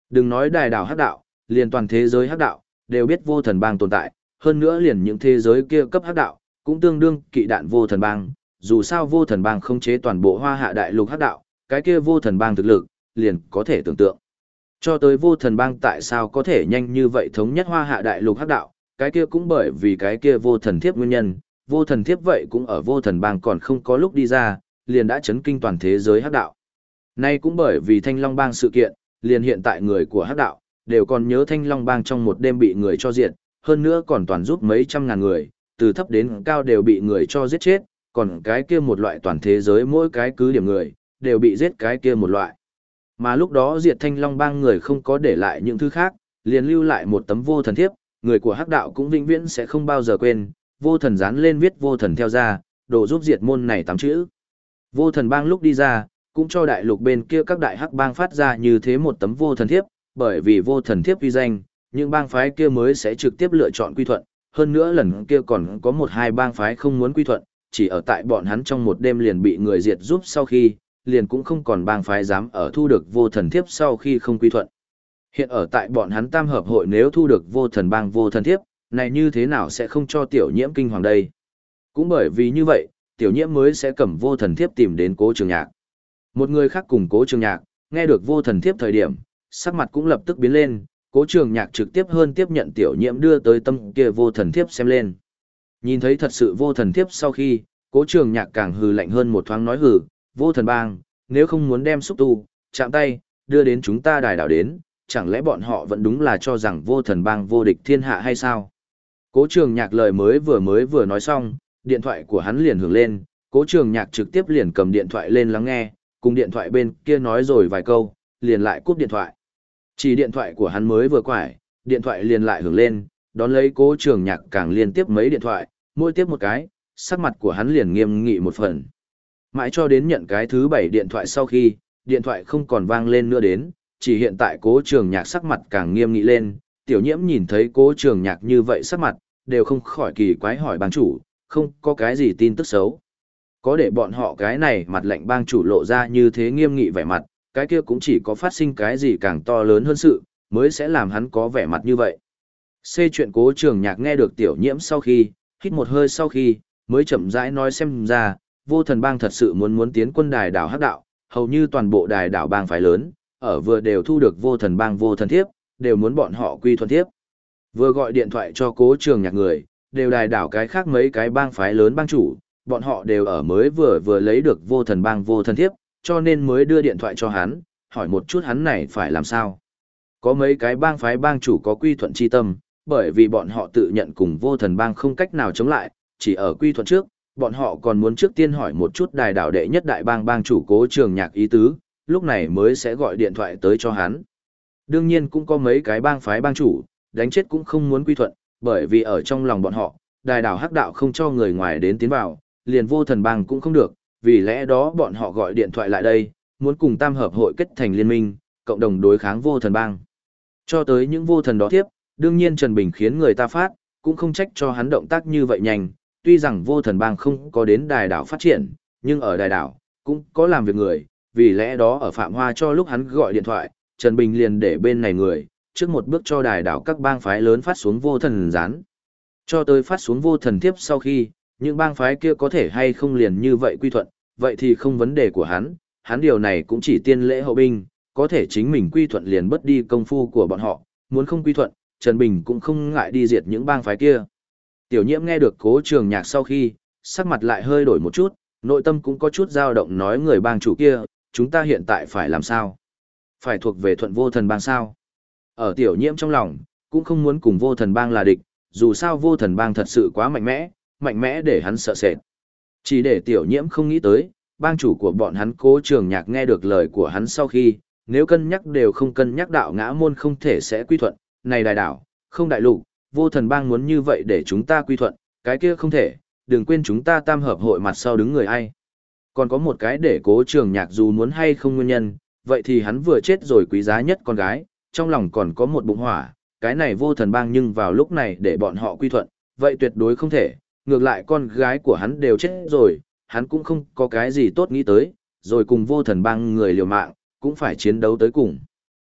Đừng nói đài đảo hắc đạo, liền toàn thế giới hắc đạo, đều biết vô thần bang tồn tại, hơn nữa liền những thế giới kia cấp hắc đạo, cũng tương đương kỵ đạn vô thần bang, dù sao vô thần bang không chế toàn bộ hoa hạ đại lục hắc đạo, cái kia vô thần bang thực lực, liền có thể tưởng tượng. Cho tới vô thần bang tại sao có thể nhanh như vậy thống nhất hoa hạ đại lục hắc đạo, cái kia cũng bởi vì cái kia vô thần thiếp nguyên nhân, vô thần thiếp vậy cũng ở vô thần bang còn không có lúc đi ra, liền đã chấn kinh toàn thế giới hắc đạo. Nay cũng bởi vì Thanh Long bang sự kiện, liền hiện tại người của hắc đạo, đều còn nhớ Thanh Long bang trong một đêm bị người cho diệt, hơn nữa còn toàn giúp mấy trăm ngàn người, từ thấp đến cao đều bị người cho giết chết, còn cái kia một loại toàn thế giới mỗi cái cứ điểm người, đều bị giết cái kia một loại. Mà lúc đó diệt Thanh Long bang người không có để lại những thứ khác, liền lưu lại một tấm vô thần thiếp, người của hắc đạo cũng vĩnh viễn sẽ không bao giờ quên, vô thần dán lên viết vô thần theo ra, đồ giúp diệt môn này 8 chữ. Vô thần bang lúc đi ra, cũng cho đại lục bên kia các đại hắc bang phát ra như thế một tấm vô thần thiếp, bởi vì vô thần thiếp uy danh, những bang phái kia mới sẽ trực tiếp lựa chọn quy thuận, hơn nữa lần kia còn có một hai bang phái không muốn quy thuận, chỉ ở tại bọn hắn trong một đêm liền bị người diệt giúp sau khi, liền cũng không còn bang phái dám ở thu được vô thần thiếp sau khi không quy thuận. Hiện ở tại bọn hắn tam hợp hội nếu thu được vô thần bang vô thần thiếp, này như thế nào sẽ không cho tiểu nhiễm kinh hoàng đây? Cũng bởi vì như vậy, tiểu nhiễm mới sẽ cầm vô thần thiếp tìm đến Cố Trường Nhạc. Một người khác cùng Cố Trường Nhạc, nghe được vô thần thiếp thời điểm, sắc mặt cũng lập tức biến lên, Cố Trường Nhạc trực tiếp hơn tiếp nhận tiểu nhiễm đưa tới tâm kia vô thần thiếp xem lên. Nhìn thấy thật sự vô thần thiếp sau khi, Cố Trường Nhạc càng hừ lạnh hơn một thoáng nói hừ, vô thần bang, nếu không muốn đem xúc tu, chạm tay, đưa đến chúng ta đài đảo đến, chẳng lẽ bọn họ vẫn đúng là cho rằng vô thần bang vô địch thiên hạ hay sao? Cố Trường Nhạc lời mới vừa nói xong, điện thoại của hắn liền hưởng lên, Cố Trường Nhạc trực tiếp liền cầm điện thoại lên lắng nghe, cùng điện thoại bên kia nói rồi vài câu, liền lại cúp điện thoại. Chỉ điện thoại của hắn mới vừa quải, điện thoại liền lại hưởng lên, đón lấy Cố Trường Nhạc càng liên tiếp mấy điện thoại, mỗi tiếp một cái, sắc mặt của hắn liền nghiêm nghị một phần. Mãi cho đến nhận cái thứ 7 điện thoại sau khi, điện thoại không còn vang lên nữa đến, chỉ hiện tại Cố Trường Nhạc sắc mặt càng nghiêm nghị lên, tiểu nhiễm nhìn thấy Cố Trường Nhạc như vậy sắc mặt, đều không khỏi kỳ quái hỏi bang chủ, không có cái gì tin tức xấu. Có để bọn họ cái này mặt lệnh bang chủ lộ ra như thế nghiêm nghị vẻ mặt, cái kia cũng chỉ có phát sinh cái gì càng to lớn hơn sự, mới sẽ làm hắn có vẻ mặt như vậy. Xê chuyện Cố Trường Nhạc nghe được tiểu nhiễm sau khi, hít một hơi sau khi, mới chậm rãi nói xem ra, vô thần bang thật sự muốn tiến quân đài đảo hắc đạo, hầu như toàn bộ đài đảo bang phái lớn, ở vừa đều thu được vô thần bang vô thần thiếp, đều muốn bọn họ quy thuận thiếp. Vừa gọi điện thoại cho Cố Trường Nhạc người, đều đài đảo cái khác mấy cái bang phái lớn bang chủ, bọn họ đều ở mới vừa lấy được vô thần bang vô thần thiếp, cho nên mới đưa điện thoại cho hắn, hỏi một chút hắn này phải làm sao. Có mấy cái bang phái bang chủ có quy thuận chi tâm, bởi vì bọn họ tự nhận cùng vô thần bang không cách nào chống lại, chỉ ở quy thuận trước, bọn họ còn muốn trước tiên hỏi một chút đài đảo đệ nhất đại bang bang chủ Cố Trường Nhạc ý tứ, lúc này mới sẽ gọi điện thoại tới cho hắn. Đương nhiên cũng có mấy cái bang phái bang chủ, đánh chết cũng không muốn quy thuận, bởi vì ở trong lòng bọn họ, đài đảo hắc đạo không cho người ngoài đến tiến vào, liền vô thần bang cũng không được, vì lẽ đó bọn họ gọi điện thoại lại đây, muốn cùng tam hợp hội kết thành liên minh, cộng đồng đối kháng vô thần bang. Cho tới những vô thần đó tiếp, đương nhiên Trần Bình khiến người ta phát, cũng không trách cho hắn động tác như vậy nhanh, tuy rằng vô thần bang không có đến đài đảo phát triển, nhưng ở đài đảo, cũng có làm việc người, vì lẽ đó ở Phạm Hoa cho lúc hắn gọi điện thoại, Trần Bình liền để bên này người, trước một bước cho đài đảo các bang phái lớn phát xuống vô thần gián. Cho tới phát xuống vô thần tiếp sau khi, những bang phái kia có thể hay không liền như vậy quy thuận, vậy thì không vấn đề của hắn điều này cũng chỉ tiên lễ hậu binh, có thể chính mình quy thuận liền bất đi công phu của bọn họ, muốn không quy thuận, Trần Bình cũng không ngại đi diệt những bang phái kia. Tiểu nhiễm nghe được Cố Trường Nhạc sau khi, sắc mặt lại hơi đổi một chút, nội tâm cũng có chút dao động nói người bang chủ kia, chúng ta hiện tại phải làm sao? Phải thuộc về thuận vô thần bang sao? Ở tiểu nhiễm trong lòng, cũng không muốn cùng vô thần bang là địch, dù sao vô thần bang thật sự quá mạnh mẽ để hắn sợ sệt. Chỉ để tiểu nhiễm không nghĩ tới, bang chủ của bọn hắn Cố Trường Nhạc nghe được lời của hắn sau khi, nếu cân nhắc đều không cân nhắc đạo ngã môn không thể sẽ quy thuận, này đài đảo, không đại lục, vô thần bang muốn như vậy để chúng ta quy thuận, cái kia không thể, đừng quên chúng ta tam hợp hội mặt sau đứng người ai. Còn có một cái để Cố Trường Nhạc dù muốn hay không nguyên nhân, vậy thì hắn vừa chết rồi quý giá nhất con gái, trong lòng còn có một bụng hỏa, cái này vô thần bang nhưng vào lúc này để bọn họ quy thuận, vậy tuyệt đối không thể, ngược lại con gái của hắn đều chết rồi, hắn cũng không có cái gì tốt nghĩ tới, rồi cùng vô thần bang người liều mạng, cũng phải chiến đấu tới cùng.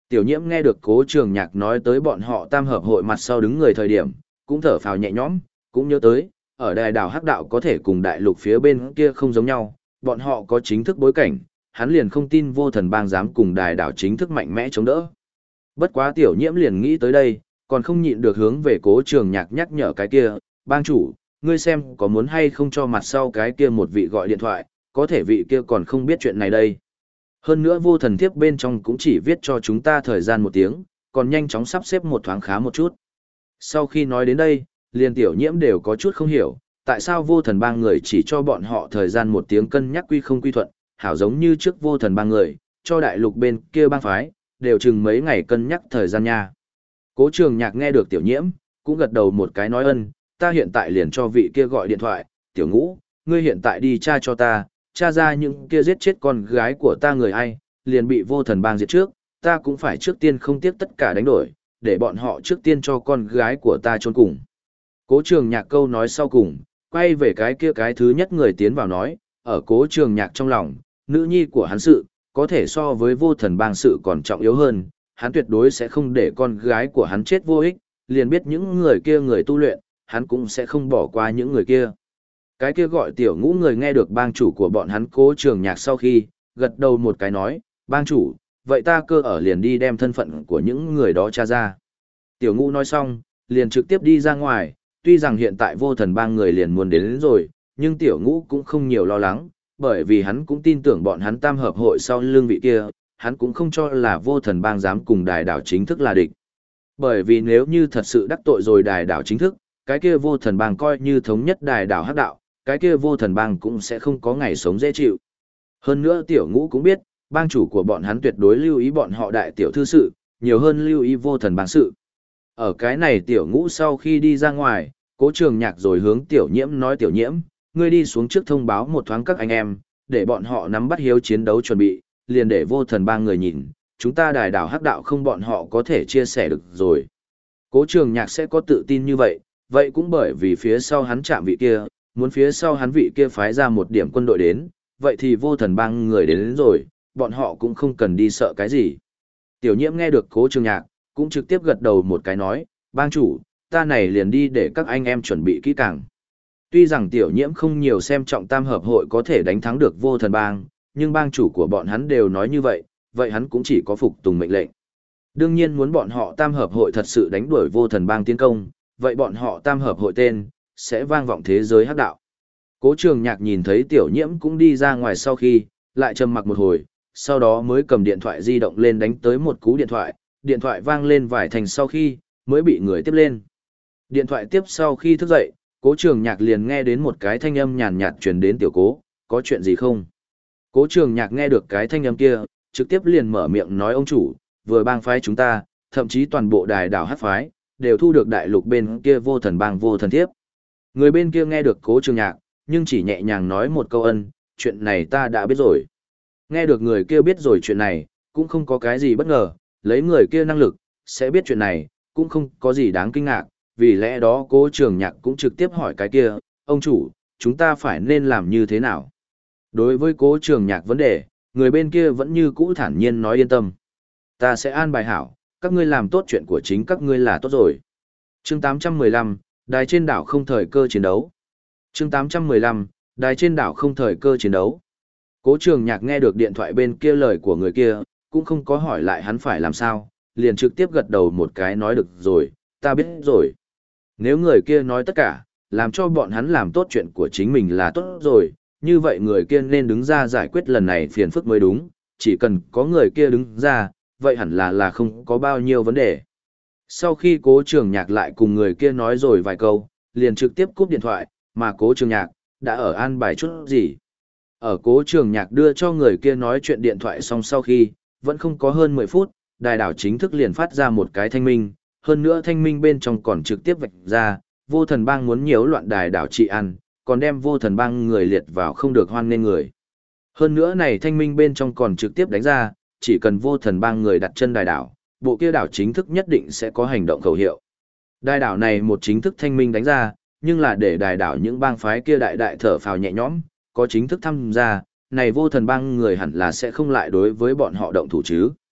Tiểu Nhiễm nghe được Cố Trường Nhạc nói tới bọn họ tam hợp hội mặt sau đứng người thời điểm, cũng thở phào nhẹ nhõm, cũng nhớ tới, ở đài đảo Hắc Đạo có thể cùng đại lục phía bên kia không giống nhau, bọn họ có chính thức bối cảnh, hắn liền không tin Vô Thần Bang dám cùng đài đảo chính thức mạnh mẽ chống đỡ. Bất quá Tiểu Nhiễm liền nghĩ tới đây, còn không nhịn được hướng về Cố Trường Nhạc nhắc nhở cái kia, bang chủ, ngươi xem có muốn hay không cho mặt sau cái kia một vị gọi điện thoại, có thể vị kia còn không biết chuyện này đây. Hơn nữa vô thần thiếp bên trong cũng chỉ viết cho chúng ta thời gian 1 tiếng, còn nhanh chóng sắp xếp một thoáng khá một chút. Sau khi nói đến đây, liền Tiểu Nhiễm đều có chút không hiểu, tại sao vô thần bang người chỉ cho bọn họ thời gian 1 tiếng cân nhắc quy không quy thuận, hảo giống như trước vô thần bang người, cho đại lục bên kia bang phái, đều chừng mấy ngày cân nhắc thời gian nha. Cố Trường Nhạc nghe được Tiểu Nhiễm, cũng gật đầu một cái nói ân, ta hiện tại liền cho vị kia gọi điện thoại, Tiểu Ngũ, ngươi hiện tại đi tra cho ta, tra ra những kia giết chết con gái của ta người ai, liền bị vô thần bang diệt trước, ta cũng phải trước tiên không tiếc tất cả đánh đổi, để bọn họ trước tiên cho con gái của ta chôn cùng. Cố Trường Nhạc câu nói sau cùng, quay về cái kia cái thứ nhất người tiến vào nói, ở Cố Trường Nhạc trong lòng, nữ nhi của hắn sự, có thể so với vô thần bang sự còn trọng yếu hơn, hắn tuyệt đối sẽ không để con gái của hắn chết vô ích, liền biết những người kia người tu luyện, hắn cũng sẽ không bỏ qua những người kia. Cái kia gọi Tiểu Ngũ người nghe được bang chủ của bọn hắn Cố Trường Nhạc sau khi, gật đầu một cái nói, bang chủ, vậy ta cơ ở liền đi đem thân phận của những người đó tra ra. Tiểu Ngũ nói xong, liền trực tiếp đi ra ngoài, tuy rằng hiện tại vô thần bang người liền muốn đến rồi, nhưng Tiểu Ngũ cũng không nhiều lo lắng, bởi vì hắn cũng tin tưởng bọn hắn tam hợp hội sau lưng vị kia, hắn cũng không cho là vô thần bang dám cùng đài đảo chính thức là địch. Bởi vì nếu như thật sự đắc tội rồi đài đảo chính thức, cái kia vô thần bang coi như thống nhất đài đảo Hắc Đạo, cái kia vô thần bang cũng sẽ không có ngày sống dễ chịu. Hơn nữa Tiểu Ngũ cũng biết, bang chủ của bọn hắn tuyệt đối lưu ý bọn họ đại tiểu thư sự, nhiều hơn lưu ý vô thần bang sự. Ở cái này Tiểu Ngũ sau khi đi ra ngoài, Cố Trường Nhạc rồi hướng Tiểu Nhiễm nói Tiểu Nhiễm, ngươi đi xuống trước thông báo một thoáng các anh em, để bọn họ nắm bắt hiếu chiến đấu chuẩn bị, liền để vô thần bang người nhìn, chúng ta đài đảo Hắc Đạo không bọn họ có thể chia sẻ được rồi. Cố Trường Nhạc sẽ có tự tin như vậy, vậy cũng bởi vì phía sau hắn chạm vị kia, muốn phía sau hắn vị kia phái ra một điểm quân đội đến, vậy thì vô thần bang người đến rồi, bọn họ cũng không cần đi sợ cái gì. Tiểu Nhiễm nghe được Cố Trường Nhạc, cũng trực tiếp gật đầu một cái nói, bang chủ, ta này liền đi để các anh em chuẩn bị kỹ càng. Tuy rằng Tiểu Nhiễm không nhiều xem trọng tam hợp hội có thể đánh thắng được vô thần bang, nhưng bang chủ của bọn hắn đều nói như vậy, vậy hắn cũng chỉ có phục tùng mệnh lệnh. Đương nhiên muốn bọn họ tam hợp hội thật sự đánh đuổi vô thần bang tiến công, vậy bọn họ tam hợp hội tên, sẽ vang vọng thế giới Hắc Đạo. Cố Trường Nhạc nhìn thấy Tiểu Nhiễm cũng đi ra ngoài sau khi, lại trầm mặc một hồi, sau đó mới cầm điện thoại di động lên đánh tới một cú điện thoại vang lên vài thành sau khi, mới bị người tiếp lên. Điện thoại tiếp sau khi thức dậy, Cố Trường Nhạc liền nghe đến một cái thanh âm nhàn nhạt truyền đến Tiểu Cố, có chuyện gì không? Cố Trường Nhạc nghe được cái thanh âm kia, trực tiếp liền mở miệng nói ông chủ, vừa bang phái chúng ta, thậm chí toàn bộ đài đảo Hắc phái, đều thu được đại lục bên kia vô thần bang vô thần thiếp. Người bên kia nghe được Cố Trường Nhạc, nhưng chỉ nhẹ nhàng nói một câu ân, chuyện này ta đã biết rồi. Nghe được người kia biết rồi chuyện này, cũng không có cái gì bất ngờ, lấy người kia năng lực, sẽ biết chuyện này, cũng không có gì đáng kinh ngạc, vì lẽ đó Cố Trường Nhạc cũng trực tiếp hỏi cái kia, ông chủ, chúng ta phải nên làm như thế nào? Đối với Cố Trường Nhạc vấn đề, người bên kia vẫn như cũ thản nhiên nói yên tâm. Ta sẽ an bài hảo, các ngươi làm tốt chuyện của chính các ngươi là tốt rồi. Chương 815, đài trên đảo không thời cơ chiến đấu. Chương 815, đài trên đảo không thời cơ chiến đấu. Cố Trường Nhạc nghe được điện thoại bên kia lời của người kia, cũng không có hỏi lại hắn phải làm sao, liền trực tiếp gật đầu một cái nói được rồi, ta biết rồi. Nếu người kia nói tất cả, làm cho bọn hắn làm tốt chuyện của chính mình là tốt rồi, như vậy người kia nên đứng ra giải quyết lần này phiền phức mới đúng, chỉ cần có người kia đứng ra, vậy hẳn là không có bao nhiêu vấn đề. Sau khi Cố Trường Nhạc lại cùng người kia nói rồi vài câu, liền trực tiếp cúp điện thoại, mà Cố Trường Nhạc đã ở an bài chút gì. Ở Cố Trường Nhạc đưa cho người kia nói chuyện điện thoại xong sau khi, vẫn không có hơn 10 phút, đài đảo chính thức liền phát ra một cái thanh minh, hơn nữa thanh minh bên trong còn trực tiếp vạch ra, vô thần bang muốn nhiễu loạn đài đảo trị ăn, còn đem vô thần bang người liệt vào không được hoan nên người. Hơn nữa này thanh minh bên trong còn trực tiếp đánh ra, chỉ cần vô thần bang người đặt chân đài đảo, bộ kia đảo chính thức nhất định sẽ có hành động khẩu hiệu. Đài đảo này một chính thức thanh minh đánh ra, nhưng là để đài đảo những bang phái kia đại đại thở phào nhẹ nhõm, có chính thức tham gia, này vô thần bang người hẳn là sẽ không lại đối với bọn họ động thủ chứ.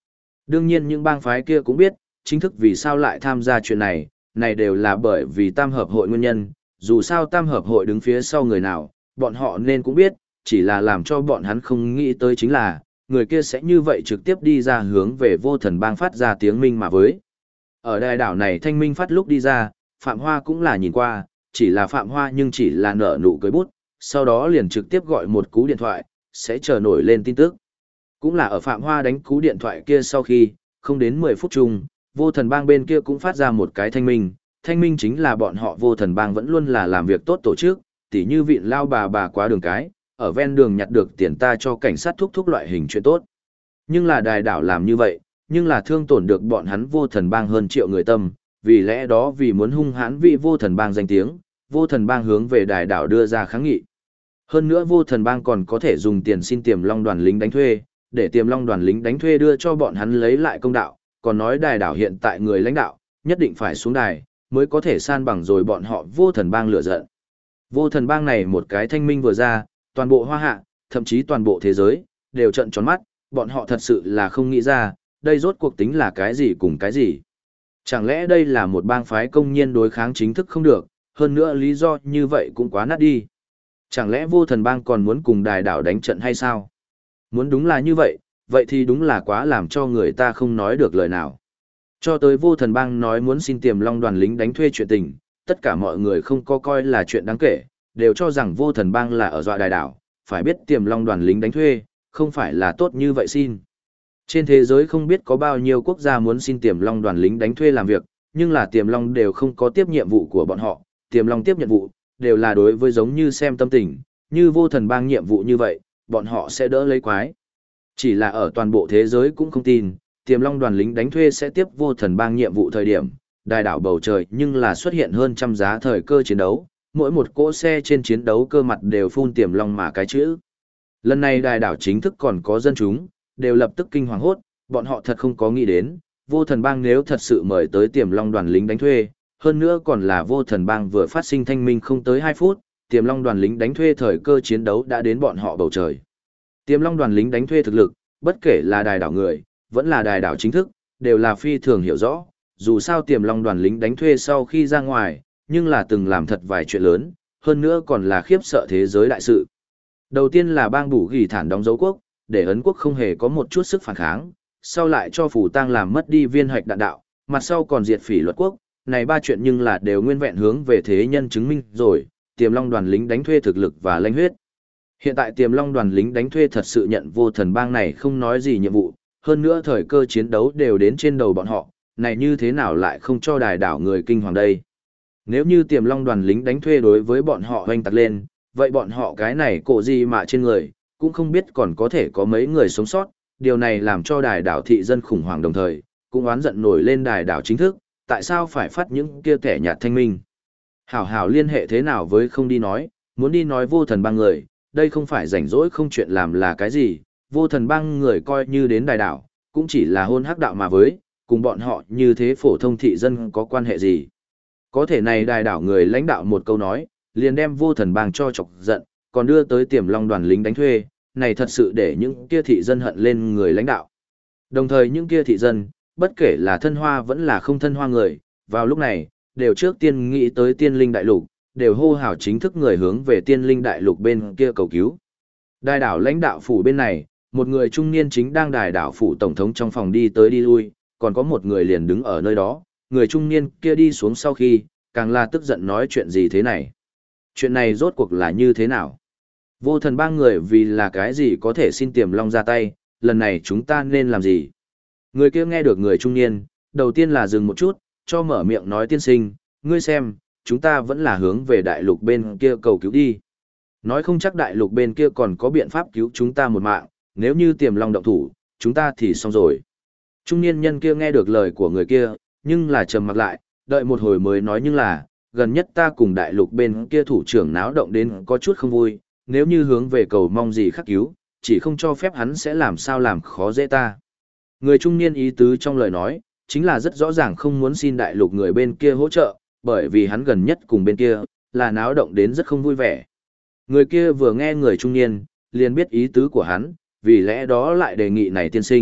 Đương nhiên những bang phái kia cũng biết, chính thức vì sao lại tham gia chuyện này, này đều là bởi vì tam hợp hội nguyên nhân, dù sao tam hợp hội đứng phía sau người nào, bọn họ nên cũng biết, chỉ là làm cho bọn hắn không nghĩ tới chính là, người kia sẽ như vậy trực tiếp đi ra hướng về vô thần bang phát ra tiếng minh mà với. Ở đài đảo này thanh minh phát lúc đi ra, Phạm Hoa cũng là nhìn qua, chỉ là Phạm Hoa nhưng chỉ là nở nụ cười bút, sau đó liền trực tiếp gọi một cú điện thoại, sẽ chờ nổi lên tin tức. Cũng là ở Phạm Hoa đánh cú điện thoại kia sau khi, không đến 10 phút chung, vô thần bang bên kia cũng phát ra một cái thanh minh chính là bọn họ vô thần bang vẫn luôn là làm việc tốt tổ chức, tỉ như vịn lao bà quá đường cái, ở ven đường nhặt được tiền ta cho cảnh sát thúc loại hình chuyện tốt. Nhưng là đài đảo làm như vậy, nhưng là thương tổn được bọn hắn vô thần bang hơn triệu người tâm, vì lẽ đó vì muốn hung hãn vị vô thần bang danh tiếng, vô thần bang hướng về đài đảo đưa ra kháng nghị. Hơn nữa vô thần bang còn có thể dùng tiền xin Tiềm Long đoàn lính đánh thuê, để Tiềm Long đoàn lính đánh thuê đưa cho bọn hắn lấy lại công đạo, còn nói đài đảo hiện tại người lãnh đạo, nhất định phải xuống đài, mới có thể san bằng rồi bọn họ vô thần bang lửa giận. Vô thần bang này một cái thanh minh vừa ra, toàn bộ hoa hạ, thậm chí toàn bộ thế giới, đều trợn tròn mắt, bọn họ thật sự là không nghĩ ra, đây rốt cuộc tính là cái gì cùng cái gì. Chẳng lẽ đây là một bang phái công nhiên đối kháng chính thức không được, hơn nữa lý do như vậy cũng quá nát đi. Chẳng lẽ vô thần bang còn muốn cùng đài đảo đánh trận hay sao? Muốn đúng là như vậy, vậy thì đúng là quá làm cho người ta không nói được lời nào. Cho tới vô thần bang nói muốn xin Tiềm Long đoàn lính đánh thuê chuyện tình, tất cả mọi người không có coi là chuyện đáng kể, đều cho rằng vô thần bang là ở dọa đài đảo, phải biết Tiềm Long đoàn lính đánh thuê, không phải là tốt như vậy xin. Trên thế giới không biết có bao nhiêu quốc gia muốn xin Tiềm Long đoàn lính đánh thuê làm việc, nhưng là Tiềm Long đều không có tiếp nhiệm vụ của bọn họ, Tiềm Long tiếp nhiệm vụ, đều là đối với giống như xem tâm tình, như vô thần bang nhiệm vụ như vậy, bọn họ sẽ đỡ lấy quái. Chỉ là ở toàn bộ thế giới cũng không tin, Tiềm Long đoàn lính đánh thuê sẽ tiếp vô thần bang nhiệm vụ thời điểm, đài đảo bầu trời nhưng là xuất hiện hơn trăm giá thời cơ chiến đấu, mỗi một cỗ xe trên chiến đấu cơ mặt đều phun Tiềm Long mà cái chữ. Lần này đài đảo chính thức còn có dân chúng, đều lập tức kinh hoàng hốt, bọn họ thật không có nghĩ đến, vô thần bang nếu thật sự mời tới Tiềm Long đoàn lính đánh thuê, hơn nữa còn là vô thần bang vừa phát sinh thanh minh không tới 2 phút, Tiềm Long đoàn lính đánh thuê thời cơ chiến đấu đã đến bọn họ bầu trời. Tiềm Long đoàn lính đánh thuê thực lực, bất kể là đài đảo người, vẫn là đài đảo chính thức, đều là phi thường hiểu rõ, dù sao Tiềm Long đoàn lính đánh thuê sau khi ra ngoài, nhưng là từng làm thật vài chuyện lớn, hơn nữa còn là khiếp sợ thế giới đại sự. Đầu tiên là bang bù ghi thản đóng dấu quốc, để Ấn quốc không hề có một chút sức phản kháng, sau lại cho Phủ Tang làm mất đi viên hạch đạn đạo, mặt sau còn diệt phỉ luật quốc, này ba chuyện nhưng là đều nguyên vẹn hướng về thế nhân chứng minh rồi, Tiềm Long đoàn lính đánh thuê thực lực và lãnh huyết. Hiện tại Tiềm Long đoàn lính đánh thuê thật sự nhận vô thần bang này không nói gì nhiệm vụ, hơn nữa thời cơ chiến đấu đều đến trên đầu bọn họ, này như thế nào lại không cho đài đảo người kinh hoàng đây. Nếu như Tiềm Long đoàn lính đánh thuê đối với bọn họ hoành tạc lên, vậy bọn họ cái này cổ gì mà trên người, cũng không biết còn có thể có mấy người sống sót, điều này làm cho đài đảo thị dân khủng hoảng đồng thời, cũng oán giận nổi lên đài đảo chính thức, tại sao phải phát những kia kẻ nhạt thanh minh. Hảo hảo liên hệ thế nào với không đi nói, muốn đi nói vô thần bang người, đây không phải rảnh rỗi không chuyện làm là cái gì, vô thần bang người coi như đến đài đảo, cũng chỉ là hôn hắc đạo mà với, cùng bọn họ như thế phổ thông thị dân có quan hệ gì. Có thể này đài đảo người lãnh đạo một câu nói, liền đem vô thần bang cho chọc giận, còn đưa tới Tiềm Long đoàn lính đánh thuê, này thật sự để những kia thị dân hận lên người lãnh đạo. Đồng thời những kia thị dân, bất kể là thân hoa vẫn là không thân hoa người, vào lúc này, đều trước tiên nghĩ tới tiên linh đại lục, đều hô hào chính thức người hướng về tiên linh đại lục bên kia cầu cứu. Đài đảo lãnh đạo phủ bên này, một người trung niên chính đang đài đảo phủ tổng thống trong phòng đi tới đi lui, còn có một người liền đứng ở nơi đó, người trung niên kia đi xuống sau khi, càng là tức giận nói chuyện gì thế này. Chuyện này rốt cuộc là như thế nào? Vô thần bang người vì là cái gì có thể xin Tiềm Long ra tay, lần này chúng ta nên làm gì? Người kia nghe được người trung niên, đầu tiên là dừng một chút, cho mở miệng nói tiên sinh, ngươi xem, chúng ta vẫn là hướng về đại lục bên kia cầu cứu đi. Nói không chắc đại lục bên kia còn có biện pháp cứu chúng ta một mạng, nếu như Tiềm Long động thủ, chúng ta thì xong rồi. Trung niên nhân kia nghe được lời của người kia, nhưng là trầm mặc lại, đợi một hồi mới nói nhưng là, gần nhất ta cùng đại lục bên kia thủ trưởng náo động đến có chút không vui, nếu như hướng về cầu mong gì khắc cứu, chỉ không cho phép hắn sẽ làm sao làm khó dễ ta. Người trung niên ý tứ trong lời nói, chính là rất rõ ràng không muốn xin đại lục người bên kia hỗ trợ, bởi vì hắn gần nhất cùng bên kia, là náo động đến rất không vui vẻ. Người kia vừa nghe người trung niên, liền biết ý tứ của hắn, vì lẽ đó lại đề nghị này tiên sinh,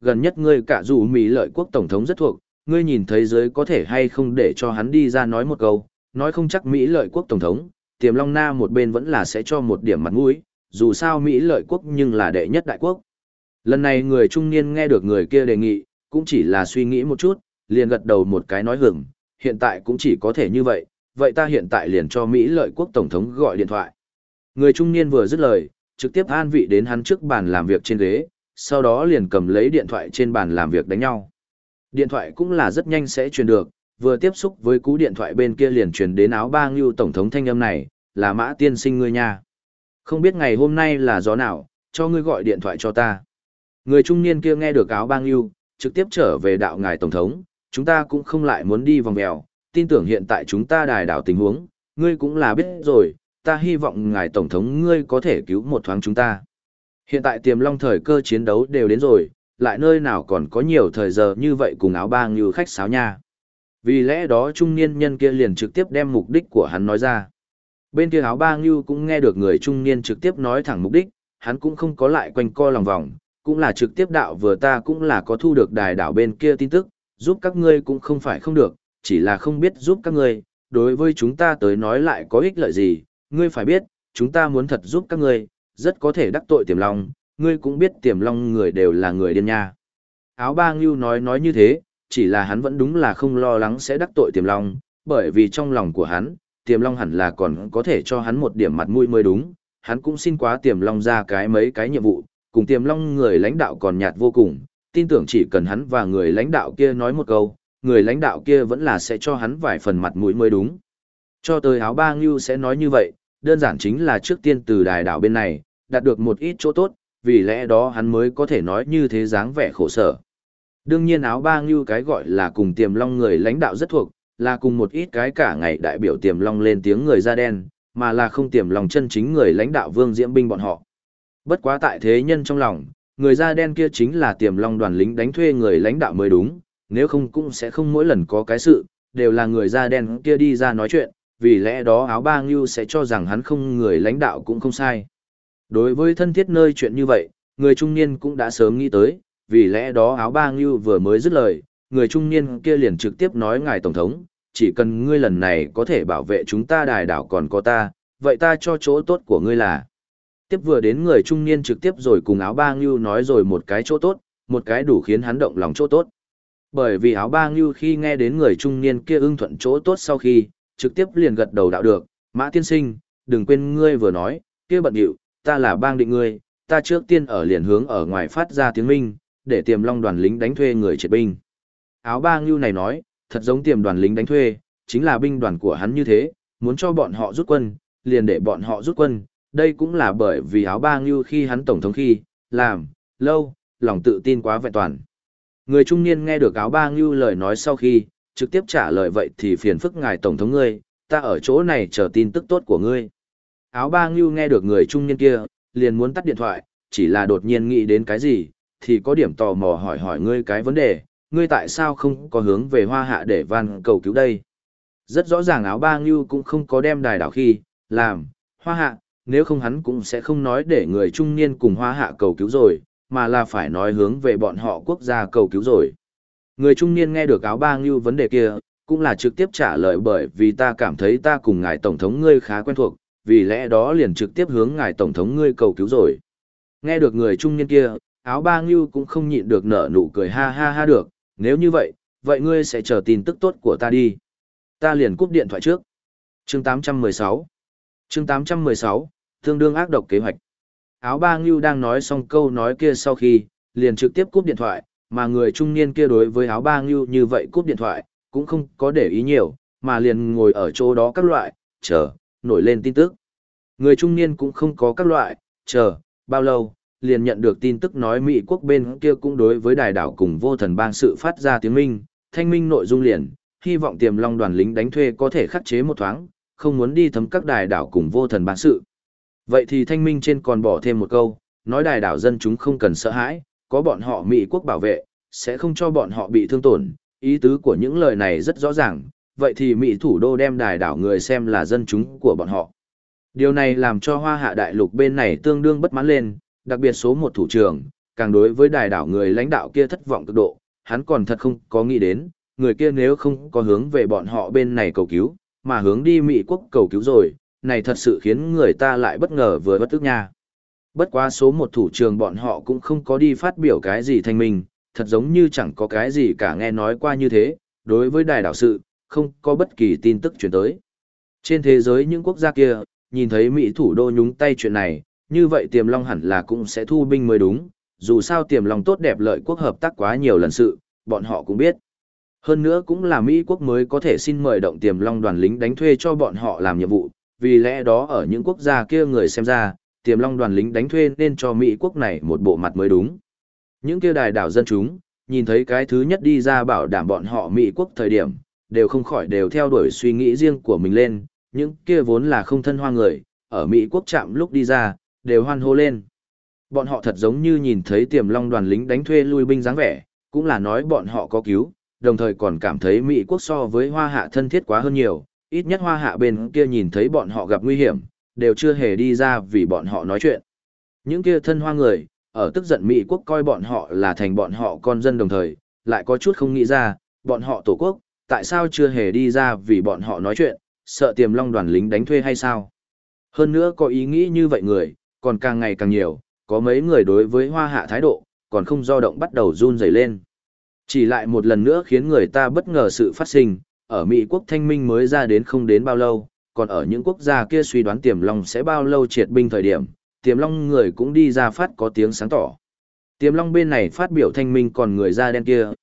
gần nhất ngươi cả dù Mỹ lợi quốc tổng thống rất thuộc, ngươi nhìn thấy giới có thể hay không để cho hắn đi ra nói một câu, nói không chắc Mỹ lợi quốc tổng thống, Tiềm Long Na một bên vẫn là sẽ cho một điểm mặt mũi, dù sao Mỹ lợi quốc nhưng là đệ nhất đại quốc. Lần này người trung niên nghe được người kia đề nghị, cũng chỉ là suy nghĩ một chút, liền gật đầu một cái nói hưởng, hiện tại cũng chỉ có thể như vậy, vậy ta hiện tại liền cho Mỹ lợi quốc tổng thống gọi điện thoại. Người trung niên vừa dứt lời, trực tiếp an vị đến hắn trước bàn làm việc trên ghế, sau đó liền cầm lấy điện thoại trên bàn làm việc đánh nhau. Điện thoại cũng là rất nhanh sẽ truyền được, vừa tiếp xúc với cú điện thoại bên kia liền truyền đến áo ba ngưu tổng thống thanh âm này, là Mã tiên sinh ngươi nha. Không biết ngày hôm nay là gió nào, cho ngươi gọi điện thoại cho ta. Người trung niên kia nghe được áo ba ngưu, trực tiếp trở về đạo ngài tổng thống, chúng ta cũng không lại muốn đi vòng vèo, tin tưởng hiện tại chúng ta đài đảo tình huống, ngươi cũng là biết rồi, ta hy vọng ngài tổng thống ngươi có thể cứu một thoáng chúng ta. Hiện tại Tiềm Long thời cơ chiến đấu đều đến rồi, lại nơi nào còn có nhiều thời giờ như vậy cùng áo ba ngưu khách sáo nha. Vì lẽ đó trung niên nhân kia liền trực tiếp đem mục đích của hắn nói ra. Bên kia áo ba ngưu cũng nghe được người trung niên trực tiếp nói thẳng mục đích, hắn cũng không có lại quanh co lòng vòng, cũng là trực tiếp đạo vừa ta cũng là có thu được đài đảo bên kia tin tức, giúp các ngươi cũng không phải không được, chỉ là không biết giúp các ngươi, đối với chúng ta tới nói lại có ích lợi gì, ngươi phải biết, chúng ta muốn thật giúp các ngươi, rất có thể đắc tội Tiềm Long, ngươi cũng biết Tiềm Long người đều là người điên nha. Áo ba ngưu nói như thế, chỉ là hắn vẫn đúng là không lo lắng sẽ đắc tội Tiềm Long, bởi vì trong lòng của hắn, Tiềm Long hẳn là còn có thể cho hắn một điểm mặt mũi mới đúng, hắn cũng xin quá Tiềm Long ra mấy cái nhiệm vụ, cùng Tiềm Long người lãnh đạo còn nhạt vô cùng, tin tưởng chỉ cần hắn và người lãnh đạo kia nói một câu, người lãnh đạo kia vẫn là sẽ cho hắn vài phần mặt mũi mới đúng. Cho tới áo ba ngưu sẽ nói như vậy, đơn giản chính là trước tiên từ đài đảo bên này, đạt được một ít chỗ tốt, vì lẽ đó hắn mới có thể nói như thế dáng vẻ khổ sở. Đương nhiên áo ba ngưu cái gọi là cùng Tiềm Long người lãnh đạo rất thuộc, là cùng một ít cái cả ngày đại biểu Tiềm Long lên tiếng người da đen, mà là không Tiềm Long chân chính người lãnh đạo Vương Diễm Binh bọn họ. Bất quá tại thế nhân trong lòng, người da đen kia chính là Tiềm Long đoàn lính đánh thuê người lãnh đạo mới đúng, nếu không cũng sẽ không mỗi lần có cái sự, đều là người da đen kia đi ra nói chuyện, vì lẽ đó áo ba ngưu sẽ cho rằng hắn không người lãnh đạo cũng không sai. Đối với thân thiết nơi chuyện như vậy, người trung niên cũng đã sớm nghĩ tới, vì lẽ đó áo ba ngưu vừa mới dứt lời, người trung niên kia liền trực tiếp nói ngài tổng thống, chỉ cần ngươi lần này có thể bảo vệ chúng ta đài đảo còn có ta, vậy ta cho chỗ tốt của ngươi là. Tiếp vừa đến người trung niên trực tiếp rồi cùng áo ba ngưu nói rồi một cái chỗ tốt, một cái đủ khiến hắn động lòng chỗ tốt. Bởi vì áo ba ngưu khi nghe đến người trung niên kia ưng thuận chỗ tốt sau khi, trực tiếp liền gật đầu đạo được, Mã tiên sinh, đừng quên ngươi vừa nói, kia bận điệu, ta là bang định ngươi, ta trước tiên ở liền hướng ở ngoài phát ra tiếng minh, để Tiềm Long đoàn lính đánh thuê người triệt binh. Áo ba ngưu này nói, thật giống Tiềm đoàn lính đánh thuê, chính là binh đoàn của hắn như thế, muốn cho bọn họ rút quân, liền để bọn họ rút quân, đây cũng là bởi vì áo ba ngưu khi hắn tổng thống khi, làm, lâu, lòng tự tin quá vẹn toàn. Người trung niên nghe được áo ba ngưu lời nói sau khi, trực tiếp trả lời vậy thì phiền phức ngài tổng thống ngươi, ta ở chỗ này chờ tin tức tốt của ngươi. Áo ba ngưu nghe được người trung niên kia, liền muốn tắt điện thoại, chỉ là đột nhiên nghĩ đến cái gì, thì có điểm tò mò hỏi ngươi cái vấn đề, ngươi tại sao không có hướng về Hoa Hạ để van cầu cứu đây. Rất rõ ràng áo ba ngưu cũng không có đem đài đảo khi, làm, Hoa Hạ, nếu không hắn cũng sẽ không nói để người trung niên cùng Hoa Hạ cầu cứu rồi, mà là phải nói hướng về bọn họ quốc gia cầu cứu rồi. Người trung niên nghe được áo ba ngưu vấn đề kia, cũng là trực tiếp trả lời bởi vì ta cảm thấy ta cùng ngài tổng thống ngươi khá quen thuộc, vì lẽ đó liền trực tiếp hướng ngài tổng thống ngươi cầu cứu rồi. Nghe được người trung niên kia, áo ba ngưu cũng không nhịn được nở nụ cười ha ha ha được, nếu như vậy, vậy ngươi sẽ chờ tin tức tốt của ta đi. Ta liền cúp điện thoại trước. Chương 816 Chương 816, tương đương ác độc kế hoạch. Áo ba ngưu đang nói xong câu nói kia sau khi, liền trực tiếp cúp điện thoại, mà người trung niên kia đối với áo ba ngưu như vậy cúp điện thoại, cũng không có để ý nhiều, mà liền ngồi ở chỗ đó các loại, chờ, nổi lên tin tức. Người trung niên cũng không có các loại, chờ, bao lâu, liền nhận được tin tức nói Mỹ quốc bên kia cũng đối với đài đảo cùng vô thần bang sự phát ra tiếng minh, thanh minh nội dung liền, hy vọng Tiềm Long đoàn lính đánh thuê có thể khắc chế một thoáng, không muốn đi thấm các đài đảo cùng vô thần bang sự. Vậy thì thanh minh trên còn bỏ thêm một câu, nói đài đảo dân chúng không cần sợ hãi, có bọn họ Mỹ quốc bảo vệ, sẽ không cho bọn họ bị thương tổn, ý tứ của những lời này rất rõ ràng, vậy thì Mỹ thủ đô đem đài đảo người xem là dân chúng của bọn họ. Điều này làm cho Hoa Hạ đại lục bên này tương đương bất mãn lên, đặc biệt số một thủ trưởng, càng đối với đài đảo người lãnh đạo kia thất vọng cực độ, hắn còn thật không có nghĩ đến, người kia nếu không có hướng về bọn họ bên này cầu cứu, mà hướng đi Mỹ quốc cầu cứu rồi, này thật sự khiến người ta lại bất ngờ vừa bất tức nha. Bất quá số một thủ trường bọn họ cũng không có đi phát biểu cái gì thanh minh, thật giống như chẳng có cái gì cả nghe nói qua như thế, đối với đài đảo sự, không có bất kỳ tin tức chuyển tới. Trên thế giới những quốc gia kia, nhìn thấy Mỹ thủ đô nhúng tay chuyện này, như vậy Tiềm Long hẳn là cũng sẽ thu binh mới đúng, dù sao Tiềm Long tốt đẹp lợi quốc hợp tác quá nhiều lần sự, bọn họ cũng biết. Hơn nữa cũng là Mỹ quốc mới có thể xin mời động Tiềm Long đoàn lính đánh thuê cho bọn họ làm nhiệm vụ, vì lẽ đó ở những quốc gia kia người xem ra, Tiềm Long đoàn lính đánh thuê nên cho Mỹ quốc này một bộ mặt mới đúng. Những kia đài đảo dân chúng, nhìn thấy cái thứ nhất đi ra bảo đảm bọn họ Mỹ quốc thời điểm, đều không khỏi đều theo đuổi suy nghĩ riêng của mình lên, những kia vốn là không thân hoa người, ở Mỹ quốc chạm lúc đi ra, đều hoan hô lên. Bọn họ thật giống như nhìn thấy Tiềm Long đoàn lính đánh thuê lui binh dáng vẻ, cũng là nói bọn họ có cứu, đồng thời còn cảm thấy Mỹ quốc so với Hoa Hạ thân thiết quá hơn nhiều, ít nhất Hoa Hạ bên kia nhìn thấy bọn họ gặp nguy hiểm, đều chưa hề đi ra vì bọn họ nói chuyện. Những kia thân hoa người, ở tức giận Mỹ quốc coi bọn họ là thành bọn họ con dân đồng thời, lại có chút không nghĩ ra, bọn họ tổ quốc, tại sao chưa hề đi ra vì bọn họ nói chuyện, sợ Tiềm Long đoàn lính đánh thuê hay sao? Hơn nữa có ý nghĩ như vậy người, còn càng ngày càng nhiều, có mấy người đối với Hoa Hạ thái độ, còn không do động bắt đầu run rẩy lên. Chỉ lại một lần nữa khiến người ta bất ngờ sự phát sinh, ở Mỹ quốc thanh minh mới ra đến không đến bao lâu, còn ở những quốc gia kia suy đoán Tiềm Long sẽ bao lâu triệt binh thời điểm, Tiềm Long người cũng đi ra phát có tiếng sáng tỏ. Tiềm Long bên này phát biểu thanh minh còn người da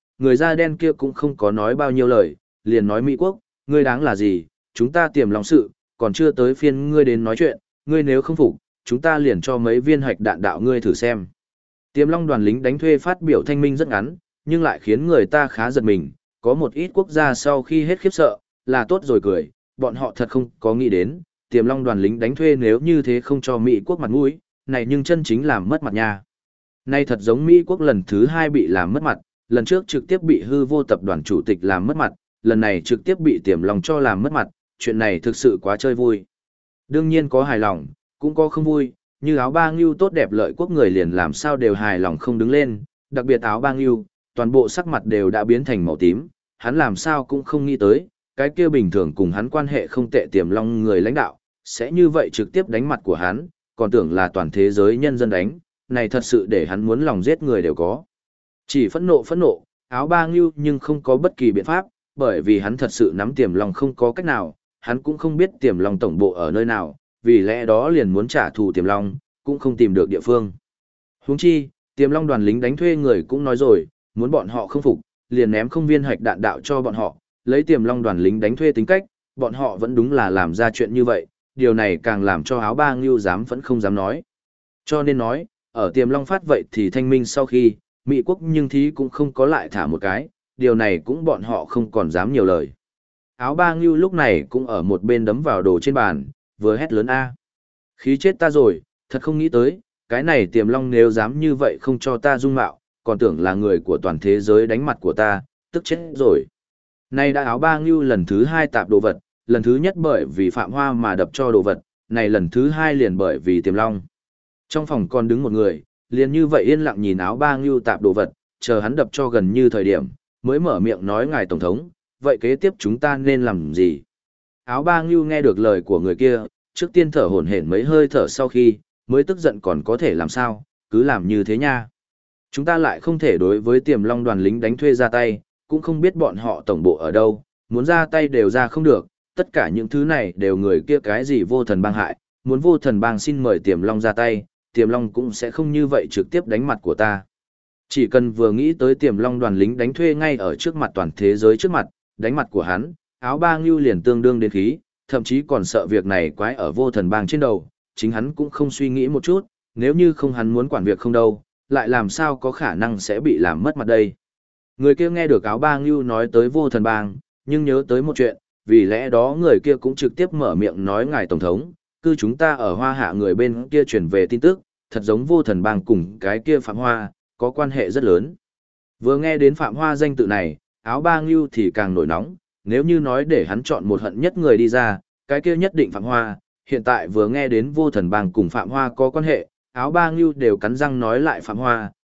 đen kia cũng không có nói bao nhiêu lời, liền nói Mỹ quốc, ngươi đáng là gì, chúng ta Tiềm Long sự, còn chưa tới phiên ngươi đến nói chuyện, ngươi nếu không phục, chúng ta liền cho mấy viên hạch đạn đạo ngươi thử xem. Tiềm Long đoàn lính đánh thuê phát biểu thanh minh rất ngắn, nhưng lại khiến người ta khá giật mình, có một ít quốc gia sau khi hết khiếp sợ, là tốt rồi cười, bọn họ thật không có nghĩ đến, Tiềm Long đoàn lính đánh thuê nếu như thế không cho Mỹ quốc mặt mũi, này nhưng chân chính làm mất mặt nha. Nay thật giống Mỹ quốc lần thứ 2 bị làm mất mặt, lần trước trực tiếp bị hư vô tập đoàn chủ tịch làm mất mặt, lần này trực tiếp bị Tiềm Long cho làm mất mặt, chuyện này thực sự quá chơi vui. Đương nhiên có hài lòng, cũng có không vui, như áo ba ngưu tốt đẹp lợi quốc người liền làm sao đều hài lòng không đứng lên, đặc biệt áo ba ngưu, toàn bộ sắc mặt đều đã biến thành màu tím, hắn làm sao cũng không nghĩ tới, cái kia bình thường cùng hắn quan hệ không tệ Tiềm Long người lãnh đạo, sẽ như vậy trực tiếp đánh mặt của hắn, còn tưởng là toàn thế giới nhân dân đánh, này thật sự để hắn muốn lòng giết người đều có. Chỉ phẫn nộ, áo ba ngưu nhưng không có bất kỳ biện pháp, bởi vì hắn thật sự nắm Tiềm Long không có cách nào, hắn cũng không biết Tiềm Long tổng bộ ở nơi nào, vì lẽ đó liền muốn trả thù Tiềm Long, cũng không tìm được địa phương. Huống chi, Tiềm Long đoàn lính đánh thuê người cũng nói rồi, muốn bọn họ không phục, liền ném không viên hạch đạn đạo cho bọn họ, lấy Tiềm Long đoàn lính đánh thuê tính cách, bọn họ vẫn đúng là làm ra chuyện như vậy, điều này càng làm cho áo ba ngưu dám vẫn không dám nói. Cho nên nói, ở Tiềm Long phát vậy thì thanh minh sau khi, Mỹ quốc nhưng thí cũng không có lại thả một cái, điều này cũng bọn họ không còn dám nhiều lời. Áo ba ngưu lúc này cũng ở một bên đấm vào đồ trên bàn, vừa hét lớn A. Khí chết ta rồi, thật không nghĩ tới, cái này Tiềm Long nếu dám như vậy không cho ta dung mạo, còn tưởng là người của toàn thế giới đánh mặt của ta, tức chết rồi. Nay đã áo ba ngưu lần thứ 2 tạp đồ vật, lần thứ nhất bởi vì Phạm Hoa mà đập cho đồ vật, này lần thứ 2 liền bởi vì Tiềm Long. Trong phòng còn đứng một người, liền như vậy yên lặng nhìn áo ba ngưu tạp đồ vật, chờ hắn đập cho gần như thời điểm, mới mở miệng nói ngài tổng thống, vậy kế tiếp chúng ta nên làm gì? Áo ba ngưu nghe được lời của người kia, trước tiên thở hổn hển mấy hơi thở sau khi, mới tức giận còn có thể làm sao, cứ làm như thế nha. Chúng ta lại không thể đối với Tiềm Long đoàn lính đánh thuê ra tay, cũng không biết bọn họ tổng bộ ở đâu, muốn ra tay đều ra không được, tất cả những thứ này đều người kia cái gì vô thần bang hại, muốn vô thần bang xin mời Tiềm Long ra tay, Tiềm Long cũng sẽ không như vậy trực tiếp đánh mặt của ta. Chỉ cần vừa nghĩ tới Tiềm Long đoàn lính đánh thuê ngay ở trước mặt toàn thế giới trước mặt, đánh mặt của hắn, áo ba ngưu liền tương đương đến khí, thậm chí còn sợ việc này quái ở vô thần bang trên đầu, chính hắn cũng không suy nghĩ một chút, nếu như không hắn muốn quản việc không đâu, lại làm sao có khả năng sẽ bị làm mất mặt đây. Người kia nghe được áo ba ngưu nói tới vô thần bang, nhưng nhớ tới một chuyện, vì lẽ đó người kia cũng trực tiếp mở miệng nói ngài tổng thống, cứ chúng ta ở Hoa Hạ người bên kia truyền về tin tức, thật giống vô thần bang cùng cái kia Phạm Hoa, có quan hệ rất lớn. Vừa nghe đến Phạm Hoa danh tự này, áo ba ngưu thì càng nổi nóng, nếu như nói để hắn chọn một hận nhất người đi ra, cái kia nhất định Phạm Hoa, hiện tại vừa nghe đến vô thần bang cùng Phạm Hoa có quan hệ, áo ba ngưu đều cắn răng nói lại Phạm Hoa,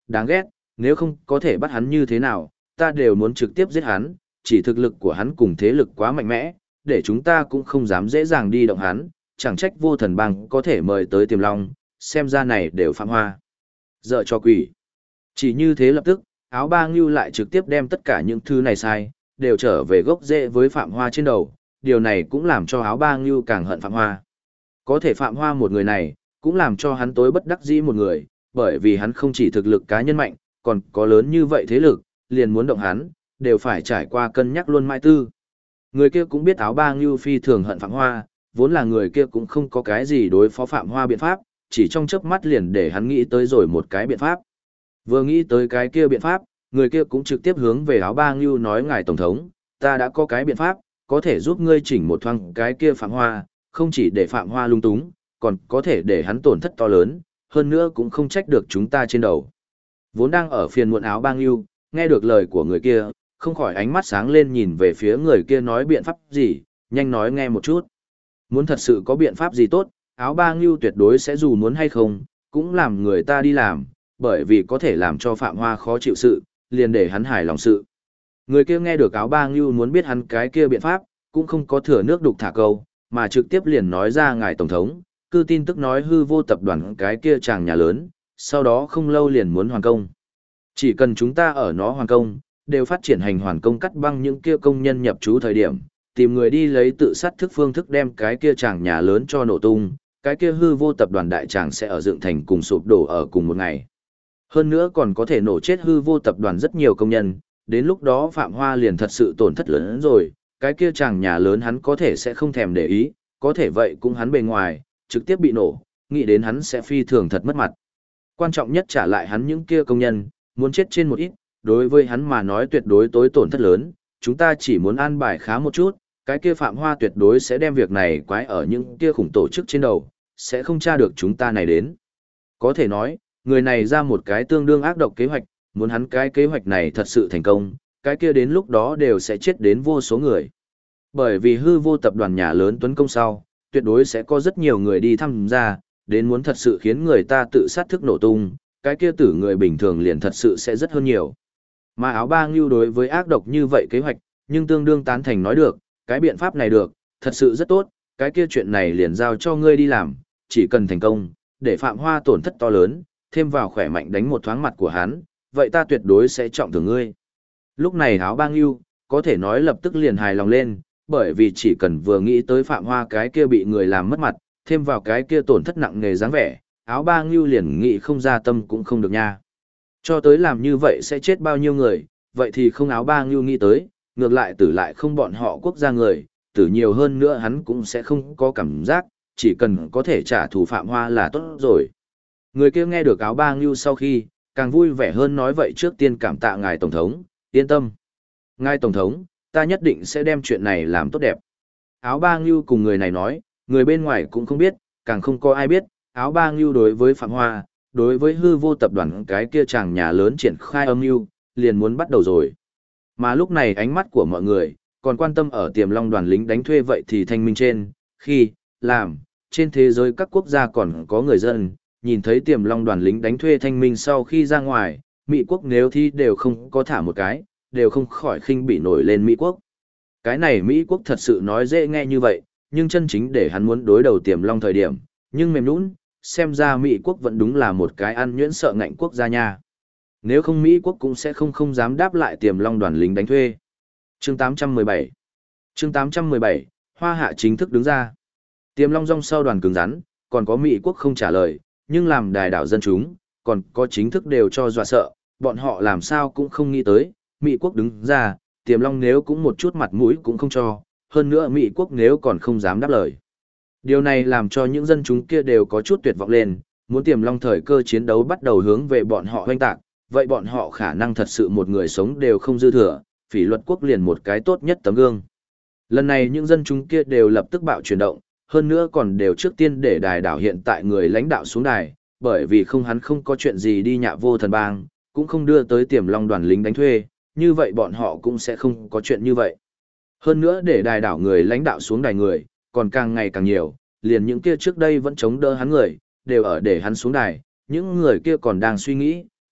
đáng ghét, nếu không có thể bắt hắn như thế nào, ta đều muốn trực tiếp giết hắn, chỉ thực lực của hắn cùng thế lực quá mạnh mẽ, để chúng ta cũng không dám dễ dàng đi động hắn, chẳng trách vô thần bang có thể mời tới Tiềm Long, xem ra này đều Phạm Hoa. Dợ cho quỷ. Chỉ như thế lập tức, áo ba ngưu lại trực tiếp đem tất cả những thứ này sai, đều trở về gốc rễ với Phạm Hoa trên đầu, điều này cũng làm cho áo ba ngưu càng hận Phạm Hoa. Có thể Phạm Hoa một người này, cũng làm cho hắn tối bất đắc dĩ một người, bởi vì hắn không chỉ thực lực cá nhân mạnh, còn có lớn như vậy thế lực, liền muốn động hắn, đều phải trải qua cân nhắc luôn mãi tư. Người kia cũng biết áo ba ngưu phi thường hận Phạm Hoa, vốn là người kia cũng không có cái gì đối phó Phạm Hoa biện pháp, chỉ trong chớp mắt liền để hắn nghĩ tới rồi một cái biện pháp. Vừa nghĩ tới cái kia biện pháp, người kia cũng trực tiếp hướng về áo ba ngưu nói ngài tổng thống, ta đã có cái biện pháp, có thể giúp ngươi chỉnh một thoáng cái kia Phạm Hoa, không chỉ để Phạm Hoa lung túng, còn có thể để hắn tổn thất to lớn, hơn nữa cũng không trách được chúng ta trên đầu. Vốn đang ở phiền muộn áo ba ngưu, nghe được lời của người kia, không khỏi ánh mắt sáng lên nhìn về phía người kia nói biện pháp gì, nhanh nói nghe một chút. Muốn thật sự có biện pháp gì tốt, áo ba ngưu tuyệt đối sẽ dù muốn hay không, cũng làm người ta đi làm, bởi vì có thể làm cho Phạm Hoa khó chịu sự, liền để hắn hài lòng sự. Người kia nghe được áo ba ngưu muốn biết hắn cái kia biện pháp, cũng không có thừa nước đục thả câu, mà trực tiếp liền nói ra ngài tổng thống, cư tin tức nói hư vô tập đoàn cái kia chàng nhà lớn, sau đó không lâu liền muốn hoàn công. Chỉ cần chúng ta ở nó hoàn công, đều phát triển hành hoàn công cắt băng những kia công nhân nhập trú thời điểm, tìm người đi lấy tự sát thức phương thức đem cái kia chàng nhà lớn cho nổ tung, cái kia hư vô tập đoàn đại tràng sẽ ở dựng thành cùng sụp đổ ở cùng một ngày. Hơn nữa còn có thể nổ chết hư vô tập đoàn rất nhiều công nhân, đến lúc đó Phạm Hoa liền thật sự tổn thất lớn rồi, cái kia chàng nhà lớn hắn có thể sẽ không thèm để ý, có thể vậy cũng hắn bề ngoài, trực tiếp bị nổ, nghĩ đến hắn sẽ phi thường thật mất mặt. Quan trọng nhất trả lại hắn những kia công nhân, muốn chết trên một ít, đối với hắn mà nói tuyệt đối tối tổn thất lớn, chúng ta chỉ muốn an bài khá một chút, cái kia Phạm Hoa tuyệt đối sẽ đem việc này quái ở những kia khủng tổ chức trên đầu, sẽ không tra được chúng ta này đến. Có thể nói, người này ra một cái tương đương ác độc kế hoạch, muốn hắn cái kế hoạch này thật sự thành công, cái kia đến lúc đó đều sẽ chết đến vô số người. Bởi vì hư vô tập đoàn nhà lớn tuấn công sau, tuyệt đối sẽ có rất nhiều người đi tham gia, đến muốn thật sự khiến người ta tự sát thức nổ tung, cái kia tử người bình thường liền thật sự sẽ rất hơn nhiều. Mà áo ba ngưu đối với ác độc như vậy kế hoạch, nhưng tương đương tán thành nói được, cái biện pháp này được, thật sự rất tốt, cái kia chuyện này liền giao cho ngươi đi làm, chỉ cần thành công, để Phạm Hoa tổn thất to lớn, thêm vào khỏe mạnh đánh một thoáng mặt của hắn, vậy ta tuyệt đối sẽ trọng thưởng ngươi. Lúc này áo ba ngưu, có thể nói lập tức liền hài lòng lên, bởi vì chỉ cần vừa nghĩ tới Phạm Hoa cái kia bị người làm mất mặt, thêm vào cái kia tổn thất nặng nề dáng vẻ, áo ba ngưu liền nghĩ không ra tâm cũng không được nha. Cho tới làm như vậy sẽ chết bao nhiêu người, vậy thì không áo ba ngưu nghĩ tới, ngược lại tử lại không bọn họ quốc gia người, tử nhiều hơn nữa hắn cũng sẽ không có cảm giác, chỉ cần có thể trả thù Phạm Hoa là tốt rồi. Người kia nghe được áo ba ngưu sau khi, càng vui vẻ hơn nói vậy trước tiên cảm tạ ngài tổng thống, yên tâm. Ngài tổng thống, ta nhất định sẽ đem chuyện này làm tốt đẹp. Áo ba ngưu cùng người này nói, người bên ngoài cũng không biết, càng không có ai biết, áo ba ngưu đối với Phạm Hoa, đối với hư vô tập đoàn cái kia chàng nhà lớn triển khai âm mưu, liền muốn bắt đầu rồi. Mà lúc này ánh mắt của mọi người, còn quan tâm ở Tiềm Long đoàn lính đánh thuê vậy thì thanh minh trên, khi, làm, trên thế giới các quốc gia còn có người dân, nhìn thấy Tiềm Long đoàn lính đánh thuê thanh minh sau khi ra ngoài, Mỹ quốc nếu thi đều không có thả một cái, đều không khỏi khinh bị nổi lên Mỹ quốc. Cái này Mỹ quốc thật sự nói dễ nghe như vậy, nhưng chân chính để hắn muốn đối đầu Tiềm Long thời điểm, nhưng mềm nũng, xem ra Mỹ quốc vẫn đúng là một cái ăn nhuyễn sợ ngạnh quốc gia nha. Nếu không Mỹ quốc cũng sẽ không dám đáp lại Tiềm Long đoàn lính đánh thuê. Chương 817 Chương 817, Hoa Hạ chính thức đứng ra. Tiềm Long rong sau đoàn cứng rắn, còn có Mỹ quốc không trả lời, nhưng làm đài đảo dân chúng, còn có chính thức đều cho dọa sợ, bọn họ làm sao cũng không nghĩ tới, Mỹ quốc đứng ra, Tiềm Long nếu cũng một chút mặt mũi cũng không cho, hơn nữa Mỹ quốc nếu còn không dám đáp lời. Điều này làm cho những dân chúng kia đều có chút tuyệt vọng lên, muốn Tiềm Long thời cơ chiến đấu bắt đầu hướng về bọn họ hoanh tạc, vậy bọn họ khả năng thật sự một người sống đều không dư thừa, Phỉ Luật quốc liền một cái tốt nhất tấm gương. Lần này những dân chúng kia đều lập tức bạo chuyển động, hơn nữa còn đều trước tiên để đài đảo hiện tại người lãnh đạo xuống đài, bởi vì không hắn không có chuyện gì đi nhạ vô thần bang, cũng không đưa tới Tiềm Long đoàn lính đánh thuê, như vậy bọn họ cũng sẽ không có chuyện như vậy. Hơn nữa để đài đảo người lãnh đạo xuống đài người, còn càng ngày càng nhiều, liền những kia trước đây vẫn chống đỡ hắn người, đều ở để hắn xuống đài, những người kia còn đang suy nghĩ,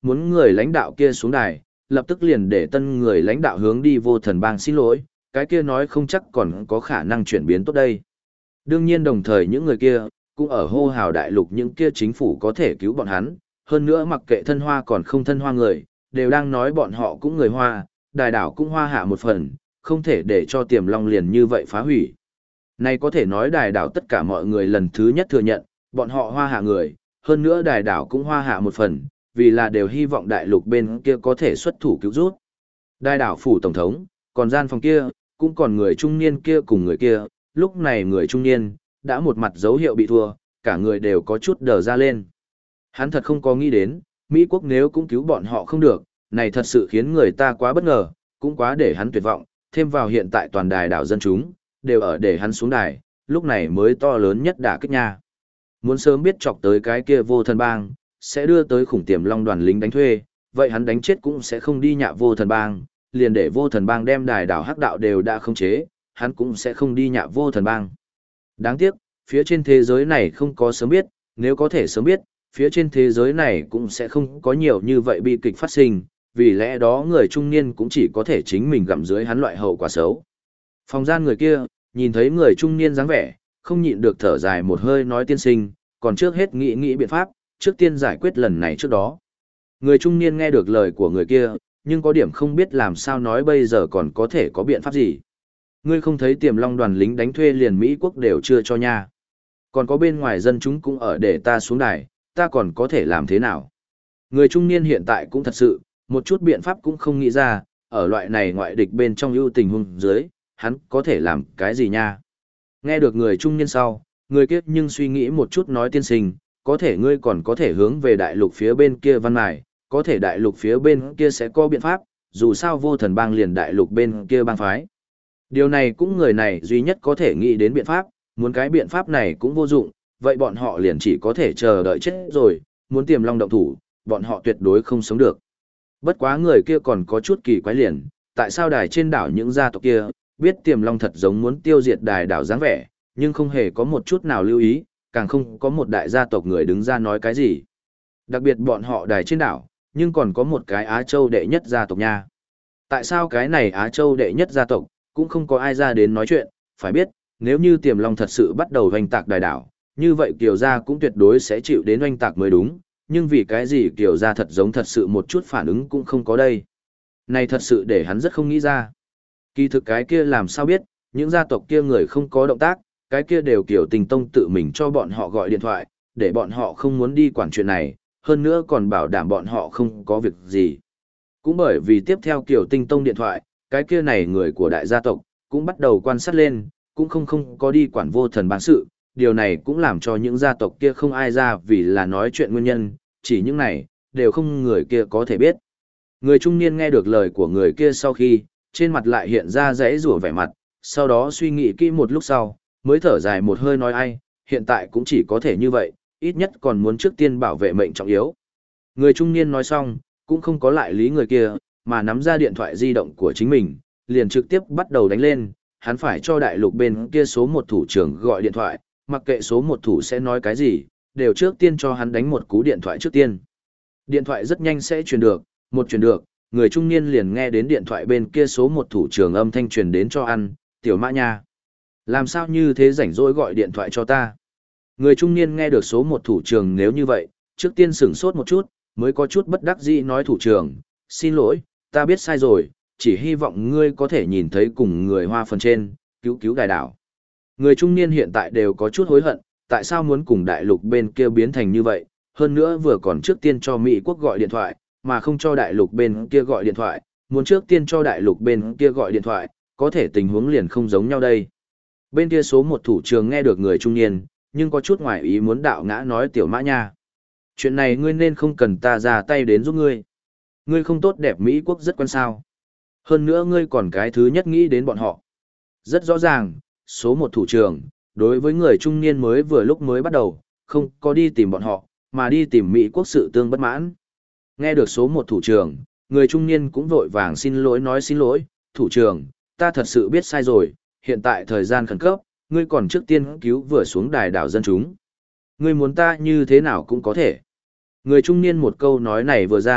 muốn người lãnh đạo kia xuống đài, lập tức liền để tân người lãnh đạo hướng đi vô thần bang xin lỗi, cái kia nói không chắc còn có khả năng chuyển biến tốt đây. Đương nhiên đồng thời những người kia, cũng ở hô hào đại lục những kia chính phủ có thể cứu bọn hắn, hơn nữa mặc kệ thân hoa còn không thân hoa người, đều đang nói bọn họ cũng người hoa, đài đảo cũng hoa hạ một phần, không thể để cho Tiềm Long liền như vậy phá hủy. Này có thể nói đài đảo tất cả mọi người lần thứ nhất thừa nhận, bọn họ hoa hạ người, hơn nữa đài đảo cũng hoa hạ một phần, vì là đều hy vọng đại lục bên kia có thể xuất thủ cứu rút. Đài đảo phủ tổng thống, còn gian phòng kia, cũng còn người trung niên kia cùng người kia, lúc này người trung niên, đã một mặt dấu hiệu bị thua, cả người đều có chút đờ ra lên. Hắn thật không có nghĩ đến, Mỹ quốc nếu cũng cứu bọn họ không được, này thật sự khiến người ta quá bất ngờ, cũng quá để hắn tuyệt vọng, thêm vào hiện tại toàn đài đảo dân chúng, đều ở để hắn xuống đài, lúc này mới to lớn nhất đả kích nha. Muốn sớm biết chọc tới cái kia vô thần bang, sẽ đưa tới khủng Tiềm Long đoàn lính đánh thuê, vậy hắn đánh chết cũng sẽ không đi nhạ vô thần bang, liền để vô thần bang đem đài đảo hắc đạo đều đã khống chế, hắn cũng sẽ không đi nhạ vô thần bang. Đáng tiếc, phía trên thế giới này không có sớm biết, nếu có thể sớm biết, phía trên thế giới này cũng sẽ không có nhiều như vậy bi kịch phát sinh, vì lẽ đó người trung niên cũng chỉ có thể chính mình gặm dưới hắn loại hậu quả xấu. Phòng gian người kia, nhìn thấy người trung niên dáng vẻ, không nhịn được thở dài một hơi nói tiên sinh, còn trước hết nghĩ biện pháp, trước tiên giải quyết lần này trước đó. Người trung niên nghe được lời của người kia, nhưng có điểm không biết làm sao nói bây giờ còn có thể có biện pháp gì. Ngươi không thấy Tiềm Long đoàn lính đánh thuê liền Mỹ quốc đều chưa cho nha. Còn có bên ngoài dân chúng cũng ở để ta xuống đài, ta còn có thể làm thế nào? Người trung niên hiện tại cũng thật sự, một chút biện pháp cũng không nghĩ ra, ở loại này ngoại địch bên trong ưu tình huống dưới, hắn có thể làm cái gì nha? Nghe được người trung niên sau, người kia nhưng suy nghĩ một chút nói tiên sinh, có thể ngươi còn có thể hướng về đại lục phía bên kia văn mài, có thể đại lục phía bên kia sẽ có biện pháp, dù sao vô thần bang liền đại lục bên kia bang phái. Điều này cũng người này duy nhất có thể nghĩ đến biện pháp, muốn cái biện pháp này cũng vô dụng, vậy bọn họ liền chỉ có thể chờ đợi chết rồi, muốn Tiềm Long động thủ, bọn họ tuyệt đối không sống được. Bất quá người kia còn có chút kỳ quái liền, tại sao đài trên đảo những gia tộc kia, biết Tiềm Long thật giống muốn tiêu diệt đài đảo dáng vẻ, nhưng không hề có một chút nào lưu ý, càng không có một đại gia tộc người đứng ra nói cái gì. Đặc biệt bọn họ đài trên đảo, nhưng còn có một cái Á Châu đệ nhất gia tộc nha. Tại sao cái này Á Châu đệ nhất gia tộc, cũng không có ai ra đến nói chuyện, phải biết, nếu như Tiềm Long thật sự bắt đầu hoành tạc đài đảo, như vậy Kiều gia cũng tuyệt đối sẽ chịu đến hoành tạc mới đúng, nhưng vì cái gì Kiều gia thật giống thật sự một chút phản ứng cũng không có đây. Này thật sự để hắn rất không nghĩ ra. Kỳ thực cái kia làm sao biết, những gia tộc kia người không có động tác, cái kia đều Kiều Tình Tông tự mình cho bọn họ gọi điện thoại, để bọn họ không muốn đi quản chuyện này, hơn nữa còn bảo đảm bọn họ không có việc gì. Cũng bởi vì tiếp theo Kiều Tinh Tông điện thoại, cái kia này người của đại gia tộc, cũng bắt đầu quan sát lên, cũng không có đi quản vô thần bang sự, điều này cũng làm cho những gia tộc kia không ai ra vì là nói chuyện nguyên nhân, chỉ những này, đều không người kia có thể biết. Người trung niên nghe được lời của người kia sau khi, trên mặt lại hiện ra rẽ rủa vẻ mặt, sau đó suy nghĩ kỹ một lúc sau, mới thở dài một hơi nói ai, hiện tại cũng chỉ có thể như vậy, ít nhất còn muốn trước tiên bảo vệ mệnh trọng yếu. Người trung niên nói xong, cũng không có lại lý người kia, mà nắm ra điện thoại di động của chính mình, liền trực tiếp bắt đầu đánh lên, hắn phải cho đại lục bên kia số một thủ trưởng gọi điện thoại, mặc kệ số một thủ sẽ nói cái gì, đều trước tiên cho hắn đánh một cú điện thoại trước tiên. Điện thoại rất nhanh sẽ truyền được, một truyền được, người trung niên liền nghe đến điện thoại bên kia số một thủ trưởng âm thanh truyền đến cho ăn, tiểu mã nha. Làm sao như thế rảnh rỗi gọi điện thoại cho ta? Người trung niên nghe được số một thủ trưởng nếu như vậy, trước tiên sửng sốt một chút, mới có chút bất đắc dĩ nói thủ trưởng, xin lỗi, ta biết sai rồi, chỉ hy vọng ngươi có thể nhìn thấy cùng người Hoa phần trên, cứu đài đảo. Người trung niên hiện tại đều có chút hối hận, tại sao muốn cùng đại lục bên kia biến thành như vậy, hơn nữa vừa còn trước tiên cho Mỹ quốc gọi điện thoại, mà không cho đại lục bên kia gọi điện thoại, muốn trước tiên cho đại lục bên kia gọi điện thoại, có thể tình huống liền không giống nhau đây. Bên kia số một thủ trưởng nghe được người trung niên, nhưng có chút ngoài ý muốn đạo ngã nói tiểu mã nha. Chuyện này ngươi nên không cần ta ra tay đến giúp ngươi. Ngươi không tốt đẹp Mỹ quốc rất quan sao. Hơn nữa ngươi còn cái thứ nhất nghĩ đến bọn họ. Rất rõ ràng, số một thủ trưởng, đối với người trung niên mới vừa lúc mới bắt đầu, không có đi tìm bọn họ, mà đi tìm Mỹ quốc sự tương bất mãn. Nghe được số một thủ trưởng, người trung niên cũng vội vàng xin lỗi nói xin lỗi, thủ trưởng, ta thật sự biết sai rồi, hiện tại thời gian khẩn cấp, ngươi còn trước tiên cứu vừa xuống đài đảo dân chúng. Ngươi muốn ta như thế nào cũng có thể. Người trung niên một câu nói này vừa ra,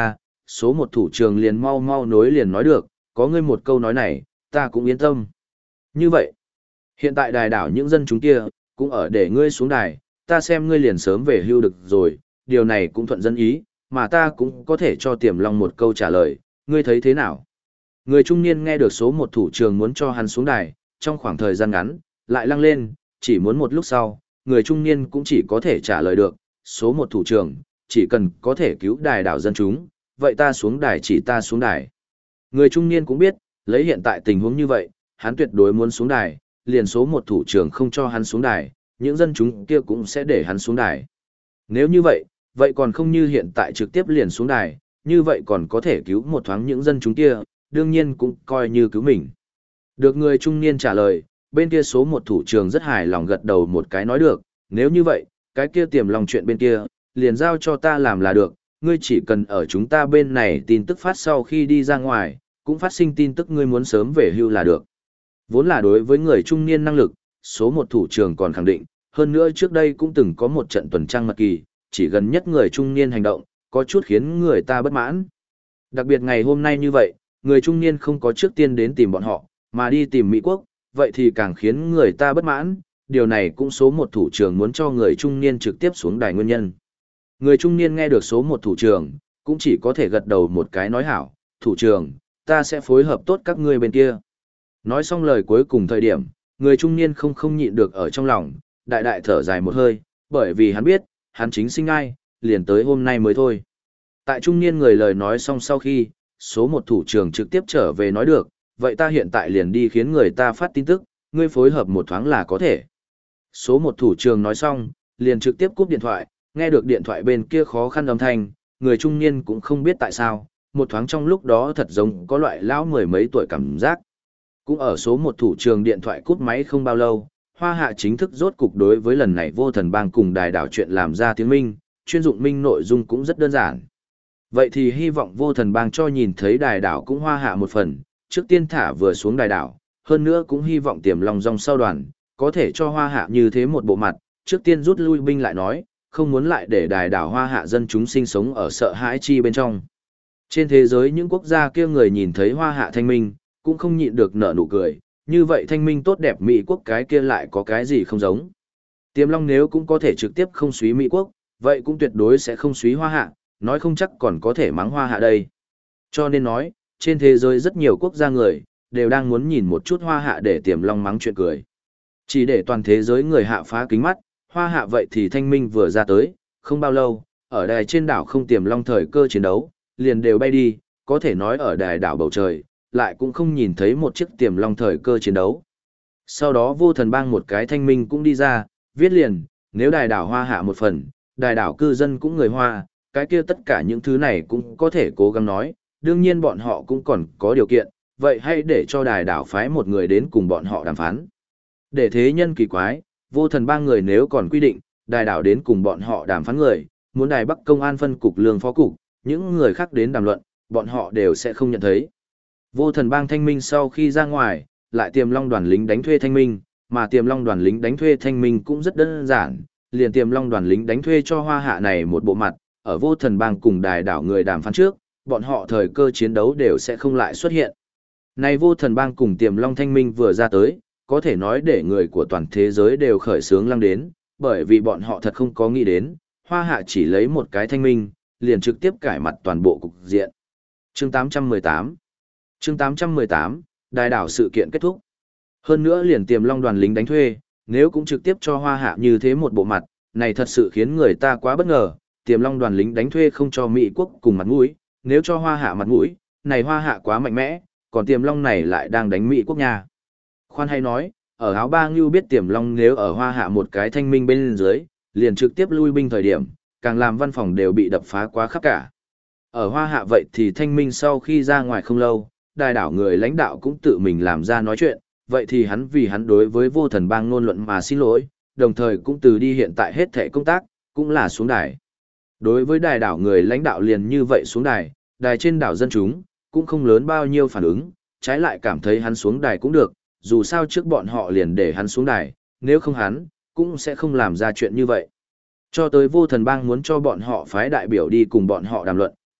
số một thủ trưởng liền mau mau nối liền nói được, có ngươi một câu nói này, ta cũng yên tâm. Như vậy, hiện tại đài đảo những dân chúng kia, cũng ở để ngươi xuống đài, ta xem ngươi liền sớm về hưu được rồi, điều này cũng thuận dân ý, mà ta cũng có thể cho Tiềm Long một câu trả lời, ngươi thấy thế nào? Người trung niên nghe được số một thủ trưởng muốn cho hắn xuống đài, trong khoảng thời gian ngắn, lại lăng lên, chỉ muốn một lúc sau, người trung niên cũng chỉ có thể trả lời được, số một thủ trưởng, chỉ cần có thể cứu đài đảo dân chúng, vậy ta xuống đài chỉ ta xuống đài. Người trung niên cũng biết, lấy hiện tại tình huống như vậy, hắn tuyệt đối muốn xuống đài, liền số một thủ trưởng không cho hắn xuống đài, những dân chúng kia cũng sẽ để hắn xuống đài. Nếu như vậy, vậy còn không như hiện tại trực tiếp liền xuống đài, như vậy còn có thể cứu một thoáng những dân chúng kia, đương nhiên cũng coi như cứu mình. Được người trung niên trả lời, bên kia số một thủ trưởng rất hài lòng gật đầu một cái nói được, nếu như vậy, cái kia Tiềm Long chuyện bên kia, liền giao cho ta làm là được, ngươi chỉ cần ở chúng ta bên này tin tức phát sau khi đi ra ngoài, cũng phát sinh tin tức ngươi muốn sớm về hưu là được. Vốn là đối với người trung niên năng lực, số một thủ trưởng còn khẳng định, hơn nữa trước đây cũng từng có một trận tuần trăng mật kỳ, chỉ gần nhất người trung niên hành động, có chút khiến người ta bất mãn. Đặc biệt ngày hôm nay như vậy, người trung niên không có trước tiên đến tìm bọn họ, mà đi tìm Mỹ Quốc, vậy thì càng khiến người ta bất mãn, điều này cũng số một thủ trưởng muốn cho người trung niên trực tiếp xuống đài nguyên nhân. Người trung niên nghe được số một thủ trưởng, cũng chỉ có thể gật đầu một cái nói hảo, thủ trưởng, ta sẽ phối hợp tốt các ngươi bên kia. Nói xong lời cuối cùng thời điểm, người trung niên không nhịn được ở trong lòng, đại đại thở dài một hơi, bởi vì hắn biết, hắn chính sinh ai, liền tới hôm nay mới thôi. Tại trung niên người lời nói xong sau khi, số một thủ trưởng trực tiếp trở về nói được, vậy ta hiện tại liền đi khiến người ta phát tin tức, ngươi phối hợp một thoáng là có thể. Số một thủ trưởng nói xong, liền trực tiếp cúp điện thoại, nghe được điện thoại bên kia khó khăn âm thanh, người trung niên cũng không biết tại sao, một thoáng trong lúc đó thật giống có loại lão mười mấy tuổi cảm giác. Cũng ở số một thủ trưởng điện thoại cúp máy không bao lâu, Hoa Hạ chính thức rốt cục đối với lần này Vô Thần Bang cùng đài đảo chuyện làm ra tiếng minh, chuyên dụng minh nội dung cũng rất đơn giản. Vậy thì hy vọng Vô Thần Bang cho nhìn thấy đài đảo cũng Hoa Hạ một phần, trước tiên thả vừa xuống đài đảo, hơn nữa cũng hy vọng Tiềm Long dòng sau đoàn, có thể cho Hoa Hạ như thế một bộ mặt, trước tiên rút lui binh lại nói, không muốn lại để đài đảo Hoa Hạ dân chúng sinh sống ở sợ hãi chi bên trong. Trên thế giới những quốc gia kia người nhìn thấy Hoa Hạ thanh minh, cũng không nhịn được nở nụ cười, như vậy thanh minh tốt đẹp Mỹ quốc cái kia lại có cái gì không giống. Tiềm Long nếu cũng có thể trực tiếp không suý Mỹ quốc, vậy cũng tuyệt đối sẽ không suý Hoa Hạ, nói không chắc còn có thể mắng Hoa Hạ đây. Cho nên nói, trên thế giới rất nhiều quốc gia người, đều đang muốn nhìn một chút Hoa Hạ để Tiềm Long mắng chuyện cười. Chỉ để toàn thế giới người hạ phá kính mắt, Hoa Hạ vậy thì thanh minh vừa ra tới, không bao lâu, ở đài trên đảo không Tiềm Long thời cơ chiến đấu, liền đều bay đi, có thể nói ở đài đảo bầu trời, lại cũng không nhìn thấy một chiếc Tiềm Long thời cơ chiến đấu. Sau đó Vô Thần Bang một cái thanh minh cũng đi ra, viết liền, nếu đài đảo Hoa Hạ một phần, đài đảo cư dân cũng người Hoa, cái kia tất cả những thứ này cũng có thể cố gắng nói, đương nhiên bọn họ cũng còn có điều kiện, vậy hãy để cho đài đảo phái một người đến cùng bọn họ đàm phán. Để thế nhân kỳ quái, Vô Thần Bang người nếu còn quy định, đài đảo đến cùng bọn họ đàm phán người, muốn đài Bắc Công an phân cục lương phó cục, những người khác đến đàm luận, bọn họ đều sẽ không nhận thấy. Vô Thần Bang thanh minh sau khi ra ngoài, lại Tiềm Long đoàn lính đánh thuê thanh minh, mà Tiềm Long đoàn lính đánh thuê thanh minh cũng rất đơn giản, liền Tiềm Long đoàn lính đánh thuê cho Hoa Hạ này một bộ mặt, ở Vô Thần Bang cùng đài đảo người đàm phán trước, bọn họ thời cơ chiến đấu đều sẽ không lại xuất hiện. Này Vô Thần Bang cùng Tiềm Long thanh minh vừa ra tới, có thể nói để người của toàn thế giới đều khởi sướng lăng đến, bởi vì bọn họ thật không có nghĩ đến, Hoa Hạ chỉ lấy một cái thanh minh, liền trực tiếp cải mặt toàn bộ cục diện. Chương 818 Chương 818, đài đảo sự kiện kết thúc. Hơn nữa liền Tiềm Long đoàn lính đánh thuê, nếu cũng trực tiếp cho Hoa Hạ như thế một bộ mặt, này thật sự khiến người ta quá bất ngờ, Tiềm Long đoàn lính đánh thuê không cho Mỹ quốc cùng mặt mũi, nếu cho Hoa Hạ mặt mũi, này Hoa Hạ quá mạnh mẽ, còn Tiềm Long này lại đang đánh Mỹ quốc nhà. Khoan hay nói, ở Áo Ba Ngưu biết Tiềm Long nếu ở Hoa Hạ một cái thanh minh bên dưới, liền trực tiếp lui binh thời điểm, càng làm văn phòng đều bị đập phá quá khắp cả. Ở Hoa Hạ vậy thì thanh minh sau khi ra ngoài không lâu, đài đảo người lãnh đạo cũng tự mình làm ra nói chuyện, vậy thì hắn vì hắn đối với Vô Thần Bang ngôn luận mà xin lỗi, đồng thời cũng từ đi hiện tại hết thảy công tác, cũng là xuống đài. Đối với đài đảo người lãnh đạo liền như vậy xuống đài, đài trên đảo dân chúng, cũng không lớn bao nhiêu phản ứng, trái lại cảm thấy hắn xuống đài cũng được, dù sao trước bọn họ liền để hắn xuống đài, nếu không hắn, cũng sẽ không làm ra chuyện như vậy. Cho tới Vô Thần Bang muốn cho bọn họ phái đại biểu đi cùng bọn họ đàm luận,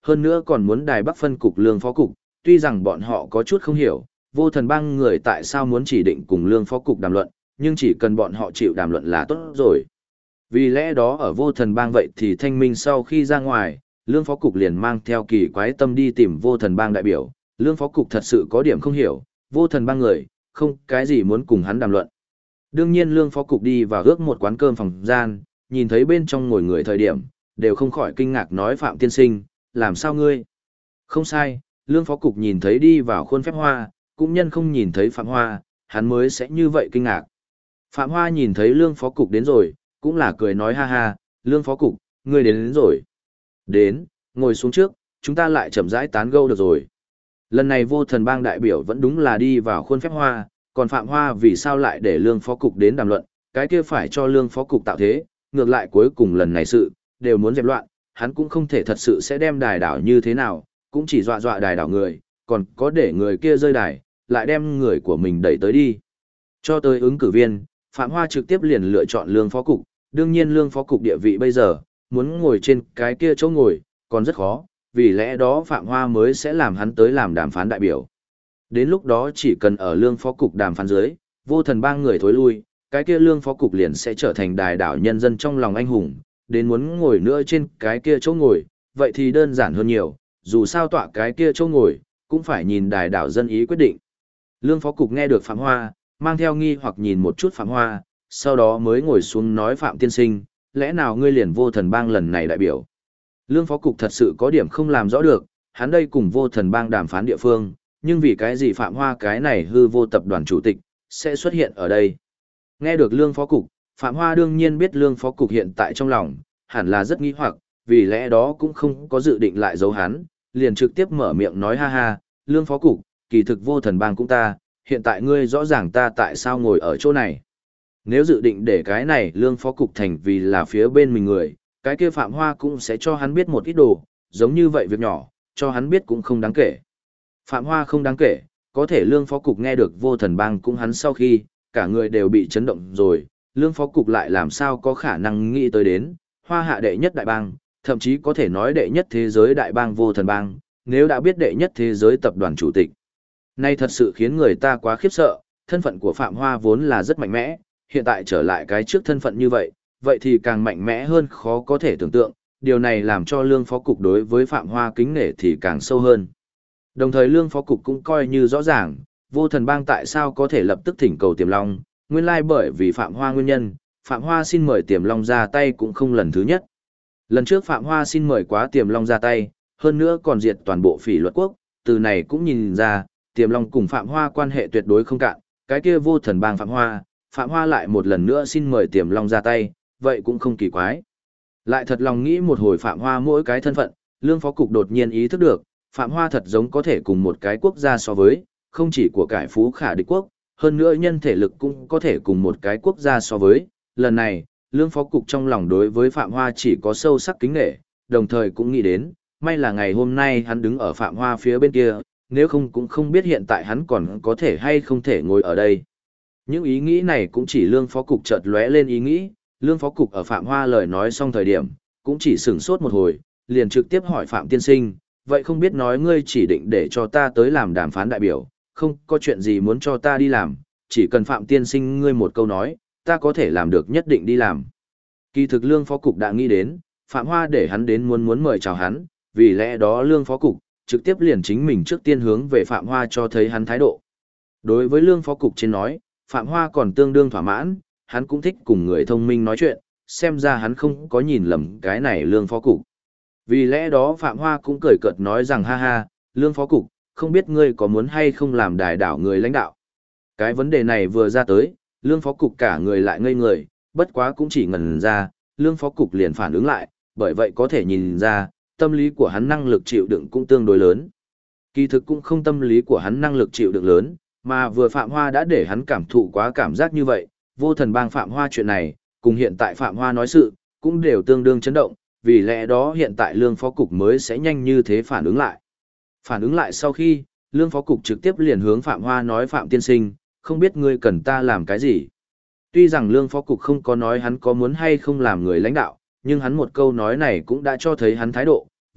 hơn nữa còn muốn đài bắc phân cục lương phó cục, tuy rằng bọn họ có chút không hiểu, vô thần bang người tại sao muốn chỉ định cùng lương phó cục đàm luận, nhưng chỉ cần bọn họ chịu đàm luận là tốt rồi. Vì lẽ đó ở vô thần bang vậy thì thanh minh sau khi ra ngoài, lương phó cục liền mang theo kỳ quái tâm đi tìm vô thần bang đại biểu, lương phó cục thật sự có điểm không hiểu, vô thần bang người, không cái gì muốn cùng hắn đàm luận. Đương nhiên lương phó cục đi vào ước một quán cơm phòng gian, nhìn thấy bên trong ngồi người thời điểm, đều không khỏi kinh ngạc nói Phạm tiên sinh, làm sao ngươi? Không sai, lương phó cục nhìn thấy đi vào khuôn phép hoa, cũng nhân không nhìn thấy Phạm Hoa, hắn mới sẽ như vậy kinh ngạc. Phạm Hoa nhìn thấy lương phó cục đến rồi, cũng là cười nói ha ha, lương phó cục, ngươi đến rồi. Đến, ngồi xuống trước, chúng ta lại chậm rãi tán gẫu được rồi. Lần này vô thần bang đại biểu vẫn đúng là đi vào khuôn phép hoa, còn Phạm Hoa vì sao lại để lương phó cục đến đàm luận, cái kia phải cho lương phó cục tạo thế, ngược lại cuối cùng lần này sự, đều muốn dẹp loạn, hắn cũng không thể thật sự sẽ đem đài đảo như thế nào, cũng chỉ dọa dọa đài đảo người, còn có để người kia rơi đài, lại đem người của mình đẩy tới đi. Cho tới ứng cử viên, Phạm Hoa trực tiếp liền lựa chọn lương phó cục, đương nhiên lương phó cục địa vị bây giờ, muốn ngồi trên cái kia chỗ ngồi, còn rất khó, vì lẽ đó Phạm Hoa mới sẽ làm hắn tới làm đàm phán đại biểu. Đến lúc đó chỉ cần ở lương phó cục đàm phán dưới, vô thần bang người thối lui, cái kia lương phó cục liền sẽ trở thành đài đảo nhân dân trong lòng anh hùng, đến muốn ngồi nữa trên cái kia chỗ ngồi, vậy thì đơn giản hơn nhiều, dù sao tọa cái kia chỗ ngồi, cũng phải nhìn đài đảo dân ý quyết định. Lương phó cục nghe được Phạm Hoa, mang theo nghi hoặc nhìn một chút Phạm Hoa, sau đó mới ngồi xuống nói Phạm tiên sinh, lẽ nào ngươi liền vô thần bang lần này đại biểu? Lương phó cục thật sự có điểm không làm rõ được, hắn đây cùng vô thần bang đàm phán địa phương, nhưng vì cái gì Phạm Hoa cái này hư vô tập đoàn chủ tịch, sẽ xuất hiện ở đây? Nghe được lương phó cục, Phạm Hoa đương nhiên biết lương phó cục hiện tại trong lòng, hẳn là rất nghi hoặc, vì lẽ đó cũng không có dự định lại giấu hắn, liền trực tiếp mở miệng nói ha ha, lương phó cục, kỳ thực vô thần bang cũng ta, hiện tại ngươi rõ ràng ta tại sao ngồi ở chỗ này. Nếu dự định để cái này lương phó cục thành vì là phía bên mình người, cái kia Phạm Hoa cũng sẽ cho hắn biết một ít đồ, giống như vậy việc nhỏ, cho hắn biết cũng không đáng kể. Phạm Hoa không đáng kể, có thể lương phó cục nghe được vô thần bang cũng hắn sau khi, cả người đều bị chấn động rồi, lương phó cục lại làm sao có khả năng nghĩ tới đến, Hoa hạ đệ nhất đại bang, thậm chí có thể nói đệ nhất thế giới đại bang vô thần bang, nếu đã biết đệ nhất thế giới tập đoàn chủ tịch. Nay thật sự khiến người ta quá khiếp sợ, thân phận của Phạm Hoa vốn là rất mạnh mẽ, hiện tại trở lại cái trước thân phận như vậy, vậy thì càng mạnh mẽ hơn khó có thể tưởng tượng, điều này làm cho lương phó cục đối với Phạm Hoa kính nể thì càng sâu hơn. Đồng thời lương phó cục cũng coi như rõ ràng, vô thần bang tại sao có thể lập tức thỉnh cầu Tiềm Long, nguyên lai bởi vì Phạm Hoa nguyên nhân, Phạm Hoa xin mời Tiềm Long ra tay cũng không lần thứ nhất. Lần trước Phạm Hoa xin mời quá Tiềm Long ra tay, hơn nữa còn diệt toàn bộ Phỉ Luật quốc, từ này cũng nhìn ra, Tiềm Long cùng Phạm Hoa quan hệ tuyệt đối không cạn, cái kia vô thần bang Phạm Hoa lại một lần nữa xin mời Tiềm Long ra tay, vậy cũng không kỳ quái. Lại thật lòng nghĩ một hồi Phạm Hoa mỗi cái thân phận, lương phó cục đột nhiên ý thức được, Phạm Hoa thật giống có thể cùng một cái quốc gia so với, không chỉ của cải phú khả địch quốc, hơn nữa nhân thể lực cũng có thể cùng một cái quốc gia so với. Lần này, lương phó cục trong lòng đối với Phạm Hoa chỉ có sâu sắc kính nể, đồng thời cũng nghĩ đến, may là ngày hôm nay hắn đứng ở Phạm Hoa phía bên kia, nếu không cũng không biết hiện tại hắn còn có thể hay không thể ngồi ở đây. Những ý nghĩ này cũng chỉ lương phó cục chợt lóe lên ý nghĩ, lương phó cục ở Phạm Hoa lời nói xong thời điểm, cũng chỉ sửng sốt một hồi, liền trực tiếp hỏi Phạm tiên sinh, vậy không biết nói ngươi chỉ định để cho ta tới làm đàm phán đại biểu, không có chuyện gì muốn cho ta đi làm, chỉ cần Phạm tiên sinh ngươi một câu nói, ta có thể làm được nhất định đi làm. Kỳ thực lương phó cục đã nghĩ đến, Phạm Hoa để hắn đến muốn mời chào hắn, vì lẽ đó lương phó cục trực tiếp liền chính mình trước tiên hướng về Phạm Hoa cho thấy hắn thái độ. Đối với lương phó cục trên nói, Phạm Hoa còn tương đương thỏa mãn, hắn cũng thích cùng người thông minh nói chuyện, xem ra hắn không có nhìn lầm cái này lương phó cục. Vì lẽ đó Phạm Hoa cũng cười cợt nói rằng ha ha, lương phó cục, không biết ngươi có muốn hay không làm đài đảo người lãnh đạo. Cái vấn đề này vừa ra tới, lương phó cục cả người lại ngây người, bất quá cũng chỉ ngần ra, lương phó cục liền phản ứng lại, bởi vậy có thể nhìn ra, tâm lý của hắn năng lực chịu đựng cũng tương đối lớn. Kỳ thực cũng không tâm lý của hắn năng lực chịu đựng lớn, mà vừa Phạm Hoa đã để hắn cảm thụ quá cảm giác như vậy, vô thần bang Phạm Hoa chuyện này, cùng hiện tại Phạm Hoa nói sự, cũng đều tương đương chấn động, vì lẽ đó hiện tại lương phó cục mới sẽ nhanh như thế phản ứng lại. Phản ứng lại sau khi, lương phó cục trực tiếp liền hướng Phạm Hoa nói Phạm tiên sinh, không biết ngươi cần ta làm cái gì. Tuy rằng lương phó cục không có nói hắn có muốn hay không làm người lãnh đạo, nhưng hắn một câu nói này cũng đã cho thấy hắn thái độ,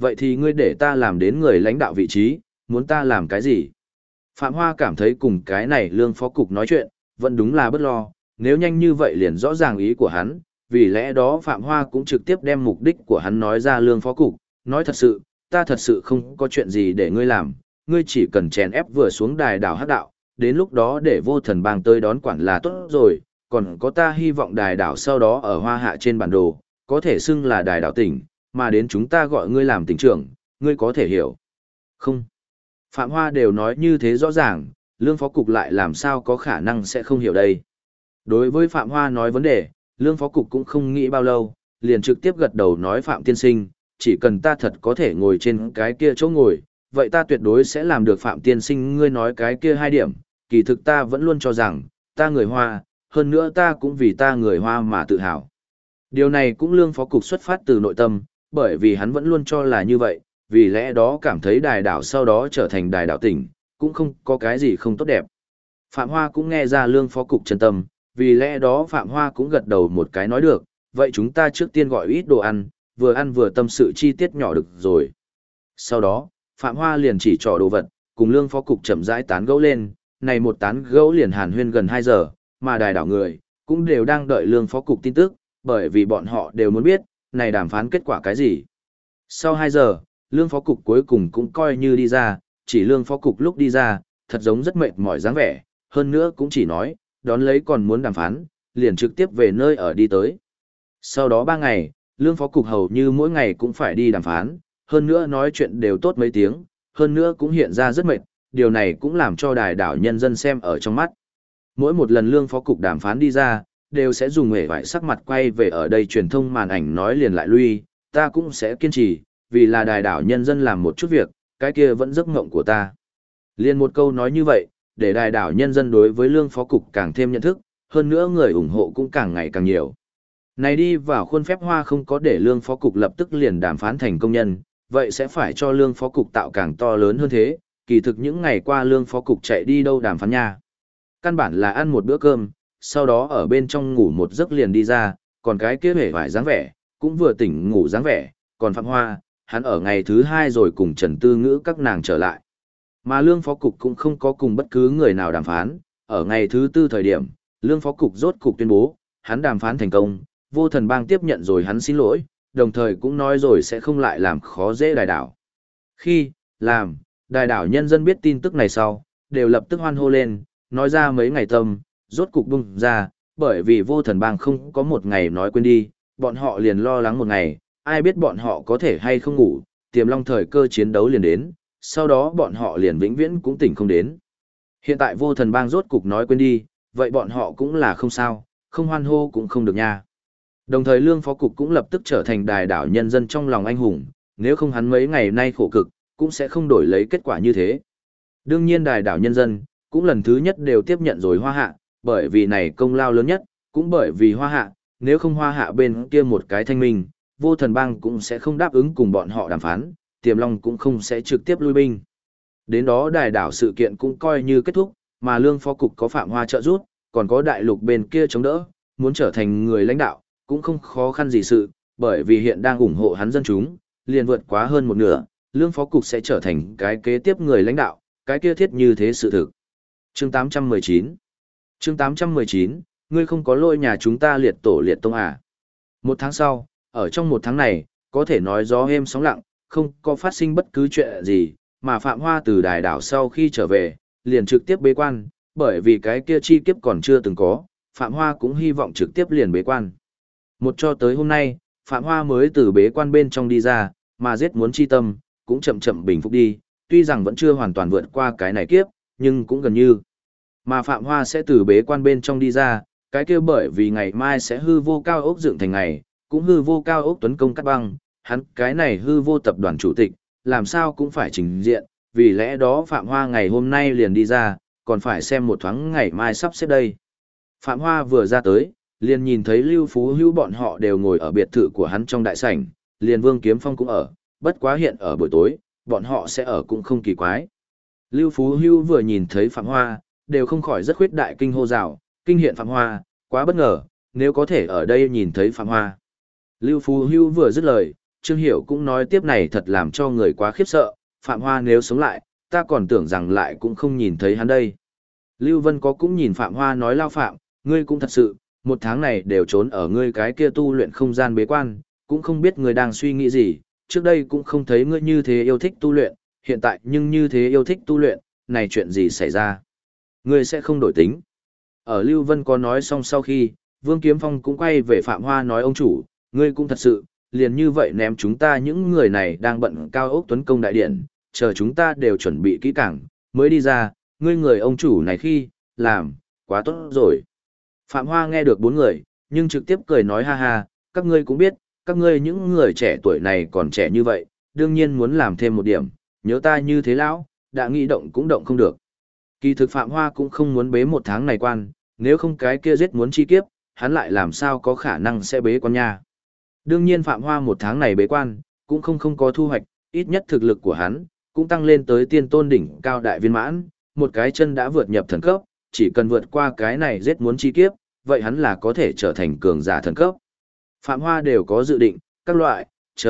vậy thì ngươi để ta làm đến người lãnh đạo vị trí, muốn ta làm cái gì? Phạm Hoa cảm thấy cùng cái này lương phó cục nói chuyện, vẫn đúng là bất lo, nếu nhanh như vậy liền rõ ràng ý của hắn, vì lẽ đó Phạm Hoa cũng trực tiếp đem mục đích của hắn nói ra lương phó cục, nói thật sự, ta thật sự không có chuyện gì để ngươi làm, ngươi chỉ cần chèn ép vừa xuống đài đảo hắc đạo, đến lúc đó để vô thần bang tới đón quản là tốt rồi, còn có ta hy vọng đài đảo sau đó ở Hoa Hạ trên bản đồ, có thể xưng là đài đảo tỉnh, mà đến chúng ta gọi ngươi làm tỉnh trưởng, ngươi có thể hiểu. Không. Phạm Hoa đều nói như thế rõ ràng, lương phó cục lại làm sao có khả năng sẽ không hiểu đây. Đối với Phạm Hoa nói vấn đề, lương phó cục cũng không nghĩ bao lâu, liền trực tiếp gật đầu nói Phạm tiên sinh, chỉ cần ta thật có thể ngồi trên cái kia chỗ ngồi, vậy ta tuyệt đối sẽ làm được. Phạm tiên sinh ngươi nói cái kia 2 điểm, kỳ thực ta vẫn luôn cho rằng, ta người Hoa, hơn nữa ta cũng vì ta người Hoa mà tự hào. Điều này cũng lương phó cục xuất phát từ nội tâm, bởi vì hắn vẫn luôn cho là như vậy, vì lẽ đó cảm thấy đài đảo sau đó trở thành đài đảo tỉnh, cũng không có cái gì không tốt đẹp. Phạm Hoa cũng nghe ra lương phó cục chân tâm, vì lẽ đó Phạm Hoa cũng gật đầu một cái nói được, vậy chúng ta trước tiên gọi ít đồ ăn vừa tâm sự chi tiết nhỏ được rồi. Sau đó, Phạm Hoa liền chỉ trò đồ vật, cùng lương phó cục chậm rãi tán gẫu lên, này một tán gẫu liền hàn huyên gần 2 giờ, mà đài đảo người, cũng đều đang đợi lương phó cục tin tức, bởi vì bọn họ đều muốn biết, này đàm phán kết quả cái gì. Sau 2 giờ, lương phó cục cuối cùng cũng coi như đi ra, chỉ lương phó cục lúc đi ra, thật giống rất mệt mỏi dáng vẻ, hơn nữa cũng chỉ nói, đón lấy còn muốn đàm phán, liền trực tiếp về nơi ở đi tới. Sau đó 3 ngày, lương phó cục hầu như mỗi ngày cũng phải đi đàm phán, hơn nữa nói chuyện đều tốt mấy tiếng, hơn nữa cũng hiện ra rất mệt, điều này cũng làm cho đài đảo nhân dân xem ở trong mắt. Mỗi một lần lương phó cục đàm phán đi ra, đều sẽ dùng hề vải sắc mặt quay về ở đây truyền thông màn ảnh nói liền lại lui, ta cũng sẽ kiên trì, vì là đài đảo nhân dân làm một chút việc, cái kia vẫn giấc mộng của ta. Liên một câu nói như vậy, để đài đảo nhân dân đối với lương phó cục càng thêm nhận thức, hơn nữa người ủng hộ cũng càng ngày càng nhiều. Này đi vào khuôn phép Hoa không có để lương phó cục lập tức liền đàm phán thành công nhân, vậy sẽ phải cho lương phó cục tạo càng to lớn hơn thế, kỳ thực những ngày qua lương phó cục chạy đi đâu đàm phán nha. Căn bản là ăn một bữa cơm, sau đó ở bên trong ngủ một giấc liền đi ra, còn cái kia hề vải dáng vẻ, cũng vừa tỉnh ngủ dáng vẻ, còn Phạm Hoa, hắn ở ngày thứ 2 rồi cùng Trần Tư Ngữ các nàng trở lại. Mà lương phó cục cũng không có cùng bất cứ người nào đàm phán, ở ngày thứ 4 thời điểm, lương phó cục rốt cục tuyên bố, hắn đàm phán thành công, vô thần bang tiếp nhận rồi hắn xin lỗi, đồng thời cũng nói rồi sẽ không lại làm khó dễ đài đảo. Khi, đài đảo nhân dân biết tin tức này sau, đều lập tức hoan hô lên, nói ra mấy ngày tâm, rốt cục bung ra, bởi vì vô thần bang không có một ngày nói quên đi, bọn họ liền lo lắng một ngày, ai biết bọn họ có thể hay không ngủ, tiềm long thời cơ chiến đấu liền đến, sau đó bọn họ liền vĩnh viễn cũng tỉnh không đến. Hiện tại vô thần bang rốt cục nói quên đi, vậy bọn họ cũng là không sao, không hoan hô cũng không được nha. Đồng thời lương phó cục cũng lập tức trở thành đài đảo nhân dân trong lòng anh hùng, nếu không hắn mấy ngày nay khổ cực, cũng sẽ không đổi lấy kết quả như thế. Đương nhiên đài đảo nhân dân, cũng lần thứ nhất đều tiếp nhận rồi Hoa Hạ, bởi vì này công lao lớn nhất, cũng bởi vì Hoa Hạ, nếu không Hoa Hạ bên kia một cái thanh minh, vô thần bang cũng sẽ không đáp ứng cùng bọn họ đàm phán, tiềm long cũng không sẽ trực tiếp lui binh. Đến đó đài đảo sự kiện cũng coi như kết thúc, mà lương phó cục có Phạm Hoa trợ giúp, còn có đại lục bên kia chống đỡ, muốn trở thành người lãnh đạo, cũng không khó khăn gì sự, bởi vì hiện đang ủng hộ hắn dân chúng, liền vượt quá hơn một nửa, lương phó cục sẽ trở thành cái kế tiếp người lãnh đạo, cái kia thiết như thế sự thực. Chương 819 ngươi không có lỗi nhà chúng ta liệt tổ liệt tông à. Một tháng sau, ở trong một tháng này, có thể nói gió êm sóng lặng, không có phát sinh bất cứ chuyện gì, mà Phạm Hoa từ đài đảo sau khi trở về, liền trực tiếp bế quan, bởi vì cái kia chi kiếp còn chưa từng có, Phạm Hoa cũng hy vọng trực tiếp liền bế quan. Một cho tới hôm nay, Phạm Hoa mới từ bế quan bên trong đi ra, mà giết muốn chi tâm, cũng chậm chậm bình phục đi, tuy rằng vẫn chưa hoàn toàn vượt qua cái này kiếp, nhưng cũng gần như. Mà Phạm Hoa sẽ từ bế quan bên trong đi ra, cái kia bởi vì ngày mai sẽ hư vô cao ốc dựng thành ngày, cũng hư vô cao ốc tuấn công cắt băng, hắn cái này hư vô tập đoàn chủ tịch, làm sao cũng phải trình diện, vì lẽ đó Phạm Hoa ngày hôm nay liền đi ra, còn phải xem một thoáng ngày mai sắp xếp đây. Phạm Hoa vừa ra tới, liền nhìn thấy Lưu Phú Hữu bọn họ đều ngồi ở biệt thự của hắn trong đại sảnh, liền Vương Kiếm Phong cũng ở, bất quá hiện ở buổi tối, bọn họ sẽ ở cũng không kỳ quái. Lưu Phú Hữu vừa nhìn thấy Phạm Hoa, đều không khỏi rất khuyết đại kinh hô rào, kinh hiện Phạm Hoa, quá bất ngờ, nếu có thể ở đây nhìn thấy Phạm Hoa. Lưu Phú Hữu vừa dứt lời, Trương Hiểu cũng nói tiếp này thật làm cho người quá khiếp sợ, Phạm Hoa nếu sống lại, ta còn tưởng rằng lại cũng không nhìn thấy hắn đây. Lưu Vân có cũng nhìn Phạm Hoa nói lao Phạm, ngươi cũng thật sự, một tháng này đều trốn ở ngươi cái kia tu luyện không gian bế quan, cũng không biết ngươi đang suy nghĩ gì, trước đây cũng không thấy ngươi như thế yêu thích tu luyện, hiện tại nhưng như thế yêu thích tu luyện, này chuyện gì xảy ra? Ngươi sẽ không đổi tính. Ở Lưu Vân có nói xong sau khi, Vương Kiếm Phong cũng quay về Phạm Hoa nói ông chủ, ngươi cũng thật sự, liền như vậy ném chúng ta những người này đang bận cao ốc tuấn công đại điện, chờ chúng ta đều chuẩn bị kỹ càng, mới đi ra, ngươi người ông chủ này khi, làm, quá tốt rồi. Phạm Hoa nghe được bốn người, nhưng trực tiếp cười nói ha ha, các ngươi cũng biết, các ngươi những người trẻ tuổi này còn trẻ như vậy, đương nhiên muốn làm thêm một điểm, nhớ ta như thế lão, đã nghĩ động cũng động không được. Kỳ thực Phạm Hoa cũng không muốn bế một tháng này quan, nếu không cái kia giết muốn chi kiếp, hắn lại làm sao có khả năng sẽ bế quan nha. Đương nhiên Phạm Hoa một tháng này bế quan, cũng không có thu hoạch, ít nhất thực lực của hắn, cũng tăng lên tới tiên tôn đỉnh cao đại viên mãn, một cái chân đã vượt nhập thần cấp, chỉ cần vượt qua cái này giết muốn chi kiếp, vậy hắn là có thể trở thành cường giả thần cấp. Phạm Hoa đều có dự định, các loại,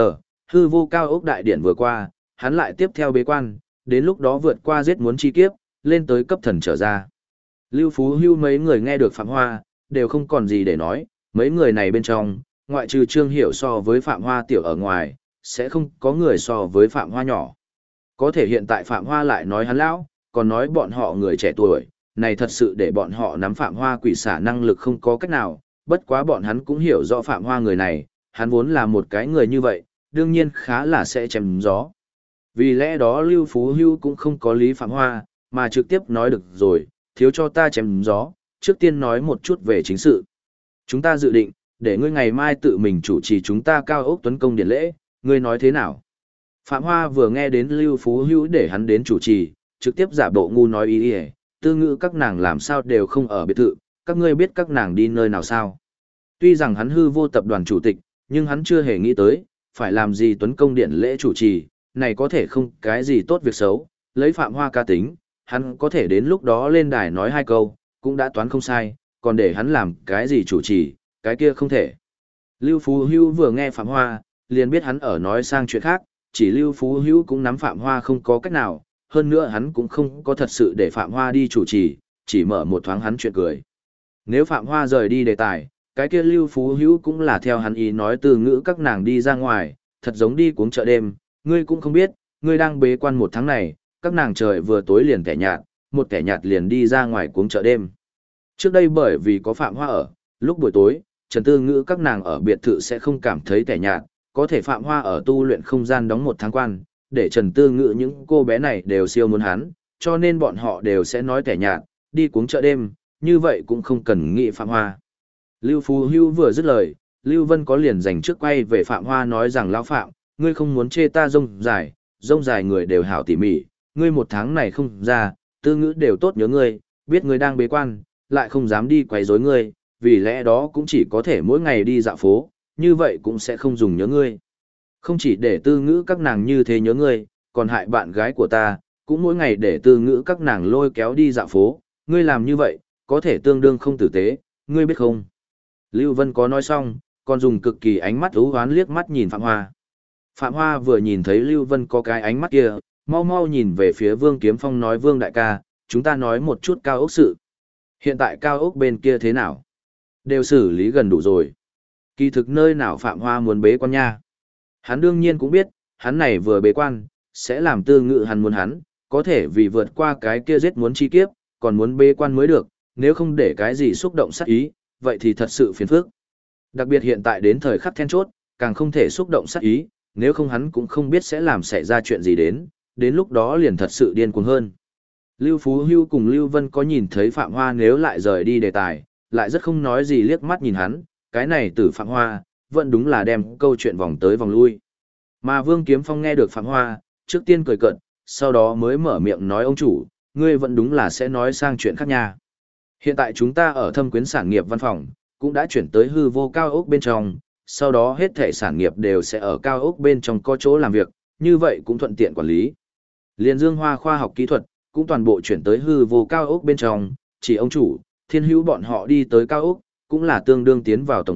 hư vô cao ốc đại điển vừa qua, hắn lại tiếp theo bế quan, đến lúc đó vượt qua giết muốn chi kiếp, lên tới cấp thần trở ra. Lưu Phú Hưu mấy người nghe được Phạm Hoa, đều không còn gì để nói, mấy người này bên trong, ngoại trừ Trương Hiểu so với Phạm Hoa tiểu ở ngoài, sẽ không có người so với Phạm Hoa nhỏ. Có thể hiện tại Phạm Hoa lại nói hắn lão, còn nói bọn họ người trẻ tuổi, này thật sự để bọn họ nắm Phạm Hoa quỷ xả năng lực không có cách nào, bất quá bọn hắn cũng hiểu rõ Phạm Hoa người này, hắn vốn là một cái người như vậy, đương nhiên khá là sẽ chém gió. Vì lẽ đó Lưu Phú Hưu cũng không có lý Phạm Hoa, mà trực tiếp nói được rồi, thiếu cho ta chém gió, trước tiên nói một chút về chính sự. Chúng ta dự định, để ngươi ngày mai tự mình chủ trì chúng ta cao ốc tuấn công điển lễ, ngươi nói thế nào? Phạm Hoa vừa nghe đến Lưu Phú Hữu để hắn đến chủ trì, trực tiếp giả bộ ngu nói ý ý, tư ngữ các nàng làm sao đều không ở biệt thự, các ngươi biết các nàng đi nơi nào sao? Tuy rằng hắn hư vô tập đoàn chủ tịch, nhưng hắn chưa hề nghĩ tới, phải làm gì tuấn công điện lễ chủ trì, này có thể không cái gì tốt việc xấu, lấy Phạm Hoa ca tính, hắn có thể đến lúc đó lên đài nói hai câu, cũng đã toán không sai, còn để hắn làm cái gì chủ trì, cái kia không thể. Lưu Phú Hữu vừa nghe Phạm Hoa, liền biết hắn ở nói sang chuyện khác, chỉ Lưu Phú Hữu cũng nắm Phạm Hoa không có cách nào, hơn nữa hắn cũng không có thật sự để Phạm Hoa đi chủ trì, chỉ mở một thoáng hắn chuyện cười. Nếu Phạm Hoa rời đi đề tài, cái kia Lưu Phú Hữu cũng là theo hắn ý nói từ ngữ các nàng đi ra ngoài, thật giống đi cuống chợ đêm, ngươi cũng không biết, ngươi đang bế quan một tháng này, các nàng trời vừa tối liền kẻ nhạt, một kẻ nhạt liền đi ra ngoài cuống chợ đêm. Trước đây bởi vì có Phạm Hoa ở, lúc buổi tối, Trần Tư Ngữ các nàng ở biệt thự sẽ không cảm thấy kẻ nhạt, có thể Phạm Hoa ở tu luyện không gian đóng một tháng quan, để Trần Tư Ngữ những cô bé này đều siêu muốn hắn, cho nên bọn họ đều sẽ nói kẻ nhạt, đi cuống chợ đêm, như vậy cũng không cần nghĩ Phạm Hoa. Lưu Phú Hưu vừa dứt lời, Lưu Vân có liền dành trước quay về Phạm Hoa nói rằng lão Phạm, ngươi không muốn chê ta rông dài người đều hảo tỉ mỉ, ngươi một tháng này không ra, Tư Ngữ đều tốt nhớ ngươi, biết ngươi đang bế quan, lại không dám đi quấy rối ngươi, vì lẽ đó cũng chỉ có thể mỗi ngày đi dạo phố, như vậy cũng sẽ không dùng nhớ ngươi. Không chỉ để Tư Ngữ các nàng như thế nhớ ngươi, còn hại bạn gái của ta, cũng mỗi ngày để Tư Ngữ các nàng lôi kéo đi dạo phố, ngươi làm như vậy, có thể tương đương không tử tế, ngươi biết không? Lưu Vân có nói xong, còn dùng cực kỳ ánh mắt ú hoán liếc mắt nhìn Phạm Hoa. Phạm Hoa vừa nhìn thấy Lưu Vân có cái ánh mắt kia, mau mau nhìn về phía Vương Kiếm Phong nói Vương đại ca, chúng ta nói một chút cao ốc sự. Hiện tại cao ốc bên kia thế nào? Đều xử lý gần đủ rồi. Kỳ thực nơi nào Phạm Hoa muốn bế quan nha. Hắn đương nhiên cũng biết, hắn này vừa bế quan, sẽ làm Tư Ngữ hắn muốn hắn, có thể vì vượt qua cái kia giết muốn chi kiếp, còn muốn bế quan mới được, nếu không để cái gì xúc động sát ý, vậy thì thật sự phiền phức. Đặc biệt hiện tại đến thời khắc then chốt, càng không thể xúc động sát ý, nếu không hắn cũng không biết sẽ làm xảy ra chuyện gì đến lúc đó liền thật sự điên cuồng hơn. Lưu Phú Hưu cùng Lưu Vân có nhìn thấy Phạm Hoa nếu lại rời đi đề tài, lại rất không nói gì liếc mắt nhìn hắn, cái này từ Phạm Hoa, vẫn đúng là đem câu chuyện vòng tới vòng lui. Mà Vương Kiếm Phong nghe được Phạm Hoa, trước tiên cười cợt, sau đó mới mở miệng nói ông chủ, ngươi vẫn đúng là sẽ nói sang chuyện khác nha. Hiện tại chúng ta ở Thâm Quyến sản nghiệp văn phòng, cũng đã chuyển tới hư vô cao ốc bên trong, sau đó hết thể sản nghiệp đều sẽ ở cao ốc bên trong có chỗ làm việc, như vậy cũng thuận tiện quản lý. Liên Dương Hoa khoa học kỹ thuật, cũng toàn bộ chuyển tới hư vô cao ốc bên trong, chỉ ông chủ, Thiên Hữu bọn họ đi tới cao ốc, cũng là tương đương tiến vào tổng bộ,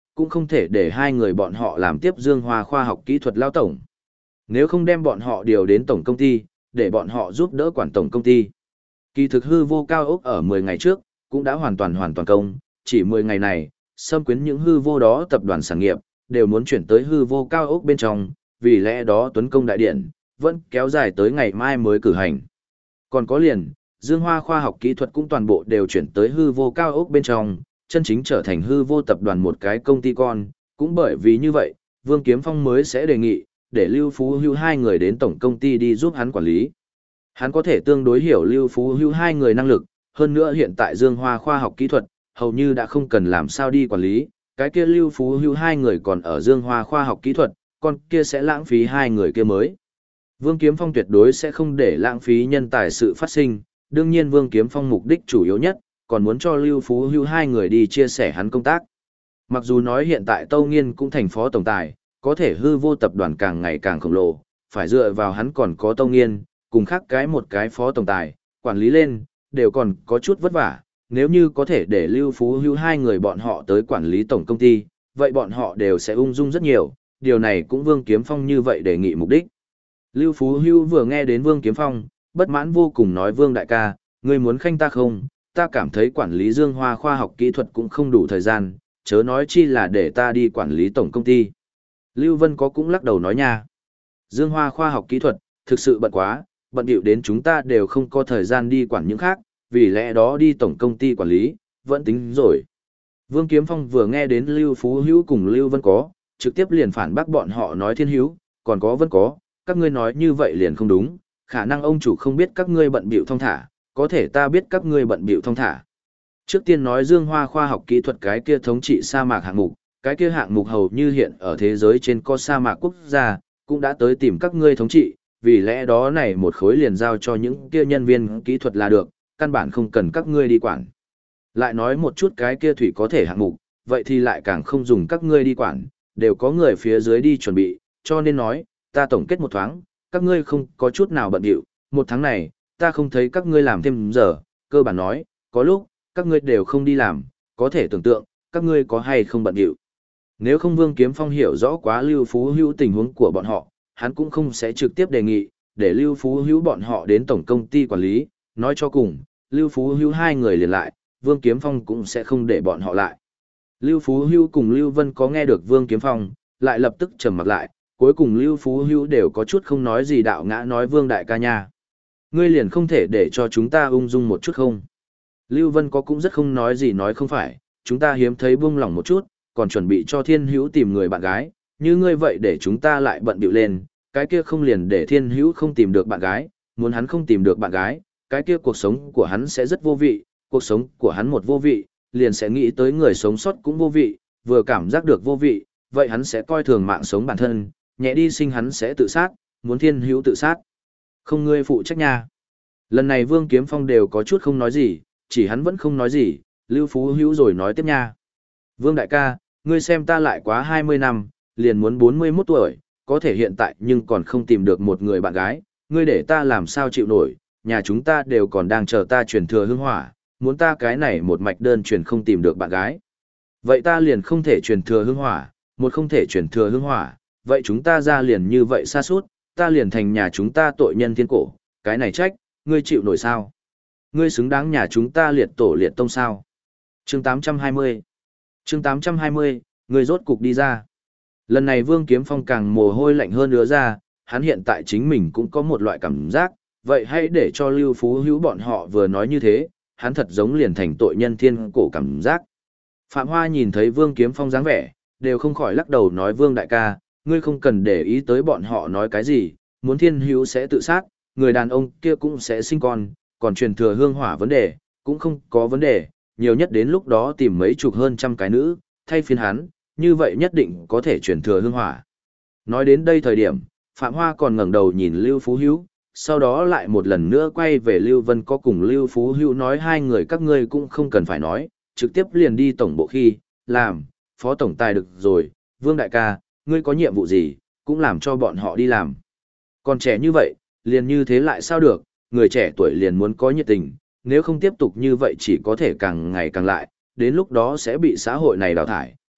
cũng không thể để hai người bọn họ làm tiếp Dương Hoa khoa học kỹ thuật lao tổng. Nếu không đem bọn họ điều đến tổng công ty, để bọn họ giúp đỡ quản tổng công ty. Kỳ thực hư vô cao ốc ở 10 ngày trước, cũng đã hoàn toàn công, chỉ 10 ngày này, xâm quyến những hư vô đó tập đoàn sản nghiệp, đều muốn chuyển tới hư vô cao ốc bên trong, vì lẽ đó Tuấn Công Đại Điện, vẫn kéo dài tới ngày mai mới cử hành. Còn có liền, Dương Hoa khoa học kỹ thuật cũng toàn bộ đều chuyển tới hư vô cao ốc bên trong, chân chính trở thành hư vô tập đoàn một cái công ty con, cũng bởi vì như vậy, Vương Kiếm Phong mới sẽ đề nghị, để Lưu Phú Hữu hai người đến tổng công ty đi giúp hắn quản lý. Hắn có thể tương đối hiểu Lưu Phú Hữu hai người năng lực, hơn nữa hiện tại Dương Hoa khoa học kỹ thuật, hầu như đã không cần làm sao đi quản lý, cái kia Lưu Phú Hữu hai người còn ở Dương Hoa khoa học kỹ thuật, còn kia sẽ lãng phí hai người kia mới. Vương Kiếm Phong tuyệt đối sẽ không để lãng phí nhân tài sự phát sinh, đương nhiên Vương Kiếm Phong mục đích chủ yếu nhất, còn muốn cho Lưu Phú Hữu hai người đi chia sẻ hắn công tác. Mặc dù nói hiện tại Tâu Nghiên cũng thành phó tổng tài, có thể hư vô tập đoàn càng ngày càng khổng lồ, phải dựa vào hắn còn có Tâu Nghiên, cùng khác cái một cái phó tổng tài, quản lý lên, đều còn có chút vất vả. Nếu như có thể để Lưu Phú Hữu hai người bọn họ tới quản lý tổng công ty, vậy bọn họ đều sẽ ung dung rất nhiều, điều này cũng Vương Kiếm Phong như vậy đề nghị mục đích. Lưu Phú Hữu vừa nghe đến Vương Kiếm Phong, bất mãn vô cùng nói Vương đại ca, ngươi muốn khanh ta không, ta cảm thấy quản lý Dương Hoa khoa học kỹ thuật cũng không đủ thời gian, chớ nói chi là để ta đi quản lý tổng công ty. Lưu Vân có cũng lắc đầu nói nha. Dương Hoa khoa học kỹ thuật, thực sự bận quá, bận điệu đến chúng ta đều không có thời gian đi quản những khác, vì lẽ đó đi tổng công ty quản lý, vẫn tính rồi. Vương Kiếm Phong vừa nghe đến Lưu Phú Hữu cùng Lưu Vân có, trực tiếp liền phản bác bọn họ nói Thiên Hữu, còn có Vân có, các ngươi nói như vậy liền không đúng, khả năng ông chủ không biết các ngươi bận bịu thong thả, có thể ta biết các ngươi bận bịu thong thả. Trước tiên nói Dương Hoa khoa học kỹ thuật cái kia thống trị sa mạc hạng mục, cái kia hạng mục hầu như hiện ở thế giới trên có sa mạc quốc gia, cũng đã tới tìm các ngươi thống trị, vì lẽ đó này một khối liền giao cho những kia nhân viên kỹ thuật là được, căn bản không cần các ngươi đi quản. Lại nói một chút cái kia thủy có thể hạng mục, vậy thì lại càng không dùng các ngươi đi quản, đều có người phía dưới đi chuẩn bị, cho nên nói, ta tổng kết một thoáng, các ngươi không có chút nào bận điệu, một tháng này, ta không thấy các ngươi làm thêm giờ, cơ bản nói, có lúc, các ngươi đều không đi làm, có thể tưởng tượng, các ngươi có hay không bận điệu. Nếu không Vương Kiếm Phong hiểu rõ quá Lưu Phú Hữu tình huống của bọn họ, hắn cũng không sẽ trực tiếp đề nghị, để Lưu Phú Hữu bọn họ đến tổng công ty quản lý, nói cho cùng, Lưu Phú Hữu hai người liền lại, Vương Kiếm Phong cũng sẽ không để bọn họ lại. Lưu Phú Hữu cùng Lưu Vân có nghe được Vương Kiếm Phong, lại lập tức trầm mặc lại, cuối cùng Lưu Phú Hữu đều có chút không nói gì đạo ngã nói Vương đại ca nha. Ngươi liền không thể để cho chúng ta ung dung một chút không? Lưu Vân có cũng rất không nói gì nói không phải, chúng ta hiếm thấy buông lỏng một chút, còn chuẩn bị cho Thiên Hữu tìm người bạn gái, như ngươi vậy để chúng ta lại bận bịu lên, cái kia không liền để Thiên Hữu không tìm được bạn gái, muốn hắn không tìm được bạn gái, cái kia cuộc sống của hắn sẽ rất vô vị, cuộc sống của hắn một vô vị, liền sẽ nghĩ tới người sống sót cũng vô vị, vừa cảm giác được vô vị, vậy hắn sẽ coi thường mạng sống bản thân, nhẹ đi sinh hắn sẽ tự sát, muốn Thiên Hữu tự sát. Không ngươi phụ trách nha. Lần này Vương Kiếm Phong đều có chút không nói gì, chỉ hắn vẫn không nói gì, Lưu Phú Hữu rồi nói tiếp nha. Vương đại ca, ngươi xem ta lại quá 20 năm, liền muốn 41 tuổi, có thể hiện tại nhưng còn không tìm được một người bạn gái, ngươi để ta làm sao chịu nổi, nhà chúng ta đều còn đang chờ ta truyền thừa hương hỏa, muốn ta cái này một mạch đơn truyền không tìm được bạn gái. Vậy ta liền không thể truyền thừa hương hỏa, một không thể truyền thừa hương hỏa, vậy chúng ta ra liền như vậy xa suốt, ta liền thành nhà chúng ta tội nhân thiên cổ, cái này trách, ngươi chịu nổi sao? Ngươi xứng đáng nhà chúng ta liệt tổ liệt tông sao? Chương 820 Chương 820, ngươi rốt cục đi ra. Lần này Vương Kiếm Phong càng mồ hôi lạnh hơn nữa ra, hắn hiện tại chính mình cũng có một loại cảm giác, vậy hãy để cho Lưu Phú Hữu bọn họ vừa nói như thế, hắn thật giống liền thành tội nhân thiên cổ cảm giác. Phạm Hoa nhìn thấy Vương Kiếm Phong dáng vẻ, đều không khỏi lắc đầu nói Vương đại ca, ngươi không cần để ý tới bọn họ nói cái gì, muốn Thiên Hữu sẽ tự sát, người đàn ông kia cũng sẽ sinh con, còn truyền thừa hương hỏa vấn đề, cũng không có vấn đề, nhiều nhất đến lúc đó tìm mấy chục hơn trăm cái nữ, thay phiên hắn, như vậy nhất định có thể truyền thừa hương hỏa. Nói đến đây thời điểm, Phạm Hoa còn ngẩng đầu nhìn Lưu Phú Hữu, sau đó lại một lần nữa quay về Lưu Vân có cùng Lưu Phú Hữu nói hai người các ngươi cũng không cần phải nói, trực tiếp liền đi tổng bộ khi, làm, phó tổng tài được rồi, Vương đại ca, ngươi có nhiệm vụ gì, cũng làm cho bọn họ đi làm. Còn trẻ như vậy, liền như thế lại sao được, người trẻ tuổi liền muốn có nhiệt tình, nếu không tiếp tục như vậy chỉ có thể càng ngày càng lại, đến lúc đó sẽ bị xã hội này đào thải,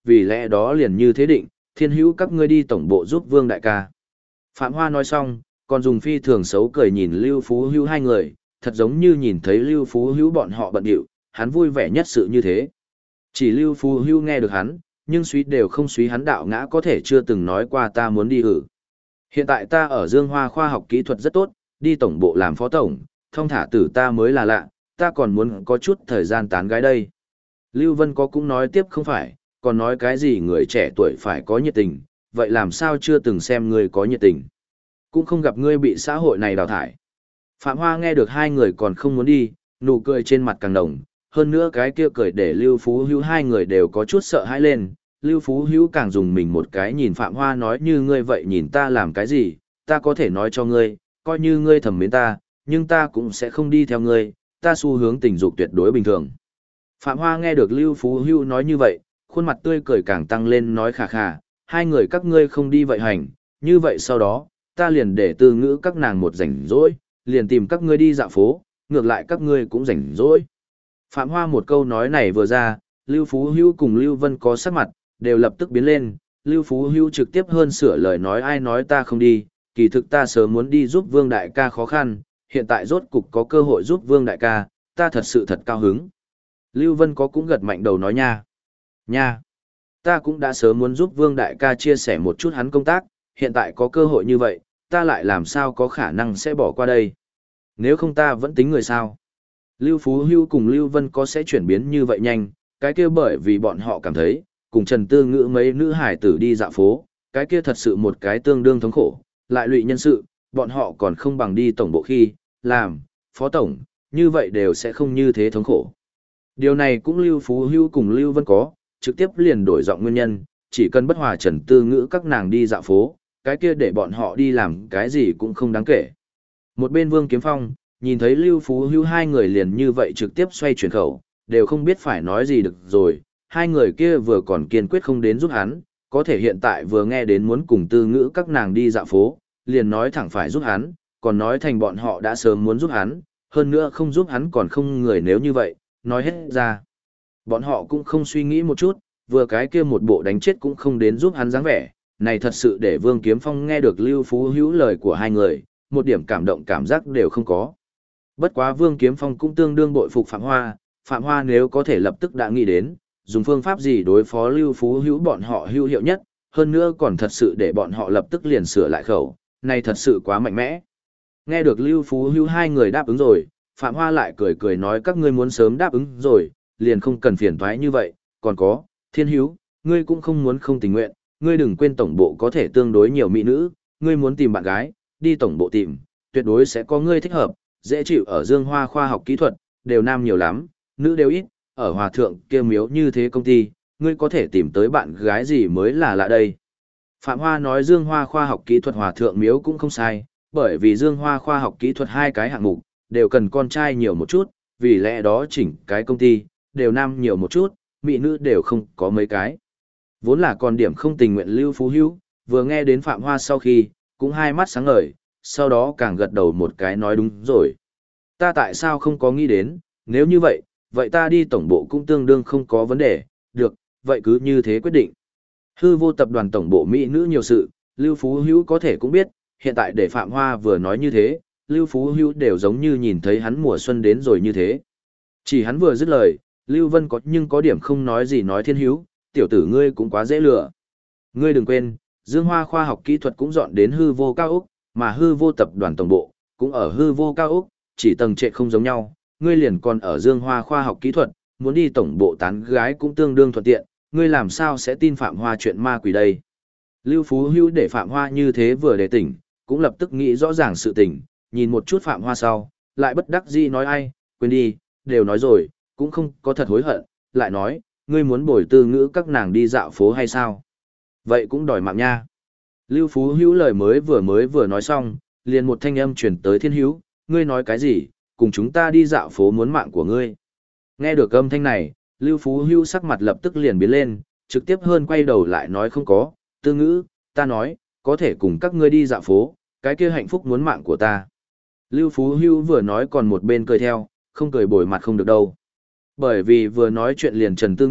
vì lẽ đó liền như thế định, Thiên Hữu các ngươi đi tổng bộ giúp Vương đại ca. Phạm Hoa nói xong, còn dùng phi thường xấu cười nhìn Lưu Phú Hữu hai người, thật giống như nhìn thấy Lưu Phú Hữu bọn họ bận điệu, hắn vui vẻ nhất sự như thế. Chỉ Lưu Phú Hữu nghe được hắn, nhưng suý đều không suý hắn đạo ngã có thể chưa từng nói qua ta muốn đi ử. Hiện tại ta ở Dương Hoa khoa học kỹ thuật rất tốt, đi tổng bộ làm phó tổng, thông thả tử ta mới là lạ, ta còn muốn có chút thời gian tán gái đây. Lưu Vân có cũng nói tiếp không phải, còn nói cái gì người trẻ tuổi phải có nhiệt tình, vậy làm sao chưa từng xem ngươi có nhiệt tình. Cũng không gặp ngươi bị xã hội này đào thải. Phạm Hoa nghe được hai người còn không muốn đi, nụ cười trên mặt càng đồng, hơn nữa cái kia cười để Lưu Phú Hữu hai người đều có chút sợ hãi lên. Lưu Phú Hữu càng dùng mình một cái nhìn Phạm Hoa nói như ngươi vậy nhìn ta làm cái gì, ta có thể nói cho ngươi, coi như ngươi thầm mến ta, nhưng ta cũng sẽ không đi theo ngươi, ta xu hướng tình dục tuyệt đối bình thường. Phạm Hoa nghe được Lưu Phú Hữu nói như vậy, khuôn mặt tươi cười càng tăng lên nói khà khà, hai người các ngươi không đi vậy hành, như vậy sau đó, ta liền để Tư Ngữ các nàng một rảnh rỗi, liền tìm các ngươi đi dạo phố, ngược lại các ngươi cũng rảnh rỗi. Phạm Hoa một câu nói này vừa ra, Lưu Phú Hữu cùng Lưu Vân có sắc mặt, đều lập tức biến lên, Lưu Phú Hữu trực tiếp hơn sửa lời nói ai nói ta không đi, kỳ thực ta sớm muốn đi giúp Vương đại ca khó khăn, hiện tại rốt cục có cơ hội giúp Vương đại ca, ta thật sự thật cao hứng. Lưu Vân có cũng gật mạnh đầu nói nha. Nha. Ta cũng đã sớm muốn giúp Vương đại ca chia sẻ một chút hắn công tác, hiện tại có cơ hội như vậy, ta lại làm sao có khả năng sẽ bỏ qua đây. Nếu không ta vẫn tính người sao. Lưu Phú Hữu cùng Lưu Vân có sẽ chuyển biến như vậy nhanh, cái kia bởi vì bọn họ cảm thấy, cùng Trần Tư Ngữ mấy nữ hải tử đi dạo phố, cái kia thật sự một cái tương đương thống khổ, lại lụy nhân sự, bọn họ còn không bằng đi tổng bộ khi, làm, phó tổng, như vậy đều sẽ không như thế thống khổ. Điều này cũng Lưu Phú Hữu cùng Lưu Vân có, trực tiếp liền đổi giọng nguyên nhân, chỉ cần bất hòa Trần Tư Ngữ các nàng đi dạo phố, cái kia để bọn họ đi làm cái gì cũng không đáng kể. Một bên Vương Kiếm Phong, nhìn thấy Lưu Phú Hữu hai người liền như vậy trực tiếp xoay chuyển khẩu, đều không biết phải nói gì được rồi, hai người kia vừa còn kiên quyết không đến giúp hắn, có thể hiện tại vừa nghe đến muốn cùng Tư Ngữ các nàng đi dạo phố, liền nói thẳng phải giúp hắn, còn nói thành bọn họ đã sớm muốn giúp hắn, hơn nữa không giúp hắn còn không người nếu như vậy, nói hết ra. Bọn họ cũng không suy nghĩ một chút, vừa cái kia một bộ đánh chết cũng không đến giúp hắn dáng vẻ, này thật sự để Vương Kiếm Phong nghe được Lưu Phú Hữu lời của hai người, một điểm cảm động cảm giác đều không có. Bất quá Vương Kiếm Phong cũng tương đương bội phục Phạm Hoa nếu có thể lập tức đã nghĩ đến, dùng phương pháp gì đối phó Lưu Phú Hữu bọn họ hữu hiệu nhất, hơn nữa còn thật sự để bọn họ lập tức liền sửa lại khẩu, này thật sự quá mạnh mẽ. Nghe được Lưu Phú Hữu hai người đáp ứng rồi, Phạm Hoa lại cười cười nói các ngươi muốn sớm đáp ứng rồi, liền không cần phiền toái như vậy, còn có, Thiên Hữu, ngươi cũng không muốn không tình nguyện, ngươi đừng quên tổng bộ có thể tương đối nhiều mỹ nữ, ngươi muốn tìm bạn gái, đi tổng bộ tìm, tuyệt đối sẽ có ngươi thích hợp, dễ chịu ở Dương Hoa khoa học kỹ thuật, đều nam nhiều lắm, nữ đều ít, ở hòa thượng kia miếu như thế công ty, ngươi có thể tìm tới bạn gái gì mới là lạ đây. Phạm Hoa nói Dương Hoa khoa học kỹ thuật hòa thượng miếu cũng không sai, bởi vì Dương Hoa khoa học kỹ thuật hai cái hạng mục, đều cần con trai nhiều một chút, vì lẽ đó chỉnh cái công ty, đều nam nhiều một chút, mỹ nữ đều không có mấy cái. Vốn là còn điểm không tình nguyện Lưu Phú Hữu, vừa nghe đến Phạm Hoa sau khi, cũng hai mắt sáng ngời, sau đó càng gật đầu một cái nói đúng rồi. Ta tại sao không có nghĩ đến, nếu như vậy, vậy ta đi tổng bộ cũng tương đương không có vấn đề, được, vậy cứ như thế quyết định. Hư vô tập đoàn tổng bộ mỹ nữ nhiều sự, Lưu Phú Hữu có thể cũng biết, hiện tại để Phạm Hoa vừa nói như thế, Lưu Phú Hữu đều giống như nhìn thấy hắn mùa xuân đến rồi như thế. Chỉ hắn vừa dứt lời, Lưu Vân có nhưng có điểm không nói gì nói Thiên Hữu, tiểu tử ngươi cũng quá dễ lừa. Ngươi đừng quên, Dương Hoa khoa học kỹ thuật cũng dọn đến hư vô cao ốc, mà hư vô tập đoàn tổng bộ, cũng ở hư vô cao ốc, chỉ tầng trệt không giống nhau, ngươi liền còn ở Dương Hoa khoa học kỹ thuật, muốn đi tổng bộ tán gái cũng tương đương thuận tiện, ngươi làm sao sẽ tin Phạm Hoa chuyện ma quỷ đây. Lưu Phú Hữu để Phạm Hoa như thế vừa để tỉnh, cũng lập tức nghĩ rõ ràng sự tình, nhìn một chút Phạm Hoa sau, lại bất đắc dĩ nói ai, quên đi, đều nói rồi, cũng không có thật hối hận, lại nói, ngươi muốn bồi Tư Ngữ các nàng đi dạo phố hay sao? Vậy cũng đòi mạng nha. Lưu Phú Hữu lời mới vừa nói xong, liền một thanh âm chuyển tới Thiên Hữu, ngươi nói cái gì, cùng chúng ta đi dạo phố muốn mạng của ngươi. Nghe được âm thanh này, Lưu Phú Hữu sắc mặt lập tức liền biến lên, trực tiếp hơn quay đầu lại nói không có, Tư Ngữ, ta nói, có thể cùng các ngươi đi dạo phố, cái kia hạnh phúc muốn mạng của ta. Lưu Phú Hữu vừa nói còn một bên cười theo, không cười bồi mặt không được đâu. Bởi vì vừa nói chuyện liền Trần Tư Ngữ,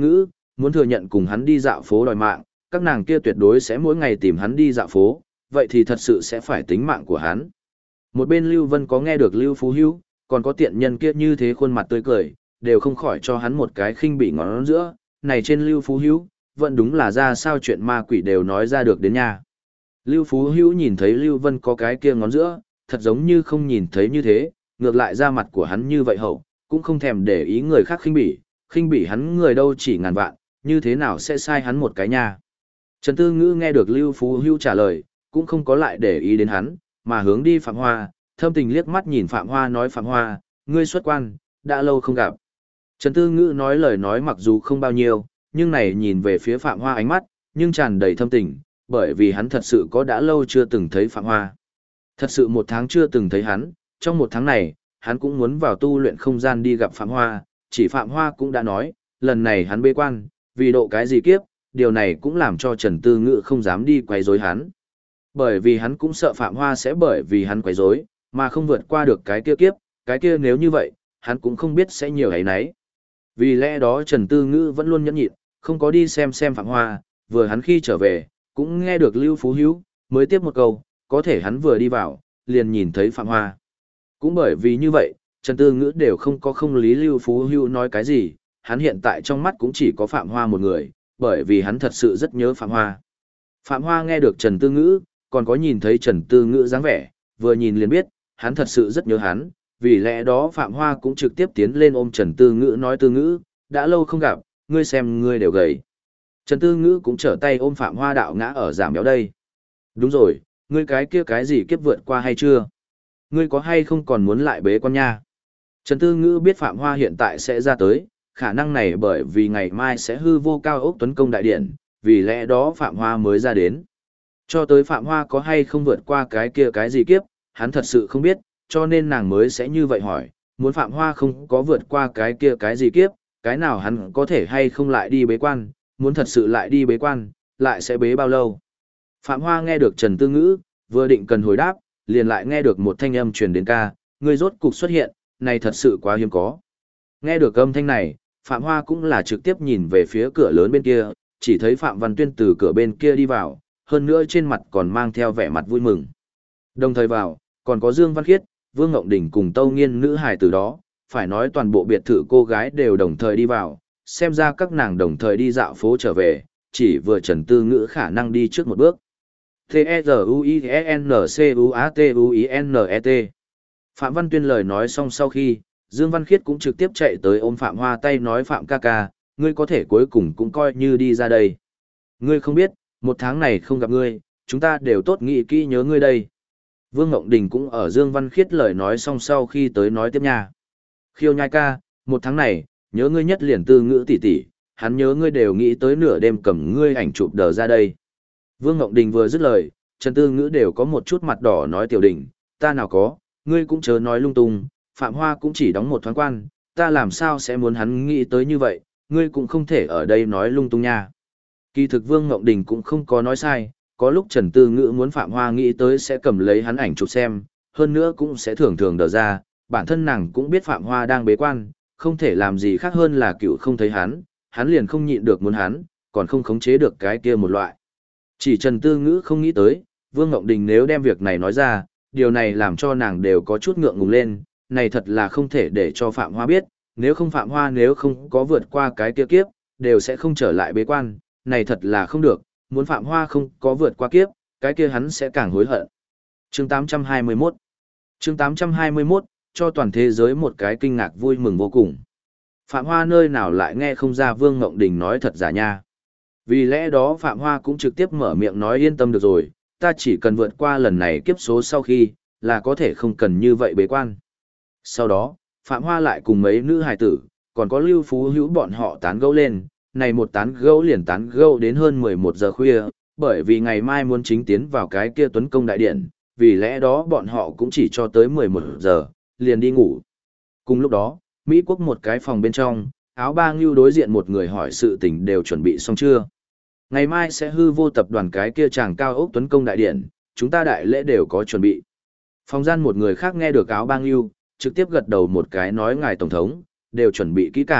muốn thừa nhận cùng hắn đi dạo phố đòi mạng, các nàng kia tuyệt đối sẽ mỗi ngày tìm hắn đi dạo phố, vậy thì thật sự sẽ phải tính mạng của hắn. Một bên Lưu Vân có nghe được Lưu Phú Hữu, còn có tiện nhân kia như thế khuôn mặt tươi cười, đều không khỏi cho hắn một cái khinh bỉ ngón giữa, này trên Lưu Phú Hữu, vẫn đúng là ra sao chuyện ma quỷ đều nói ra được đến nhà. Lưu Phú Hữu nhìn thấy Lưu Vân có cái kia ngón giữa, thật giống như không nhìn thấy như thế, ngược lại ra mặt của hắn như vậy hậu, cũng không thèm để ý người khác khinh bỉ hắn người đâu chỉ ngàn vạn, như thế nào sẽ sai hắn một cái nha. Trần Tư Ngữ nghe được Lưu Phú Hữu trả lời, cũng không có lại để ý đến hắn, mà hướng đi Phạm Hoa, thâm tình liếc mắt nhìn Phạm Hoa nói Phạm Hoa, ngươi xuất quan, đã lâu không gặp. Trần Tư Ngữ nói lời nói mặc dù không bao nhiêu, nhưng này nhìn về phía Phạm Hoa ánh mắt, nhưng tràn đầy thâm tình, bởi vì hắn thật sự có đã lâu chưa từng thấy Phạm Hoa. Thật sự một tháng chưa từng thấy hắn, trong một tháng này, hắn cũng muốn vào tu luyện không gian đi gặp Phạm Hoa, chỉ Phạm Hoa cũng đã nói, lần này hắn bế quan, vì độ cái gì kiếp, điều này cũng làm cho Trần Tư Ngữ không dám đi quấy rối hắn. Bởi vì hắn cũng sợ Phạm Hoa sẽ bởi vì hắn quấy rối, mà không vượt qua được cái kia kiếp, cái kia nếu như vậy, hắn cũng không biết sẽ nhiều ấy nấy. Vì lẽ đó Trần Tư Ngữ vẫn luôn nhẫn nhịn, không có đi xem Phạm Hoa, vừa hắn khi trở về, cũng nghe được Lưu Phú Hữu mới tiếp một câu, có thể hắn vừa đi vào, liền nhìn thấy Phạm Hoa. Cũng bởi vì như vậy, Trần Tư Ngữ đều không lý Lưu Phú Hữu nói cái gì, hắn hiện tại trong mắt cũng chỉ có Phạm Hoa một người, bởi vì hắn thật sự rất nhớ Phạm Hoa. Phạm Hoa nghe được Trần Tư Ngữ, còn có nhìn thấy Trần Tư Ngữ dáng vẻ, vừa nhìn liền biết, hắn thật sự rất nhớ hắn, vì lẽ đó Phạm Hoa cũng trực tiếp tiến lên ôm Trần Tư Ngữ nói Tư Ngữ, đã lâu không gặp, ngươi xem ngươi đều gầy. Trần Tư Ngữ cũng trở tay ôm Phạm Hoa đạo ngã ở giảm béo đây. Đúng rồi, ngươi cái kia cái gì kiếp vượt qua hay chưa? Ngươi có hay không còn muốn lại bế quan nha? Trần Tư Ngữ biết Phạm Hoa hiện tại sẽ ra tới, khả năng này bởi vì ngày mai sẽ hư vô cao ốc tuấn công đại điện, vì lẽ đó Phạm Hoa mới ra đến. Cho tới Phạm Hoa có hay không vượt qua cái kia cái gì kiếp, hắn thật sự không biết, cho nên nàng mới sẽ như vậy hỏi, muốn Phạm Hoa không có vượt qua cái kia cái gì kiếp, cái nào hắn có thể hay không lại đi bế quan, muốn thật sự lại đi bế quan, lại sẽ bế bao lâu. Phạm Hoa nghe được Trần Tư Ngữ, vừa định cần hồi đáp, liền lại nghe được một thanh âm truyền đến ca, người rốt cục xuất hiện, này thật sự quá hiếm có. Nghe được âm thanh này, Phạm Hoa cũng là trực tiếp nhìn về phía cửa lớn bên kia, chỉ thấy Phạm Văn Tuyên từ cửa bên kia đi vào, hơn nữa trên mặt còn mang theo vẻ mặt vui mừng. Đồng thời vào, còn có Dương Văn Khiết, Vương Ngộng Đình cùng Tâu Nghiên nữ hài từ đó, phải nói toàn bộ biệt thự cô gái đều đồng thời đi vào, xem ra các nàng đồng thời đi dạo phố trở về, chỉ vừa Trần Tư Ngữ khả năng đi trước một bước. T-E-Z-U-I-N-C-U-A-T-U-I-N-E-T Phạm Văn Tuyên lời nói xong sau khi, Dương Văn Khiết cũng trực tiếp chạy tới ôm Phạm Hoa tay nói Phạm ca ca, ngươi có thể cuối cùng cũng coi như đi ra đây. Ngươi không biết, một tháng này không gặp ngươi, chúng ta đều tốt nghĩ kỹ nhớ ngươi đây. Vương Ngộng Đình cũng ở Dương Văn Khiết lời nói xong sau khi tới nói tiếp nha. Khiêu nhai ca, một tháng này, nhớ ngươi nhất liền Tư Ngữ tỷ tỷ, hắn nhớ ngươi đều nghĩ tới nửa đêm cầm ngươi ảnh chụp đờ ra đây. Vương Ngộng Đình vừa dứt lời, Trần Tư Ngữ đều có một chút mặt đỏ nói Tiểu Đình, ta nào có, ngươi cũng chớ nói lung tung, Phạm Hoa cũng chỉ đóng một thoáng quan, ta làm sao sẽ muốn hắn nghĩ tới như vậy, ngươi cũng không thể ở đây nói lung tung nha. Kỳ thực Vương Ngộng Đình cũng không có nói sai, có lúc Trần Tư Ngữ muốn Phạm Hoa nghĩ tới sẽ cầm lấy hắn ảnh chụp xem, hơn nữa cũng sẽ thường thường đờ ra, bản thân nàng cũng biết Phạm Hoa đang bế quan, không thể làm gì khác hơn là cựu không thấy hắn liền không nhịn được muốn hắn, còn không khống chế được cái kia một loại. Chỉ Trần Tư Ngữ không nghĩ tới, Vương Ngộng Đình nếu đem việc này nói ra, điều này làm cho nàng đều có chút ngượng ngùng lên, này thật là không thể để cho Phạm Hoa biết, nếu không Phạm Hoa nếu không có vượt qua cái kia kiếp, đều sẽ không trở lại bế quan, này thật là không được, muốn Phạm Hoa không có vượt qua kiếp, cái kia hắn sẽ càng hối hận. Chương 821 Chương 821, cho toàn thế giới một cái kinh ngạc vui mừng vô cùng. Phạm Hoa nơi nào lại nghe không ra Vương Ngộng Đình nói thật giả nha. Vì lẽ đó Phạm Hoa cũng trực tiếp mở miệng nói yên tâm được rồi, ta chỉ cần vượt qua lần này kiếp số sau khi, là có thể không cần như vậy bế quan. Sau đó, Phạm Hoa lại cùng mấy nữ hài tử, còn có Lưu Phú Hữu bọn họ tán gẫu lên, này một tán gẫu liền tán gẫu đến hơn 11 giờ khuya, bởi vì ngày mai muốn chính tiến vào cái kia tuấn công đại điện, vì lẽ đó bọn họ cũng chỉ cho tới 11 giờ, liền đi ngủ. Cùng lúc đó, Mỹ Quốc một cái phòng bên trong, áo ba ngưu đối diện một người hỏi sự tình đều chuẩn bị xong chưa. Ngày mai sẽ hư vô tập đoàn cái kia chàng cao ốc tuấn công đại điện, chúng ta đại lễ đều có chuẩn bị. Phòng gian một người khác nghe được áo ba ngưu, trực tiếp gật đầu một cái nói ngài tổng thống, đều chuẩn bị kỹ càng,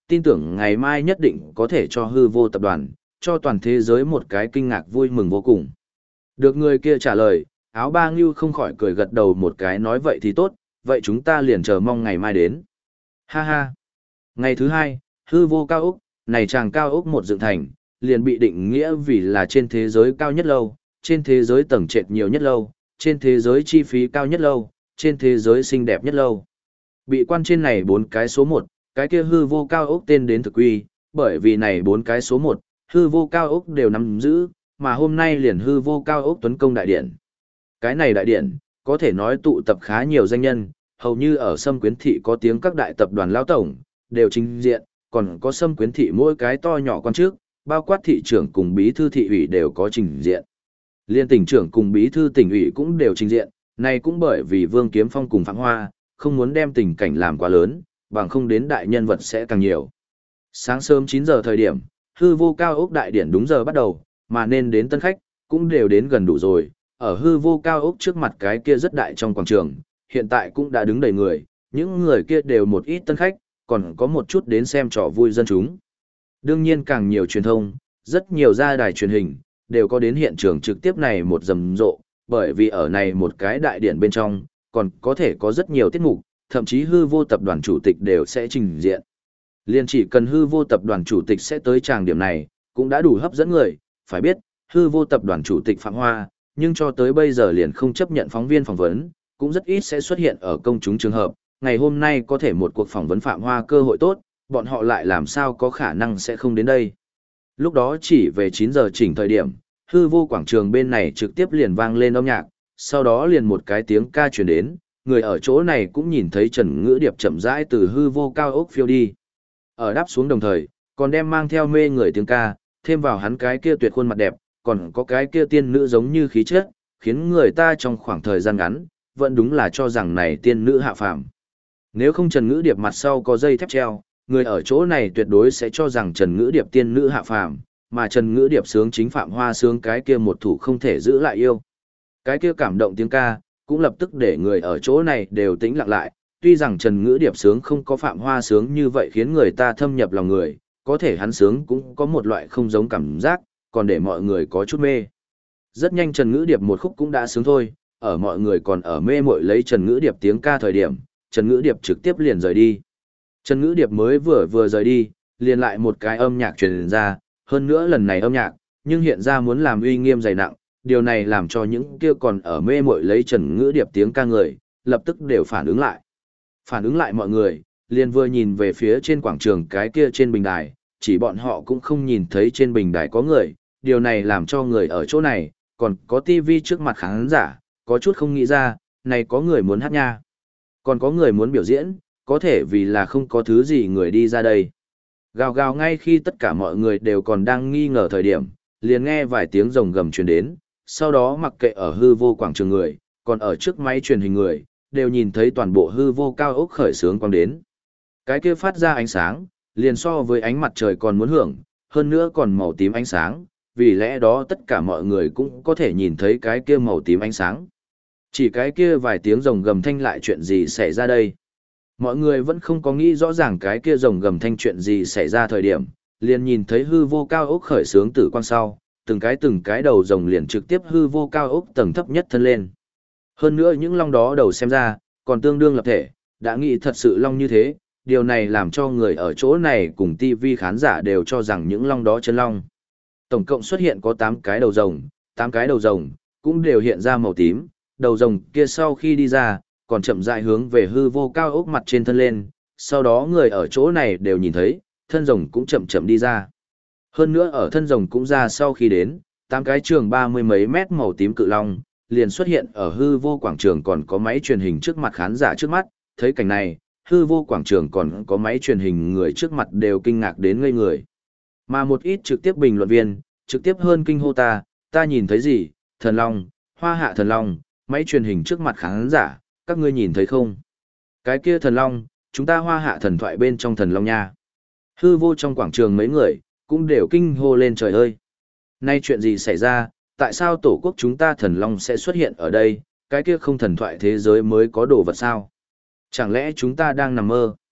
tin tưởng ngày mai nhất định có thể cho hư vô tập đoàn, cho toàn thế giới một cái kinh ngạc vui mừng vô cùng. Được người kia trả lời, áo ba ngưu không khỏi cười gật đầu một cái nói vậy thì tốt, vậy chúng ta liền chờ mong ngày mai đến. Ha ha. Ngày thứ hai, hư vô cao ốc, này chàng cao ốc một dựng thành, liền bị định nghĩa vì là trên thế giới cao nhất lâu, trên thế giới tầng trệt nhiều nhất lâu, trên thế giới chi phí cao nhất lâu, trên thế giới xinh đẹp nhất lâu. Bị quan trên này 4 cái số 1, cái kia hư vô cao ốc tên đến thực quy, bởi vì này 4 cái số 1, hư vô cao ốc đều nắm giữ, mà hôm nay liền hư vô cao ốc tuấn công đại điện. Cái này đại điện, có thể nói tụ tập khá nhiều danh nhân, hầu như ở Sâm Quyến Thị có tiếng các đại tập đoàn lao tổng, đều trình diện, còn có Sâm Quyến Thị mỗi cái to nhỏ quan trước, bao quát thị trưởng cùng bí thư thị ủy đều có trình diện. Liên tỉnh trưởng cùng bí thư tỉnh ủy cũng đều trình diện, này cũng bởi vì Vương Kiếm Phong cùng Phạm Hoa, không muốn đem tình cảnh làm quá lớn, bằng không đến đại nhân vật sẽ càng nhiều. Sáng sớm 9 giờ thời điểm, hư vô cao ốc đại điển đúng giờ bắt đầu, mà nên đến tân khách, cũng đều đến gần đủ rồi, ở hư vô cao ốc trước mặt cái kia rất đại trong quảng trường, hiện tại cũng đã đứng đầy người, những người kia đều một ít tân khách, còn có một chút đến xem trò vui dân chúng. Đương nhiên càng nhiều truyền thông, rất nhiều gia đài truyền hình, đều có đến hiện trường trực tiếp này một rầm rộ, bởi vì ở này một cái đại điển bên trong, còn có thể có rất nhiều tiết mục, thậm chí hư vô tập đoàn chủ tịch đều sẽ trình diện. Liên chỉ cần hư vô tập đoàn chủ tịch sẽ tới tràng điểm này, cũng đã đủ hấp dẫn người, phải biết, hư vô tập đoàn chủ tịch Phạm Hoa, nhưng cho tới bây giờ liền không chấp nhận phóng viên phỏng vấn, cũng rất ít sẽ xuất hiện ở công chúng trường hợp, ngày hôm nay có thể một cuộc phỏng vấn Phạm Hoa cơ hội tốt, bọn họ lại làm sao có khả năng sẽ không đến đây. Lúc đó chỉ về 9 giờ chỉnh thời điểm, hư vô quảng trường bên này trực tiếp liền vang lên âm nhạc, sau đó liền một cái tiếng ca truyền đến, người ở chỗ này cũng nhìn thấy Trần Ngữ Điệp chậm rãi từ hư vô cao ốc phiêu đi. Ở đáp xuống đồng thời, còn đem mang theo mê người tiếng ca, thêm vào hắn cái kia tuyệt khuôn mặt đẹp, còn có cái kia tiên nữ giống như khí chất, khiến người ta trong khoảng thời gian ngắn, vẫn đúng là cho rằng này tiên nữ hạ phàm. Nếu không Trần Ngữ Điệp mặt sau có dây thép treo, người ở chỗ này tuyệt đối sẽ cho rằng Trần Ngữ Điệp tiên nữ hạ phàm, mà Trần Ngữ Điệp sướng chính Phạm Hoa sướng cái kia một thủ không thể giữ lại yêu. Cái kia cảm động tiếng ca, cũng lập tức để người ở chỗ này đều tĩnh lặng lại, tuy rằng Trần Ngữ Điệp sướng không có Phạm Hoa sướng như vậy khiến người ta thâm nhập lòng người, có thể hắn sướng cũng có một loại không giống cảm giác, còn để mọi người có chút mê. Rất nhanh Trần Ngữ Điệp một khúc cũng đã sướng thôi, ở mọi người còn ở mê mội lấy Trần Ngữ Điệp tiếng ca thời điểm, Trần Ngữ Điệp trực tiếp liền rời đi. Trần Ngữ Điệp mới vừa rời đi, liền lại một cái âm nhạc truyền ra, hơn nữa lần này âm nhạc, nhưng hiện ra muốn làm uy nghiêm dày nặng, điều này làm cho những kia còn ở mê mội lấy Trần Ngữ Điệp tiếng ca người, lập tức đều phản ứng lại. Phản ứng lại mọi người, liền vừa nhìn về phía trên quảng trường cái kia trên bình đài, chỉ bọn họ cũng không nhìn thấy trên bình đài có người, điều này làm cho người ở chỗ này, còn có tivi trước mặt khán giả, có chút không nghĩ ra, này có người muốn hát nha. Còn có người muốn biểu diễn, có thể vì là không có thứ gì người đi ra đây. Gào gào ngay khi tất cả mọi người đều còn đang nghi ngờ thời điểm, liền nghe vài tiếng rồng gầm truyền đến, sau đó mặc kệ ở hư vô quảng trường người, còn ở trước máy truyền hình người, đều nhìn thấy toàn bộ hư vô cao ốc khởi sướng quang đến. Cái kia phát ra ánh sáng, liền so với ánh mặt trời còn muốn hưởng, hơn nữa còn màu tím ánh sáng, vì lẽ đó tất cả mọi người cũng có thể nhìn thấy cái kia màu tím ánh sáng. Chỉ cái kia vài tiếng rồng gầm thanh lại chuyện gì xảy ra đây? Mọi người vẫn không có nghĩ rõ ràng cái kia rồng gầm thanh chuyện gì xảy ra thời điểm, liền nhìn thấy hư vô cao ốc khởi sướng tử quang sau, từng cái đầu rồng liền trực tiếp hư vô cao ốc tầng thấp nhất thân lên. Hơn nữa những long đó đầu xem ra, còn tương đương lập thể, đã nghĩ thật sự long như thế, điều này làm cho người ở chỗ này cùng TV khán giả đều cho rằng những long đó chân long. Tổng cộng xuất hiện có 8 cái đầu rồng, 8 cái đầu rồng, cũng đều hiện ra màu tím, đầu rồng kia sau khi đi ra, còn chậm rãi hướng về hư vô cao ốc mặt trên thân lên, sau đó người ở chỗ này đều nhìn thấy, thân rồng cũng chậm chậm đi ra. Hơn nữa ở thân rồng cũng ra sau khi đến, 8 cái trường 30 mấy mét màu tím cự long, liền xuất hiện ở hư vô quảng trường còn có máy truyền hình trước mặt khán giả trước mắt, thấy cảnh này, hư vô quảng trường còn có máy truyền hình người trước mặt đều kinh ngạc đến ngây người. Mà một ít trực tiếp bình luận viên, trực tiếp hơn kinh hô ta nhìn thấy gì, thần long, hoa hạ thần long, máy truyền hình trước mặt khán giả, các ngươi nhìn thấy không? Cái kia thần long, chúng ta hoa hạ thần thoại bên trong thần long nha. Hư vô trong quảng trường mấy người, cũng đều kinh hô lên trời ơi. Nay chuyện gì xảy ra, tại sao tổ quốc chúng ta thần long sẽ xuất hiện ở đây, cái kia không thần thoại thế giới mới có đồ vật sao? Chẳng lẽ chúng ta đang nằm mơ?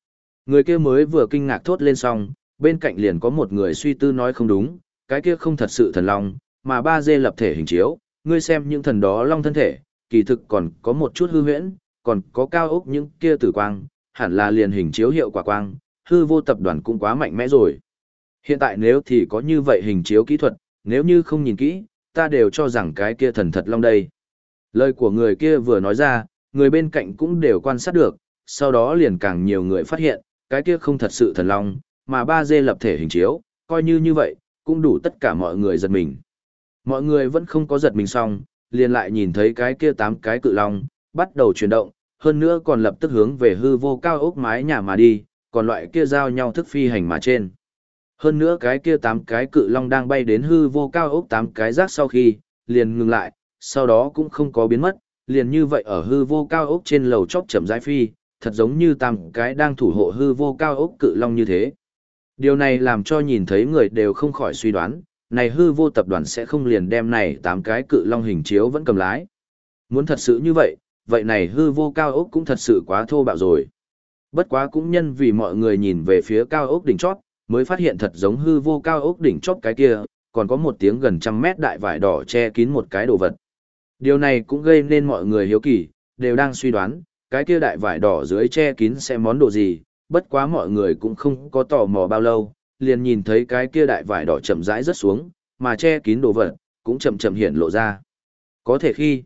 Người kia mới vừa kinh ngạc thốt lên xong, bên cạnh liền có một người suy tư nói không đúng, cái kia không thật sự thần long, mà 3D lập thể hình chiếu, ngươi xem những thần đó long thân thể, kỳ thực còn có một chút hư huyễn, còn có cao ốc những kia tử quang, hẳn là liền hình chiếu hiệu quả quang, hư vô tập đoàn cũng quá mạnh mẽ rồi. Hiện tại nếu thì có như vậy hình chiếu kỹ thuật, nếu như không nhìn kỹ, ta đều cho rằng cái kia thần thật long đây. Lời của người kia vừa nói ra, người bên cạnh cũng đều quan sát được, sau đó liền càng nhiều người phát hiện, cái kia không thật sự thần long, mà 3D lập thể hình chiếu, coi như vậy, cũng đủ tất cả mọi người giật mình. Mọi người vẫn không có giật mình xong, liền lại nhìn thấy cái kia 8 cái cự long, bắt đầu chuyển động, hơn nữa còn lập tức hướng về hư vô cao ốc mái nhà mà đi, còn loại kia giao nhau thức phi hành mà trên. Hơn nữa cái kia 8 cái cự long đang bay đến hư vô cao ốc 8 cái rác sau khi, liền ngừng lại, sau đó cũng không có biến mất, liền như vậy ở hư vô cao ốc trên lầu chóp chậm rãi phi, thật giống như 8 cái đang thủ hộ hư vô cao ốc cự long như thế. Điều này làm cho nhìn thấy người đều không khỏi suy đoán, này hư vô tập đoàn sẽ không liền đem này 8 cái cự long hình chiếu vẫn cầm lái. Muốn thật sự như vậy, vậy này hư vô cao ốc cũng thật sự quá thô bạo rồi. Bất quá cũng nhân vì mọi người nhìn về phía cao ốc đỉnh chót, mới phát hiện thật giống hư vô cao ốc đỉnh chót cái kia, còn có một tiếng gần trăm mét đại vải đỏ che kín một cái đồ vật. Điều này cũng gây nên mọi người hiếu kỳ, đều đang suy đoán, cái kia đại vải đỏ dưới che kín sẽ món đồ gì, bất quá mọi người cũng không có tò mò bao lâu, liền nhìn thấy cái kia đại vải đỏ chậm rãi rớt xuống, mà che kín đồ vật, cũng chậm chậm hiển lộ ra. Có thể khi,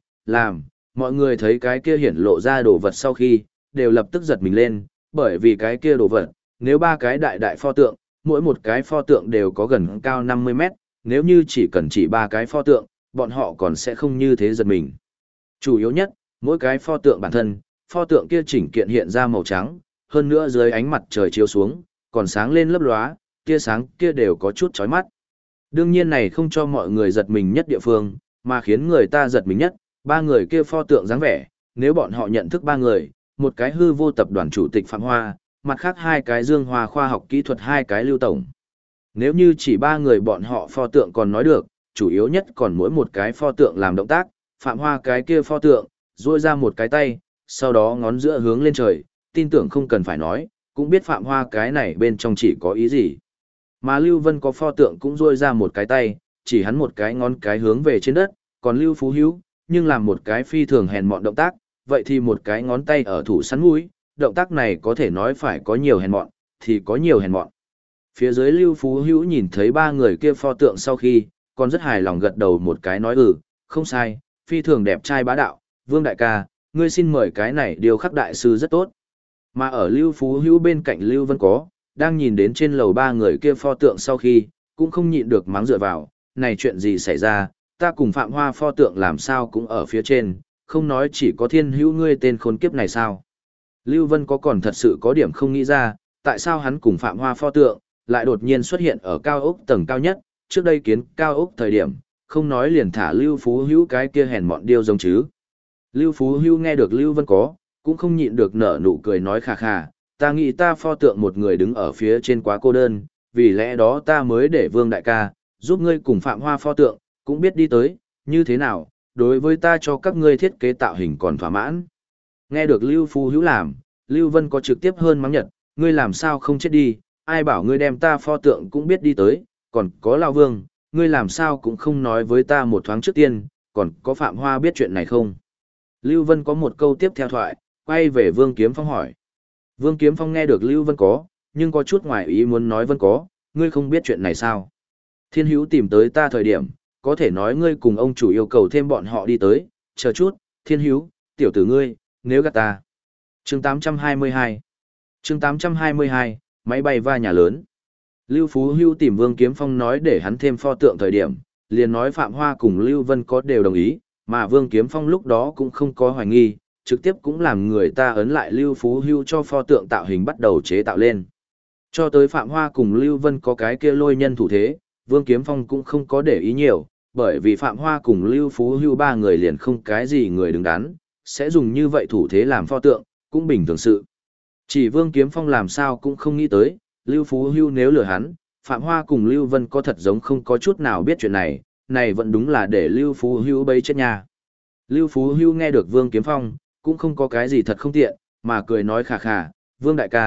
mọi người thấy cái kia hiển lộ ra đồ vật sau khi, đều lập tức giật mình lên, bởi vì cái kia đồ vật, nếu ba cái đại pho tượng, mỗi một cái pho tượng đều có gần cao 50 mét, nếu như chỉ ba cái pho tượng, bọn họ còn sẽ không như thế giật mình. Chủ yếu nhất, mỗi cái pho tượng bản thân, pho tượng kia chỉnh kiện hiện ra màu trắng, hơn nữa dưới ánh mặt trời chiếu xuống, còn sáng lên lấp lóa, tia sáng kia đều có chút chói mắt. Đương nhiên này không cho mọi người giật mình nhất địa phương, mà khiến người ta giật mình nhất, ba người kia pho tượng dáng vẻ, nếu bọn họ nhận thức ba người, một cái hư vô tập đoàn chủ tịch Phạm Hoa, mặt khác hai cái Dương Hoa khoa học kỹ thuật hai cái Lưu Tổng. Nếu như chỉ ba người bọn họ pho tượng còn nói được, chủ yếu nhất còn mỗi một cái pho tượng làm động tác, Phạm Hoa cái kia pho tượng, duỗi ra một cái tay, sau đó ngón giữa hướng lên trời, tin tưởng không cần phải nói, cũng biết Phạm Hoa cái này bên trong chỉ có ý gì. Mà Lưu Vân có pho tượng cũng duỗi ra một cái tay, chỉ hắn một cái ngón cái hướng về trên đất, còn Lưu Phú Hữu, nhưng làm một cái phi thường hèn mọn động tác, vậy thì một cái ngón tay ở thủ sắn mũi, động tác này có thể nói phải có nhiều hèn mọn, thì có nhiều hèn mọn. Phía dưới Lưu Phú Hữu nhìn thấy ba người kia pho tượng sau khi, còn rất hài lòng gật đầu một cái nói không sai, phi thường đẹp trai bá đạo, Vương đại ca, ngươi xin mời cái này điều khắc đại sư rất tốt. Mà ở Lưu Phú Hữu bên cạnh Lưu Vân có, đang nhìn đến trên lầu ba người kia pho tượng sau khi, cũng không nhịn được mắng dựa vào, này chuyện gì xảy ra, ta cùng Phạm Hoa pho tượng làm sao cũng ở phía trên, không nói chỉ có Thiên Hữu ngươi tên khốn kiếp này sao. Lưu Vân có còn thật sự có điểm không nghĩ ra, tại sao hắn cùng Phạm Hoa pho tượng, lại đột nhiên xuất hiện ở cao ốc tầng cao nhất, trước đây kiến cao ốc thời điểm, không nói liền thả Lưu Phú Hữu cái kia hèn mọn điêu giống chứ. Lưu Phú Hữu nghe được Lưu Vân có, cũng không nhịn được nở nụ cười nói khà khà, ta nghĩ ta pho tượng một người đứng ở phía trên quá cô đơn, vì lẽ đó ta mới để Vương đại ca, giúp ngươi cùng Phạm Hoa pho tượng, cũng biết đi tới, như thế nào, đối với ta cho các ngươi thiết kế tạo hình còn thỏa mãn. Nghe được Lưu Phú Hữu làm, Lưu Vân có trực tiếp hơn mắng nhật, ngươi làm sao không chết đi, ai bảo ngươi đem ta pho tượng cũng biết đi tới, còn có Lão Vương, ngươi làm sao cũng không nói với ta một thoáng trước tiên, còn có Phạm Hoa biết chuyện này không? Lưu Vân có một câu tiếp theo thoại, quay về Vương Kiếm Phong hỏi. Vương Kiếm Phong nghe được Lưu Vân có, nhưng có chút ngoài ý muốn nói Vân có, ngươi không biết chuyện này sao? Thiên Hữu tìm tới ta thời điểm, có thể nói ngươi cùng ông chủ yêu cầu thêm bọn họ đi tới, chờ chút, Thiên Hữu, tiểu tử ngươi, nếu gạt ta. Chương 822 Chương 822, máy bay va nhà lớn. Lưu Phú Hữu tìm Vương Kiếm Phong nói để hắn thêm pho tượng thời điểm, liền nói Phạm Hoa cùng Lưu Vân có đều đồng ý, mà Vương Kiếm Phong lúc đó cũng không có hoài nghi, trực tiếp cũng làm người ta ấn lại Lưu Phú Hữu cho pho tượng tạo hình bắt đầu chế tạo lên. Cho tới Phạm Hoa cùng Lưu Vân có cái kia lôi nhân thủ thế, Vương Kiếm Phong cũng không có để ý nhiều, bởi vì Phạm Hoa cùng Lưu Phú Hữu ba người liền không cái gì người đứng đắn, sẽ dùng như vậy thủ thế làm pho tượng, cũng bình thường sự. Chỉ Vương Kiếm Phong làm sao cũng không nghĩ tới, Lưu Phú Hữu nếu lừa hắn, Phạm Hoa cùng Lưu Vân có thật giống không có chút nào biết chuyện này, này vẫn đúng là để Lưu Phú Hữu bấy chết nhà. Lưu Phú Hữu nghe được Vương Kiếm Phong, cũng không có cái gì thật không tiện, mà cười nói khà khà, Vương đại ca,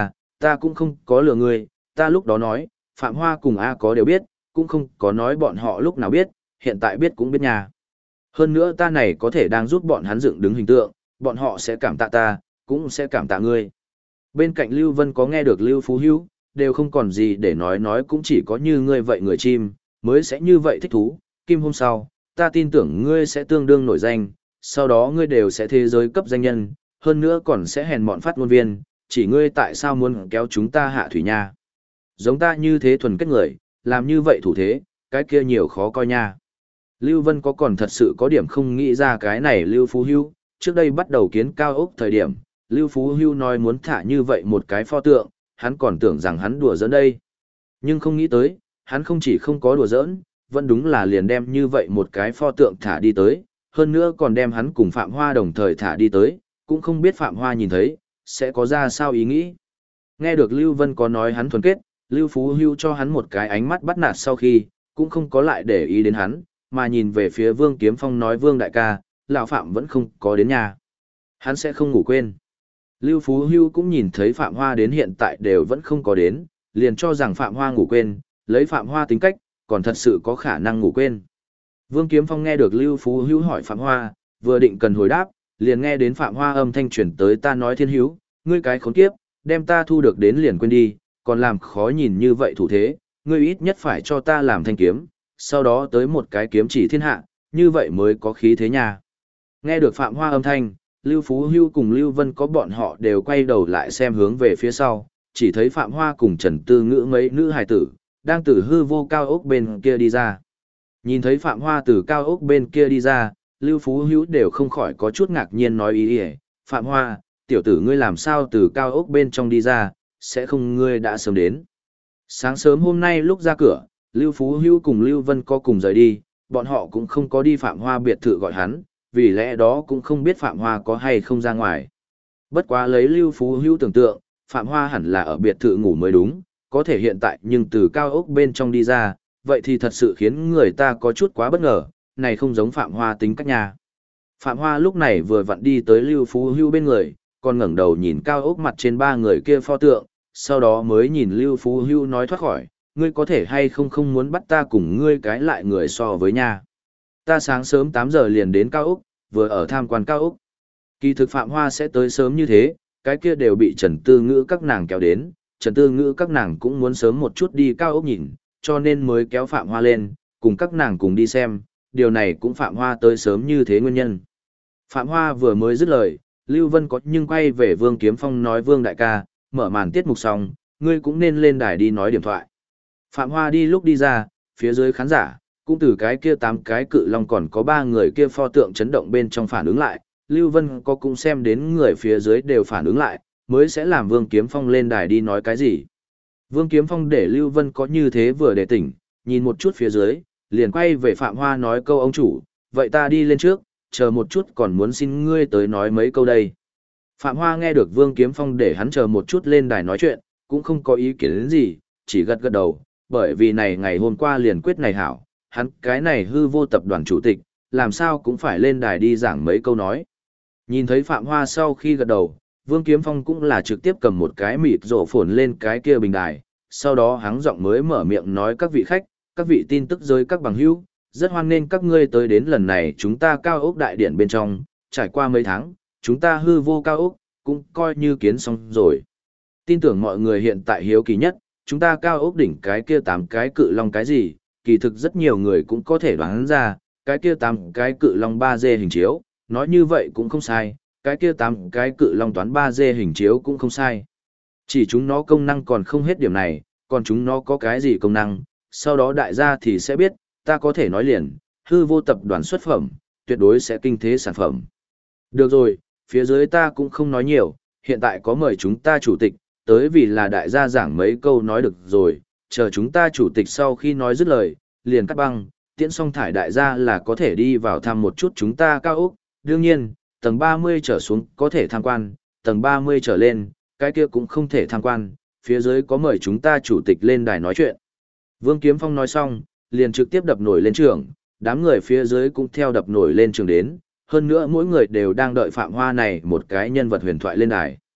ta cũng không có lừa ngươi, ta lúc đó nói, Phạm Hoa cùng A có đều biết, cũng không có nói bọn họ lúc nào biết, hiện tại biết cũng biết nha. Hơn nữa ta này có thể đang giúp bọn hắn dựng đứng hình tượng, bọn họ sẽ cảm tạ ta, cũng sẽ cảm tạ ngươi. Bên cạnh Lưu Vân có nghe được Lưu Phú Hữu, đều không còn gì để nói cũng chỉ có như ngươi vậy người chim, mới sẽ như vậy thích thú. Kim hôm sau, ta tin tưởng ngươi sẽ tương đương nổi danh, sau đó ngươi đều sẽ thế giới cấp danh nhân, hơn nữa còn sẽ hèn mọn phát ngôn viên, chỉ ngươi tại sao muốn kéo chúng ta hạ thủy nha. Giống ta như thế thuần kết người, làm như vậy thủ thế, cái kia nhiều khó coi nha. Lưu Vân có còn thật sự có điểm không nghĩ ra cái này Lưu Phú Hữu, trước đây bắt đầu kiến cao ốc thời điểm, Lưu Phú Hữu nói muốn thả như vậy một cái pho tượng, hắn còn tưởng rằng hắn đùa giỡn đây. Nhưng không nghĩ tới, hắn không chỉ không có đùa giỡn, vẫn đúng là liền đem như vậy một cái pho tượng thả đi tới, hơn nữa còn đem hắn cùng Phạm Hoa đồng thời thả đi tới, cũng không biết Phạm Hoa nhìn thấy, sẽ có ra sao ý nghĩ. Nghe được Lưu Vân có nói hắn thuần kết, Lưu Phú Hữu cho hắn một cái ánh mắt bắt nạt sau khi, cũng không có lại để ý đến hắn, mà nhìn về phía Vương Kiếm Phong nói Vương đại ca, lão Phạm vẫn không có đến nhà. Hắn sẽ không ngủ quên. Lưu Phú Hữu cũng nhìn thấy Phạm Hoa đến hiện tại đều vẫn không có đến, liền cho rằng Phạm Hoa ngủ quên, lấy Phạm Hoa tính cách, còn thật sự có khả năng ngủ quên. Vương Kiếm Phong nghe được Lưu Phú Hữu hỏi Phạm Hoa, vừa định cần hồi đáp, liền nghe đến Phạm Hoa âm thanh chuyển tới ta nói Thiên Hữu, ngươi cái khốn kiếp, đem ta thu được đến liền quên đi, còn làm khó nhìn như vậy thủ thế, ngươi ít nhất phải cho ta làm thanh kiếm, sau đó tới một cái kiếm chỉ thiên hạ, như vậy mới có khí thế nhà. Nghe được Phạm Hoa âm thanh, Lưu Phú Hữu cùng Lưu Vân có bọn họ đều quay đầu lại xem hướng về phía sau, chỉ thấy Phạm Hoa cùng Trần Tư Ngữ mấy nữ hài tử, đang từ hư vô cao ốc bên kia đi ra. Nhìn thấy Phạm Hoa từ cao ốc bên kia đi ra, Lưu Phú Hữu đều không khỏi có chút ngạc nhiên nói ý ý, Phạm Hoa, tiểu tử ngươi làm sao từ cao ốc bên trong đi ra, sẽ không ngươi đã sớm đến. Sáng sớm hôm nay lúc ra cửa, Lưu Phú Hữu cùng Lưu Vân có cùng rời đi, bọn họ cũng không có đi Phạm Hoa biệt thự gọi hắn, vì lẽ đó cũng không biết Phạm Hoa có hay không ra ngoài. Bất quá lấy Lưu Phú Hữu tưởng tượng, Phạm Hoa hẳn là ở biệt thự ngủ mới đúng, có thể hiện tại nhưng từ cao ốc bên trong đi ra, vậy thì thật sự khiến người ta có chút quá bất ngờ, này không giống Phạm Hoa tính cách nhà. Phạm Hoa lúc này vừa vặn đi tới Lưu Phú Hữu bên người, còn ngẩng đầu nhìn cao ốc mặt trên ba người kia pho tượng, sau đó mới nhìn Lưu Phú Hữu nói thoát khỏi, ngươi có thể hay không không muốn bắt ta cùng ngươi cái lại người so với nha. Ta sáng sớm 8 giờ liền đến cao ốc, vừa ở tham quan cao ốc. Kỳ thực Phạm Hoa sẽ tới sớm như thế, cái kia đều bị Trần Tư Ngữ các nàng kéo đến, Trần Tư Ngữ các nàng cũng muốn sớm một chút đi cao ốc nhìn, cho nên mới kéo Phạm Hoa lên, cùng các nàng cùng đi xem, điều này cũng Phạm Hoa tới sớm như thế nguyên nhân. Phạm Hoa vừa mới dứt lời, Lưu Vân có nhưng quay về Vương Kiếm Phong nói Vương đại ca, mở màn tiết mục xong, ngươi cũng nên lên đài đi nói điểm thoại. Phạm Hoa đi lúc đi ra, phía dưới khán giả, cũng từ cái kia 8 cái cự long còn có 3 người kia pho tượng chấn động bên trong phản ứng lại, Lưu Vân có cũng xem đến người phía dưới đều phản ứng lại, mới sẽ làm Vương Kiếm Phong lên đài đi nói cái gì. Vương Kiếm Phong để Lưu Vân có như thế vừa để tỉnh, nhìn một chút phía dưới, liền quay về Phạm Hoa nói câu ông chủ, vậy ta đi lên trước, chờ một chút còn muốn xin ngươi tới nói mấy câu đây. Phạm Hoa nghe được Vương Kiếm Phong để hắn chờ một chút lên đài nói chuyện, cũng không có ý kiến đến gì, chỉ gật gật đầu, bởi vì này ngày hôm qua liền quyết này hảo, hắn cái này hư vô tập đoàn chủ tịch, làm sao cũng phải lên đài đi giảng mấy câu nói. Nhìn thấy Phạm Hoa sau khi gật đầu, Vương Kiếm Phong cũng là trực tiếp cầm một cái mịt rổ phồn lên cái kia bình đài, sau đó hắn giọng mới mở miệng nói các vị khách, các vị tin tức giới các bằng hữu, rất hoan nghênh các ngươi tới đến lần này chúng ta cao ốc đại điện bên trong, trải qua mấy tháng, chúng ta hư vô cao ốc, cũng coi như kiến xong rồi. Tin tưởng mọi người hiện tại hiếu kỳ nhất, chúng ta cao ốc đỉnh cái kia 8 cái cự long cái gì, kỳ thực rất nhiều người cũng có thể đoán ra, cái kia 8 cái cự long 3D hình chiếu, nói như vậy cũng không sai, cái kia 8 cái cự long toán 3D hình chiếu cũng không sai. Chỉ chúng nó công năng còn không hết điểm này, còn chúng nó có cái gì công năng, sau đó đại gia thì sẽ biết, ta có thể nói liền, hư vô tập đoàn xuất phẩm, tuyệt đối sẽ kinh thế sản phẩm. Được rồi, phía dưới ta cũng không nói nhiều, hiện tại có mời chúng ta chủ tịch, tới vì là đại gia giảng mấy câu nói được rồi, chờ chúng ta chủ tịch sau khi nói dứt lời, liền cắt băng, tiễn xong thải đại gia là có thể đi vào thăm một chút chúng ta cao ốc, đương nhiên, tầng 30 trở xuống có thể tham quan, tầng 30 trở lên, cái kia cũng không thể tham quan, phía dưới có mời chúng ta chủ tịch lên đài nói chuyện. Vương Kiếm Phong nói xong, liền trực tiếp đập nổi lên trường, đám người phía dưới cũng theo đập nổi lên trường đến, hơn nữa mỗi người đều đang đợi Phạm Hoa này một cái nhân vật huyền thoại lên đài.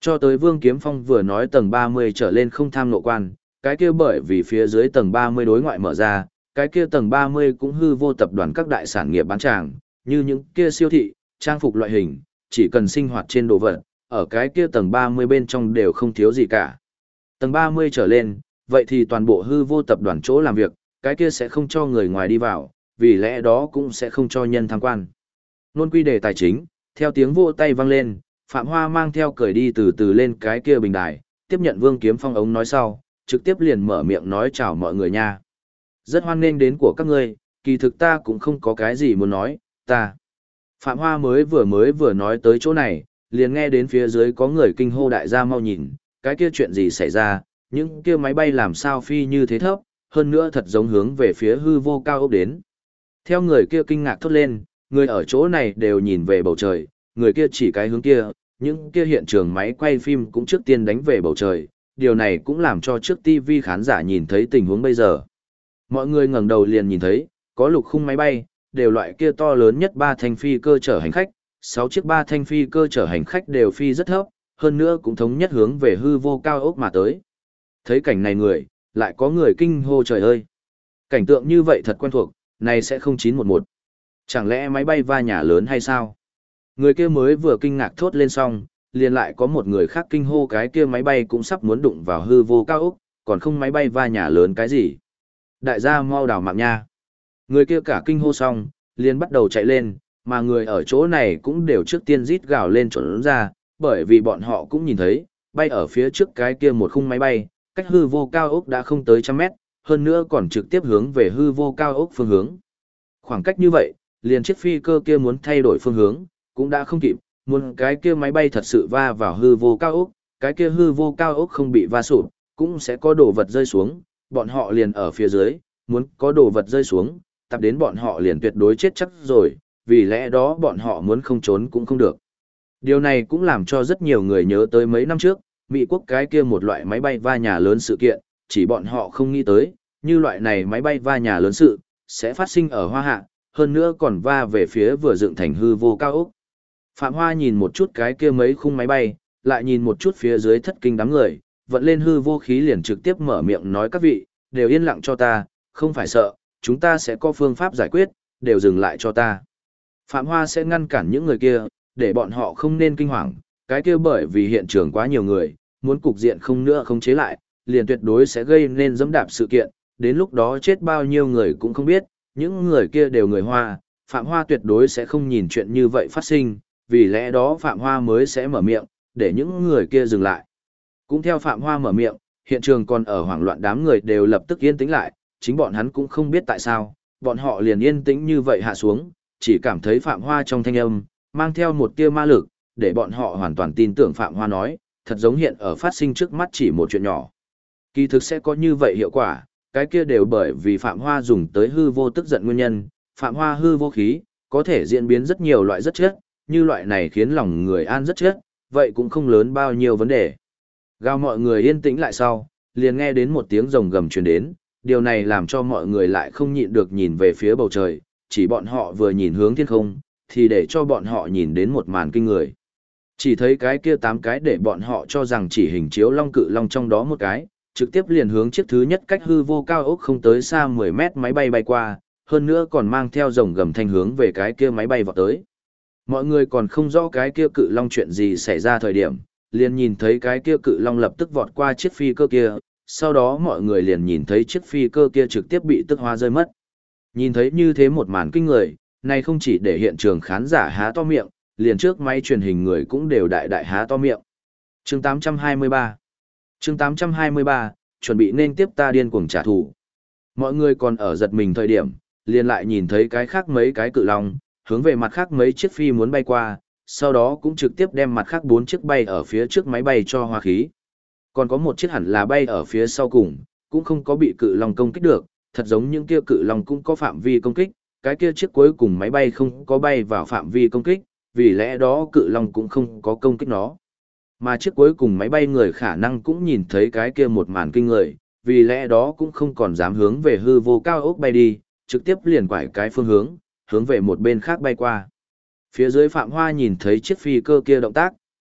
Cho tới Vương Kiếm Phong vừa nói tầng 30 trở lên không tham nộ quan, cái kia bởi vì phía dưới tầng 30 đối ngoại mở ra, cái kia tầng 30 cũng hư vô tập đoàn các đại sản nghiệp bán tràng, như những kia siêu thị, trang phục loại hình, chỉ cần sinh hoạt trên đồ vật, ở cái kia tầng 30 bên trong đều không thiếu gì cả. Tầng 30 trở lên, vậy thì toàn bộ hư vô tập đoàn chỗ làm việc, cái kia sẽ không cho người ngoài đi vào, vì lẽ đó cũng sẽ không cho nhân tham quan. Nôn quy đề tài chính, theo tiếng vỗ tay vang lên, Phạm Hoa mang theo cười đi từ từ lên cái kia bình đài, tiếp nhận Vương Kiếm Phong ống nói sau, trực tiếp liền mở miệng nói chào mọi người nha. Rất hoan nghênh đến của các ngươi, kỳ thực ta cũng không có cái gì muốn nói, ta. Phạm Hoa mới vừa nói tới chỗ này, liền nghe đến phía dưới có người kinh hô đại gia mau nhìn, cái kia chuyện gì xảy ra, những kia máy bay làm sao phi như thế thấp, hơn nữa thật giống hướng về phía hư vô cao ốc đến. Theo người kia kinh ngạc thốt lên, người ở chỗ này đều nhìn về bầu trời, người kia chỉ cái hướng kia, những kia hiện trường máy quay phim cũng trước tiên đánh về bầu trời, điều này cũng làm cho trước TV khán giả nhìn thấy tình huống bây giờ. Mọi người ngẩng đầu liền nhìn thấy, có lục khung máy bay, đều loại kia to lớn nhất 3 thanh phi cơ chở hành khách, 6 chiếc 3 thanh phi cơ chở hành khách đều phi rất thấp, hơn nữa cũng thống nhất hướng về hư vô cao ốc mà tới. Thấy cảnh này người, lại có người kinh hô trời ơi. Cảnh tượng như vậy thật quen thuộc, này sẽ không 911. Chẳng lẽ máy bay va nhà lớn hay sao? Người kia mới vừa kinh ngạc thốt lên xong, liền lại có một người khác kinh hô cái kia máy bay cũng sắp muốn đụng vào hư vô cao ốc, còn không máy bay va nhà lớn cái gì. Đại gia mau đào mạng nha. Người kia cả kinh hô xong, liền bắt đầu chạy lên, mà người ở chỗ này cũng đều trước tiên rít gào lên trốn ra, bởi vì bọn họ cũng nhìn thấy, bay ở phía trước cái kia một khung máy bay, cách hư vô cao ốc đã không tới 100 mét, hơn nữa còn trực tiếp hướng về hư vô cao ốc phương hướng. Khoảng cách như vậy, liền chiếc phi cơ kia muốn thay đổi phương hướng, cũng đã không kịp, muốn cái kia máy bay thật sự va vào hư vô cao ốc, cái kia hư vô cao ốc không bị va sụp, cũng sẽ có đồ vật rơi xuống, bọn họ liền ở phía dưới, muốn có đồ vật rơi xuống, tập đến bọn họ liền tuyệt đối chết chắc rồi, vì lẽ đó bọn họ muốn không trốn cũng không được. Điều này cũng làm cho rất nhiều người nhớ tới mấy năm trước, Mỹ quốc cái kia một loại máy bay va nhà lớn sự kiện, chỉ bọn họ không nghĩ tới, như loại này máy bay va nhà lớn sự, sẽ phát sinh ở Hoa Hạ, hơn nữa còn va về phía vừa dựng thành hư vô cao ốc. Phạm Hoa nhìn một chút cái kia mấy khung máy bay, lại nhìn một chút phía dưới thất kinh đám người, vận lên hư vô khí liền trực tiếp mở miệng nói các vị, đều yên lặng cho ta, không phải sợ, chúng ta sẽ có phương pháp giải quyết, đều dừng lại cho ta. Phạm Hoa sẽ ngăn cản những người kia, để bọn họ không nên kinh hoàng, cái kia bởi vì hiện trường quá nhiều người, muốn cục diện không nữa không chế lại, liền tuyệt đối sẽ gây nên dẫm đạp sự kiện, đến lúc đó chết bao nhiêu người cũng không biết, những người kia đều người Hoa, Phạm Hoa tuyệt đối sẽ không nhìn chuyện như vậy phát sinh, vì lẽ đó Phạm Hoa mới sẽ mở miệng, để những người kia dừng lại. Cũng theo Phạm Hoa mở miệng, hiện trường còn ở hoảng loạn đám người đều lập tức yên tĩnh lại, chính bọn hắn cũng không biết tại sao, bọn họ liền yên tĩnh như vậy hạ xuống, chỉ cảm thấy Phạm Hoa trong thanh âm, mang theo một tia ma lực, để bọn họ hoàn toàn tin tưởng Phạm Hoa nói, thật giống hiện ở phát sinh trước mắt chỉ một chuyện nhỏ. Kỳ thực sẽ có như vậy hiệu quả, cái kia đều bởi vì Phạm Hoa dùng tới hư vô tức giận nguyên nhân, Phạm Hoa hư vô khí, có thể diễn biến rất nhiều loại rất chết, như loại này khiến lòng người an rất chết, vậy cũng không lớn bao nhiêu vấn đề. Gào mọi người yên tĩnh lại sau, liền nghe đến một tiếng rồng gầm truyền đến, điều này làm cho mọi người lại không nhịn được nhìn về phía bầu trời, chỉ bọn họ vừa nhìn hướng thiên không, thì để cho bọn họ nhìn đến một màn kinh người. Chỉ thấy cái kia 8 cái để bọn họ cho rằng chỉ hình chiếu long cự long trong đó một cái, trực tiếp liền hướng chiếc thứ nhất cách hư vô cao ốc không tới xa 10 mét máy bay bay qua, hơn nữa còn mang theo rồng gầm thanh hướng về cái kia máy bay vọt tới. Mọi người còn không rõ cái kia cự long chuyện gì xảy ra thời điểm, liền nhìn thấy cái kia cự long lập tức vọt qua chiếc phi cơ kia, sau đó mọi người liền nhìn thấy chiếc phi cơ kia trực tiếp bị tức hóa rơi mất. Nhìn thấy như thế một màn kinh người, này không chỉ để hiện trường khán giả há to miệng, liền trước máy truyền hình người cũng đều đại đại há to miệng. Chương 823 Chương 823, chuẩn bị nên tiếp ta điên cuồng trả thù. Mọi người còn ở giật mình thời điểm, liền lại nhìn thấy cái khác mấy cái cự long, hướng về mặt khác mấy chiếc phi muốn bay qua, sau đó cũng trực tiếp đem mặt khác 4 chiếc bay ở phía trước máy bay cho hoa khí. Còn có một chiếc hẳn là bay ở phía sau cùng, cũng không có bị cự long công kích được, thật giống những kia cự long cũng có phạm vi công kích, cái kia chiếc cuối cùng máy bay không có bay vào phạm vi công kích, vì lẽ đó cự long cũng không có công kích nó. Mà chiếc cuối cùng máy bay người khả năng cũng nhìn thấy cái kia một màn kinh người, vì lẽ đó cũng không còn dám hướng về hư vô cao ốc bay đi, trực tiếp liền quải cái phương hướng, hướng về một bên khác bay qua. Phía dưới Phạm Hoa nhìn thấy chiếc phi cơ kia động tác,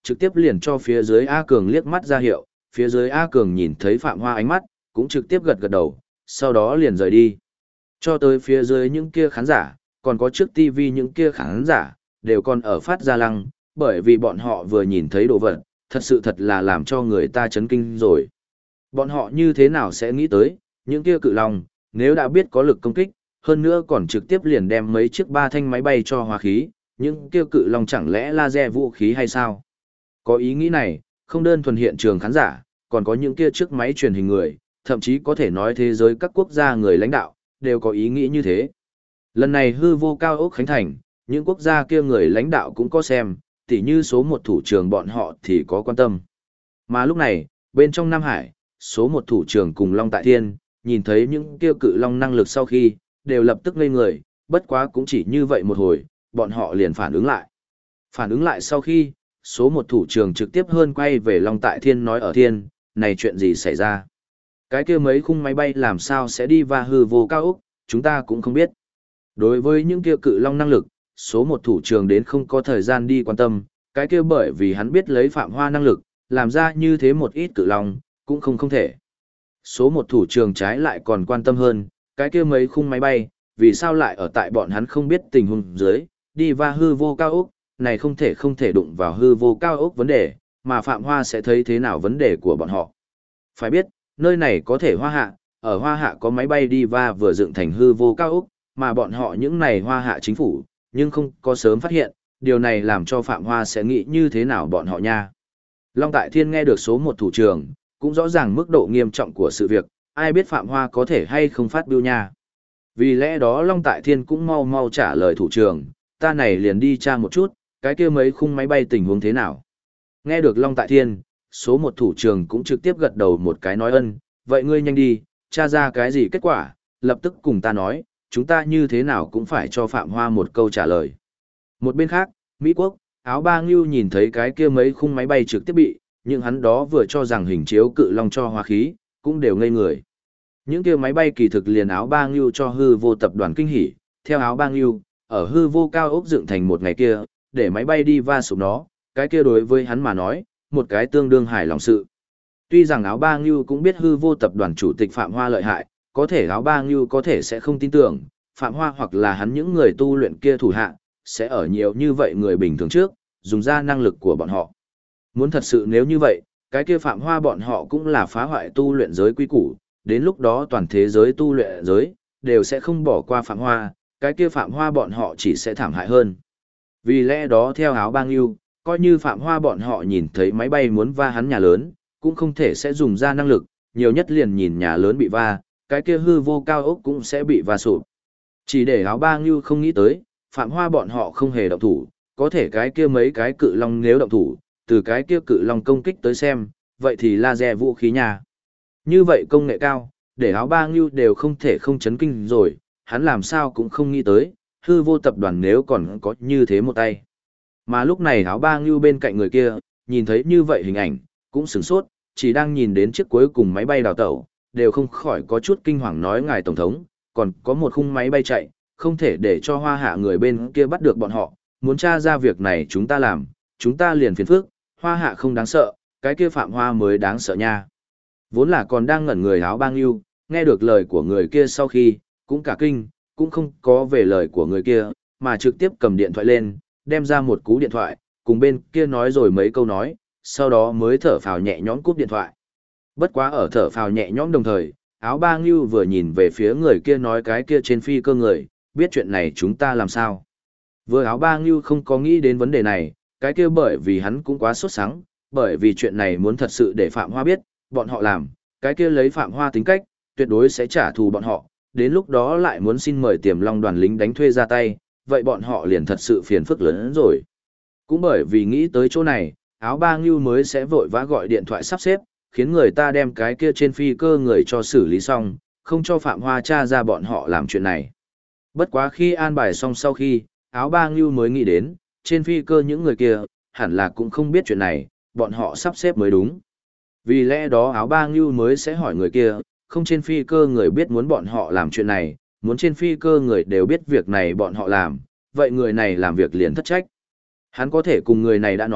trực tiếp liền cho phía dưới A Cường liếc mắt ra hiệu, phía dưới A Cường nhìn thấy Phạm Hoa ánh mắt, cũng trực tiếp gật gật đầu, sau đó liền rời đi. Cho tới phía dưới những kia khán giả, còn có trước TV những kia khán giả, đều còn ở phát ra lăng, bởi vì bọn họ vừa nhìn thấy đồ vật, thật là làm cho người ta chấn kinh rồi. Bọn họ như thế nào sẽ nghĩ tới, những kia cự long, nếu đã biết có lực công kích, hơn nữa còn trực tiếp liền đem mấy chiếc 3 thanh máy bay cho hóa khí, những kia cự long chẳng lẽ laser vũ khí hay sao? Có ý nghĩ này, không đơn thuần hiện trường khán giả, còn có những kia chiếc máy truyền hình người, thậm chí có thể nói thế giới các quốc gia người lãnh đạo, đều có ý nghĩ như thế. Lần này hư vô cao ốc khánh thành, những quốc gia kia người lãnh đạo cũng có xem, tỉ như số 1 thủ trưởng bọn họ thì có quan tâm. Mà lúc này, bên trong Nam Hải, số 1 thủ trưởng cùng Long Tại Thiên, nhìn thấy những kia cự long năng lực sau khi, đều lập tức ngây người, bất quá cũng chỉ như vậy một hồi, bọn họ liền phản ứng lại. Phản ứng lại sau khi, số 1 thủ trưởng trực tiếp hơn quay về Long Tại Thiên nói ở Thiên, này chuyện gì xảy ra? Cái kia mấy khung máy bay làm sao sẽ đi va hư vô cao ốc, chúng ta cũng không biết. Đối với những kia cự long năng lực, số 1 thủ trưởng đến không có thời gian đi quan tâm, cái kia bởi vì hắn biết lấy Phạm Hoa năng lực, làm ra như thế một ít cự long, cũng không thể. Số 1 thủ trưởng trái lại còn quan tâm hơn, cái kia mấy khung máy bay, vì sao lại ở tại bọn hắn không biết tình huống dưới, đi va hư vô cao ốc, này không thể đụng vào hư vô cao ốc vấn đề, mà Phạm Hoa sẽ thấy thế nào vấn đề của bọn họ. Phải biết, nơi này có thể Hoa Hạ, ở Hoa Hạ có máy bay đi va vừa dựng thành hư vô cao ốc, mà bọn họ những này Hoa Hạ chính phủ, nhưng không có sớm phát hiện, điều này làm cho Phạm Hoa sẽ nghĩ như thế nào bọn họ nha. Long Tại Thiên nghe được số 1 thủ trưởng, cũng rõ ràng mức độ nghiêm trọng của sự việc, ai biết Phạm Hoa có thể hay không phát biểu nha. Vì lẽ đó Long Tại Thiên cũng mau mau trả lời thủ trưởng, ta này liền đi tra một chút, cái kia mấy khung máy bay tình huống thế nào. Nghe được Long Tại Thiên, số 1 thủ trưởng cũng trực tiếp gật đầu một cái nói ân, vậy ngươi nhanh đi, tra ra cái gì kết quả, lập tức cùng ta nói, chúng ta như thế nào cũng phải cho Phạm Hoa một câu trả lời. Một bên khác, Mỹ Quốc, Áo Ba Ngưu nhìn thấy cái kia mấy khung máy bay trực tiếp bị, nhưng hắn đó vừa cho rằng hình chiếu cự long cho hóa khí, cũng đều ngây người. Những kia máy bay kỳ thực liền Áo Ba Ngưu cho hư vô tập đoàn kinh hỉ, theo Áo Ba Ngưu, ở hư vô cao ốc dựng thành một ngày kia, để máy bay đi va sụp nó, cái kia đối với hắn mà nói, một cái tương đương hài lòng sự. Tuy rằng Áo Ba Ngưu cũng biết hư vô tập đoàn chủ tịch Phạm Hoa lợi hại, có thể Áo Ba Ngưu có thể sẽ không tin tưởng, Phạm Hoa hoặc là hắn những người tu luyện kia thủ hạ, sẽ ở nhiều như vậy người bình thường trước, dùng ra năng lực của bọn họ. Muốn thật sự nếu như vậy, cái kia Phạm Hoa bọn họ cũng là phá hoại tu luyện giới quy củ, đến lúc đó toàn thế giới tu luyện giới, đều sẽ không bỏ qua Phạm Hoa, cái kia Phạm Hoa bọn họ chỉ sẽ thảm hại hơn. Vì lẽ đó theo Áo Ba Ngưu, coi như Phạm Hoa bọn họ nhìn thấy máy bay muốn va hắn nhà lớn, cũng không thể sẽ dùng ra năng lực, nhiều nhất liền nhìn nhà lớn bị va, cái kia hư vô cao ốc cũng sẽ bị va sụp. Chỉ để Áo Ba Ngưu không nghĩ tới, Phạm Hoa bọn họ không hề động thủ, có thể cái kia mấy cái cự long nếu động thủ, từ cái kia cự long công kích tới xem, vậy thì laser vũ khí nhà. Như vậy công nghệ cao, để Áo Ba Ngưu đều không thể không chấn kinh rồi, hắn làm sao cũng không nghĩ tới, hư vô tập đoàn nếu còn có như thế một tay. Mà lúc này Áo Ba Ngưu bên cạnh người kia, nhìn thấy như vậy hình ảnh, cũng sửng sốt, chỉ đang nhìn đến chiếc cuối cùng máy bay đào tẩu, đều không khỏi có chút kinh hoàng nói ngài tổng thống, còn có một khung máy bay chạy, không thể để cho Hoa Hạ người bên kia bắt được bọn họ, muốn tra ra việc này chúng ta làm, chúng ta liền phiền phức, Hoa Hạ không đáng sợ, cái kia Phạm Hoa mới đáng sợ nha. Vốn là còn đang ngẩn người Áo Ba Ngưu, nghe được lời của người kia sau khi, cũng cả kinh, cũng không có về lời của người kia, mà trực tiếp cầm điện thoại lên, đem ra một cú điện thoại, cùng bên kia nói rồi mấy câu nói, sau đó mới thở phào nhẹ nhõm cúp điện thoại. Bất quá ở thở phào nhẹ nhõm đồng thời, Áo Ba Ngưu vừa nhìn về phía người kia nói cái kia trên phi cơ người, biết chuyện này chúng ta làm sao. Vừa Áo Ba Ngưu không có nghĩ đến vấn đề này, cái kia bởi vì hắn cũng quá sốt sắng, bởi vì chuyện này muốn thật sự để Phạm Hoa biết, bọn họ làm, cái kia lấy Phạm Hoa tính cách, tuyệt đối sẽ trả thù bọn họ, đến lúc đó lại muốn xin mời Tiềm Long đoàn lính đánh thuê ra tay, vậy bọn họ liền thật sự phiền phức lớn hơn rồi. Cũng bởi vì nghĩ tới chỗ này, Áo Ba Ngưu mới sẽ vội vã gọi điện thoại sắp xếp, khiến người ta đem cái kia trên phi cơ người cho xử lý xong, không cho Phạm Hoa tra ra bọn họ làm chuyện này. Bất quá khi an bài xong sau khi, Áo Ba Ngưu mới nghĩ đến, trên phi cơ những người kia, hẳn là cũng không biết chuyện này, bọn họ sắp xếp mới đúng. Vì lẽ đó Áo Ba Ngưu mới sẽ hỏi người kia, không trên phi cơ người biết muốn bọn họ làm chuyện này, muốn trên phi cơ người đều biết việc này bọn họ làm, vậy người này làm việc liền thất trách. Hắn có thể cùng người này đã nói,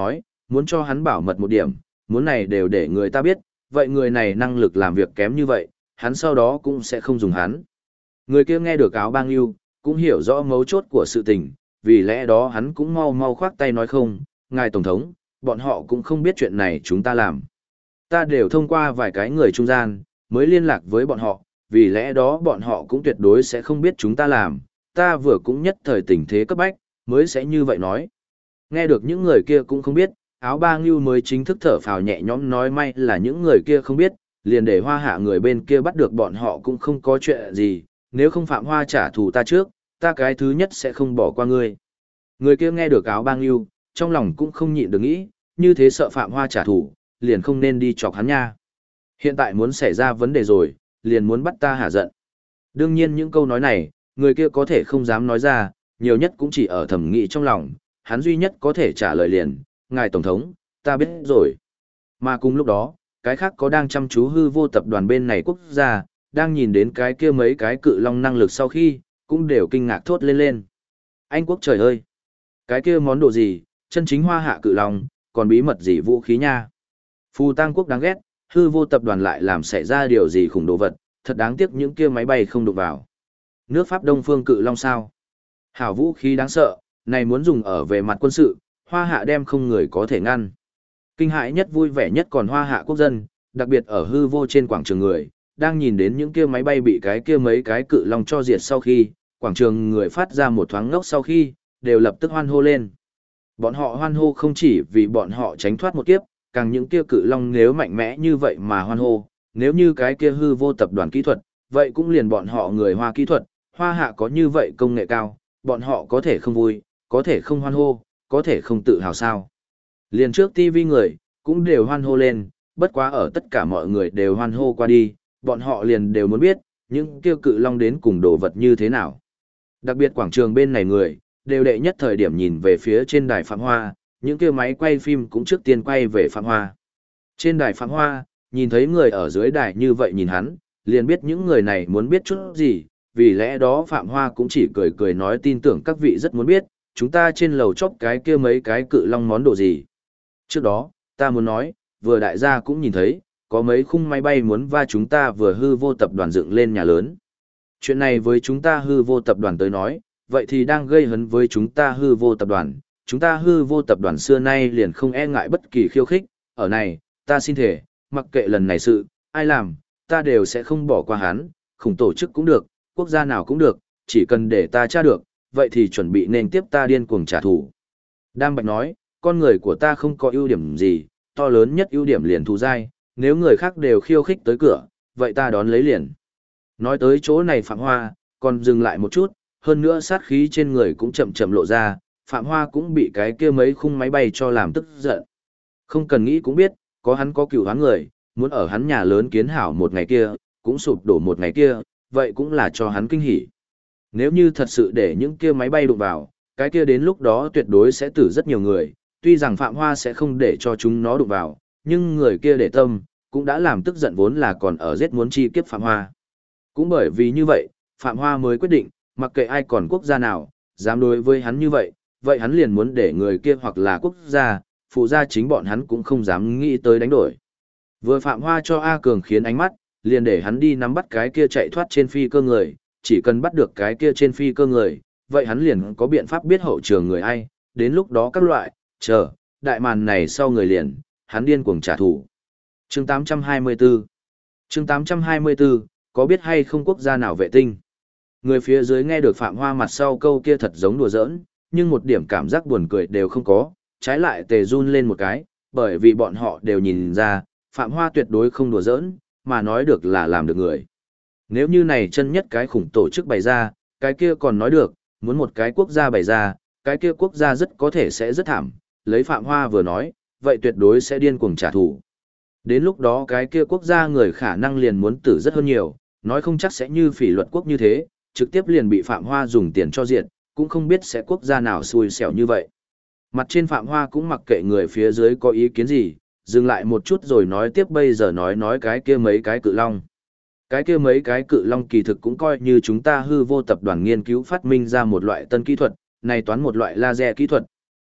muốn cho hắn bảo mật một điểm, muốn này đều để người ta biết, vậy người này năng lực làm việc kém như vậy, hắn sau đó cũng sẽ không dùng hắn. Người kia nghe được áo bang yêu, cũng hiểu rõ mấu chốt của sự tình, vì lẽ đó hắn cũng mau mau khoác tay nói không, ngài tổng thống, bọn họ cũng không biết chuyện này chúng ta làm. Ta đều thông qua vài cái người trung gian, mới liên lạc với bọn họ, vì lẽ đó bọn họ cũng tuyệt đối sẽ không biết chúng ta làm, ta vừa cũng nhất thời tình thế cấp bách, mới sẽ như vậy nói. Nghe được những người kia cũng không biết, áo ba ngưu mới chính thức thở phào nhẹ nhõm nói may là những người kia không biết, liền để Hoa Hạ người bên kia bắt được bọn họ cũng không có chuyện gì, nếu không Phạm Hoa trả thù ta trước, ta cái thứ nhất sẽ không bỏ qua ngươi. Người kia nghe được áo ba ngưu, trong lòng cũng không nhịn được nghĩ, như thế sợ Phạm Hoa trả thù, liền không nên đi chọc hắn nha. Hiện tại muốn xảy ra vấn đề rồi, liền muốn bắt ta hả giận. Đương nhiên những câu nói này, người kia có thể không dám nói ra, nhiều nhất cũng chỉ ở thẩm nghĩ trong lòng, hắn duy nhất có thể trả lời liền, ngài tổng thống, ta biết rồi. Mà cùng lúc đó, cái khác có đang chăm chú hư vô tập đoàn bên này quốc gia, đang nhìn đến cái kia mấy cái cự long năng lực sau khi, cũng đều kinh ngạc thốt lên lên. Anh quốc trời ơi! Cái kia món đồ gì, chân chính Hoa Hạ cự long, còn bí mật gì vũ khí nha? Phù Tang quốc đáng ghét, hư vô tập đoàn lại làm xảy ra điều gì khủng đồ vật, thật đáng tiếc những kia máy bay không đụng vào. Nước Pháp Đông Phương cự long sao? Hảo vũ khí đáng sợ, này muốn dùng ở về mặt quân sự, Hoa Hạ đem không người có thể ngăn. Kinh hãi nhất vui vẻ nhất còn Hoa Hạ quốc dân, đặc biệt ở hư vô trên quảng trường người, đang nhìn đến những kia máy bay bị cái kia mấy cái cự long cho diệt sau khi, quảng trường người phát ra một thoáng ngốc sau khi, đều lập tức hoan hô lên. Bọn họ hoan hô không chỉ vì bọn họ tránh thoát một kiếp, càng những kia cự long nếu mạnh mẽ như vậy mà hoan hô, nếu như cái kia hư vô tập đoàn kỹ thuật, vậy cũng liền bọn họ người Hoa kỹ thuật, Hoa Hạ có như vậy công nghệ cao, bọn họ có thể không vui, có thể không hoan hô, có thể không tự hào sao. Liền trước TV người, cũng đều hoan hô lên, bất quá ở tất cả mọi người đều hoan hô qua đi, bọn họ liền đều muốn biết, những kia cự long đến cùng đồ vật như thế nào. Đặc biệt quảng trường bên này người, đều đệ nhất thời điểm nhìn về phía trên đài Phạm Hoa, những kia máy quay phim cũng trước tiên quay về Phạm Hoa. Trên đài Phạm Hoa, nhìn thấy người ở dưới đài như vậy nhìn hắn, liền biết những người này muốn biết chút gì, vì lẽ đó Phạm Hoa cũng chỉ cười cười nói tin tưởng các vị rất muốn biết, chúng ta trên lầu chóp cái kia mấy cái cự long món đồ gì. Trước đó, ta muốn nói, vừa đại gia cũng nhìn thấy, có mấy khung máy bay muốn va chúng ta vừa hư vô tập đoàn dựng lên nhà lớn. Chuyện này với chúng ta hư vô tập đoàn tới nói, vậy thì đang gây hấn với chúng ta hư vô tập đoàn. Chúng ta hư vô tập đoàn xưa nay liền không e ngại bất kỳ khiêu khích, ở này, ta xin thể, mặc kệ lần này sự, ai làm, ta đều sẽ không bỏ qua hắn, khủng tổ chức cũng được, quốc gia nào cũng được, chỉ cần để ta tra được, vậy thì chuẩn bị nên tiếp ta điên cuồng trả thù. Đam Bạch nói, con người của ta không có ưu điểm gì, to lớn nhất ưu điểm liền thù dai, nếu người khác đều khiêu khích tới cửa, vậy ta đón lấy liền. Nói tới chỗ này Phạm Hoa, còn dừng lại một chút, hơn nữa sát khí trên người cũng chậm chậm lộ ra, Phạm Hoa cũng bị cái kia mấy khung máy bay cho làm tức giận. Không cần nghĩ cũng biết, có hắn có cựu hắn người, muốn ở hắn nhà lớn kiến hảo một ngày kia, cũng sụp đổ một ngày kia, vậy cũng là cho hắn kinh hỉ. Nếu như thật sự để những kia máy bay đụng vào, cái kia đến lúc đó tuyệt đối sẽ tử rất nhiều người, tuy rằng Phạm Hoa sẽ không để cho chúng nó đụng vào, nhưng người kia để tâm, cũng đã làm tức giận vốn là còn ở giết muốn chi kiếp Phạm Hoa. Cũng bởi vì như vậy, Phạm Hoa mới quyết định, mặc kệ ai còn quốc gia nào, dám đối với hắn như vậy, vậy hắn liền muốn để người kia hoặc là quốc gia, phụ gia chính bọn hắn cũng không dám nghĩ tới đánh đổi. Vừa Phạm Hoa cho A Cường khiến ánh mắt, liền để hắn đi nắm bắt cái kia chạy thoát trên phi cơ người, chỉ cần bắt được cái kia trên phi cơ người, vậy hắn liền có biện pháp biết hậu trường người ai, đến lúc đó các loại, chờ, đại màn này sau người liền, hắn điên cuồng trả thù. Chương 824 Chương 824, có biết hay không quốc gia nào vệ tinh? Người phía dưới nghe được Phạm Hoa mặt sau câu kia thật giống đùa giỡn, nhưng một điểm cảm giác buồn cười đều không có, trái lại tề run lên một cái, bởi vì bọn họ đều nhìn ra, Phạm Hoa tuyệt đối không đùa giỡn, mà nói được là làm được người. Nếu như này chân nhất cái khủng tổ chức bày ra, cái kia còn nói được, muốn một cái quốc gia bày ra, cái kia quốc gia rất có thể sẽ rất thảm, lấy Phạm Hoa vừa nói, vậy tuyệt đối sẽ điên cuồng trả thù. Đến lúc đó cái kia quốc gia người khả năng liền muốn tử rất hơn nhiều, nói không chắc sẽ như phỉ luật quốc như thế, trực tiếp liền bị Phạm Hoa dùng tiền cho diệt, cũng không biết sẽ quốc gia nào xui xẻo như vậy. Mặt trên Phạm Hoa cũng mặc kệ người phía dưới có ý kiến gì, dừng lại một chút rồi nói tiếp bây giờ nói cái kia mấy cái cự long. Cái kia mấy cái cự long kỳ thực cũng coi như chúng ta hư vô tập đoàn nghiên cứu phát minh ra một loại tân kỹ thuật, này toán một loại laser kỹ thuật.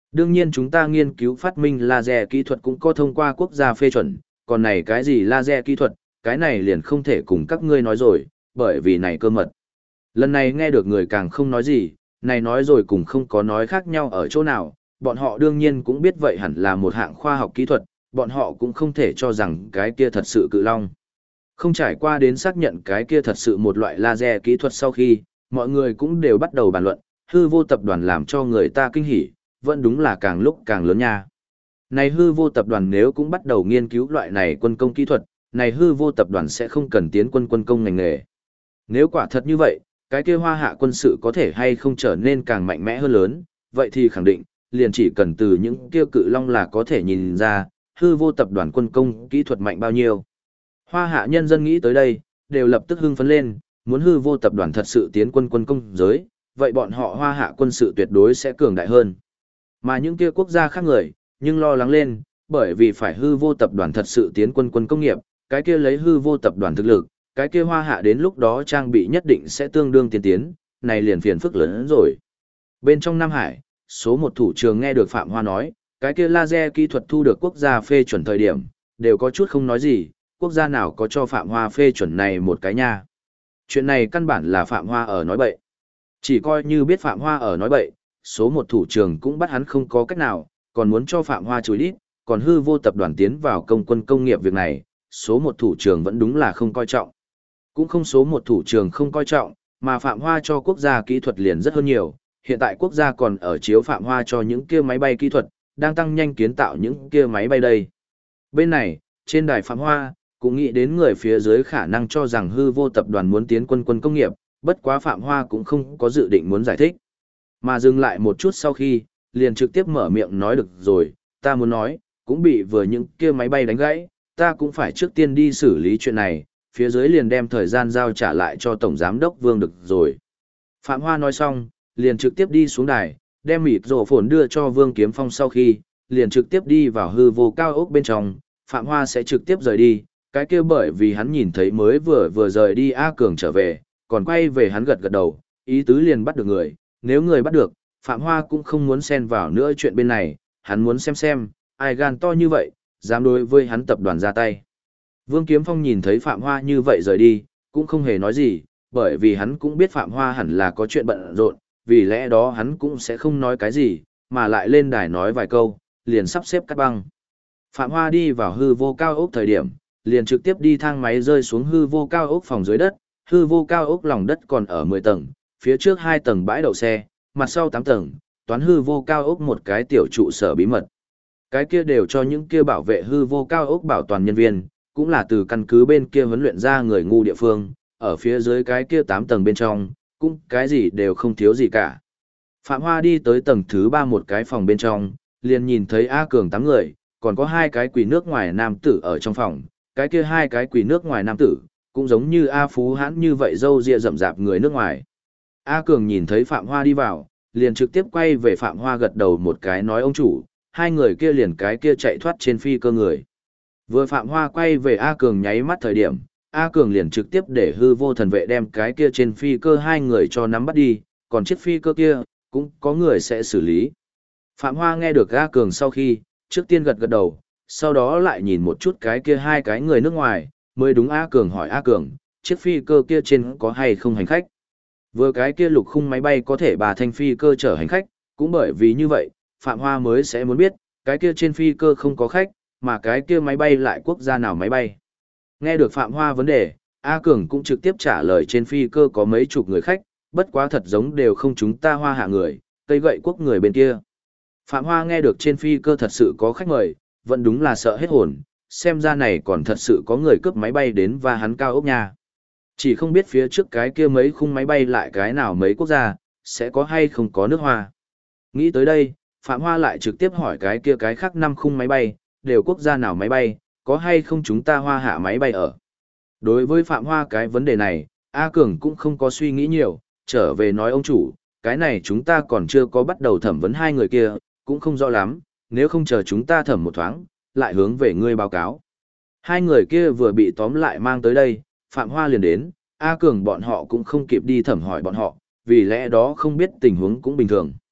Đương nhiên chúng ta nghiên cứu phát minh laser kỹ thuật cũng có thông qua quốc gia phê chuẩn, còn này cái gì laser kỹ thuật, cái này liền không thể cùng các ngươi nói rồi, bởi vì này cơ mật. Lần này nghe được người càng không nói gì, này nói rồi cùng không có nói khác nhau ở chỗ nào, bọn họ đương nhiên cũng biết vậy hẳn là một hạng khoa học kỹ thuật, bọn họ cũng không thể cho rằng cái kia thật sự cự long. Không trải qua đến xác nhận cái kia thật sự một loại laser kỹ thuật sau khi, mọi người cũng đều bắt đầu bàn luận, hư vô tập đoàn làm cho người ta kinh hỉ, vẫn đúng là càng lúc càng lớn nha. Này hư vô tập đoàn nếu cũng bắt đầu nghiên cứu loại này quân công kỹ thuật, này hư vô tập đoàn sẽ không cần tiến quân công ngành nghề. Nếu quả thật như vậy, cái kia hoa hạ quân sự có thể hay không trở nên càng mạnh mẽ hơn lớn, vậy thì khẳng định, liền chỉ cần từ những kia cự long là có thể nhìn ra, hư vô tập đoàn quân công kỹ thuật mạnh bao nhiêu. Hoa hạ nhân dân nghĩ tới đây, đều lập tức hưng phấn lên, muốn hư vô tập đoàn thật sự tiến quân công giới, vậy bọn họ hoa hạ quân sự tuyệt đối sẽ cường đại hơn. Mà những kia quốc gia khác người, nhưng lo lắng lên, bởi vì phải hư vô tập đoàn thật sự tiến quân công nghiệp, cái kia lấy hư vô tập đoàn thực lực, cái kia hoa hạ đến lúc đó trang bị nhất định sẽ tương đương tiên tiến, này liền phiền phức lớn hơn rồi. Bên trong Nam Hải, số một thủ trưởng nghe được Phạm Hoa nói, cái kia laser kỹ thuật thu được quốc gia phê chuẩn thời điểm, đều có chút không nói gì, quốc gia nào có cho Phạm Hoa phê chuẩn này một cái nha. Chuyện này căn bản là Phạm Hoa ở nói bậy. Chỉ coi như biết Phạm Hoa ở nói bậy, số một thủ trưởng cũng bắt hắn không có cách nào, còn muốn cho Phạm Hoa chối đít, còn hư vô tập đoàn tiến vào công quân công nghiệp việc này, số một thủ trưởng vẫn đúng là không coi trọng. Cũng không số một thủ trưởng không coi trọng, mà Phạm Hoa cho quốc gia kỹ thuật liền rất hơn nhiều, hiện tại quốc gia còn ở chiếu Phạm Hoa cho những kia máy bay kỹ thuật, đang tăng nhanh kiến tạo những kia máy bay đây. Bên này, trên đài Phạm Hoa, cũng nghĩ đến người phía dưới khả năng cho rằng hư vô tập đoàn muốn tiến quân công nghiệp, bất quá Phạm Hoa cũng không có dự định muốn giải thích. Mà dừng lại một chút sau khi, liền trực tiếp mở miệng nói được rồi, ta muốn nói, cũng bị vừa những kia máy bay đánh gãy, ta cũng phải trước tiên đi xử lý chuyện này, phía dưới liền đem thời gian giao trả lại cho Tổng Giám đốc Vương được rồi. Phạm Hoa nói xong, liền trực tiếp đi xuống đài, đem mịt rổ phồn đưa cho Vương Kiếm Phong sau khi, liền trực tiếp đi vào hư vô cao ốc bên trong, Phạm Hoa sẽ trực tiếp rời đi, cái kia bởi vì hắn nhìn thấy mới vừa rời đi A Cường trở về, còn quay về hắn gật đầu, ý tứ liền bắt được người, nếu người bắt được, Phạm Hoa cũng không muốn xen vào nữa chuyện bên này, hắn muốn xem, ai gan to như vậy, dám đối với hắn tập đoàn ra tay. Vương Kiếm Phong nhìn thấy Phạm Hoa như vậy rời đi, cũng không hề nói gì, bởi vì hắn cũng biết Phạm Hoa hẳn là có chuyện bận rộn, vì lẽ đó hắn cũng sẽ không nói cái gì, mà lại lên đài nói vài câu, liền sắp xếp cắt băng. Phạm Hoa đi vào hư vô cao ốc thời điểm, liền trực tiếp đi thang máy rơi xuống hư vô cao ốc phòng dưới đất, hư vô cao ốc lòng đất còn ở 10 tầng, phía trước 2 tầng bãi đậu xe, mặt sau 8 tầng, toán hư vô cao ốc một cái tiểu trụ sở bí mật. Cái kia đều cho những kia bảo vệ hư vô cao ốc bảo toàn nhân viên, cũng là từ căn cứ bên kia huấn luyện ra người ngu địa phương, ở phía dưới cái kia 8 tầng bên trong, cũng cái gì đều không thiếu gì cả. Phạm Hoa đi tới tầng thứ 3 một cái phòng bên trong, liền nhìn thấy A Cường 8 người, còn có 2 cái quỷ nước ngoài nam tử ở trong phòng, cái kia 2 cái quỷ nước ngoài nam tử, cũng giống như A Phú Hãn như vậy râu ria rậm rạp người nước ngoài. A Cường nhìn thấy Phạm Hoa đi vào, liền trực tiếp quay về Phạm Hoa gật đầu một cái nói ông chủ, 2 người kia liền cái kia chạy thoát trên phi cơ người. Vừa Phạm Hoa quay về A Cường nháy mắt thời điểm, A Cường liền trực tiếp để hư vô thần vệ đem cái kia trên phi cơ 2 người cho nắm bắt đi, còn chiếc phi cơ kia, cũng có người sẽ xử lý. Phạm Hoa nghe được A Cường sau khi, trước tiên gật đầu, sau đó lại nhìn một chút cái kia 2 cái người nước ngoài, mới đúng A Cường hỏi A Cường, chiếc phi cơ kia trên có hay không hành khách. Vừa cái kia lục khung máy bay có thể bà thanh phi cơ chở hành khách, cũng bởi vì như vậy, Phạm Hoa mới sẽ muốn biết, cái kia trên phi cơ không có khách, mà cái kia máy bay lại quốc gia nào máy bay. Nghe được Phạm Hoa vấn đề, A Cường cũng trực tiếp trả lời trên phi cơ có mấy chục người khách, bất quá thật giống đều không chúng ta Hoa hạ người, cây gậy quốc người bên kia. Phạm Hoa nghe được trên phi cơ thật sự có khách mời, vẫn đúng là sợ hết hồn, xem ra này còn thật sự có người cướp máy bay đến và hắn cao ốc nha. Chỉ không biết phía trước cái kia mấy khung máy bay lại cái nào mấy quốc gia, sẽ có hay không có nước Hoa. Nghĩ tới đây, Phạm Hoa lại trực tiếp hỏi cái kia cái khác 5 khung máy bay, đều quốc gia nào máy bay, có hay không chúng ta Hoa hạ máy bay ở. Đối với Phạm Hoa cái vấn đề này, A Cường cũng không có suy nghĩ nhiều, trở về nói ông chủ, cái này chúng ta còn chưa có bắt đầu thẩm vấn 2 người kia, cũng không rõ lắm, nếu không chờ chúng ta thẩm một thoáng, lại hướng về ngươi báo cáo. 2 người kia vừa bị tóm lại mang tới đây, Phạm Hoa liền đến, A Cường bọn họ cũng không kịp đi thẩm hỏi bọn họ, vì lẽ đó không biết tình huống cũng bình thường.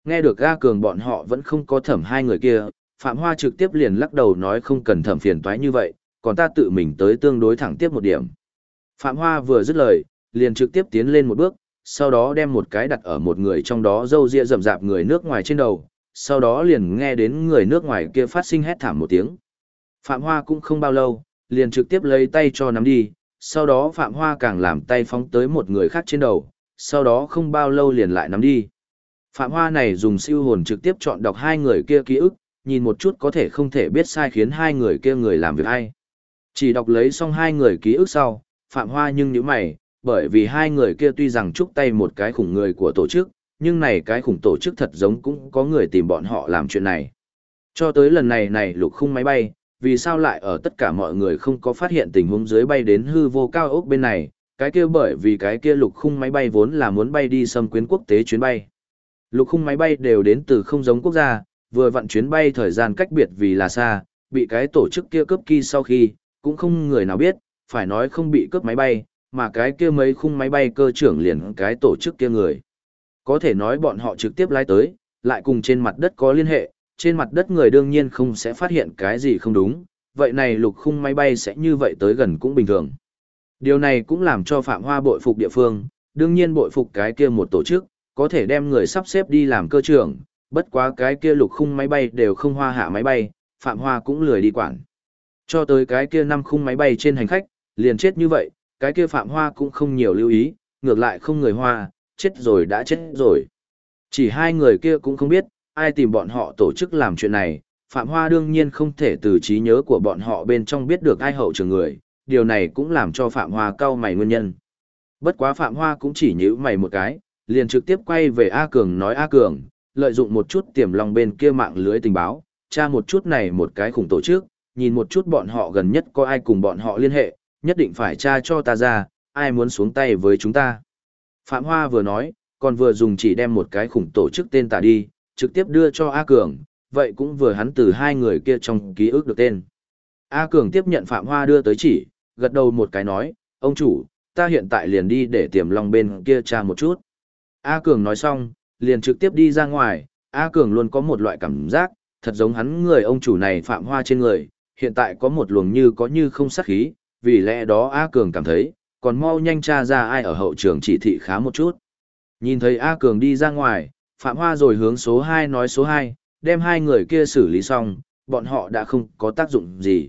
Nghe được A Cường bọn họ vẫn không có thẩm hai người kia, Phạm Hoa trực tiếp liền lắc đầu nói không cần thẩm phiền toái như vậy, còn ta tự mình tới tương đối thẳng tiếp một điểm. Phạm Hoa vừa dứt lời, liền trực tiếp tiến lên một bước, sau đó đem một cái đặt ở một người trong đó râu ria rậm rạp người nước ngoài trên đầu, sau đó liền nghe đến người nước ngoài kia phát sinh hét thảm một tiếng. Phạm Hoa cũng không bao lâu, liền trực tiếp lấy tay cho nắm đi, sau đó Phạm Hoa càng làm tay phóng tới một người khác trên đầu, sau đó không bao lâu liền lại nắm đi. Phạm Hoa này dùng siêu hồn trực tiếp chọn đọc hai người kia ký ức, nhìn một chút có thể không thể biết sai khiến hai người kia người làm việc hay. Chỉ đọc lấy xong hai người ký ức sau, Phạm Hoa nhưng nhíu mày, bởi vì hai người kia tuy rằng chúc tay một cái khủng người của tổ chức, nhưng này cái khủng tổ chức thật giống cũng có người tìm bọn họ làm chuyện này. Cho tới lần này lục khung máy bay, vì sao lại ở tất cả mọi người không có phát hiện tình huống dưới bay đến hư vô cao ốc bên này, cái kia bởi vì cái kia lục khung máy bay vốn là muốn bay đi xâm quyến quốc tế chuyến bay. Lục khung máy bay đều đến từ không giống quốc gia, vừa vặn chuyến bay thời gian cách biệt vì là xa, bị cái tổ chức kia cướp kỳ sau khi, cũng không người nào biết, phải nói không bị cướp máy bay, mà cái kia mấy khung máy bay cơ trưởng liền cái tổ chức kia người. Có thể nói bọn họ trực tiếp lái tới, lại cùng trên mặt đất có liên hệ, trên mặt đất người đương nhiên không sẽ phát hiện cái gì không đúng, vậy này lục khung máy bay sẽ như vậy tới gần cũng bình thường. Điều này cũng làm cho Phạm Hoa bội phục địa phương, đương nhiên bội phục cái kia một tổ chức, có thể đem người sắp xếp đi làm cơ trưởng, bất quá cái kia lục khung máy bay đều không hoa hạ máy bay, Phạm Hoa cũng lười đi quản. Cho tới cái kia 5 khung máy bay trên hành khách, liền chết như vậy, cái kia Phạm Hoa cũng không nhiều lưu ý, ngược lại không người Hoa, chết rồi đã chết rồi. Chỉ hai người kia cũng không biết, ai tìm bọn họ tổ chức làm chuyện này, Phạm Hoa đương nhiên không thể từ trí nhớ của bọn họ bên trong biết được ai hậu trường người, điều này cũng làm cho Phạm Hoa cau mày nguyên nhân. Bất quá Phạm Hoa cũng chỉ nhíu mày một cái, liền trực tiếp quay về A Cường nói A Cường, lợi dụng một chút tiềm lòng bên kia mạng lưới tình báo, tra một chút này một cái khủng tổ chức, nhìn một chút bọn họ gần nhất có ai cùng bọn họ liên hệ, nhất định phải tra cho ta ra, ai muốn xuống tay với chúng ta. Phạm Hoa vừa nói, còn vừa dùng chỉ đem một cái khủng tổ chức tên tả đi, trực tiếp đưa cho A Cường, vậy cũng vừa hắn từ hai người kia trong ký ức được tên. A Cường tiếp nhận Phạm Hoa đưa tới chỉ, gật đầu một cái nói, ông chủ, ta hiện tại liền đi để tiềm long bên kia tra một chút. A Cường nói xong, liền trực tiếp đi ra ngoài, A Cường luôn có một loại cảm giác, thật giống hắn người ông chủ này Phạm Hoa trên người, hiện tại có một luồng như có như không sát khí, vì lẽ đó A Cường cảm thấy, còn mau nhanh tra ra ai ở hậu trường chỉ thị khá một chút. Nhìn thấy A Cường đi ra ngoài, Phạm Hoa rồi hướng số 2 nói số 2, đem hai người kia xử lý xong, bọn họ đã không có tác dụng gì.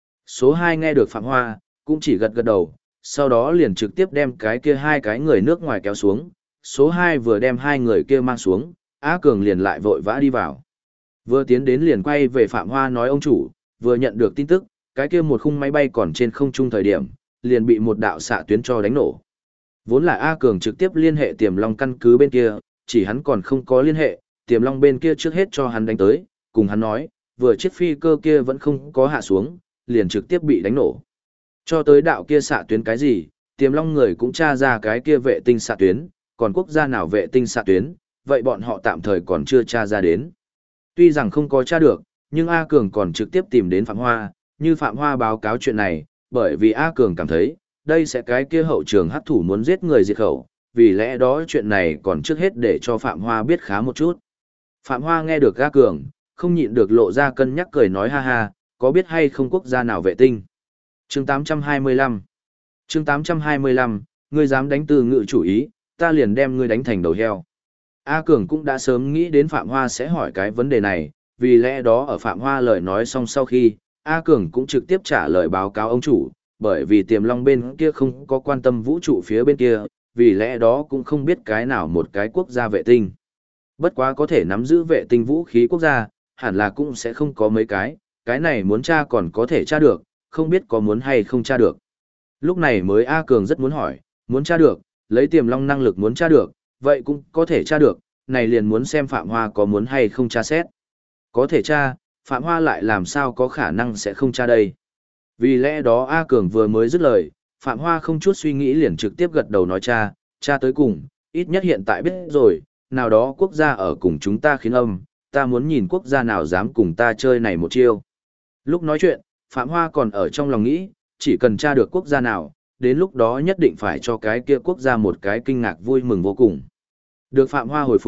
Số 2 nghe được Phạm Hoa, cũng chỉ gật gật đầu, sau đó liền trực tiếp đem cái kia hai cái người nước ngoài kéo xuống. Số 2 vừa đem hai người kia mang xuống, A Cường liền lại vội vã đi vào. Vừa tiến đến liền quay về Phạm Hoa nói ông chủ, vừa nhận được tin tức, cái kia một khung máy bay còn trên không trung thời điểm, liền bị một đạo xạ tuyến cho đánh nổ. Vốn là A Cường trực tiếp liên hệ Tiềm Long căn cứ bên kia, chỉ hắn còn không có liên hệ, Tiềm Long bên kia trước hết cho hắn đánh tới, cùng hắn nói, vừa chiếc phi cơ kia vẫn không có hạ xuống, liền trực tiếp bị đánh nổ. Cho tới đạo kia xạ tuyến cái gì, Tiềm Long người cũng tra ra cái kia vệ tinh xạ tuyến, còn quốc gia nào vệ tinh xạ tuyến, vậy bọn họ tạm thời còn chưa tra ra đến. Tuy rằng không có tra được, nhưng A Cường còn trực tiếp tìm đến Phạm Hoa, như Phạm Hoa báo cáo chuyện này, bởi vì A Cường cảm thấy, đây sẽ cái kia hậu trường hắc thủ muốn giết người diệt khẩu, vì lẽ đó chuyện này còn trước hết để cho Phạm Hoa biết khá một chút. Phạm Hoa nghe được A Cường, không nhịn được lộ ra cân nhắc cười nói ha ha, có biết hay không quốc gia nào vệ tinh. Chương 825 Chương 825, ngươi dám đánh từ ngự chủ ý, ta liền đem ngươi đánh thành đầu heo. A Cường cũng đã sớm nghĩ đến Phạm Hoa sẽ hỏi cái vấn đề này, vì lẽ đó ở Phạm Hoa lời nói xong sau khi, A Cường cũng trực tiếp trả lời báo cáo ông chủ, bởi vì Tiềm Long bên kia không có quan tâm vũ trụ phía bên kia, vì lẽ đó cũng không biết cái nào một cái quốc gia vệ tinh. Bất quá có thể nắm giữ vệ tinh vũ khí quốc gia, hẳn là cũng sẽ không có mấy cái này muốn tra còn có thể tra được, không biết có muốn hay không tra được. Lúc này mới A Cường rất muốn hỏi, muốn tra được, lấy Tiềm Long năng lực muốn tra được, vậy cũng có thể tra được, này liền muốn xem Phạm Hoa có muốn hay không tra xét. Có thể tra, Phạm Hoa lại làm sao có khả năng sẽ không tra đây. Vì lẽ đó A Cường vừa mới dứt lời, Phạm Hoa không chút suy nghĩ liền trực tiếp gật đầu nói tra tới cùng, ít nhất hiện tại biết rồi, nào đó quốc gia ở cùng chúng ta khiến âm, ta muốn nhìn quốc gia nào dám cùng ta chơi này một chiêu. Lúc nói chuyện, Phạm Hoa còn ở trong lòng nghĩ, chỉ cần tra được quốc gia nào, đến lúc đó nhất định phải cho cái kia quốc gia một cái kinh ngạc vui mừng vô cùng. Được Phạm Hoa hồi phục,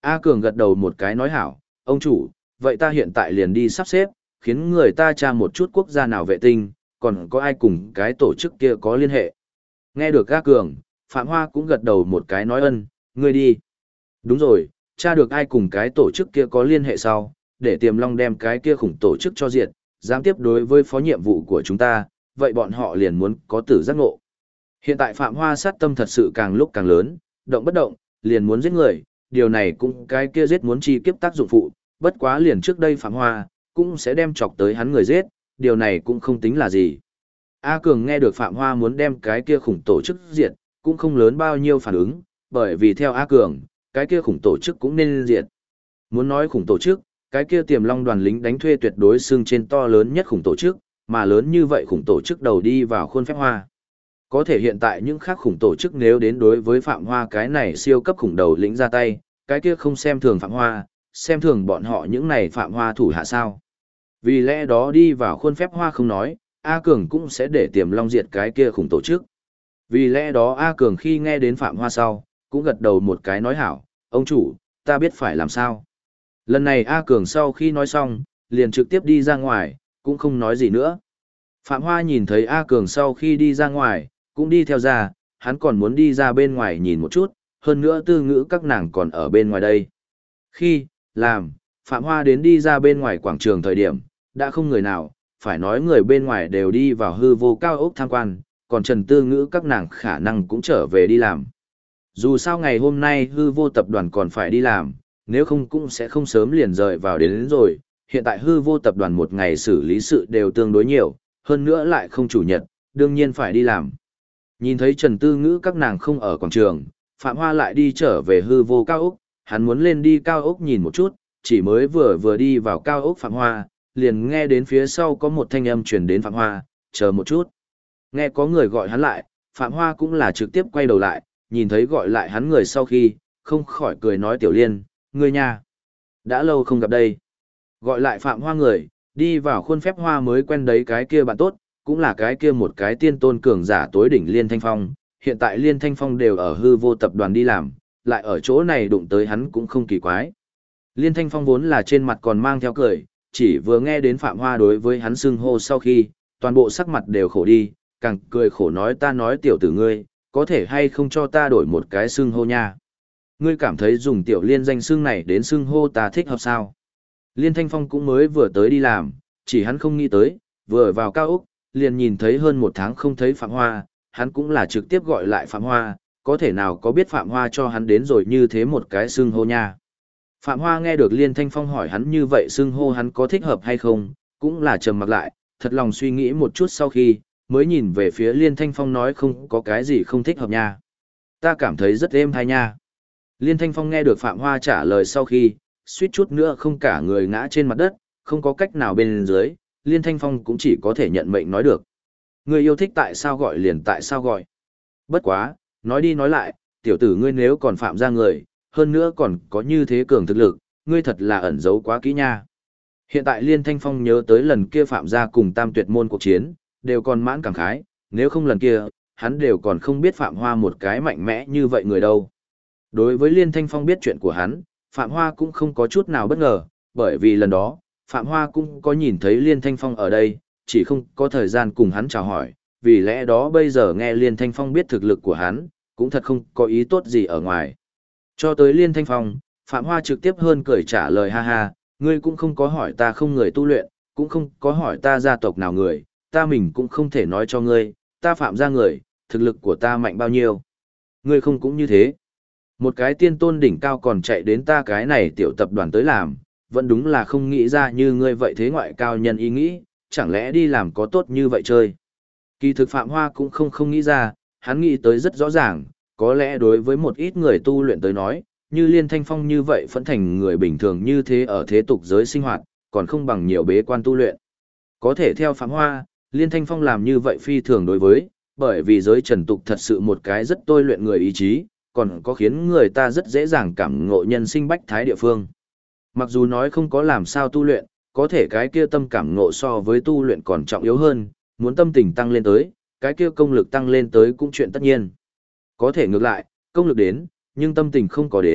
A Cường gật đầu một cái nói hảo, ông chủ, vậy ta hiện tại liền đi sắp xếp, khiến người ta tra một chút quốc gia nào vệ tinh, còn có ai cùng cái tổ chức kia có liên hệ. Nghe được A Cường, Phạm Hoa cũng gật đầu một cái nói ân, ngươi đi. Đúng rồi, tra được ai cùng cái tổ chức kia có liên hệ sau, để Tiềm Long đem cái kia khủng tổ chức cho diệt, dám tiếp đối với phó nhiệm vụ của chúng ta, vậy bọn họ liền muốn có tử giác ngộ. Hiện tại Phạm Hoa sát tâm thật sự càng lúc càng lớn, động bất động, liền muốn giết người, điều này cũng cái kia giết muốn chi kiếp tác dụng phụ, bất quá liền trước đây Phạm Hoa, cũng sẽ đem chọc tới hắn người giết, điều này cũng không tính là gì. A Cường nghe được Phạm Hoa muốn đem cái kia khủng tổ chức diệt, cũng không lớn bao nhiêu phản ứng, bởi vì theo A Cường, cái kia khủng tổ chức cũng nên diệt. Muốn nói khủng tổ chức, cái kia Tiềm Long đoàn lính đánh thuê tuyệt đối xưng trên to lớn nhất khủng tổ chức, mà lớn như vậy khủng tổ chức đầu đi vào khuôn phép Hoa. Có thể hiện tại những khác khủng tổ chức nếu đến đối với Phạm Hoa cái này siêu cấp khủng đầu lĩnh ra tay, cái kia không xem thường Phạm Hoa, xem thường bọn họ những này Phạm Hoa thủ hạ sao. Vì lẽ đó đi vào khuôn phép Hoa không nói, A Cường cũng sẽ để Tiềm Long diệt cái kia khủng tổ chức. Vì lẽ đó A Cường khi nghe đến Phạm Hoa sau, cũng gật đầu một cái nói hảo, ông chủ, ta biết phải làm sao. Lần này A Cường sau khi nói xong, liền trực tiếp đi ra ngoài, cũng không nói gì nữa. Phạm Hoa nhìn thấy A Cường sau khi đi ra ngoài, cũng đi theo ra, hắn còn muốn đi ra bên ngoài nhìn một chút, hơn nữa tư ngữ các nàng còn ở bên ngoài đây. Khi, làm, Phạm Hoa đến đi ra bên ngoài quảng trường thời điểm, đã không người nào, phải nói người bên ngoài đều đi vào hư vô cao ốc tham quan, còn Trần Tư Ngữ các nàng khả năng cũng trở về đi làm. Dù sao ngày hôm nay hư vô tập đoàn còn phải đi làm, nếu không cũng sẽ không sớm liền rời vào đến rồi, hiện tại hư vô tập đoàn một ngày xử lý sự đều tương đối nhiều, hơn nữa lại không chủ nhật, đương nhiên phải đi làm. Nhìn thấy Trần Tư Ngữ các nàng không ở quảng trường, Phạm Hoa lại đi trở về hư vô cao ốc, hắn muốn lên đi cao ốc nhìn một chút, chỉ mới vừa đi vào cao ốc Phạm Hoa, liền nghe đến phía sau có một thanh âm truyền đến Phạm Hoa, chờ một chút. Nghe có người gọi hắn lại, Phạm Hoa cũng là trực tiếp quay đầu lại, nhìn thấy gọi lại hắn người sau khi, không khỏi cười nói Tiểu Liên, ngươi nha, đã lâu không gặp đây. Gọi lại Phạm Hoa người, đi vào khuôn phép Hoa mới quen đấy cái kia bạn tốt, cũng là cái kia một cái tiên tôn cường giả tối đỉnh Liên Thanh Phong, hiện tại Liên Thanh Phong đều ở hư vô tập đoàn đi làm, lại ở chỗ này đụng tới hắn cũng không kỳ quái. Liên Thanh Phong vốn là trên mặt còn mang theo cười, chỉ vừa nghe đến Phạm Hoa đối với hắn xưng hô sau khi, toàn bộ sắc mặt đều khổ đi, càng cười khổ nói ta nói tiểu tử ngươi, có thể hay không cho ta đổi một cái xưng hô nha. Ngươi cảm thấy dùng Tiểu Liên danh xưng này đến xưng hô ta thích hợp sao? Liên Thanh Phong cũng mới vừa tới đi làm, chỉ hắn không nghĩ tới, vừa vào cao ốc, liền nhìn thấy hơn một tháng không thấy Phạm Hoa, hắn cũng là trực tiếp gọi lại Phạm Hoa, có thể nào có biết Phạm Hoa cho hắn đến rồi như thế một cái xưng hô nha. Phạm Hoa nghe được Liên Thanh Phong hỏi hắn như vậy xưng hô hắn có thích hợp hay không, cũng là trầm mặc lại, thật lòng suy nghĩ một chút sau khi, mới nhìn về phía Liên Thanh Phong nói không có cái gì không thích hợp nha. Ta cảm thấy rất êm hay nha. Liên Thanh Phong nghe được Phạm Hoa trả lời sau khi, suýt chút nữa không cả người ngã trên mặt đất, không có cách nào bên dưới, Liên Thanh Phong cũng chỉ có thể nhận mệnh nói được. Người yêu thích tại sao gọi liền tại sao gọi. Bất quá, nói đi nói lại, tiểu tử ngươi nếu còn phạm ra người, hơn nữa còn có như thế cường thực lực, ngươi thật là ẩn giấu quá kỹ nha. Hiện tại Liên Thanh Phong nhớ tới lần kia phạm ra cùng Tam Tuyệt môn cuộc chiến, đều còn mãn cảm khái, nếu không lần kia, hắn đều còn không biết Phạm Hoa một cái mạnh mẽ như vậy người đâu. Đối với Liên Thanh Phong biết chuyện của hắn, Phạm Hoa cũng không có chút nào bất ngờ, bởi vì lần đó, Phạm Hoa cũng có nhìn thấy Liên Thanh Phong ở đây, chỉ không có thời gian cùng hắn chào hỏi, vì lẽ đó bây giờ nghe Liên Thanh Phong biết thực lực của hắn, cũng thật không có ý tốt gì ở ngoài. Cho tới Liên Thanh Phong, Phạm Hoa trực tiếp hơn cười trả lời ha ha, ngươi cũng không có hỏi ta không người tu luyện, cũng không có hỏi ta gia tộc nào người, ta mình cũng không thể nói cho ngươi, ta phạm ra người, thực lực của ta mạnh bao nhiêu. Ngươi không cũng như thế. Một cái tiên tôn đỉnh cao còn chạy đến ta cái này tiểu tập đoàn tới làm, vẫn đúng là không nghĩ ra như ngươi vậy thế ngoại cao nhân ý nghĩ, chẳng lẽ đi làm có tốt như vậy chơi. Kỳ thực Phạm Hoa cũng không nghĩ ra, hắn nghĩ tới rất rõ ràng, có lẽ đối với một ít người tu luyện tới nói, như Liên Thanh Phong như vậy phẫn thành người bình thường như thế ở thế tục giới sinh hoạt, còn không bằng nhiều bế quan tu luyện. Có thể theo Phạm Hoa, Liên Thanh Phong làm như vậy phi thường đối với, bởi vì giới trần tục thật sự một cái rất tôi luyện người ý chí, còn có khiến người ta rất dễ dàng cảm ngộ nhân sinh bách thái địa phương. Mặc dù nói không có làm sao tu luyện, có thể cái kia tâm cảm ngộ so với tu luyện còn trọng yếu hơn, muốn tâm tình tăng lên tới, cái kia công lực tăng lên tới cũng chuyện tất nhiên. Có thể ngược lại, công lực đến, nhưng tâm tình không có đến,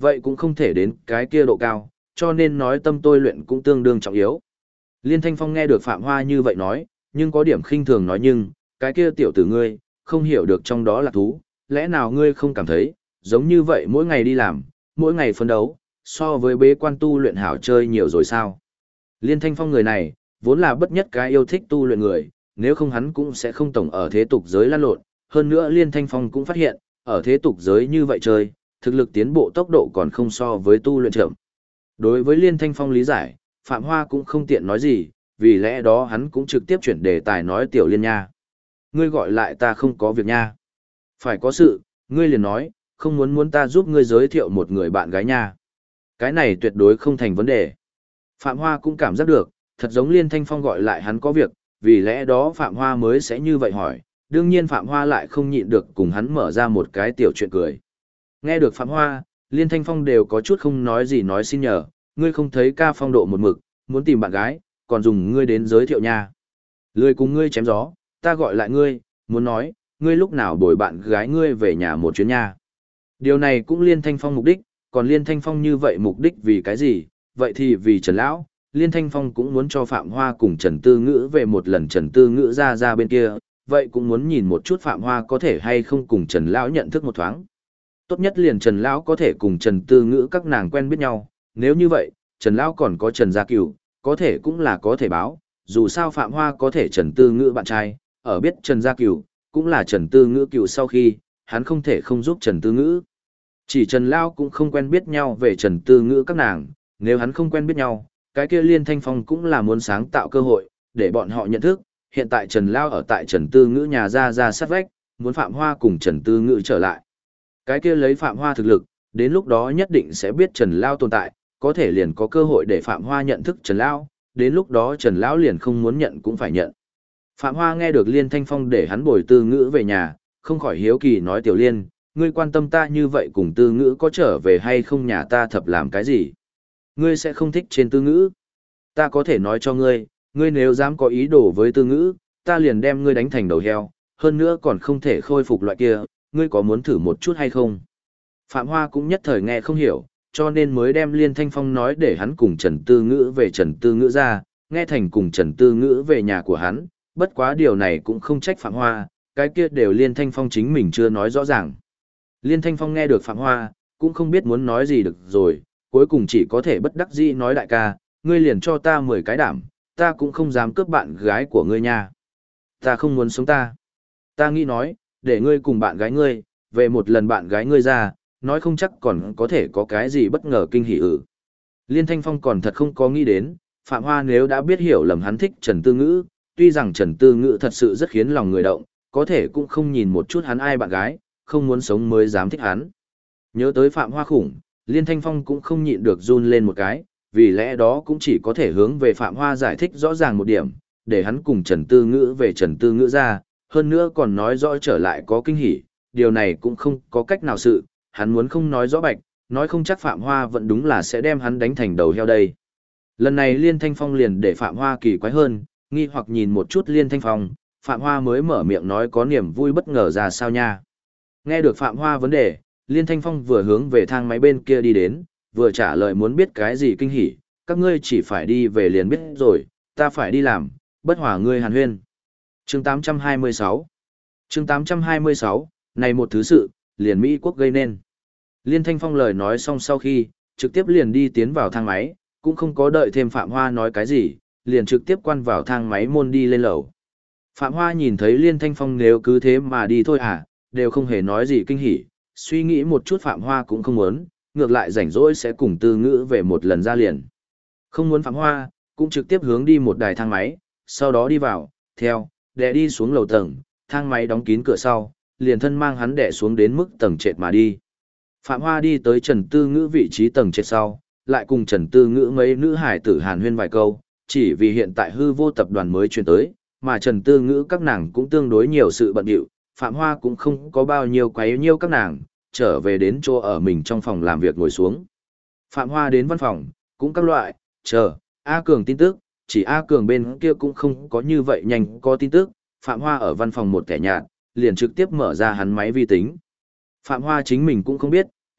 vậy cũng không thể đến cái kia độ cao, cho nên nói tâm tôi luyện cũng tương đương trọng yếu. Liên Thanh Phong nghe được Phạm Hoa như vậy nói, nhưng có điểm khinh thường nói nhưng, cái kia tiểu tử ngươi, không hiểu được trong đó là thú, lẽ nào ngươi không cảm thấy, giống như vậy mỗi ngày đi làm, mỗi ngày phấn đấu, so với bế quan tu luyện hảo chơi nhiều rồi sao? Liên Thanh Phong người này, vốn là bất nhất cái yêu thích tu luyện người, nếu không hắn cũng sẽ không tổng ở thế tục giới lan lộn, hơn nữa Liên Thanh Phong cũng phát hiện, ở thế tục giới như vậy chơi, thực lực tiến bộ tốc độ còn không so với tu luyện chậm. Đối với Liên Thanh Phong lý giải, Phạm Hoa cũng không tiện nói gì, vì lẽ đó hắn cũng trực tiếp chuyển đề tài nói Tiểu Liên nha. Ngươi gọi lại ta không có việc nha. Phải có sự, ngươi liền nói, không muốn ta giúp ngươi giới thiệu một người bạn gái nha. Cái này tuyệt đối không thành vấn đề. Phạm Hoa cũng cảm giác được, thật giống Liên Thanh Phong gọi lại hắn có việc, vì lẽ đó Phạm Hoa mới sẽ như vậy hỏi. Đương nhiên Phạm Hoa lại không nhịn được cùng hắn mở ra một cái tiểu chuyện cười. Nghe được Phạm Hoa, Liên Thanh Phong đều có chút không nói gì nói xin nhờ, ngươi không thấy ca phong độ một mực, muốn tìm bạn gái, còn dùng ngươi đến giới thiệu nha. Lười cùng ngươi chém gió, ta gọi lại ngươi, muốn nói, ngươi lúc nào đổi bạn gái ngươi về nhà một chuyến nha. Điều này cũng Liên Thanh Phong mục đích, còn Liên Thanh Phong như vậy mục đích vì cái gì, vậy thì vì Trần Lão, Liên Thanh Phong cũng muốn cho Phạm Hoa cùng Trần Tư Ngữ về một lần Trần Tư Ngữ ra bên kia, vậy cũng muốn nhìn một chút Phạm Hoa có thể hay không cùng Trần Lão nhận thức một thoáng. Tốt nhất liền Trần Lão có thể cùng Trần Tư Ngữ các nàng quen biết nhau, nếu như vậy, Trần Lão còn có Trần Gia Cửu, có thể cũng là có thể báo, dù sao Phạm Hoa có thể Trần Tư Ngữ bạn trai, ở biết Trần Gia Cửu, cũng là Trần Tư Ngữ cựu sau khi, hắn không thể không giúp Trần Tư Ngữ. Chỉ Trần Lão cũng không quen biết nhau về Trần Tư Ngữ các nàng, nếu hắn không quen biết nhau, cái kia Liên Thanh Phong cũng là muốn sáng tạo cơ hội, để bọn họ nhận thức, hiện tại Trần Lão ở tại Trần Tư Ngữ nhà ra sát vách, muốn Phạm Hoa cùng Trần Tư Ngữ trở lại. Cái kia lấy Phạm Hoa thực lực, đến lúc đó nhất định sẽ biết Trần Lão tồn tại, có thể liền có cơ hội để Phạm Hoa nhận thức Trần Lão, đến lúc đó Trần Lão liền không muốn nhận cũng phải nhận. Phạm Hoa nghe được Liên Thanh Phong để hắn bồi Tư Ngữ về nhà, không khỏi hiếu kỳ nói Tiểu Liên, ngươi quan tâm ta như vậy cùng Tư Ngữ có trở về hay không nhà ta thập làm cái gì? Ngươi sẽ không thích trên Tư Ngữ. Ta có thể nói cho ngươi, ngươi nếu dám có ý đồ với Tư Ngữ, ta liền đem ngươi đánh thành đầu heo, hơn nữa còn không thể khôi phục loại kia, ngươi có muốn thử một chút hay không? Phạm Hoa cũng nhất thời nghe không hiểu, cho nên mới đem Liên Thanh Phong nói để hắn cùng Trần Tư Ngữ về Trần Tư Ngữ ra, nghe thành cùng Trần Tư Ngữ về nhà của hắn, bất quá điều này cũng không trách Phạm Hoa, cái kia đều Liên Thanh Phong chính mình chưa nói rõ ràng. Liên Thanh Phong nghe được Phạm Hoa, cũng không biết muốn nói gì được rồi, cuối cùng chỉ có thể bất đắc dĩ nói đại ca, ngươi liền cho ta 10 cái đảm, ta cũng không dám cướp bạn gái của ngươi nha. Ta không muốn sống ta. Ta nghĩ nói, để ngươi cùng bạn gái ngươi, về một lần bạn gái ngươi ra, nói không chắc còn có thể có cái gì bất ngờ kinh hỉ ử. Liên Thanh Phong còn thật không có nghĩ đến, Phạm Hoa nếu đã biết hiểu lầm hắn thích Trần Tư Ngữ, tuy rằng Trần Tư Ngữ thật sự rất khiến lòng người động, có thể cũng không nhìn một chút hắn ai bạn gái, không muốn sống mới dám thích hắn. Nhớ tới Phạm Hoa khủng, Liên Thanh Phong cũng không nhịn được run lên một cái, vì lẽ đó cũng chỉ có thể hướng về Phạm Hoa giải thích rõ ràng một điểm, để hắn cùng Trần Tư Ngữ về Trần Tư Ngữ ra, hơn nữa còn nói rõ trở lại có kinh hỉ, điều này cũng không có cách nào sự, hắn muốn không nói rõ bạch, nói không chắc Phạm Hoa vẫn đúng là sẽ đem hắn đánh thành đầu heo đây. Lần này Liên Thanh Phong liền để Phạm Hoa kỳ quái hơn, nghi hoặc nhìn một chút Liên Thanh Phong, Phạm Hoa mới mở miệng nói có niềm vui bất ngờ ra sao nha. Nghe được Phạm Hoa vấn đề, Liên Thanh Phong vừa hướng về thang máy bên kia đi đến, vừa trả lời muốn biết cái gì kinh hỉ, các ngươi chỉ phải đi về liền biết rồi, ta phải đi làm, bất hòa ngươi hàn huyên. Chương 826 Chương 826, này một thứ sự, liền Mỹ quốc gây nên. Liên Thanh Phong lời nói xong sau khi, trực tiếp liền đi tiến vào thang máy, cũng không có đợi thêm Phạm Hoa nói cái gì, liền trực tiếp quan vào thang máy môn đi lên lầu. Phạm Hoa nhìn thấy Liên Thanh Phong nếu cứ thế mà đi thôi à, đều không hề nói gì kinh hỉ, suy nghĩ một chút Phạm Hoa cũng không muốn, ngược lại rảnh rỗi sẽ cùng Tư Ngữ về một lần ra liền. Không muốn Phạm Hoa, cũng trực tiếp hướng đi một đài thang máy, sau đó đi vào, theo, đè đi xuống lầu tầng, thang máy đóng kín cửa sau, liền thân mang hắn đè xuống đến mức tầng trệt mà đi. Phạm Hoa đi tới Trần Tư Ngữ vị trí tầng trệt sau, lại cùng Trần Tư Ngữ mấy nữ hải tử hàn huyên vài câu, chỉ vì hiện tại hư vô tập đoàn mới chuyển tới, mà Trần Tư Ngữ các nàng cũng tương đối nhiều sự bận rộn, Phạm Hoa cũng không có bao nhiêu quấy nhiêu các nàng, trở về đến chỗ ở mình trong phòng làm việc ngồi xuống. Phạm Hoa đến văn phòng, cũng các loại, chờ, A Cường tin tức, chỉ A Cường bên kia cũng không có như vậy nhanh có tin tức, Phạm Hoa ở văn phòng một kẻ nhạt, liền trực tiếp mở ra hắn máy vi tính. Phạm Hoa chính mình cũng không biết,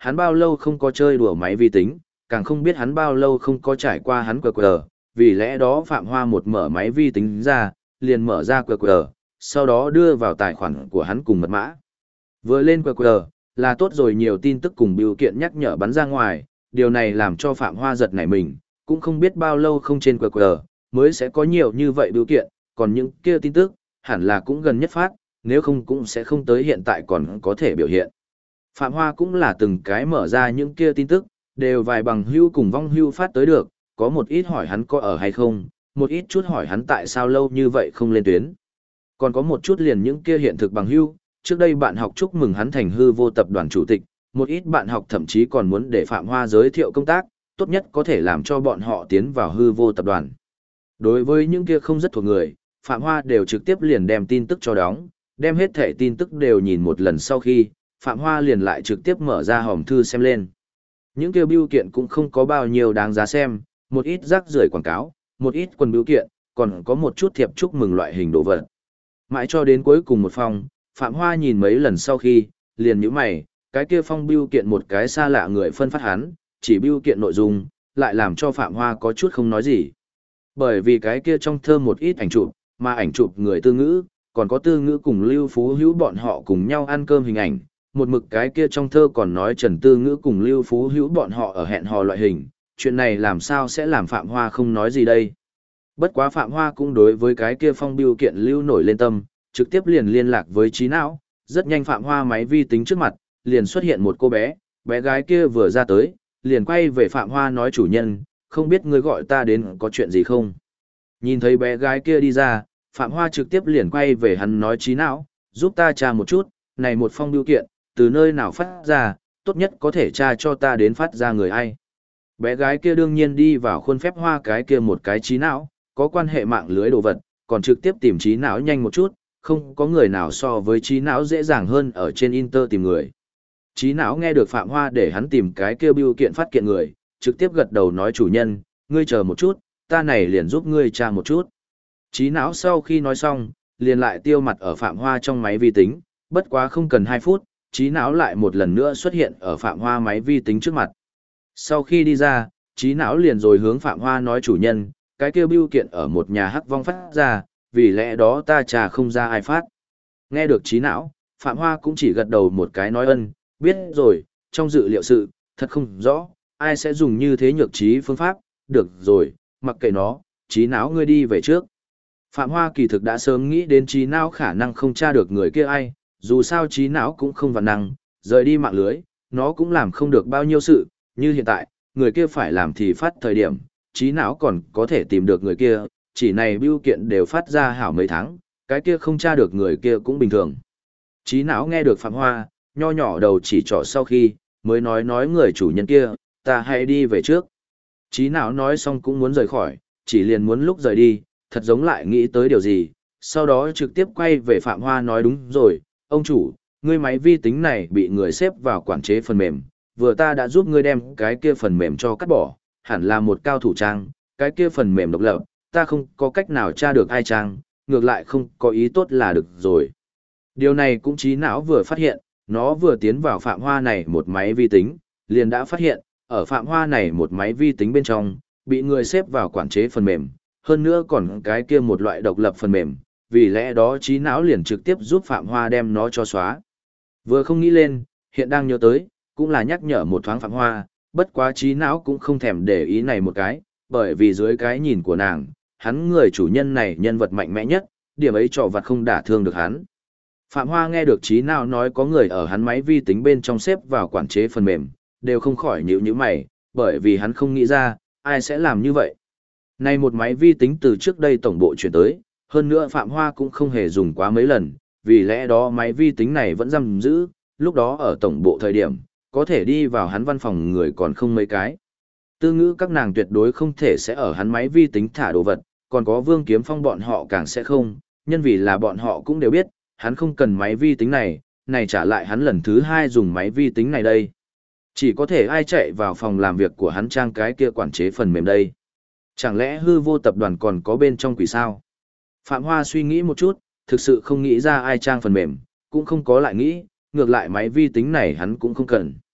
hắn bao lâu không có chơi đùa máy vi tính, càng không biết hắn bao lâu không có trải qua hắn QR, vì lẽ đó Phạm Hoa một mở máy vi tính ra, liền mở ra QR, sau đó đưa vào tài khoản của hắn cùng mật mã. Vừa lên QR, là tốt rồi nhiều tin tức cùng biểu kiện nhắc nhở bắn ra ngoài, điều này làm cho Phạm Hoa giật nảy mình, cũng không biết bao lâu không trên QR, mới sẽ có nhiều như vậy biểu kiện, còn những kia tin tức, hẳn là cũng gần nhất phát, nếu không cũng sẽ không tới hiện tại còn có thể biểu hiện. Phạm Hoa cũng là từng cái mở ra những kia tin tức, đều vài bằng hưu cùng vong hưu phát tới được, có một ít hỏi hắn có ở hay không, một ít chút hỏi hắn tại sao lâu như vậy không lên tuyến. Còn có một chút liền những kia hiện thực bằng hưu, trước đây bạn học chúc mừng hắn thành hư vô tập đoàn chủ tịch, một ít bạn học thậm chí còn muốn để Phạm Hoa giới thiệu công tác, tốt nhất có thể làm cho bọn họ tiến vào hư vô tập đoàn. Đối với những kia không rất thuộc người, Phạm Hoa đều trực tiếp liền đem tin tức cho đóng, đem hết thẻ tin tức đều nhìn một lần sau khi, Phạm Hoa liền lại trực tiếp mở ra hòm thư xem lên. Những kêu bưu kiện cũng không có bao nhiêu đáng giá xem, một ít rác rưởi quảng cáo, một ít quần bưu kiện, còn có một chút thiệp chúc mừng loại hình đồ vật. Mãi cho đến cuối cùng một phong, Phạm Hoa nhìn mấy lần sau khi, liền nhíu mày, cái kia phong bưu kiện một cái xa lạ người phân phát hắn, chỉ bưu kiện nội dung, lại làm cho Phạm Hoa có chút không nói gì. Bởi vì cái kia trong thơ một ít ảnh chụp, mà ảnh chụp người Tư Ngữ, còn có Tư Ngữ cùng Lưu Phú Hữu bọn họ cùng nhau ăn cơm hình ảnh, một mực cái kia trong thơ còn nói Trần Tư Ngữ cùng Lưu Phú Hữu bọn họ ở hẹn hò loại hình, chuyện này làm sao sẽ làm Phạm Hoa không nói gì đây. Bất quá Phạm Hoa cũng đối với cái kia phong bưu kiện lưu nổi lên tâm, trực tiếp liền liên lạc với trí não, rất nhanh Phạm Hoa máy vi tính trước mặt, liền xuất hiện một cô bé, bé gái kia vừa ra tới, liền quay về Phạm Hoa nói chủ nhân, không biết ngươi gọi ta đến có chuyện gì không. Nhìn thấy bé gái kia đi ra, Phạm Hoa trực tiếp liền quay về hắn nói trí não, giúp ta tra một chút, này một phong bưu kiện, từ nơi nào phát ra, tốt nhất có thể tra cho ta đến phát ra người ai. Bé gái kia đương nhiên đi vào khuôn phép Hoa cái kia một cái trí não, có quan hệ mạng lưới đồ vật, còn trực tiếp tìm trí não nhanh một chút, không có người nào so với trí não dễ dàng hơn ở trên Inter tìm người. Trí não nghe được Phạm Hoa để hắn tìm cái kia bưu kiện phát kiện người, trực tiếp gật đầu nói chủ nhân, ngươi chờ một chút, ta này liền giúp ngươi tra một chút. Trí não sau khi nói xong, liền lại tiêu mặt ở Phạm Hoa trong máy vi tính, bất quá không cần 2 phút, trí não lại một lần nữa xuất hiện ở Phạm Hoa máy vi tính trước mặt. Sau khi đi ra, trí não liền rồi hướng Phạm Hoa nói chủ nhân, cái kia bưu kiện ở một nhà hắc vong phát ra, vì lẽ đó ta trà không ra ai phát. Nghe được trí não, Phạm Hoa cũng chỉ gật đầu một cái nói ân, biết rồi, trong dự liệu sự, thật không rõ, ai sẽ dùng như thế nhược trí phương pháp, được rồi, mặc kệ nó, trí não ngươi đi về trước. Phạm Hoa kỳ thực đã sớm nghĩ đến trí não khả năng không tra được người kia ai, dù sao trí não cũng không vạn năng, rời đi mạng lưới, nó cũng làm không được bao nhiêu sự, như hiện tại, người kia phải làm thì phát thời điểm, trí não còn có thể tìm được người kia, chỉ này bưu kiện đều phát ra hảo mấy tháng, cái kia không tra được người kia cũng bình thường. Trí não nghe được Phạm Hoa, nho nhỏ đầu chỉ trỏ sau khi, mới nói người chủ nhân kia, ta hãy đi về trước. Trí não nói xong cũng muốn rời khỏi, chỉ liền muốn lúc rời đi, thật giống lại nghĩ tới điều gì, sau đó trực tiếp quay về Phạm Hoa nói đúng rồi, ông chủ, ngươi máy vi tính này bị người xếp vào quản chế phần mềm, vừa ta đã giúp ngươi đem cái kia phần mềm cho cắt bỏ, hẳn là một cao thủ trang, cái kia phần mềm độc lập, ta không có cách nào tra được ai trang, ngược lại không có ý tốt là được rồi. Điều này cũng trí não vừa phát hiện, nó vừa tiến vào Phạm Hoa này một máy vi tính, liền đã phát hiện, ở Phạm Hoa này một máy vi tính bên trong, bị người xếp vào quản chế phần mềm, hơn nữa còn cái kia một loại độc lập phần mềm, vì lẽ đó trí não liền trực tiếp giúp Phạm Hoa đem nó cho xóa. Vừa không nghĩ lên, hiện đang nhớ tới, cũng là nhắc nhở một thoáng Phạm Hoa, bất quá trí não cũng không thèm để ý này một cái, bởi vì dưới cái nhìn của nàng, hắn người chủ nhân này nhân vật mạnh mẽ nhất, điểm ấy trò vặt không đả thương được hắn. Phạm Hoa nghe được trí não nói có người ở hắn máy vi tính bên trong xếp vào quản chế phần mềm, đều không khỏi nhíu mày, bởi vì hắn không nghĩ ra, ai sẽ làm như vậy. Này một máy vi tính từ trước đây tổng bộ chuyển tới, hơn nữa Phạm Hoa cũng không hề dùng quá mấy lần, vì lẽ đó máy vi tính này vẫn giam giữ, lúc đó ở tổng bộ thời điểm, có thể đi vào hắn văn phòng người còn không mấy cái. Tư Ngữ các nàng tuyệt đối không thể sẽ ở hắn máy vi tính thả đồ vật, còn có Vương Kiếm Phong bọn họ càng sẽ không, nhân vì là bọn họ cũng đều biết, hắn không cần máy vi tính này, này trả lại hắn lần thứ 2 dùng máy vi tính này đây. Chỉ có thể ai chạy vào phòng làm việc của hắn trang cái kia quản chế phần mềm đây. Chẳng lẽ hư vô tập đoàn còn có bên trong quỷ sao? Phạm Hoa suy nghĩ một chút, thực sự không nghĩ ra ai trang phần mềm, cũng không có lại nghĩ, ngược lại máy vi tính này hắn cũng không cần.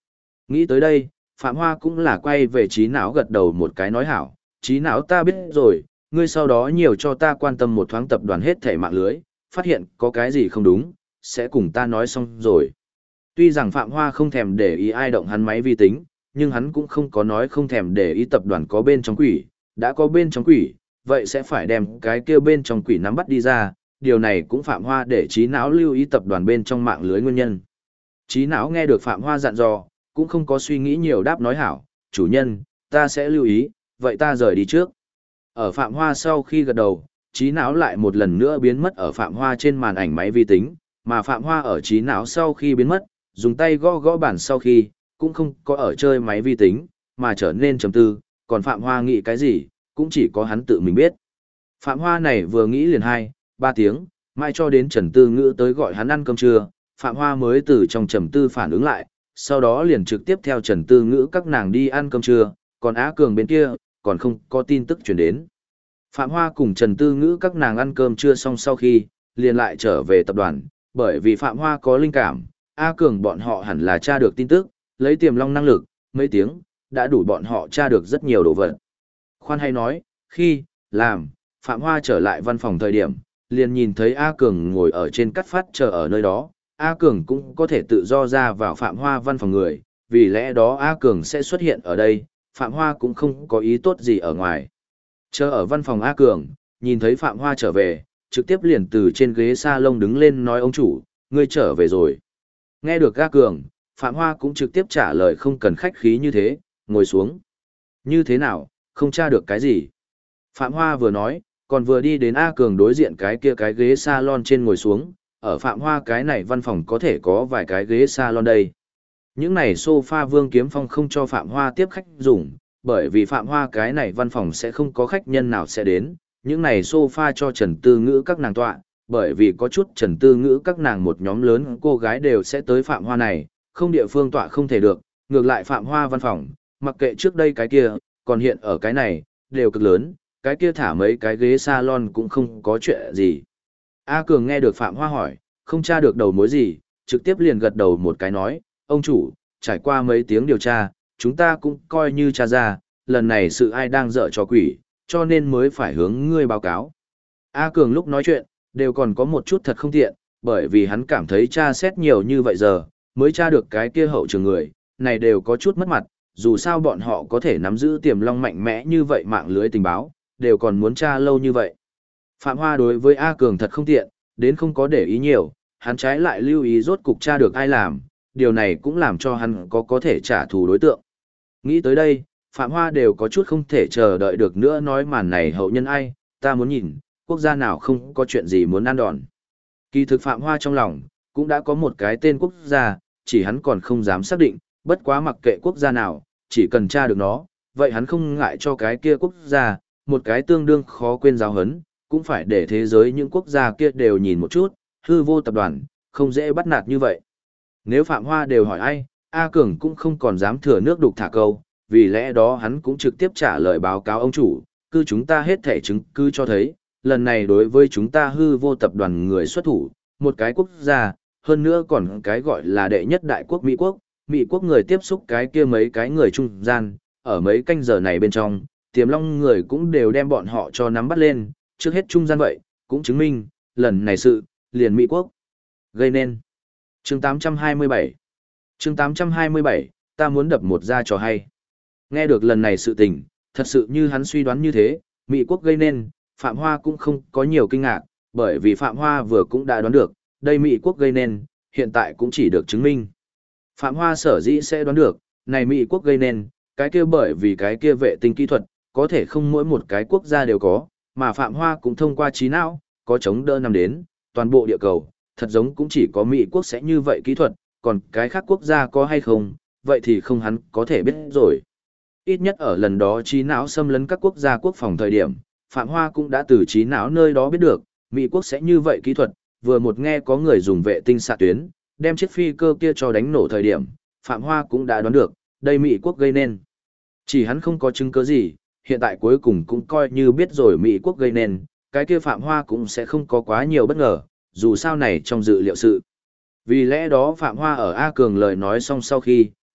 Nghĩ tới đây, Phạm Hoa cũng là quay về trí não gật đầu một cái nói hảo, trí não ta biết rồi, ngươi sau đó nhiều cho ta quan tâm một thoáng tập đoàn hết thể mạng lưới, phát hiện có cái gì không đúng, sẽ cùng ta nói xong rồi. Tuy rằng Phạm Hoa không thèm để ý ai động hắn máy vi tính, nhưng hắn cũng không có nói không thèm để ý tập đoàn có bên trong quỷ, đã có bên trong quỷ, vậy sẽ phải đem cái kia bên trong quỷ nắm bắt đi ra, điều này cũng Phạm Hoa để trí não lưu ý tập đoàn bên trong mạng lưới nguyên nhân. Trí não nghe được Phạm Hoa dặn dò, cũng không có suy nghĩ nhiều đáp nói hảo, chủ nhân, ta sẽ lưu ý, vậy ta rời đi trước. Ở Phạm Hoa sau khi gật đầu, trí não lại một lần nữa biến mất ở Phạm Hoa trên màn ảnh máy vi tính, mà Phạm Hoa ở trí não sau khi biến mất, dùng tay gõ gõ bàn sau khi, cũng không có ở chơi máy vi tính, mà trở nên trầm tư, còn Phạm Hoa nghĩ cái gì, cũng chỉ có hắn tự mình biết. Phạm Hoa này vừa nghĩ liền 2-3 tiếng, mai cho đến Trần Tư Ngữ tới gọi hắn ăn cơm trưa, Phạm Hoa mới từ trong trầm tư phản ứng lại, sau đó liền trực tiếp theo Trần Tư Ngữ các nàng đi ăn cơm trưa, còn Á Cường bên kia, còn không có tin tức chuyển đến. Phạm Hoa cùng Trần Tư Ngữ các nàng ăn cơm trưa xong sau khi, liền lại trở về tập đoàn, bởi vì Phạm Hoa có linh cảm, A Cường bọn họ hẳn là tra được tin tức, lấy Tiềm Long năng lực, mấy tiếng, đã đủ bọn họ tra được rất nhiều đồ vật. Khoan hay nói, khi, làm, Phạm Hoa trở lại văn phòng thời điểm, liền nhìn thấy A Cường ngồi ở trên cắt phát chờ ở nơi đó, A Cường cũng có thể tự do ra vào Phạm Hoa văn phòng người, vì lẽ đó A Cường sẽ xuất hiện ở đây, Phạm Hoa cũng không có ý tốt gì ở ngoài. Chờ ở văn phòng A Cường, nhìn thấy Phạm Hoa trở về, trực tiếp liền từ trên ghế salon đứng lên nói ông chủ, ngươi trở về rồi. Nghe được A Cường, Phạm Hoa cũng trực tiếp trả lời không cần khách khí như thế, ngồi xuống. Như thế nào, không tra được cái gì. Phạm Hoa vừa nói, còn vừa đi đến A Cường đối diện cái kia cái ghế salon trên ngồi xuống, ở Phạm Hoa cái này văn phòng có thể có vài cái ghế salon đây. Những này sofa Vương Kiếm Phong không cho Phạm Hoa tiếp khách dùng, bởi vì Phạm Hoa cái này văn phòng sẽ không có khách nhân nào sẽ đến, những này sofa cho Trần Tư Ngữ các nàng tọa, bởi vì có chút Trần Tư Ngữ các nàng một nhóm lớn cô gái đều sẽ tới Phạm Hoa này, không địa phương tọa không thể được, ngược lại Phạm Hoa văn phòng, mặc kệ trước đây cái kia, còn hiện ở cái này, đều cực lớn, cái kia thả mấy cái ghế salon cũng không có chuyện gì. A Cường nghe được Phạm Hoa hỏi, không tra được đầu mối gì, trực tiếp liền gật đầu một cái nói, ông chủ, trải qua mấy tiếng điều tra, chúng ta cũng coi như tra ra, lần này sự ai đang dở trò quỷ, cho nên mới phải hướng ngươi báo cáo. A Cường lúc nói chuyện, đều còn có một chút thật không tiện, bởi vì hắn cảm thấy tra xét nhiều như vậy giờ, mới tra được cái kia hậu trường người, này đều có chút mất mặt, dù sao bọn họ có thể nắm giữ Tiềm Long mạnh mẽ như vậy mạng lưới tình báo, đều còn muốn tra lâu như vậy. Phạm Hoa đối với A Cường thật không tiện, đến không có để ý nhiều, hắn trái lại lưu ý rốt cục tra được ai làm, điều này cũng làm cho hắn có thể trả thù đối tượng. Nghĩ tới đây, Phạm Hoa đều có chút không thể chờ đợi được nữa nói màn này hậu nhân ai, ta muốn nhìn, quốc gia nào không có chuyện gì muốn ăn đòn. Kỳ thực Phạm Hoa trong lòng, cũng đã có một cái tên quốc gia, chỉ hắn còn không dám xác định, bất quá mặc kệ quốc gia nào, chỉ cần tra được nó, vậy hắn không ngại cho cái kia quốc gia, một cái tương đương khó quên giáo hấn, cũng phải để thế giới những quốc gia kia đều nhìn một chút, hư vô tập đoàn, không dễ bắt nạt như vậy. Nếu Phạm Hoa đều hỏi ai, A Cường cũng không còn dám thừa nước đục thả câu, vì lẽ đó hắn cũng trực tiếp trả lời báo cáo ông chủ, cứ chúng ta hết thể chứng cứ cho thấy, lần này đối với chúng ta hư vô tập đoàn người xuất thủ, một cái quốc gia, hơn nữa còn cái gọi là đệ nhất đại quốc Mỹ quốc người tiếp xúc cái kia mấy cái người trung gian, ở mấy canh giờ này bên trong, Tiềm Long người cũng đều đem bọn họ cho nắm bắt lên, trước hết trung gian vậy, cũng chứng minh, lần này sự, liền Mỹ quốc gây nên. Chương 827 Chương 827, ta muốn đập một ra trò hay. Nghe được lần này sự tình, thật sự như hắn suy đoán như thế, Mỹ quốc gây nên, Phạm Hoa cũng không có nhiều kinh ngạc, bởi vì Phạm Hoa vừa cũng đã đoán được, đây Mỹ quốc gây nên, hiện tại cũng chỉ được chứng minh. Phạm Hoa sở dĩ sẽ đoán được, này Mỹ quốc gây nên, cái kia bởi vì cái kia vệ tinh kỹ thuật, có thể không mỗi một cái quốc gia đều có, mà Phạm Hoa cũng thông qua trí não, có chống đỡ nằm đến, toàn bộ địa cầu, thật giống cũng chỉ có Mỹ quốc sẽ như vậy kỹ thuật, còn cái khác quốc gia có hay không, vậy thì không hắn có thể biết rồi. Ít nhất ở lần đó trí não xâm lấn các quốc gia quốc phòng thời điểm, Phạm Hoa cũng đã từ trí não nơi đó biết được, Mỹ quốc sẽ như vậy kỹ thuật, vừa một nghe có người dùng vệ tinh xạ tuyến, đem chiếc phi cơ kia cho đánh nổ thời điểm, Phạm Hoa cũng đã đoán được, đây Mỹ quốc gây nên. Chỉ hắn không có chứng cứ gì, hiện tại cuối cùng cũng coi như biết rồi Mỹ quốc gây nên, cái kia Phạm Hoa cũng sẽ không có quá nhiều bất ngờ, dù sao này trong dự liệu sự. Vì lẽ đó Phạm Hoa ở A Cường lời nói xong sau khi,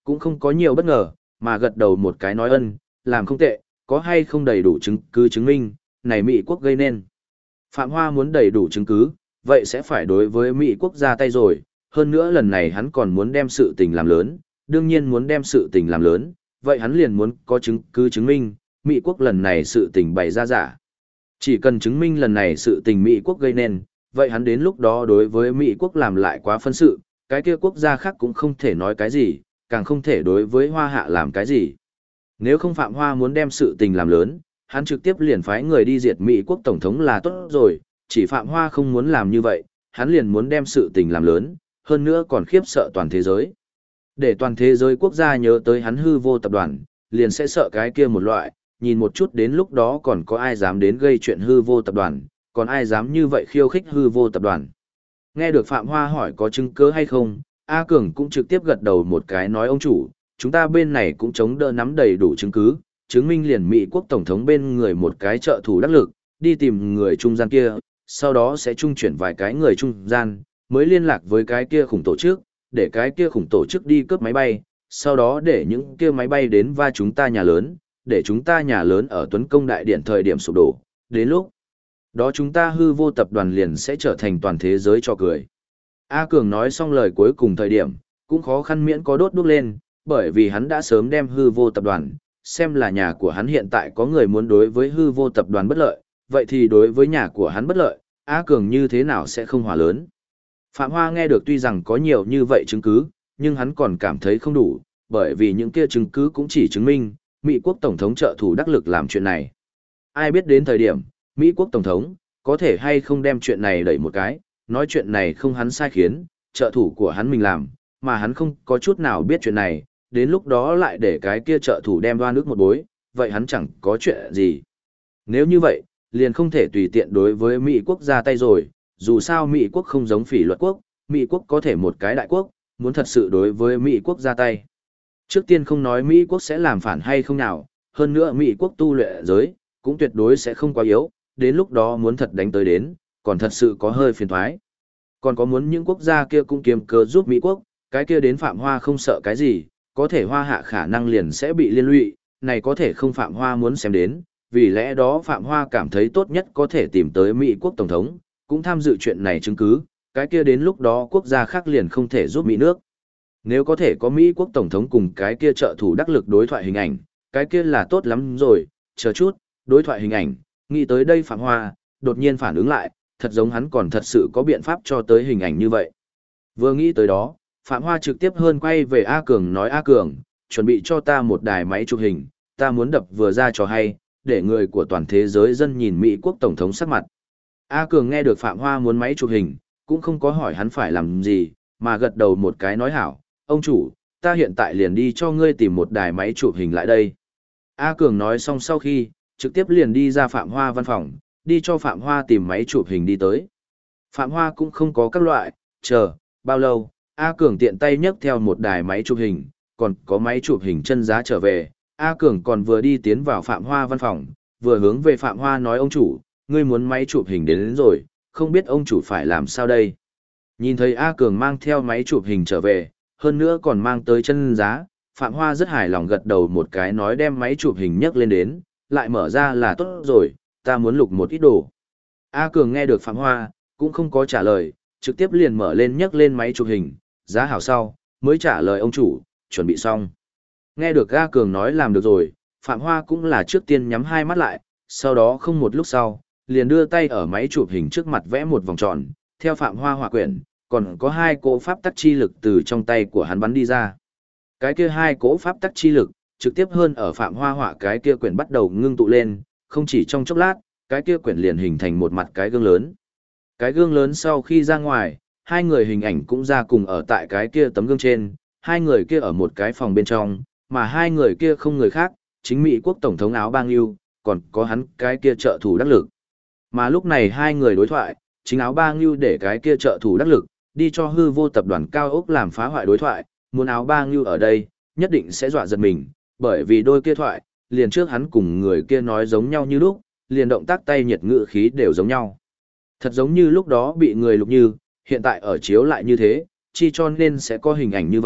cũng không có nhiều bất ngờ, mà gật đầu một cái nói ân, làm không tệ, có hay không đầy đủ chứng cứ chứng minh, này Mỹ quốc gây nên. Phạm Hoa muốn đầy đủ chứng cứ, vậy sẽ phải đối với Mỹ quốc ra tay rồi, hơn nữa lần này hắn còn muốn đem sự tình làm lớn, đương nhiên muốn đem sự tình làm lớn, vậy hắn liền muốn có chứng cứ chứng minh, Mỹ quốc lần này sự tình bày ra giả. Chỉ cần chứng minh lần này sự tình Mỹ quốc gây nên, vậy hắn đến lúc đó đối với Mỹ quốc làm lại quá phân sự, cái kia quốc gia khác cũng không thể nói cái gì, càng không thể đối với Hoa Hạ làm cái gì. Nếu không Phạm Hoa muốn đem sự tình làm lớn, hắn trực tiếp liền phái người đi diệt Mỹ quốc tổng thống là tốt rồi, chỉ Phạm Hoa không muốn làm như vậy, hắn liền muốn đem sự tình làm lớn, hơn nữa còn khiếp sợ toàn thế giới. Để toàn thế giới quốc gia nhớ tới hắn hư vô tập đoàn, liền sẽ sợ cái kia một loại, nhìn một chút đến lúc đó còn có ai dám đến gây chuyện hư vô tập đoàn, còn ai dám như vậy khiêu khích hư vô tập đoàn. Nghe được Phạm Hoa hỏi có chứng cứ hay không, A Cường cũng trực tiếp gật đầu một cái nói ông chủ, chúng ta bên này cũng chống đỡ nắm đầy đủ chứng cứ, chứng minh liền Mỹ quốc tổng thống bên người một cái trợ thủ đắc lực, đi tìm người trung gian kia, sau đó sẽ trung chuyển vài cái người trung gian, mới liên lạc với cái kia khủng tổ chức, để cái kia khủng tổ chức đi cướp máy bay, sau đó để những kia máy bay đến va chúng ta nhà lớn, để chúng ta nhà lớn ở Tuấn Công Đại Điện thời điểm sụp đổ, đến lúc đó chúng ta hư vô tập đoàn liền sẽ trở thành toàn thế giới cho cười. A Cường nói xong lời cuối cùng thời điểm, cũng khó khăn miễn có đốt đuốc lên, bởi vì hắn đã sớm đem hư vô tập đoàn, xem là nhà của hắn hiện tại có người muốn đối với hư vô tập đoàn bất lợi, vậy thì đối với nhà của hắn bất lợi, A Cường như thế nào sẽ không hòa lớn. Phạm Hoa nghe được tuy rằng có nhiều như vậy chứng cứ, nhưng hắn còn cảm thấy không đủ, bởi vì những kia chứng cứ cũng chỉ chứng minh, Mỹ quốc Tổng thống trợ thủ đắc lực làm chuyện này. Ai biết đến thời điểm, Mỹ quốc Tổng thống, có thể hay không đem chuyện này đẩy một cái, nói chuyện này không hắn sai khiến, trợ thủ của hắn mình làm, mà hắn không có chút nào biết chuyện này, đến lúc đó lại để cái kia trợ thủ đem đoan ước một bối, vậy hắn chẳng có chuyện gì. Nếu như vậy, liền không thể tùy tiện đối với Mỹ quốc ra tay rồi, dù sao Mỹ quốc không giống phỉ luật quốc, Mỹ quốc có thể một cái đại quốc, muốn thật sự đối với Mỹ quốc ra tay. Trước tiên không nói Mỹ quốc sẽ làm phản hay không nào, hơn nữa Mỹ quốc tu luyện giới, cũng tuyệt đối sẽ không quá yếu, đến lúc đó muốn thật đánh tới đến, còn thật sự có hơi phiền thoái. Còn có muốn những quốc gia kia cũng kiềm cớ giúp Mỹ quốc, cái kia đến Phạm Hoa không sợ cái gì, có thể Hoa Hạ khả năng liền sẽ bị liên lụy, này có thể không Phạm Hoa muốn xem đến, vì lẽ đó Phạm Hoa cảm thấy tốt nhất có thể tìm tới Mỹ quốc Tổng thống, cũng tham dự chuyện này chứng cứ, cái kia đến lúc đó quốc gia khác liền không thể giúp Mỹ nước. Nếu có thể có Mỹ quốc Tổng thống cùng cái kia trợ thủ đắc lực đối thoại hình ảnh, cái kia là tốt lắm rồi, chờ chút, đối thoại hình ảnh, nghĩ tới đây Phạm Hoa, đột nhiên phản ứng lại, thật giống hắn còn thật sự có biện pháp cho tới hình ảnh như vậy. Vừa nghĩ tới đó, Phạm Hoa trực tiếp hơn quay về A Cường nói A Cường, chuẩn bị cho ta một đài máy chụp hình, ta muốn đập vừa ra cho hay, để người của toàn thế giới dân nhìn Mỹ quốc Tổng thống sắc mặt. A Cường nghe được Phạm Hoa muốn máy chụp hình, cũng không có hỏi hắn phải làm gì, mà gật đầu một cái nói hảo, ông chủ, ta hiện tại liền đi cho ngươi tìm một đài máy chụp hình lại đây. A Cường nói xong sau khi, trực tiếp liền đi ra Phạm Hoa văn phòng, đi cho Phạm Hoa tìm máy chụp hình đi tới. Phạm Hoa cũng không có các loại, chờ, bao lâu, A Cường tiện tay nhấc theo một đài máy chụp hình, còn có máy chụp hình chân giá trở về. A Cường còn vừa đi tiến vào Phạm Hoa văn phòng, vừa hướng về Phạm Hoa nói ông chủ, ngươi muốn máy chụp hình đến rồi, không biết ông chủ phải làm sao đây. Nhìn thấy A Cường mang theo máy chụp hình trở về, hơn nữa còn mang tới chân giá, Phạm Hoa rất hài lòng gật đầu một cái nói đem máy chụp hình nhấc lên đến, lại mở ra là tốt rồi, ta muốn lục một ít đồ. A Cường nghe được Phạm Hoa, cũng không có trả lời, trực tiếp liền mở lên nhấc lên máy chụp hình, giá hảo sau, mới trả lời ông chủ, chuẩn bị xong. Nghe được A Cường nói làm được rồi, Phạm Hoa cũng là trước tiên nhắm hai mắt lại, sau đó không một lúc sau, liền đưa tay ở máy chụp hình trước mặt vẽ một vòng tròn, theo Phạm Hoa họa quyển, còn có hai cỗ pháp tắc chi lực từ trong tay của hắn bắn đi ra. Cái kia hai cỗ pháp tắc chi lực, trực tiếp hơn ở Phạm Hoa họa cái kia quyển bắt đầu ngưng tụ lên, không chỉ trong chốc lát, cái kia quyển liền hình thành một mặt cái gương lớn. Cái gương lớn sau khi ra ngoài, hai người hình ảnh cũng ra cùng ở tại cái kia tấm gương trên, hai người kia ở một cái phòng bên trong, mà hai người kia không người khác, chính Mỹ quốc Tổng thống Áo Bang Yêu, còn có hắn cái kia trợ thủ đắc lực. Mà lúc này hai người đối thoại, chính Áo Bang Yêu để cái kia trợ thủ đắc lực, đi cho hư vô tập đoàn cao ốc làm phá hoại đối thoại, muốn Áo Bang Yêu ở đây, nhất định sẽ dọa giật mình, bởi vì đôi kia thoại, liền trước hắn cùng người kia nói giống nhau như lúc, liền động tác tay nhiệt ngữ khí đều giống nhau. Thật giống như lúc đó bị người lục như, hiện tại ở chiếu lại như thế, chi cho nên sẽ có hình ảnh như vậy,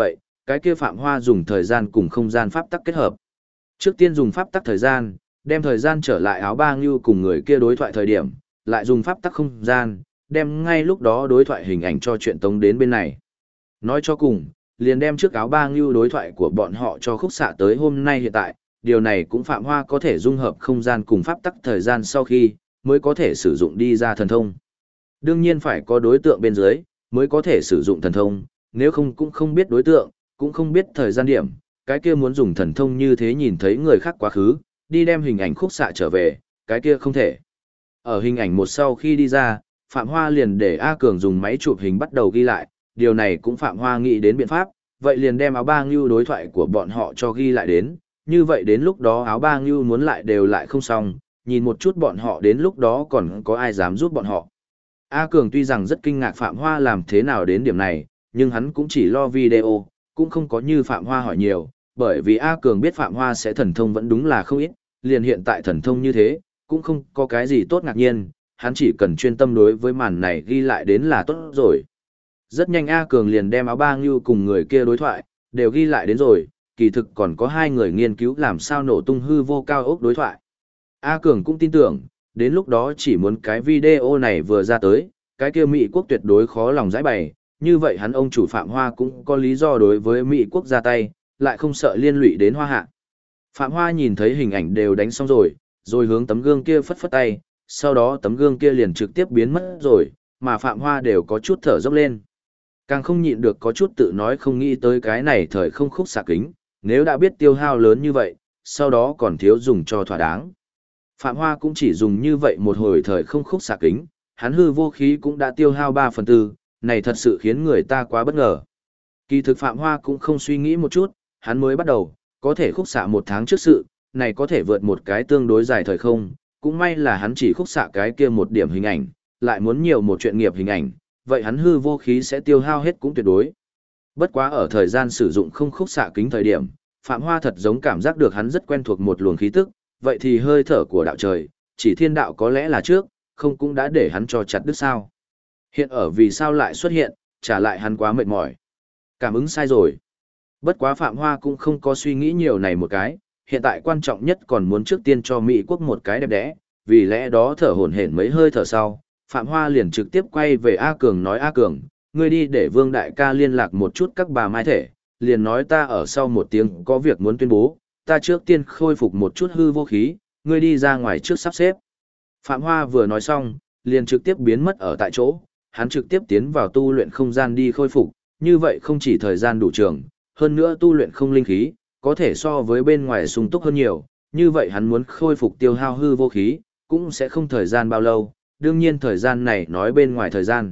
cái kia Phạm Hoa dùng thời gian cùng không gian pháp tắc kết hợp. Trước tiên dùng pháp tắc thời gian, đem thời gian trở lại áo ba ngưu cùng người kia đối thoại thời điểm, lại dùng pháp tắc không gian, đem ngay lúc đó đối thoại hình ảnh cho chuyện tống đến bên này. Nói cho cùng, liền đem trước áo ba ngưu đối thoại của bọn họ cho khúc xạ tới hôm nay hiện tại, điều này cũng Phạm Hoa có thể dung hợp không gian cùng pháp tắc thời gian sau khi, mới có thể sử dụng đi ra thần thông. Đương nhiên phải có đối tượng bên dưới, mới có thể sử dụng thần thông, nếu không cũng không biết đối tượng, cũng không biết thời gian điểm, cái kia muốn dùng thần thông như thế nhìn thấy người khác quá khứ, đi đem hình ảnh khúc xạ trở về, cái kia không thể. Ở hình ảnh một sau khi đi ra, Phạm Hoa liền để A Cường dùng máy chụp hình bắt đầu ghi lại, điều này cũng Phạm Hoa nghĩ đến biện pháp, vậy liền đem áo ba ngưu đối thoại của bọn họ cho ghi lại đến, như vậy đến lúc đó áo ba ngưu muốn lại đều lại không xong, nhìn một chút bọn họ đến lúc đó còn có ai dám giúp bọn họ. A Cường tuy rằng rất kinh ngạc Phạm Hoa làm thế nào đến điểm này, nhưng hắn cũng chỉ lo video, cũng không có như Phạm Hoa hỏi nhiều, bởi vì A Cường biết Phạm Hoa sẽ thần thông vẫn đúng là không ít, liền hiện tại thần thông như thế, cũng không có cái gì tốt ngạc nhiên, hắn chỉ cần chuyên tâm đối với màn này ghi lại đến là tốt rồi. Rất nhanh A Cường liền đem áo ba ngưu cùng người kia đối thoại, đều ghi lại đến rồi, kỳ thực còn có hai người nghiên cứu làm sao nổ tung hư vô cao ốc đối thoại. A Cường cũng tin tưởng, đến lúc đó chỉ muốn cái video này vừa ra tới, cái kia Mỹ quốc tuyệt đối khó lòng giải bày, như vậy hắn ông chủ Phạm Hoa cũng có lý do đối với Mỹ quốc ra tay, lại không sợ liên lụy đến Hoa Hạ. Phạm Hoa nhìn thấy hình ảnh đều đánh xong rồi hướng tấm gương kia phất phất tay, sau đó tấm gương kia liền trực tiếp biến mất rồi, mà Phạm Hoa đều có chút thở dốc lên. Càng không nhịn được có chút tự nói không nghĩ tới cái này thời không khúc xạ kính, nếu đã biết tiêu hao lớn như vậy, sau đó còn thiếu dùng cho thỏa đáng. Phạm Hoa cũng chỉ dùng như vậy một hồi thời không khúc xạ kính, hắn hư vô khí cũng đã tiêu hao 3/4, này thật sự khiến người ta quá bất ngờ. Kỳ thực Phạm Hoa cũng không suy nghĩ một chút, hắn mới bắt đầu, có thể khúc xạ 1 tháng trước sự, này có thể vượt một cái tương đối dài thời không, cũng may là hắn chỉ khúc xạ cái kia một điểm hình ảnh, lại muốn nhiều một chuyện nghiệp hình ảnh, vậy hắn hư vô khí sẽ tiêu hao hết cũng tuyệt đối. Bất quá ở thời gian sử dụng không khúc xạ kính thời điểm, Phạm Hoa thật giống cảm giác được hắn rất quen thuộc một luồng khí tức, vậy thì hơi thở của đạo trời, chỉ thiên đạo có lẽ là trước, không cũng đã để hắn cho chặt đứt sao. Hiện ở vì sao lại xuất hiện, trả lại hắn quá mệt mỏi. Cảm ứng sai rồi. Bất quá Phạm Hoa cũng không có suy nghĩ nhiều này một cái, hiện tại quan trọng nhất còn muốn trước tiên cho Mỹ quốc một cái đẹp đẽ, vì lẽ đó thở hổn hển mấy hơi thở sau, Phạm Hoa liền trực tiếp quay về A Cường nói A Cường, ngươi đi để Vương Đại ca liên lạc một chút các bà mai thể, liền nói ta ở sau một tiếng có việc muốn tuyên bố, ta trước tiên khôi phục một chút hư vô khí, ngươi đi ra ngoài trước sắp xếp. Phạm Hoa vừa nói xong, liền trực tiếp biến mất ở tại chỗ, hắn trực tiếp tiến vào tu luyện không gian đi khôi phục, như vậy không chỉ thời gian đủ trường, hơn nữa tu luyện không linh khí, có thể so với bên ngoài sung túc hơn nhiều, như vậy hắn muốn khôi phục tiêu hao hư vô khí, cũng sẽ không thời gian bao lâu, đương nhiên thời gian này nói bên ngoài thời gian.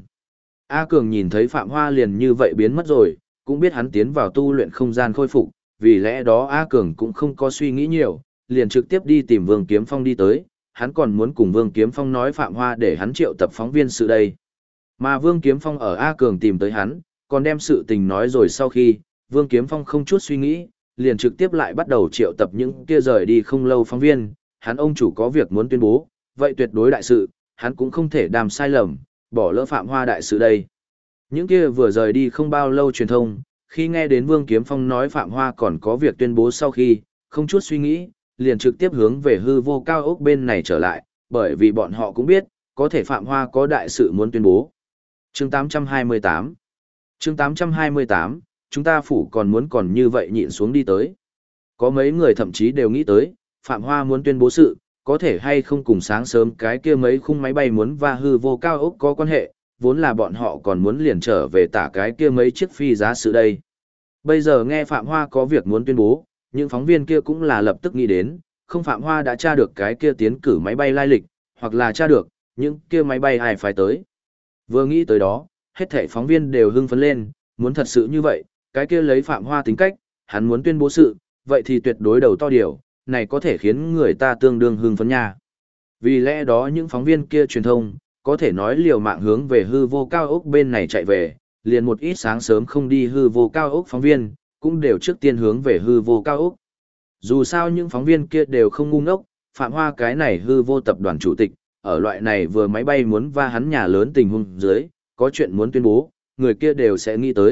A Cường nhìn thấy Phạm Hoa liền như vậy biến mất rồi, cũng biết hắn tiến vào tu luyện không gian khôi phục, vì lẽ đó A Cường cũng không có suy nghĩ nhiều, liền trực tiếp đi tìm Vương Kiếm Phong đi tới, hắn còn muốn cùng Vương Kiếm Phong nói Phạm Hoa để hắn triệu tập phóng viên sự đây. Mà Vương Kiếm Phong ở A Cường tìm tới hắn, còn đem sự tình nói rồi sau khi, Vương Kiếm Phong không chút suy nghĩ, liền trực tiếp lại bắt đầu triệu tập những kia rời đi không lâu phóng viên, hắn ông chủ có việc muốn tuyên bố, vậy tuyệt đối đại sự, hắn cũng không thể đàm sai lầm, bỏ lỡ Phạm Hoa đại sự đây. Những kia vừa rời đi không bao lâu truyền thông, khi nghe đến Vương Kiếm Phong nói Phạm Hoa còn có việc tuyên bố sau khi, không chút suy nghĩ, liền trực tiếp hướng về hư vô cao ốc bên này trở lại, bởi vì bọn họ cũng biết, có thể Phạm Hoa có đại sự muốn tuyên bố. Chương 828 Chương 828, chúng ta phủ còn muốn còn như vậy nhịn xuống đi tới. Có mấy người thậm chí đều nghĩ tới, Phạm Hoa muốn tuyên bố sự, có thể hay không cùng sáng sớm cái kia mấy khung máy bay muốn va hư vô cao ốc có quan hệ, vốn là bọn họ còn muốn liền trở về tả cái kia mấy chiếc phi giá sự đây. Bây giờ nghe Phạm Hoa có việc muốn tuyên bố, những phóng viên kia cũng là lập tức nghĩ đến, không Phạm Hoa đã tra được cái kia tiến cử máy bay lai lịch, hoặc là tra được, những kia máy bay ai phải tới. Vừa nghĩ tới đó, hết thảy phóng viên đều hưng phấn lên, muốn thật sự như vậy, cái kia lấy Phạm Hoa tính cách, hắn muốn tuyên bố sự, vậy thì tuyệt đối đầu to điều, này có thể khiến người ta tương đương hưng phấn nha. Vì lẽ đó những phóng viên kia truyền thông, có thể nói liều mạng hướng về hư vô cao ốc bên này chạy về, liền một ít sáng sớm không đi hư vô cao ốc phóng viên, cũng đều trước tiên hướng về hư vô cao ốc. Dù sao những phóng viên kia đều không ngu ngốc, Phạm Hoa cái này hư vô tập đoàn chủ tịch, ở loại này vừa máy bay muốn va hắn nhà lớn tình huống dưới, có chuyện muốn tuyên bố, người kia đều sẽ nghĩ tới,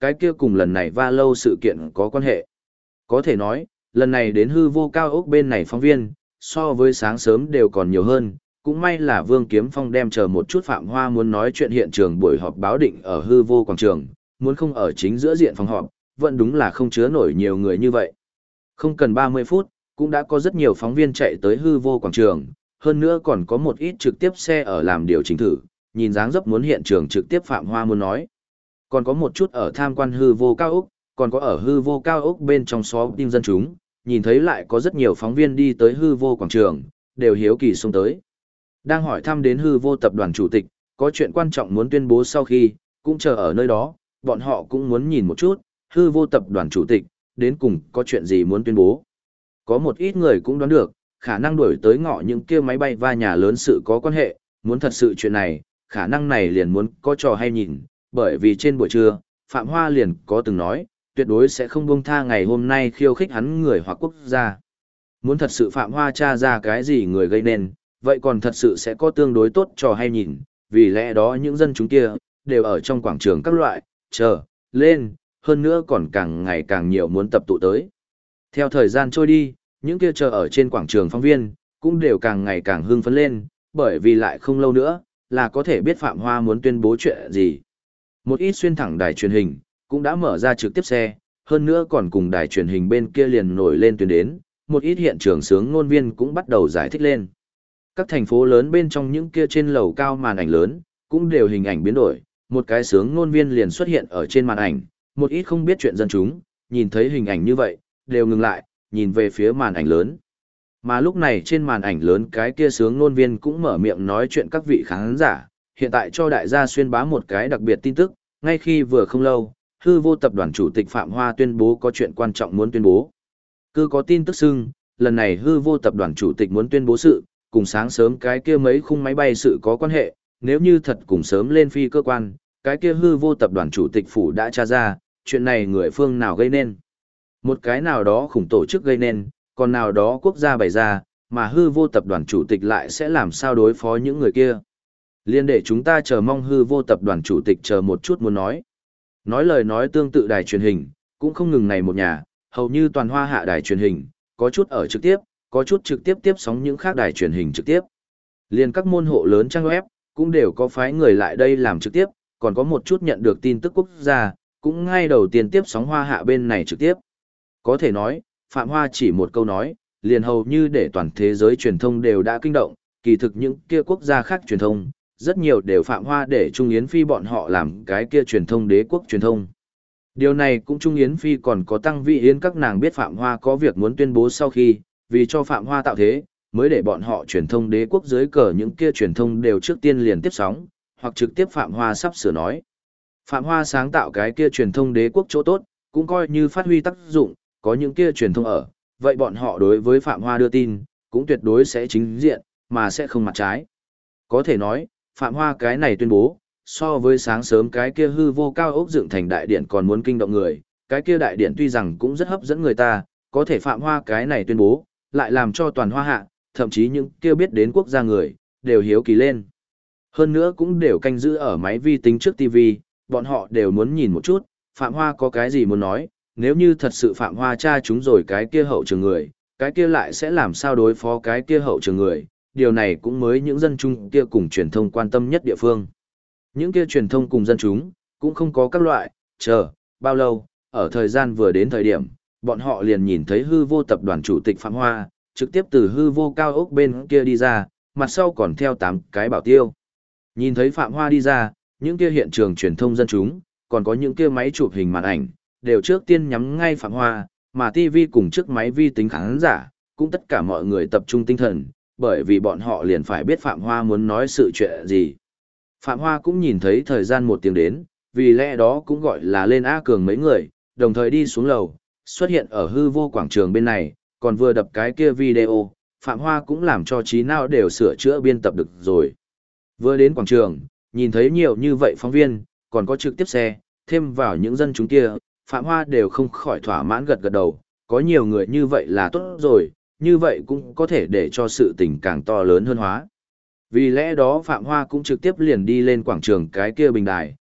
cái kia cùng lần này va lâu sự kiện có quan hệ. Có thể nói, lần này đến hư vô cao ốc bên này phóng viên, so với sáng sớm đều còn nhiều hơn, cũng may là Vương Kiếm Phong đem chờ một chút Phạm Hoa muốn nói chuyện hiện trường buổi họp báo định ở hư vô quảng trường, muốn không ở chính giữa diện phòng họp, vẫn đúng là không chứa nổi nhiều người như vậy. Không cần 30 phút, cũng đã có rất nhiều phóng viên chạy tới hư vô quảng trường, hơn nữa còn có một ít trực tiếp xe ở làm điều chỉnh thử, nhìn dáng dấp muốn hiện trường trực tiếp Phạm Hoa muốn nói. Còn có một chút ở tham quan hư vô cao ốc, còn có ở hư vô cao ốc bên trong xó tim dân chúng, nhìn thấy lại có rất nhiều phóng viên đi tới hư vô quảng trường, đều hiếu kỳ xông tới. Đang hỏi thăm đến hư vô tập đoàn chủ tịch, có chuyện quan trọng muốn tuyên bố sau khi, cũng chờ ở nơi đó, bọn họ cũng muốn nhìn một chút, hư vô tập đoàn chủ tịch, đến cùng có chuyện gì muốn tuyên bố. Có một ít người cũng đoán được, khả năng đuổi tới ngõ những kia máy bay va nhà lớn sự có quan hệ, muốn thật sự chuyện này, khả năng này liền muốn có trò hay nhìn, bởi vì trên buổi trưa, Phạm Hoa liền có từng nói, tuyệt đối sẽ không buông tha ngày hôm nay khiêu khích hắn người hoặc quốc gia. Muốn thật sự Phạm Hoa tra ra cái gì người gây nên, vậy còn thật sự sẽ có tương đối tốt trò hay nhìn, vì lẽ đó những dân chúng kia, đều ở trong quảng trường các loại, chờ, lên, hơn nữa còn càng ngày càng nhiều muốn tập tụ tới. Theo thời gian trôi đi, những kia chờ ở trên quảng trường phóng viên, cũng đều càng ngày càng hưng phấn lên, bởi vì lại không lâu nữa, là có thể biết Phạm Hoa muốn tuyên bố chuyện gì. Một ít xuyên thẳng đài truyền hình, cũng đã mở ra trực tiếp xe, hơn nữa còn cùng đài truyền hình bên kia liền nổi lên tuyên đến, một ít hiện trường sướng ngôn viên cũng bắt đầu giải thích lên. Các thành phố lớn bên trong những kia trên lầu cao màn ảnh lớn, cũng đều hình ảnh biến đổi, một cái sướng ngôn viên liền xuất hiện ở trên màn ảnh, một ít không biết chuyện dân chúng, nhìn thấy hình ảnh như vậy, đều ngừng lại, nhìn về phía màn ảnh lớn. Mà lúc này trên màn ảnh lớn cái kia sướng ngôn viên cũng mở miệng nói chuyện các vị khán giả, hiện tại cho đại gia xuyên bá một cái đặc biệt tin tức, ngay khi vừa không lâu, hư vô tập đoàn chủ tịch Phạm Hoa tuyên bố có chuyện quan trọng muốn tuyên bố. Cứ có tin tức xưng, lần này hư vô tập đoàn chủ tịch muốn tuyên bố sự, cùng sáng sớm cái kia mấy khung máy bay sự có quan hệ, nếu như thật cùng sớm lên phi cơ quan, cái kia hư vô tập đoàn chủ tịch phủ đã tra ra, chuyện này người phương nào gây nên. Một cái nào đó khủng tổ chức gây nên, còn nào đó quốc gia bày ra, mà hư vô tập đoàn chủ tịch lại sẽ làm sao đối phó những người kia. Liên để chúng ta chờ mong hư vô tập đoàn chủ tịch chờ một chút muốn nói. Nói lời nói tương tự đài truyền hình, cũng không ngừng này một nhà, hầu như toàn hoa hạ đài truyền hình, có chút ở trực tiếp, có chút trực tiếp tiếp sóng những khác đài truyền hình trực tiếp. Liên các môn hộ lớn trang web, cũng đều có phái người lại đây làm trực tiếp, còn có một chút nhận được tin tức quốc gia, cũng ngay đầu tiên tiếp sóng hoa hạ bên này trực tiếp. Có thể nói, Phạm Hoa chỉ một câu nói, liền hầu như để toàn thế giới truyền thông đều đã kinh động, kỳ thực những kia quốc gia khác truyền thông, rất nhiều đều Phạm Hoa để Trung Yến Phi bọn họ làm cái kia truyền thông đế quốc truyền thông. Điều này cũng Trung Yến Phi còn có Tăng Vị Yến các nàng biết Phạm Hoa có việc muốn tuyên bố sau khi, vì cho Phạm Hoa tạo thế, mới để bọn họ truyền thông đế quốc dưới cờ những kia truyền thông đều trước tiên liền tiếp sóng, hoặc trực tiếp Phạm Hoa sắp sửa nói. Phạm Hoa sáng tạo cái kia truyền thông đế quốc chỗ tốt, cũng coi như phát huy tác dụng, có những kia truyền thông ở, vậy bọn họ đối với Phạm Hoa đưa tin, cũng tuyệt đối sẽ chính diện, mà sẽ không mặt trái. Có thể nói, Phạm Hoa cái này tuyên bố, so với sáng sớm cái kia hư vô cao ốc dựng thành đại điện còn muốn kinh động người, cái kia đại điện tuy rằng cũng rất hấp dẫn người ta, có thể Phạm Hoa cái này tuyên bố, lại làm cho toàn hoa hạ, thậm chí những kia biết đến quốc gia người, đều hiếu kỳ lên. Hơn nữa cũng đều canh giữ ở máy vi tính trước TV, bọn họ đều muốn nhìn một chút, Phạm Hoa có cái gì muốn nói, nếu như thật sự Phạm Hoa tra chúng rồi cái kia hậu trường người, cái kia lại sẽ làm sao đối phó cái kia hậu trường người, điều này cũng mới những dân chúng kia cùng truyền thông quan tâm nhất địa phương. Những kia truyền thông cùng dân chúng, cũng không có các loại, chờ, bao lâu, ở thời gian vừa đến thời điểm, bọn họ liền nhìn thấy hư vô tập đoàn chủ tịch Phạm Hoa, trực tiếp từ hư vô cao ốc bên kia đi ra, mặt sau còn theo 8 cái bảo tiêu. Nhìn thấy Phạm Hoa đi ra, những kia hiện trường truyền thông dân chúng, còn có những kia máy chụp hình màn ảnh, đều trước tiên nhắm ngay Phạm Hoa, mà TV cùng trước máy vi tính khán giả, cũng tất cả mọi người tập trung tinh thần, bởi vì bọn họ liền phải biết Phạm Hoa muốn nói sự chuyện gì. Phạm Hoa cũng nhìn thấy thời gian 1 tiếng đến, vì lẽ đó cũng gọi là lên A Cường mấy người, đồng thời đi xuống lầu, xuất hiện ở hư vô quảng trường bên này, còn vừa đập cái kia video, Phạm Hoa cũng làm cho trí não đều sửa chữa biên tập được rồi. Vừa đến quảng trường, nhìn thấy nhiều như vậy phóng viên, còn có trực tiếp xe, thêm vào những dân chúng kia, Phạm Hoa đều không khỏi thỏa mãn gật gật đầu, có nhiều người như vậy là tốt rồi, như vậy cũng có thể để cho sự tình càng to lớn hơn hóa. Vì lẽ đó Phạm Hoa cũng trực tiếp liền đi lên quảng trường cái kia bình đài,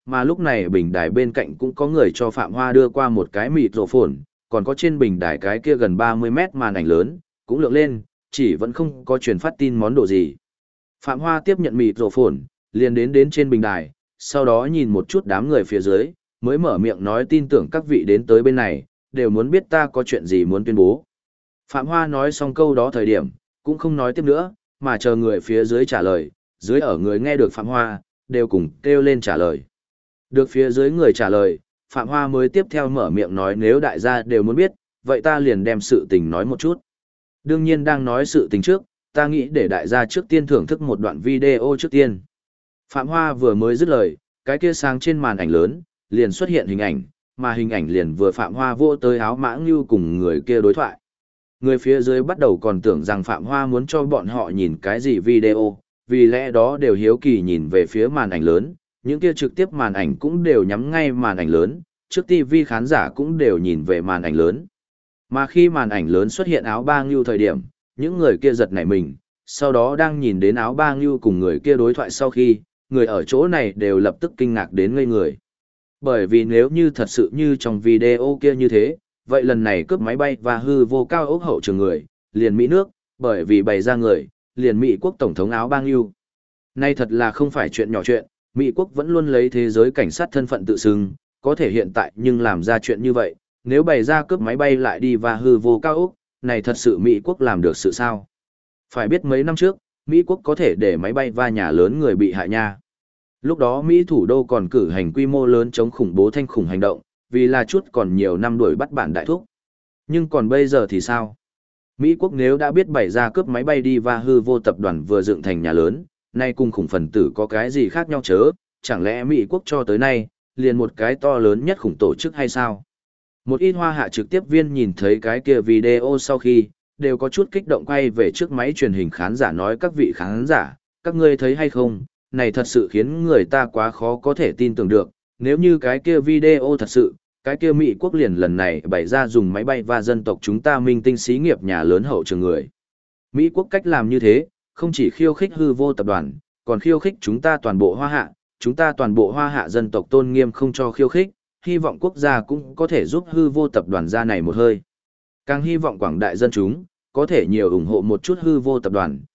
mà lúc này bình đài bên cạnh cũng có người cho Phạm Hoa đưa qua một cái mịt rổ phồn, còn có trên bình đài cái kia gần 30 mét màn ảnh lớn, cũng lượng lên, chỉ vẫn không có truyền phát tin món đồ gì. Phạm Hoa tiếp nhận mịt rổ phồn, liền đến trên bình đài, sau đó nhìn một chút đám người phía dưới, mới mở miệng nói tin tưởng các vị đến tới bên này, đều muốn biết ta có chuyện gì muốn tuyên bố. Phạm Hoa nói xong câu đó thời điểm, cũng không nói tiếp nữa, mà chờ người phía dưới trả lời, dưới ở người nghe được Phạm Hoa, đều cùng kêu lên trả lời. Được phía dưới người trả lời, Phạm Hoa mới tiếp theo mở miệng nói nếu đại gia đều muốn biết, vậy ta liền đem sự tình nói một chút. Đương nhiên đang nói sự tình trước, ta nghĩ để đại gia trước tiên thưởng thức một đoạn video trước tiên. Phạm Hoa vừa mới dứt lời, cái kia sáng trên màn ảnh lớn, liền xuất hiện hình ảnh, mà hình ảnh liền vừa Phạm Hoa vô tới áo mãng như cùng người kia đối thoại. Người phía dưới bắt đầu còn tưởng rằng Phạm Hoa muốn cho bọn họ nhìn cái gì video, vì lẽ đó đều hiếu kỳ nhìn về phía màn ảnh lớn, những kia trực tiếp màn ảnh cũng đều nhắm ngay màn ảnh lớn, trước TV khán giả cũng đều nhìn về màn ảnh lớn. Mà khi màn ảnh lớn xuất hiện áo ba ngưu thời điểm, những người kia giật nảy mình, sau đó đang nhìn đến áo ba ngưu cùng người kia đối thoại sau khi, người ở chỗ này đều lập tức kinh ngạc đến ngây người. Bởi vì nếu như thật sự như trong video kia như thế, vậy lần này cướp máy bay và hư vô cao ốc hậu trường người, liền Mỹ nước, bởi vì bày ra người, liền Mỹ quốc tổng thống áo bang yêu. Nay thật là không phải chuyện nhỏ chuyện, Mỹ quốc vẫn luôn lấy thế giới cảnh sát thân phận tự xưng, có thể hiện tại nhưng làm ra chuyện như vậy, nếu bày ra cướp máy bay lại đi và hư vô cao ốc, này thật sự Mỹ quốc làm được sự sao? Phải biết mấy năm trước, Mỹ quốc có thể để máy bay va nhà lớn người bị hại nha. Lúc đó Mỹ thủ đô còn cử hành quy mô lớn chống khủng bố thanh khủng hành động, vì là chút còn nhiều năm đuổi bắt bản đại thúc. Nhưng còn bây giờ thì sao? Mỹ quốc nếu đã biết bày ra cướp máy bay đi và hư vô tập đoàn vừa dựng thành nhà lớn, nay cùng khủng phần tử có cái gì khác nhau chớ, chẳng lẽ Mỹ quốc cho tới nay, liền một cái to lớn nhất khủng tổ chức hay sao? Một ít hoa hạ trực tiếp viên nhìn thấy cái kia video sau khi, đều có chút kích động quay về trước máy truyền hình khán giả nói các vị khán giả, các ngươi thấy hay không, này thật sự khiến người ta quá khó có thể tin tưởng được, nếu như cái kia video thật sự, cái kia Mỹ quốc liền lần này bày ra dùng máy bay và dân tộc chúng ta minh tinh xí nghiệp nhà lớn hậu trường người. Mỹ quốc cách làm như thế, không chỉ khiêu khích hư vô tập đoàn, còn khiêu khích chúng ta toàn bộ hoa hạ, chúng ta toàn bộ hoa hạ dân tộc tôn nghiêm không cho khiêu khích, hy vọng quốc gia cũng có thể giúp hư vô tập đoàn ra này một hơi. Càng hy vọng quảng đại dân chúng, có thể nhiều ủng hộ một chút hư vô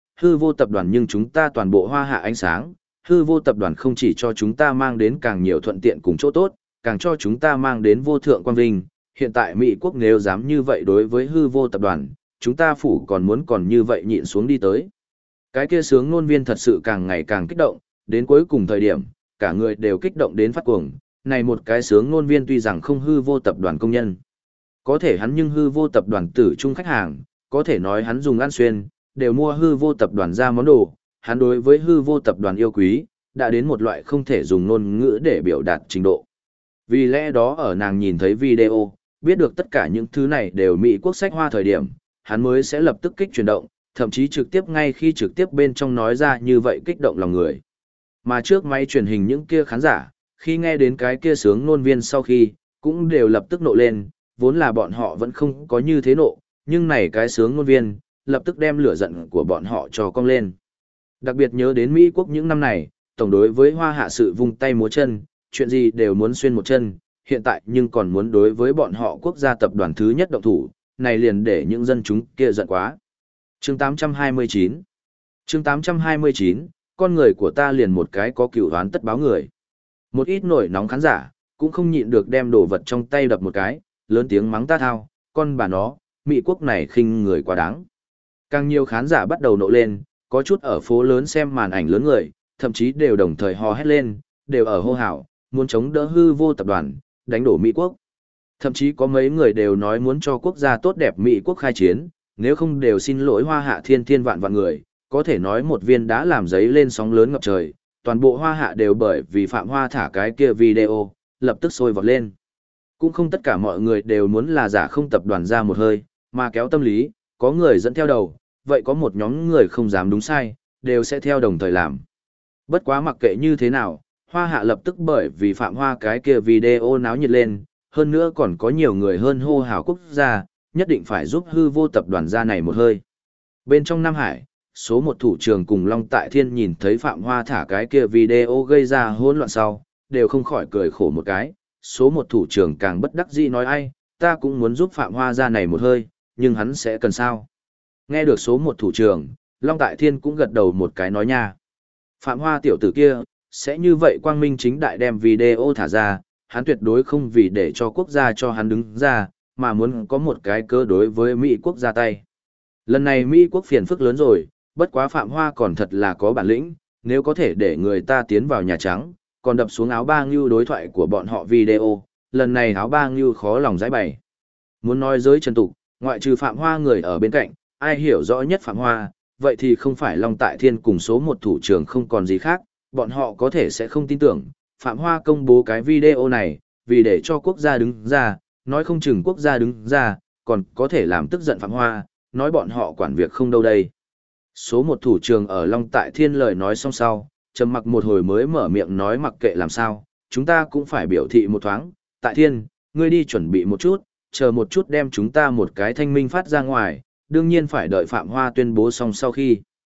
tập đoàn nhưng chúng ta toàn bộ hoa hạ ánh sáng, hư vô tập đoàn không chỉ cho chúng ta mang đến càng nhiều thuận tiện cùng chỗ tốt, càng cho chúng ta mang đến vô thượng quang vinh. Hiện tại Mỹ quốc nếu dám như vậy đối với hư vô tập đoàn, chúng ta phủ còn muốn còn như vậy nhịn xuống đi tới. Cái kia sướng ngôn viên thật sự càng ngày càng kích động, đến cuối cùng thời điểm, cả người đều kích động đến phát cuồng. Này một cái sướng ngôn viên tuy rằng không hư vô tập đoàn công nhân, có thể hắn nhưng hư vô tập đoàn tử trung khách hàng, có thể nói hắn dùng ăn xuyên, đều mua hư vô tập đoàn ra món đồ, hắn đối với hư vô tập đoàn yêu quý, đã đến một loại không thể dùng ngôn ngữ để biểu đạt trình độ. Vì lẽ đó ở nàng nhìn thấy video, biết được tất cả những thứ này đều Mỹ quốc sách hoa thời điểm, hắn mới sẽ lập tức kích chuyển động, thậm chí trực tiếp ngay khi trực tiếp bên trong nói ra như vậy kích động lòng người. Mà trước máy truyền hình những kia khán giả, khi nghe đến cái kia sướng ngôn viên sau khi, cũng đều lập tức nộ lên, vốn là bọn họ vẫn không có như thế nộ, nhưng này cái sướng ngôn viên, lập tức đem lửa giận của bọn họ cho cong lên. Đặc biệt nhớ đến Mỹ quốc những năm này, tổng đối với hoa hạ sự vung tay múa chân, chuyện gì đều muốn xuyên một chân, hiện tại nhưng còn muốn đối với bọn họ quốc gia tập đoàn thứ nhất động thủ, này liền để những dân chúng kia giận quá. Chương 829 Chương 829, con người của ta liền một cái có cửu oán tất báo người. Một ít nổi nóng khán giả, cũng không nhịn được đem đồ vật trong tay đập một cái, lớn tiếng mắng ta thao, con bà nó, Mỹ quốc này khinh người quá đáng. Càng nhiều khán giả bắt đầu nộ lên, có chút ở phố lớn xem màn ảnh lớn người, thậm chí đều đồng thời hò hét lên, đều ở hô hào, muốn chống đỡ hư vô tập đoàn, đánh đổ Mỹ quốc. Thậm chí có mấy người đều nói muốn cho quốc gia tốt đẹp Mỹ quốc khai chiến, nếu không đều xin lỗi hoa hạ thiên thiên vạn vạn người, có thể nói một viên đá làm giấy lên sóng lớn ngập trời, toàn bộ hoa hạ đều bởi vì Phạm Hoa thả cái kia video, lập tức sôi vọt lên. Cũng không tất cả mọi người đều muốn là giả không tập đoàn ra một hơi, mà kéo tâm lý, có người dẫn theo đầu, vậy có một nhóm người không dám đúng sai, đều sẽ theo đồng thời làm. Bất quá mặc kệ như thế nào, Hoa hạ lập tức bởi vì Phạm Hoa cái kia video náo nhiệt lên, hơn nữa còn có nhiều người hơn hô hào quốc gia, nhất định phải giúp hư vô tập đoàn ra này một hơi. Bên trong Nam Hải, số một thủ trưởng cùng Long Tại Thiên nhìn thấy Phạm Hoa thả cái kia video gây ra hỗn loạn sau, đều không khỏi cười khổ một cái, số một thủ trưởng càng bất đắc dĩ nói ai, ta cũng muốn giúp Phạm Hoa ra này một hơi, nhưng hắn sẽ cần sao? Nghe được số một thủ trưởng, Long Tại Thiên cũng gật đầu một cái nói nha. Phạm Hoa tiểu tử kia, sẽ như vậy quang minh chính đại đem video thả ra, hắn tuyệt đối không vì để cho quốc gia cho hắn đứng ra, mà muốn có một cái cơ đối với Mỹ quốc ra tay. Lần này Mỹ quốc phiền phức lớn rồi, bất quá Phạm Hoa còn thật là có bản lĩnh, nếu có thể để người ta tiến vào Nhà Trắng, còn đập xuống áo ba ngưu đối thoại của bọn họ video, lần này áo ba ngưu khó lòng giải bày. Muốn nói giới trần tục, ngoại trừ Phạm Hoa người ở bên cạnh, ai hiểu rõ nhất Phạm Hoa, vậy thì không phải Long Tại Thiên cùng số một thủ trưởng không còn gì khác, bọn họ có thể sẽ không tin tưởng, Phạm Hoa công bố cái video này, vì để cho quốc gia đứng ra, nói không chừng quốc gia đứng ra, còn có thể làm tức giận Phạm Hoa, nói bọn họ quản việc không đâu đây. Số một thủ trưởng ở Long Tại Thiên lời nói xong sau, trầm mặc một hồi mới mở miệng nói mặc kệ làm sao, chúng ta cũng phải biểu thị một thoáng, Tại Thiên, ngươi đi chuẩn bị một chút, chờ một chút đem chúng ta một cái thanh minh phát ra ngoài, đương nhiên phải đợi Phạm Hoa tuyên bố xong sau khi.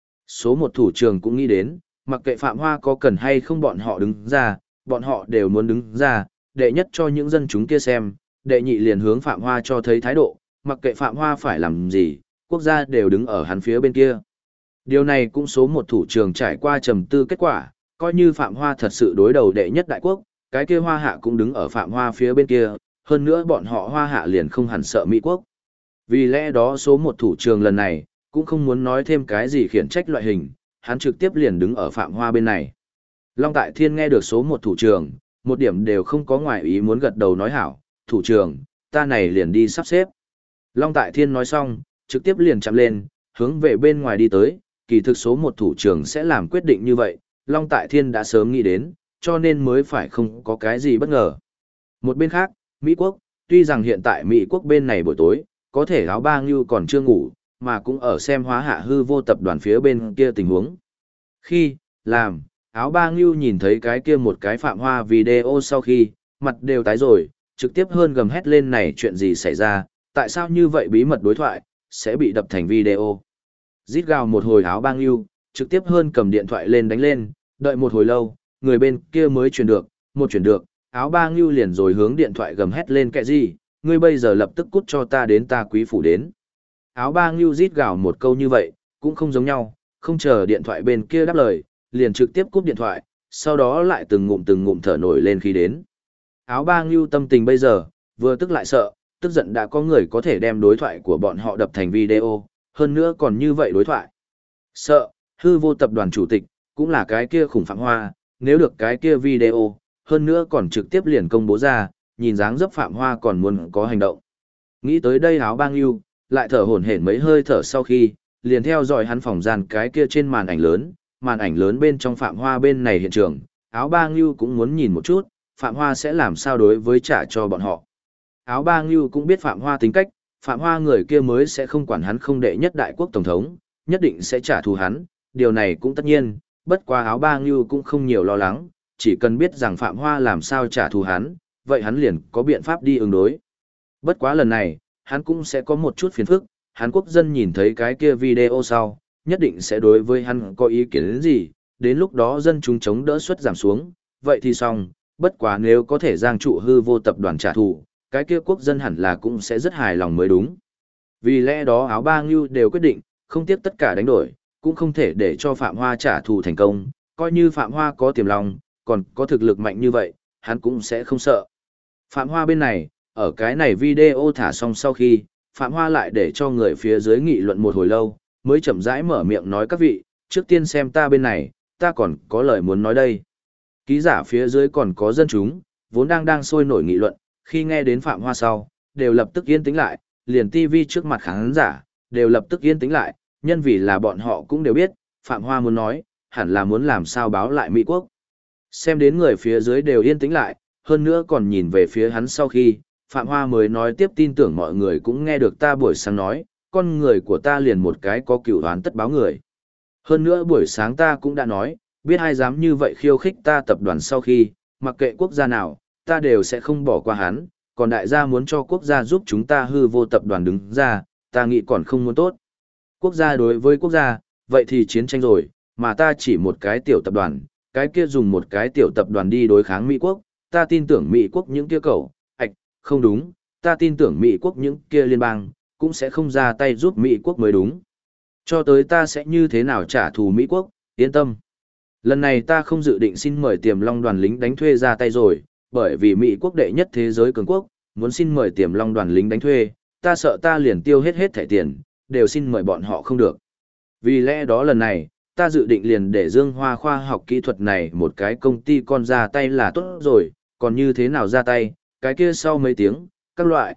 Số một thủ trưởng cũng nghĩ đến, mặc kệ Phạm Hoa có cần hay không bọn họ đứng ra, bọn họ đều muốn đứng ra, đệ nhất cho những dân chúng kia xem, đệ nhị liền hướng Phạm Hoa cho thấy thái độ, mặc kệ Phạm Hoa phải làm gì, quốc gia đều đứng ở hắn phía bên kia. Điều này cũng số một thủ trưởng trải qua trầm tư kết quả, coi như Phạm Hoa thật sự đối đầu đệ nhất đại quốc, cái kia Hoa Hạ cũng đứng ở Phạm Hoa phía bên kia, hơn nữa bọn họ Hoa Hạ liền không hẳn sợ Mỹ quốc. Vì lẽ đó số một thủ trưởng lần này, cũng không muốn nói thêm cái gì khiển trách loại hình, hắn trực tiếp liền đứng ở Phạm Hoa bên này. Long Tại Thiên nghe được số một thủ trưởng, một điểm đều không có ngoài ý muốn gật đầu nói hảo, thủ trưởng, ta này liền đi sắp xếp. Long Tại Thiên nói xong, trực tiếp liền chạm lên, hướng về bên ngoài đi tới, kỳ thực số một thủ trưởng sẽ làm quyết định như vậy, Long Tại Thiên đã sớm nghĩ đến, cho nên mới phải không có cái gì bất ngờ. Một bên khác, Mỹ quốc, tuy rằng hiện tại Mỹ quốc bên này buổi tối, có thể áo ba ngưu còn chưa ngủ, mà cũng ở xem Hóa Hạ hư vô tập đoàn phía bên kia tình huống. Khi, làm, áo ba ngưu nhìn thấy cái kia một cái Phạm Hoa video sau khi, mặt đều tái rồi, trực tiếp hơn gầm hét lên này chuyện gì xảy ra, tại sao như vậy bí mật đối thoại, sẽ bị đập thành video. Rít gào một hồi áo ba ngưu, trực tiếp hơn cầm điện thoại lên đánh lên, đợi một hồi lâu, người bên kia mới chuyển được, áo ba ngưu liền rồi hướng điện thoại gầm hét lên kệ gì, ngươi bây giờ lập tức cút cho ta đến ta quý phủ đến. Áo ba ngưu rít gào một câu như vậy, cũng không giống nhau, không chờ điện thoại bên kia đáp lời, liền trực tiếp cúp điện thoại, sau đó lại từng ngụm thở nổi lên khi đến. Áo ba ngưu tâm tình bây giờ, vừa tức lại sợ, tức giận đã có người có thể đem đối thoại của bọn họ đập thành video, hơn nữa còn như vậy đối thoại. Sợ, hư vô tập đoàn chủ tịch, cũng là cái kia khủng Phạm Hoa, nếu được cái kia video, hơn nữa còn trực tiếp liền công bố ra, nhìn dáng dấp Phạm Hoa còn muốn có hành động. Nghĩ tới đây áo ba ngưu, lại thở hổn hển mấy hơi thở sau khi, liền theo dõi hắn phòng gian cái kia trên màn ảnh lớn bên trong Phạm Hoa bên này hiện trường, áo ba ngưu cũng muốn nhìn một chút, Phạm Hoa sẽ làm sao đối với trả cho bọn họ. Áo ba ngưu cũng biết Phạm Hoa tính cách, Phạm Hoa người kia mới sẽ không quản hắn không đệ nhất đại quốc tổng thống, nhất định sẽ trả thù hắn, điều này cũng tất nhiên, bất quá áo ba ngưu cũng không nhiều lo lắng, chỉ cần biết rằng Phạm Hoa làm sao trả thù hắn, vậy hắn liền có biện pháp đi ứng đối. Bất quá lần này, hắn cũng sẽ có một chút phiền phức, Hàn Quốc dân nhìn thấy cái kia video sau, nhất định sẽ đối với hắn có ý kiến gì, đến lúc đó dân chúng chống đỡ suất giảm xuống, vậy thì xong, bất quá nếu có thể giang trụ hư vô tập đoàn trả thù, cái kia quốc dân hẳn là cũng sẽ rất hài lòng mới đúng. Vì lẽ đó áo ba ngưu đều quyết định, không tiếc tất cả đánh đổi, cũng không thể để cho Phạm Hoa trả thù thành công, coi như Phạm Hoa có tiềm lòng, còn có thực lực mạnh như vậy, hắn cũng sẽ không sợ. Phạm Hoa bên này, ở cái này video thả xong sau khi, Phạm Hoa lại để cho người phía dưới nghị luận một hồi lâu, mới chậm rãi mở miệng nói các vị, trước tiên xem ta bên này, ta còn có lời muốn nói đây. Ký giả phía dưới còn có dân chúng, vốn đang sôi nổi nghị luận, khi nghe đến Phạm Hoa sau, đều lập tức yên tĩnh lại, liền TV trước mặt khán giả, đều lập tức yên tĩnh lại, nhân vì là bọn họ cũng đều biết, Phạm Hoa muốn nói, hẳn là muốn làm sao báo lại Mỹ quốc. Xem đến người phía dưới đều yên tĩnh lại, hơn nữa còn nhìn về phía hắn sau khi, Phạm Hoa mới nói tiếp tin tưởng mọi người cũng nghe được ta buổi sáng nói, con người của ta liền một cái có cửu đoán tất báo người. Hơn nữa buổi sáng ta cũng đã nói, biết ai dám như vậy khiêu khích ta tập đoàn sau khi, mặc kệ quốc gia nào, ta đều sẽ không bỏ qua hắn, còn đại gia muốn cho quốc gia giúp chúng ta hư vô tập đoàn đứng ra, ta nghĩ còn không muốn tốt. Quốc gia đối với quốc gia, vậy thì chiến tranh rồi, mà ta chỉ một cái tiểu tập đoàn, cái kia dùng một cái tiểu tập đoàn đi đối kháng Mỹ quốc, ta tin tưởng Mỹ quốc những kia cậu, không đúng, ta tin tưởng Mỹ quốc những kia liên bang, cũng sẽ không ra tay giúp Mỹ quốc mới đúng. Cho tới ta sẽ như thế nào trả thù Mỹ quốc, yên tâm. Lần này ta không dự định xin mời Tiềm Long đoàn lính đánh thuê ra tay rồi, bởi vì Mỹ quốc đệ nhất thế giới cường quốc, muốn xin mời Tiềm Long đoàn lính đánh thuê, ta sợ ta liền tiêu hết thẻ tiền, đều xin mời bọn họ không được. Vì lẽ đó lần này, ta dự định liền để Dương Hoa khoa học kỹ thuật này một cái công ty con ra tay là tốt rồi, còn như thế nào ra tay, cái kia sau mấy tiếng, các loại,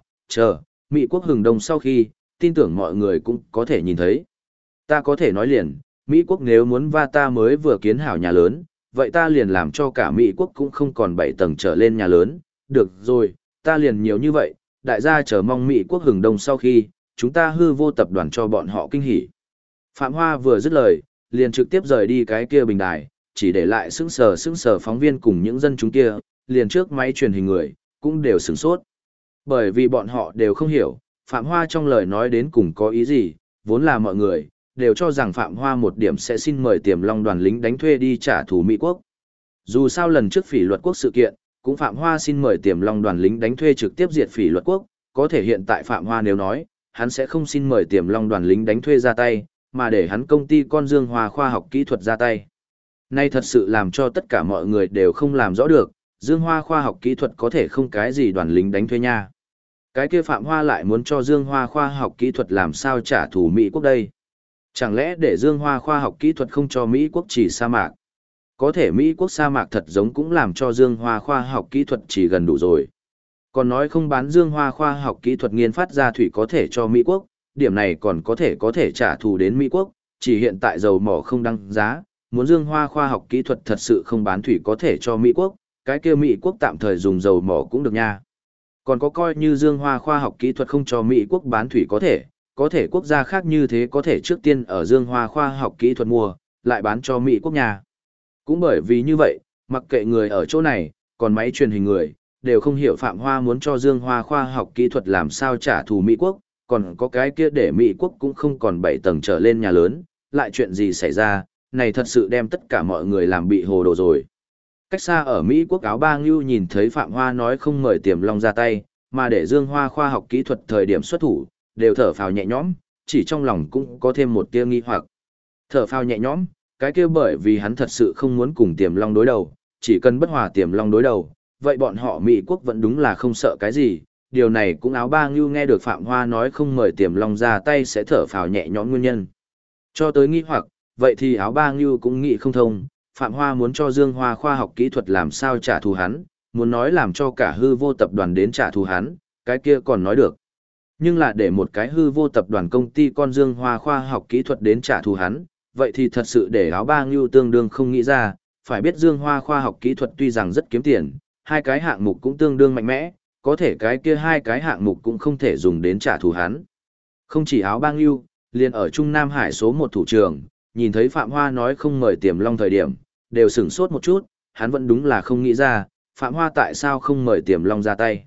Mỹ quốc hừng đông sau khi, tin tưởng mọi người cũng có thể nhìn thấy. Ta có thể nói liền, Mỹ quốc nếu muốn va ta mới vừa kiến hảo nhà lớn, vậy ta liền làm cho cả Mỹ quốc cũng không còn 7 tầng trở lên nhà lớn, được rồi, ta liền nhiều như vậy, đại gia chờ mong Mỹ quốc hừng đông sau khi, chúng ta hư vô tập đoàn cho bọn họ kinh hỉ. Phạm Hoa vừa dứt lời, liền trực tiếp rời đi cái kia bình đài, chỉ để lại sững sờ phóng viên cùng những dân chúng kia, liền trước máy truyền hình người, cũng đều sửng sốt. Bởi vì bọn họ đều không hiểu, Phạm Hoa trong lời nói đến cùng có ý gì, vốn là mọi người, đều cho rằng Phạm Hoa một điểm sẽ xin mời Tiềm Long đoàn lính đánh thuê đi trả thù Mỹ quốc. Dù sao lần trước Phỉ Luật quốc sự kiện, cũng Phạm Hoa xin mời Tiềm Long đoàn lính đánh thuê trực tiếp diệt Phỉ Luật quốc, có thể hiện tại Phạm Hoa nếu nói, hắn sẽ không xin mời Tiềm Long đoàn lính đánh thuê ra tay, mà để hắn công ty con Dương Hoa khoa học kỹ thuật ra tay. Nay thật sự làm cho tất cả mọi người đều không làm rõ được, Dương Hoa khoa học kỹ thuật có thể không cái gì đoàn lính đánh thuê nha. Cái kia Phạm Hoa lại muốn cho Dương Hoa khoa học kỹ thuật làm sao trả thù Mỹ quốc đây? Chẳng lẽ để Dương Hoa khoa học kỹ thuật không cho Mỹ quốc chỉ sa mạc? Có thể Mỹ quốc sa mạc thật giống cũng làm cho Dương Hoa khoa học kỹ thuật chỉ gần đủ rồi. Còn nói không bán Dương Hoa khoa học kỹ thuật nghiên phát ra thủy có thể cho Mỹ quốc, điểm này còn có thể trả thù đến Mỹ quốc, chỉ hiện tại dầu mỏ không đăng giá, muốn Dương Hoa khoa học kỹ thuật thật sự không bán thủy có thể cho Mỹ quốc, cái kia Mỹ quốc tạm thời dùng dầu mỏ cũng được nha. Còn có coi như Dương Hoa khoa học kỹ thuật không cho Mỹ quốc bán thủy có thể quốc gia khác như thế có thể trước tiên ở Dương Hoa khoa học kỹ thuật mua, lại bán cho Mỹ quốc nhà. Cũng bởi vì như vậy, mặc kệ người ở chỗ này, còn máy truyền hình người, đều không hiểu Phạm Hoa muốn cho Dương Hoa khoa học kỹ thuật làm sao trả thù Mỹ quốc, còn có cái kia để Mỹ quốc cũng không còn 7 tầng trở lên nhà lớn, lại chuyện gì xảy ra, này thật sự đem tất cả mọi người làm bị hồ đồ rồi. Cách xa ở Mỹ quốc áo ba ngưu nhìn thấy Phạm Hoa nói không mời Tiềm Long ra tay, mà để Dương Hoa khoa học kỹ thuật thời điểm xuất thủ, đều thở phào nhẹ nhõm, chỉ trong lòng cũng có thêm một tia nghi hoặc. Thở phào nhẹ nhõm, cái kia bởi vì hắn thật sự không muốn cùng Tiềm Long đối đầu, chỉ cần bất hòa Tiềm Long đối đầu, vậy bọn họ Mỹ quốc vẫn đúng là không sợ cái gì. Điều này cũng áo ba ngưu nghe được Phạm Hoa nói không mời Tiềm Long ra tay sẽ thở phào nhẹ nhõm nguyên nhân. Cho tới nghi hoặc, vậy thì áo ba ngưu cũng nghĩ không thông, Phạm Hoa muốn cho Dương Hoa khoa học kỹ thuật làm sao trả thù hắn, muốn nói làm cho cả hư vô tập đoàn đến trả thù hắn, cái kia còn nói được. Nhưng là để một cái hư vô tập đoàn công ty con Dương Hoa khoa học kỹ thuật đến trả thù hắn, vậy thì thật sự để áo ba ngưu tương đương không nghĩ ra, phải biết Dương Hoa khoa học kỹ thuật tuy rằng rất kiếm tiền, hai cái hạng mục cũng tương đương mạnh mẽ, có thể cái kia hai cái hạng mục cũng không thể dùng đến trả thù hắn. Không chỉ áo ba ngưu, liền ở Trung Nam Hải số 1 thủ trưởng, nhìn thấy Phạm Hoa nói không mời Tiềm Long thời điểm, đều sửng sốt một chút, hắn vẫn đúng là không nghĩ ra, Phạm Hoa tại sao không mời Tiềm Long ra tay.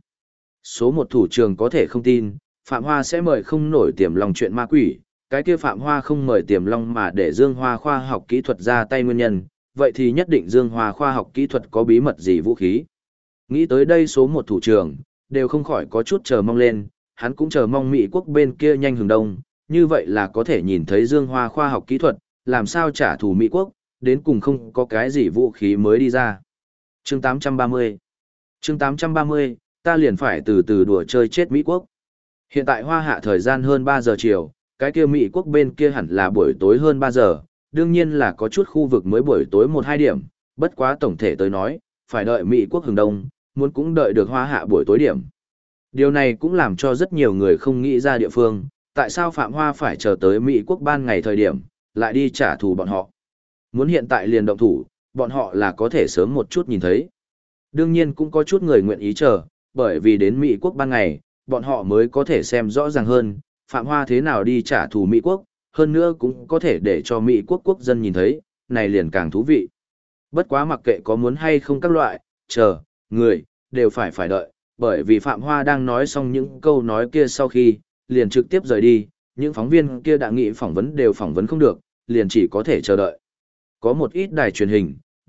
Số 1 thủ trưởng có thể không tin, Phạm Hoa sẽ mời không nổi Tiềm Long chuyện ma quỷ, cái kia Phạm Hoa không mời Tiềm Long mà để Dương Hoa khoa học kỹ thuật ra tay nguyên nhân, vậy thì nhất định Dương Hoa khoa học kỹ thuật có bí mật gì vũ khí. Nghĩ tới đây số 1 thủ trưởng, đều không khỏi có chút chờ mong lên, hắn cũng chờ mong Mỹ quốc bên kia nhanh hừng đông, như vậy là có thể nhìn thấy Dương Hoa khoa học kỹ thuật, làm sao trả thù Mỹ quốc, đến cùng không có cái gì vũ khí mới đi ra. Chương 830 Chương 830, ta liền phải từ từ đùa chơi chết Mỹ quốc. Hiện tại Hoa Hạ thời gian hơn 3 giờ chiều, cái kia Mỹ quốc bên kia hẳn là buổi tối hơn 3 giờ, đương nhiên là có chút khu vực mới buổi tối 1-2 điểm, bất quá tổng thể tới nói, phải đợi Mỹ quốc hừng đông, muốn cũng đợi được Hoa Hạ buổi tối điểm. Điều này cũng làm cho rất nhiều người không nghĩ ra địa phương, tại sao Phạm Hoa phải chờ tới Mỹ quốc ban ngày thời điểm, lại đi trả thù bọn họ. Muốn hiện tại liền động thủ, bọn họ là có thể sớm một chút nhìn thấy. Đương nhiên cũng có chút người nguyện ý chờ, bởi vì đến Mỹ quốc ban ngày, bọn họ mới có thể xem rõ ràng hơn, Phạm Hoa thế nào đi trả thù Mỹ quốc, hơn nữa cũng có thể để cho Mỹ quốc quốc dân nhìn thấy, này liền càng thú vị. Bất quá mặc kệ có muốn hay không các loại, người, đều phải đợi, bởi vì Phạm Hoa đang nói xong những câu nói kia sau khi, liền trực tiếp rời đi, những phóng viên kia đã nghĩ phỏng vấn đều phỏng vấn không được, liền chỉ có thể chờ đợi. Có một ít đài truyền hình,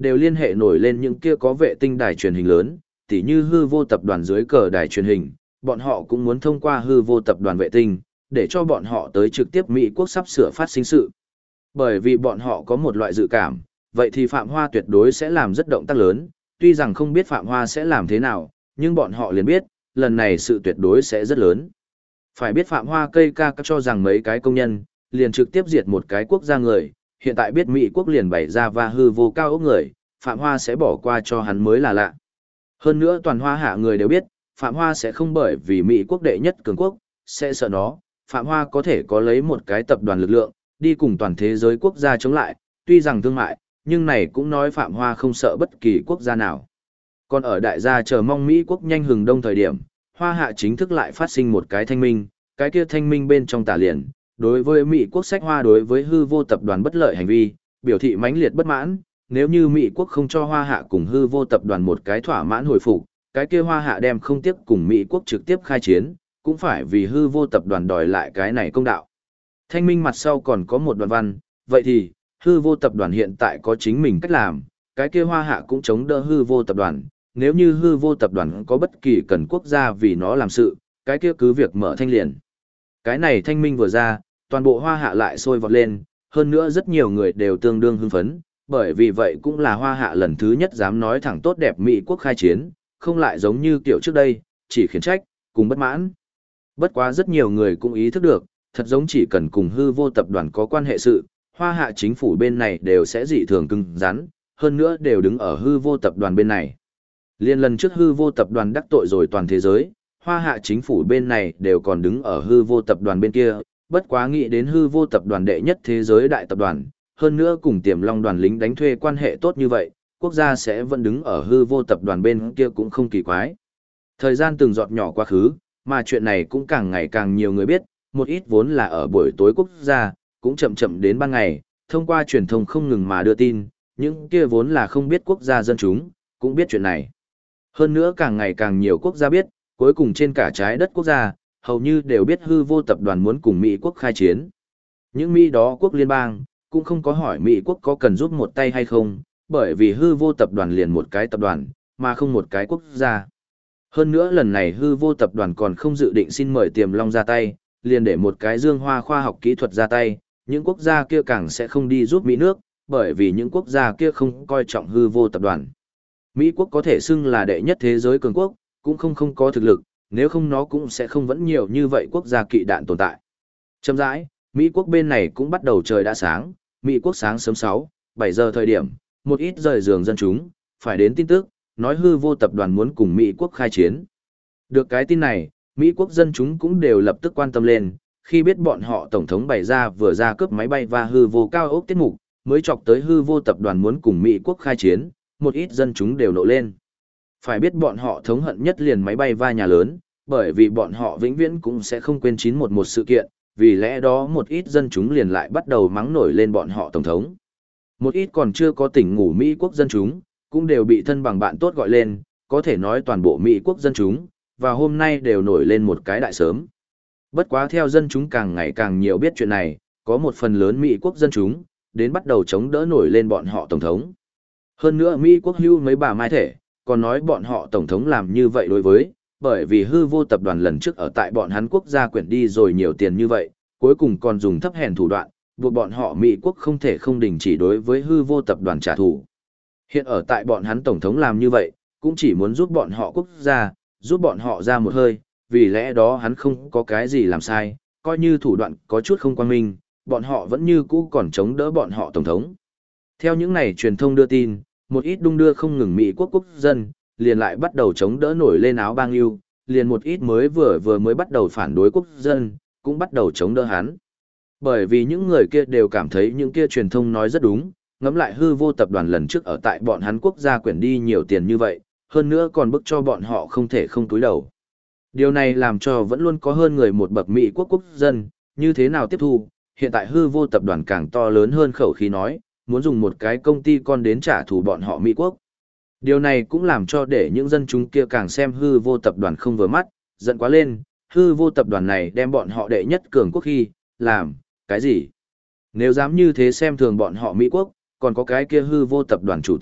đều liên hệ nổi lên những kia có vệ tinh đài truyền hình lớn, tỉ như hư vô tập đoàn dưới cờ đài truyền hình, bọn họ cũng muốn thông qua hư vô tập đoàn vệ tinh, để cho bọn họ tới trực tiếp Mỹ quốc sắp sửa phát sinh sự. Bởi vì bọn họ có một loại dự cảm, vậy thì Phạm Hoa tuyệt đối sẽ làm rất động tác lớn, tuy rằng không biết Phạm Hoa sẽ làm thế nào, nhưng bọn họ liền biết, lần này sự tuyệt đối sẽ rất lớn. Phải biết Phạm Hoa cây ca cho rằng mấy cái công nhân, liền trực tiếp diệt một cái quốc gia người, hiện tại biết Mỹ quốc liền bày ra và hư vô cao ốc người, Phạm Hoa sẽ bỏ qua cho hắn mới là lạ. Hơn nữa toàn Hoa hạ người đều biết, Phạm Hoa sẽ không bởi vì Mỹ quốc đệ nhất cường quốc, sẽ sợ nó, Phạm Hoa có thể có lấy một cái tập đoàn lực lượng, đi cùng toàn thế giới quốc gia chống lại, tuy rằng thương mại, nhưng này cũng nói Phạm Hoa không sợ bất kỳ quốc gia nào. Còn ở đại gia chờ mong Mỹ quốc nhanh hừng đông thời điểm, Hoa hạ chính thức lại phát sinh một cái thanh minh, cái kia thanh minh bên trong tả liền, đối với Mỹ quốc sách Hoa đối với hư vô tập đoàn bất lợi hành vi, biểu thị mãnh liệt bất mãn, nếu như Mỹ quốc không cho Hoa hạ cùng hư vô tập đoàn một cái thỏa mãn hồi phục, cái kia Hoa hạ đem không tiếp cùng Mỹ quốc trực tiếp khai chiến, cũng phải vì hư vô tập đoàn đòi lại cái này công đạo. Thanh minh mặt sau còn có một đoạn văn, vậy thì, hư vô tập đoàn hiện tại có chính mình cách làm, cái kia Hoa hạ cũng chống đỡ hư vô tập đoàn, nếu như hư vô tập đoàn có bất kỳ cần quốc gia vì nó làm sự, cái kia cứ việc mở thanh liền. Cái này thanh minh vừa ra, toàn bộ Hoa hạ lại sôi vọt lên, hơn nữa rất nhiều người đều tương đương hưng phấn, bởi vì vậy cũng là Hoa hạ lần thứ nhất dám nói thẳng tốt đẹp Mỹ quốc khai chiến, không lại giống như kiểu trước đây, chỉ khiển trách, cùng bất mãn. Bất quá rất nhiều người cũng ý thức được, thật giống chỉ cần cùng hư vô tập đoàn có quan hệ sự, Hoa hạ chính phủ bên này đều sẽ dị thường cứng rắn, hơn nữa đều đứng ở hư vô tập đoàn bên này. Liên lần trước hư vô tập đoàn đắc tội rồi toàn thế giới, Hoa hạ chính phủ bên này đều còn đứng ở hư vô tập đoàn bên kia, bất quá nghĩ đến hư vô tập đoàn đệ nhất thế giới đại tập đoàn, hơn nữa cùng Tiềm Long đoàn lính đánh thuê quan hệ tốt như vậy, quốc gia sẽ vẫn đứng ở hư vô tập đoàn bên kia cũng không kỳ quái. Thời gian từng giọt nhỏ quá khứ, mà chuyện này cũng càng ngày càng nhiều người biết, một ít vốn là ở buổi tối quốc gia, cũng chậm chậm đến ban ngày, thông qua truyền thông không ngừng mà đưa tin, những kia vốn là không biết quốc gia dân chúng, cũng biết chuyện này. Hơn nữa càng ngày càng nhiều quốc gia biết, cuối cùng trên cả trái đất quốc gia, hầu như đều biết hư vô tập đoàn muốn cùng Mỹ quốc khai chiến. Những Mỹ đó quốc liên bang, cũng không có hỏi Mỹ quốc có cần giúp một tay hay không, bởi vì hư vô tập đoàn liền một cái tập đoàn, mà không một cái quốc gia. Hơn nữa lần này hư vô tập đoàn còn không dự định xin mời Tiềm Long ra tay, liền để một cái Dương Hoa khoa học kỹ thuật ra tay, những quốc gia kia càng sẽ không đi giúp Mỹ nước, bởi vì những quốc gia kia không coi trọng hư vô tập đoàn. Mỹ quốc có thể xưng là đệ nhất thế giới cường quốc, cũng không có thực lực, nếu không nó cũng sẽ không vẫn nhiều như vậy quốc gia kỵ đạn tồn tại. Chậm rãi, Mỹ quốc bên này cũng bắt đầu trời đã sáng, Mỹ quốc sáng sớm 6, 7 giờ thời điểm, một ít rời giường dân chúng, phải đến tin tức, nói hư vô tập đoàn muốn cùng Mỹ quốc khai chiến. Được cái tin này, Mỹ quốc dân chúng cũng đều lập tức quan tâm lên, khi biết bọn họ tổng thống bày ra vừa ra cướp máy bay và hư vô cao ốc tiết mục, mới chọc tới hư vô tập đoàn muốn cùng Mỹ quốc khai chiến, một ít dân chúng đều nộ lên. Phải biết bọn họ thống hận nhất liền máy bay va nhà lớn, bởi vì bọn họ vĩnh viễn cũng sẽ không quên 911 sự kiện, vì lẽ đó một ít dân chúng liền lại bắt đầu mắng nổi lên bọn họ tổng thống. Một ít còn chưa có tỉnh ngủ Mỹ quốc dân chúng, cũng đều bị thân bằng bạn tốt gọi lên, có thể nói toàn bộ Mỹ quốc dân chúng, và hôm nay đều nổi lên một cái đại sớm. Bất quá theo dân chúng càng ngày càng nhiều biết chuyện này, có một phần lớn Mỹ quốc dân chúng, đến bắt đầu chống đỡ nổi lên bọn họ tổng thống. Hơn nữa Mỹ quốc hưu mấy bà mai thể, còn nói bọn họ tổng thống làm như vậy đối với, bởi vì hư vô tập đoàn lần trước ở tại bọn hắn quốc gia quyển đi rồi nhiều tiền như vậy, cuối cùng còn dùng thấp hèn thủ đoạn, buộc bọn họ Mỹ quốc không thể không đình chỉ đối với hư vô tập đoàn trả thù. Hiện ở tại bọn hắn tổng thống làm như vậy, cũng chỉ muốn giúp bọn họ quốc gia, giúp bọn họ ra một hơi, vì lẽ đó hắn không có cái gì làm sai, coi như thủ đoạn có chút không quan minh, bọn họ vẫn như cũ còn chống đỡ bọn họ tổng thống. Theo những này truyền thông đưa tin, một ít đung đưa không ngừng Mỹ quốc quốc dân, liền lại bắt đầu chống đỡ nổi lên áo bang yêu, liền một ít mới vừa mới bắt đầu phản đối quốc dân, cũng bắt đầu chống đỡ hắn. Bởi vì những người kia đều cảm thấy những kia truyền thông nói rất đúng, ngẫm lại hư vô tập đoàn lần trước ở tại bọn hắn quốc gia quyển đi nhiều tiền như vậy, hơn nữa còn bức cho bọn họ không thể không túi đầu. Điều này làm cho vẫn luôn có hơn người một bậc Mỹ quốc quốc dân, như thế nào tiếp thu, hiện tại hư vô tập đoàn càng to lớn hơn khẩu khí nói, muốn dùng một cái công ty con đến trả thù bọn họ Mỹ quốc. Điều này cũng làm cho để những dân chúng kia càng xem hư vô tập đoàn không vừa mắt, giận quá lên, hư vô tập đoàn này đem bọn họ đệ nhất cường quốc khi, làm, cái gì? Nếu dám như thế xem thường bọn họ Mỹ quốc, còn có cái kia hư vô tập đoàn chủ tịch,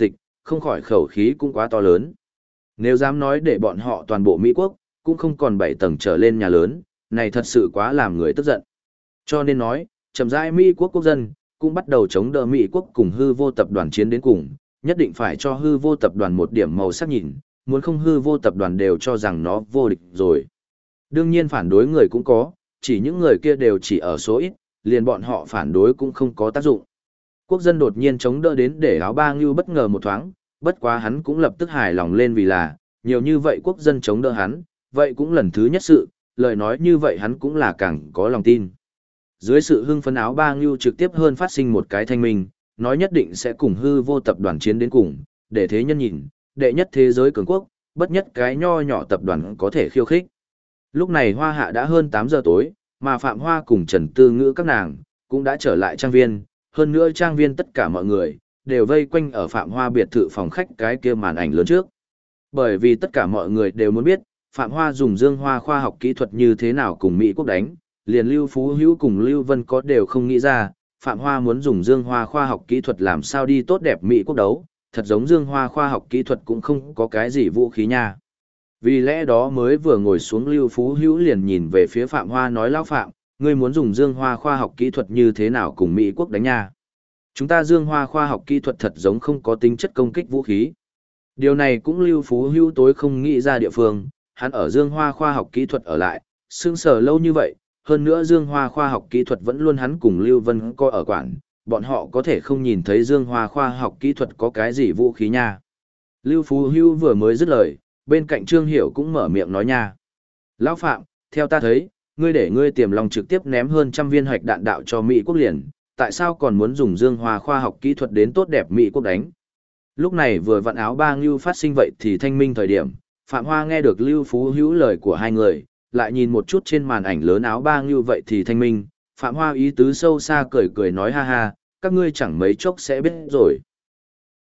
không khỏi khẩu khí cũng quá to lớn. Nếu dám nói để bọn họ toàn bộ Mỹ quốc, cũng không còn 7 tầng trở lên nhà lớn, này thật sự quá làm người tức giận. Cho nên nói, chậm rãi Mỹ quốc quốc dân, cũng bắt đầu chống đỡ Mỹ quốc cùng hư vô tập đoàn chiến đến cùng, nhất định phải cho hư vô tập đoàn một điểm màu sắc nhìn, muốn không hư vô tập đoàn đều cho rằng nó vô địch rồi. Đương nhiên phản đối người cũng có, chỉ những người kia đều chỉ ở số ít, liền bọn họ phản đối cũng không có tác dụng. Quốc dân đột nhiên chống đỡ đến để áo ba ngưu bất ngờ một thoáng, bất quá hắn cũng lập tức hài lòng lên vì là, nhiều như vậy quốc dân chống đỡ hắn, vậy cũng lần thứ nhất sự, lời nói như vậy hắn cũng là càng có lòng tin. Dưới sự hưng phấn áo ba ngưu trực tiếp hơn phát sinh một cái thanh minh, nói nhất định sẽ cùng hư vô tập đoàn chiến đến cùng, để thế nhân nhìn, đệ nhất thế giới cường quốc, bất nhất cái nho nhỏ tập đoàn có thể khiêu khích. Lúc này Hoa Hạ đã hơn 8 giờ tối, mà Phạm Hoa cùng Trần Tư Ngữ các nàng, cũng đã trở lại trang viên, hơn nữa trang viên tất cả mọi người, đều vây quanh ở Phạm Hoa biệt thự phòng khách cái kia màn ảnh lớn trước. Bởi vì tất cả mọi người đều muốn biết, Phạm Hoa dùng Dương Hoa khoa học kỹ thuật như thế nào cùng Mỹ quốc đánh, liền Lưu Phú Hữu cùng Lưu Vân có đều không nghĩ ra, Phạm Hoa muốn dùng Dương Hoa khoa học kỹ thuật làm sao đi tốt đẹp Mỹ quốc đấu, thật giống Dương Hoa khoa học kỹ thuật cũng không có cái gì vũ khí nha. Vì lẽ đó mới vừa ngồi xuống Lưu Phú Hữu liền nhìn về phía Phạm Hoa nói lão Phạm, ngươi muốn dùng Dương Hoa khoa học kỹ thuật như thế nào cùng Mỹ quốc đánh nha. Chúng ta Dương Hoa khoa học kỹ thuật thật giống không có tính chất công kích vũ khí. Điều này cũng Lưu Phú Hữu tối không nghĩ ra địa phương, hắn ở Dương Hoa khoa học kỹ thuật ở lại, sững sờ lâu như vậy, hơn nữa Dương Hoa khoa học kỹ thuật vẫn luôn hắn cùng Lưu Vân coi ở quản, bọn họ có thể không nhìn thấy Dương Hoa khoa học kỹ thuật có cái gì vũ khí nha. Lưu Phú Hữu vừa mới dứt lời, bên cạnh Trương Hiểu cũng mở miệng nói nha. Lão Phạm, theo ta thấy, ngươi để ngươi tiềm long trực tiếp ném hơn 100 viên hạch đạn đạo cho Mỹ quốc liền, tại sao còn muốn dùng Dương Hoa khoa học kỹ thuật đến tốt đẹp Mỹ quốc đánh? Lúc này vừa vặn áo ba ngưu phát sinh vậy thì thanh minh thời điểm, Phạm Hoa nghe được Lưu Phú Hữu lời của hai người, lại nhìn một chút trên màn ảnh lớn áo ba ngưu vậy thì thanh minh, Phạm Hoa ý tứ sâu xa cười cười nói ha ha, các ngươi chẳng mấy chốc sẽ biết rồi.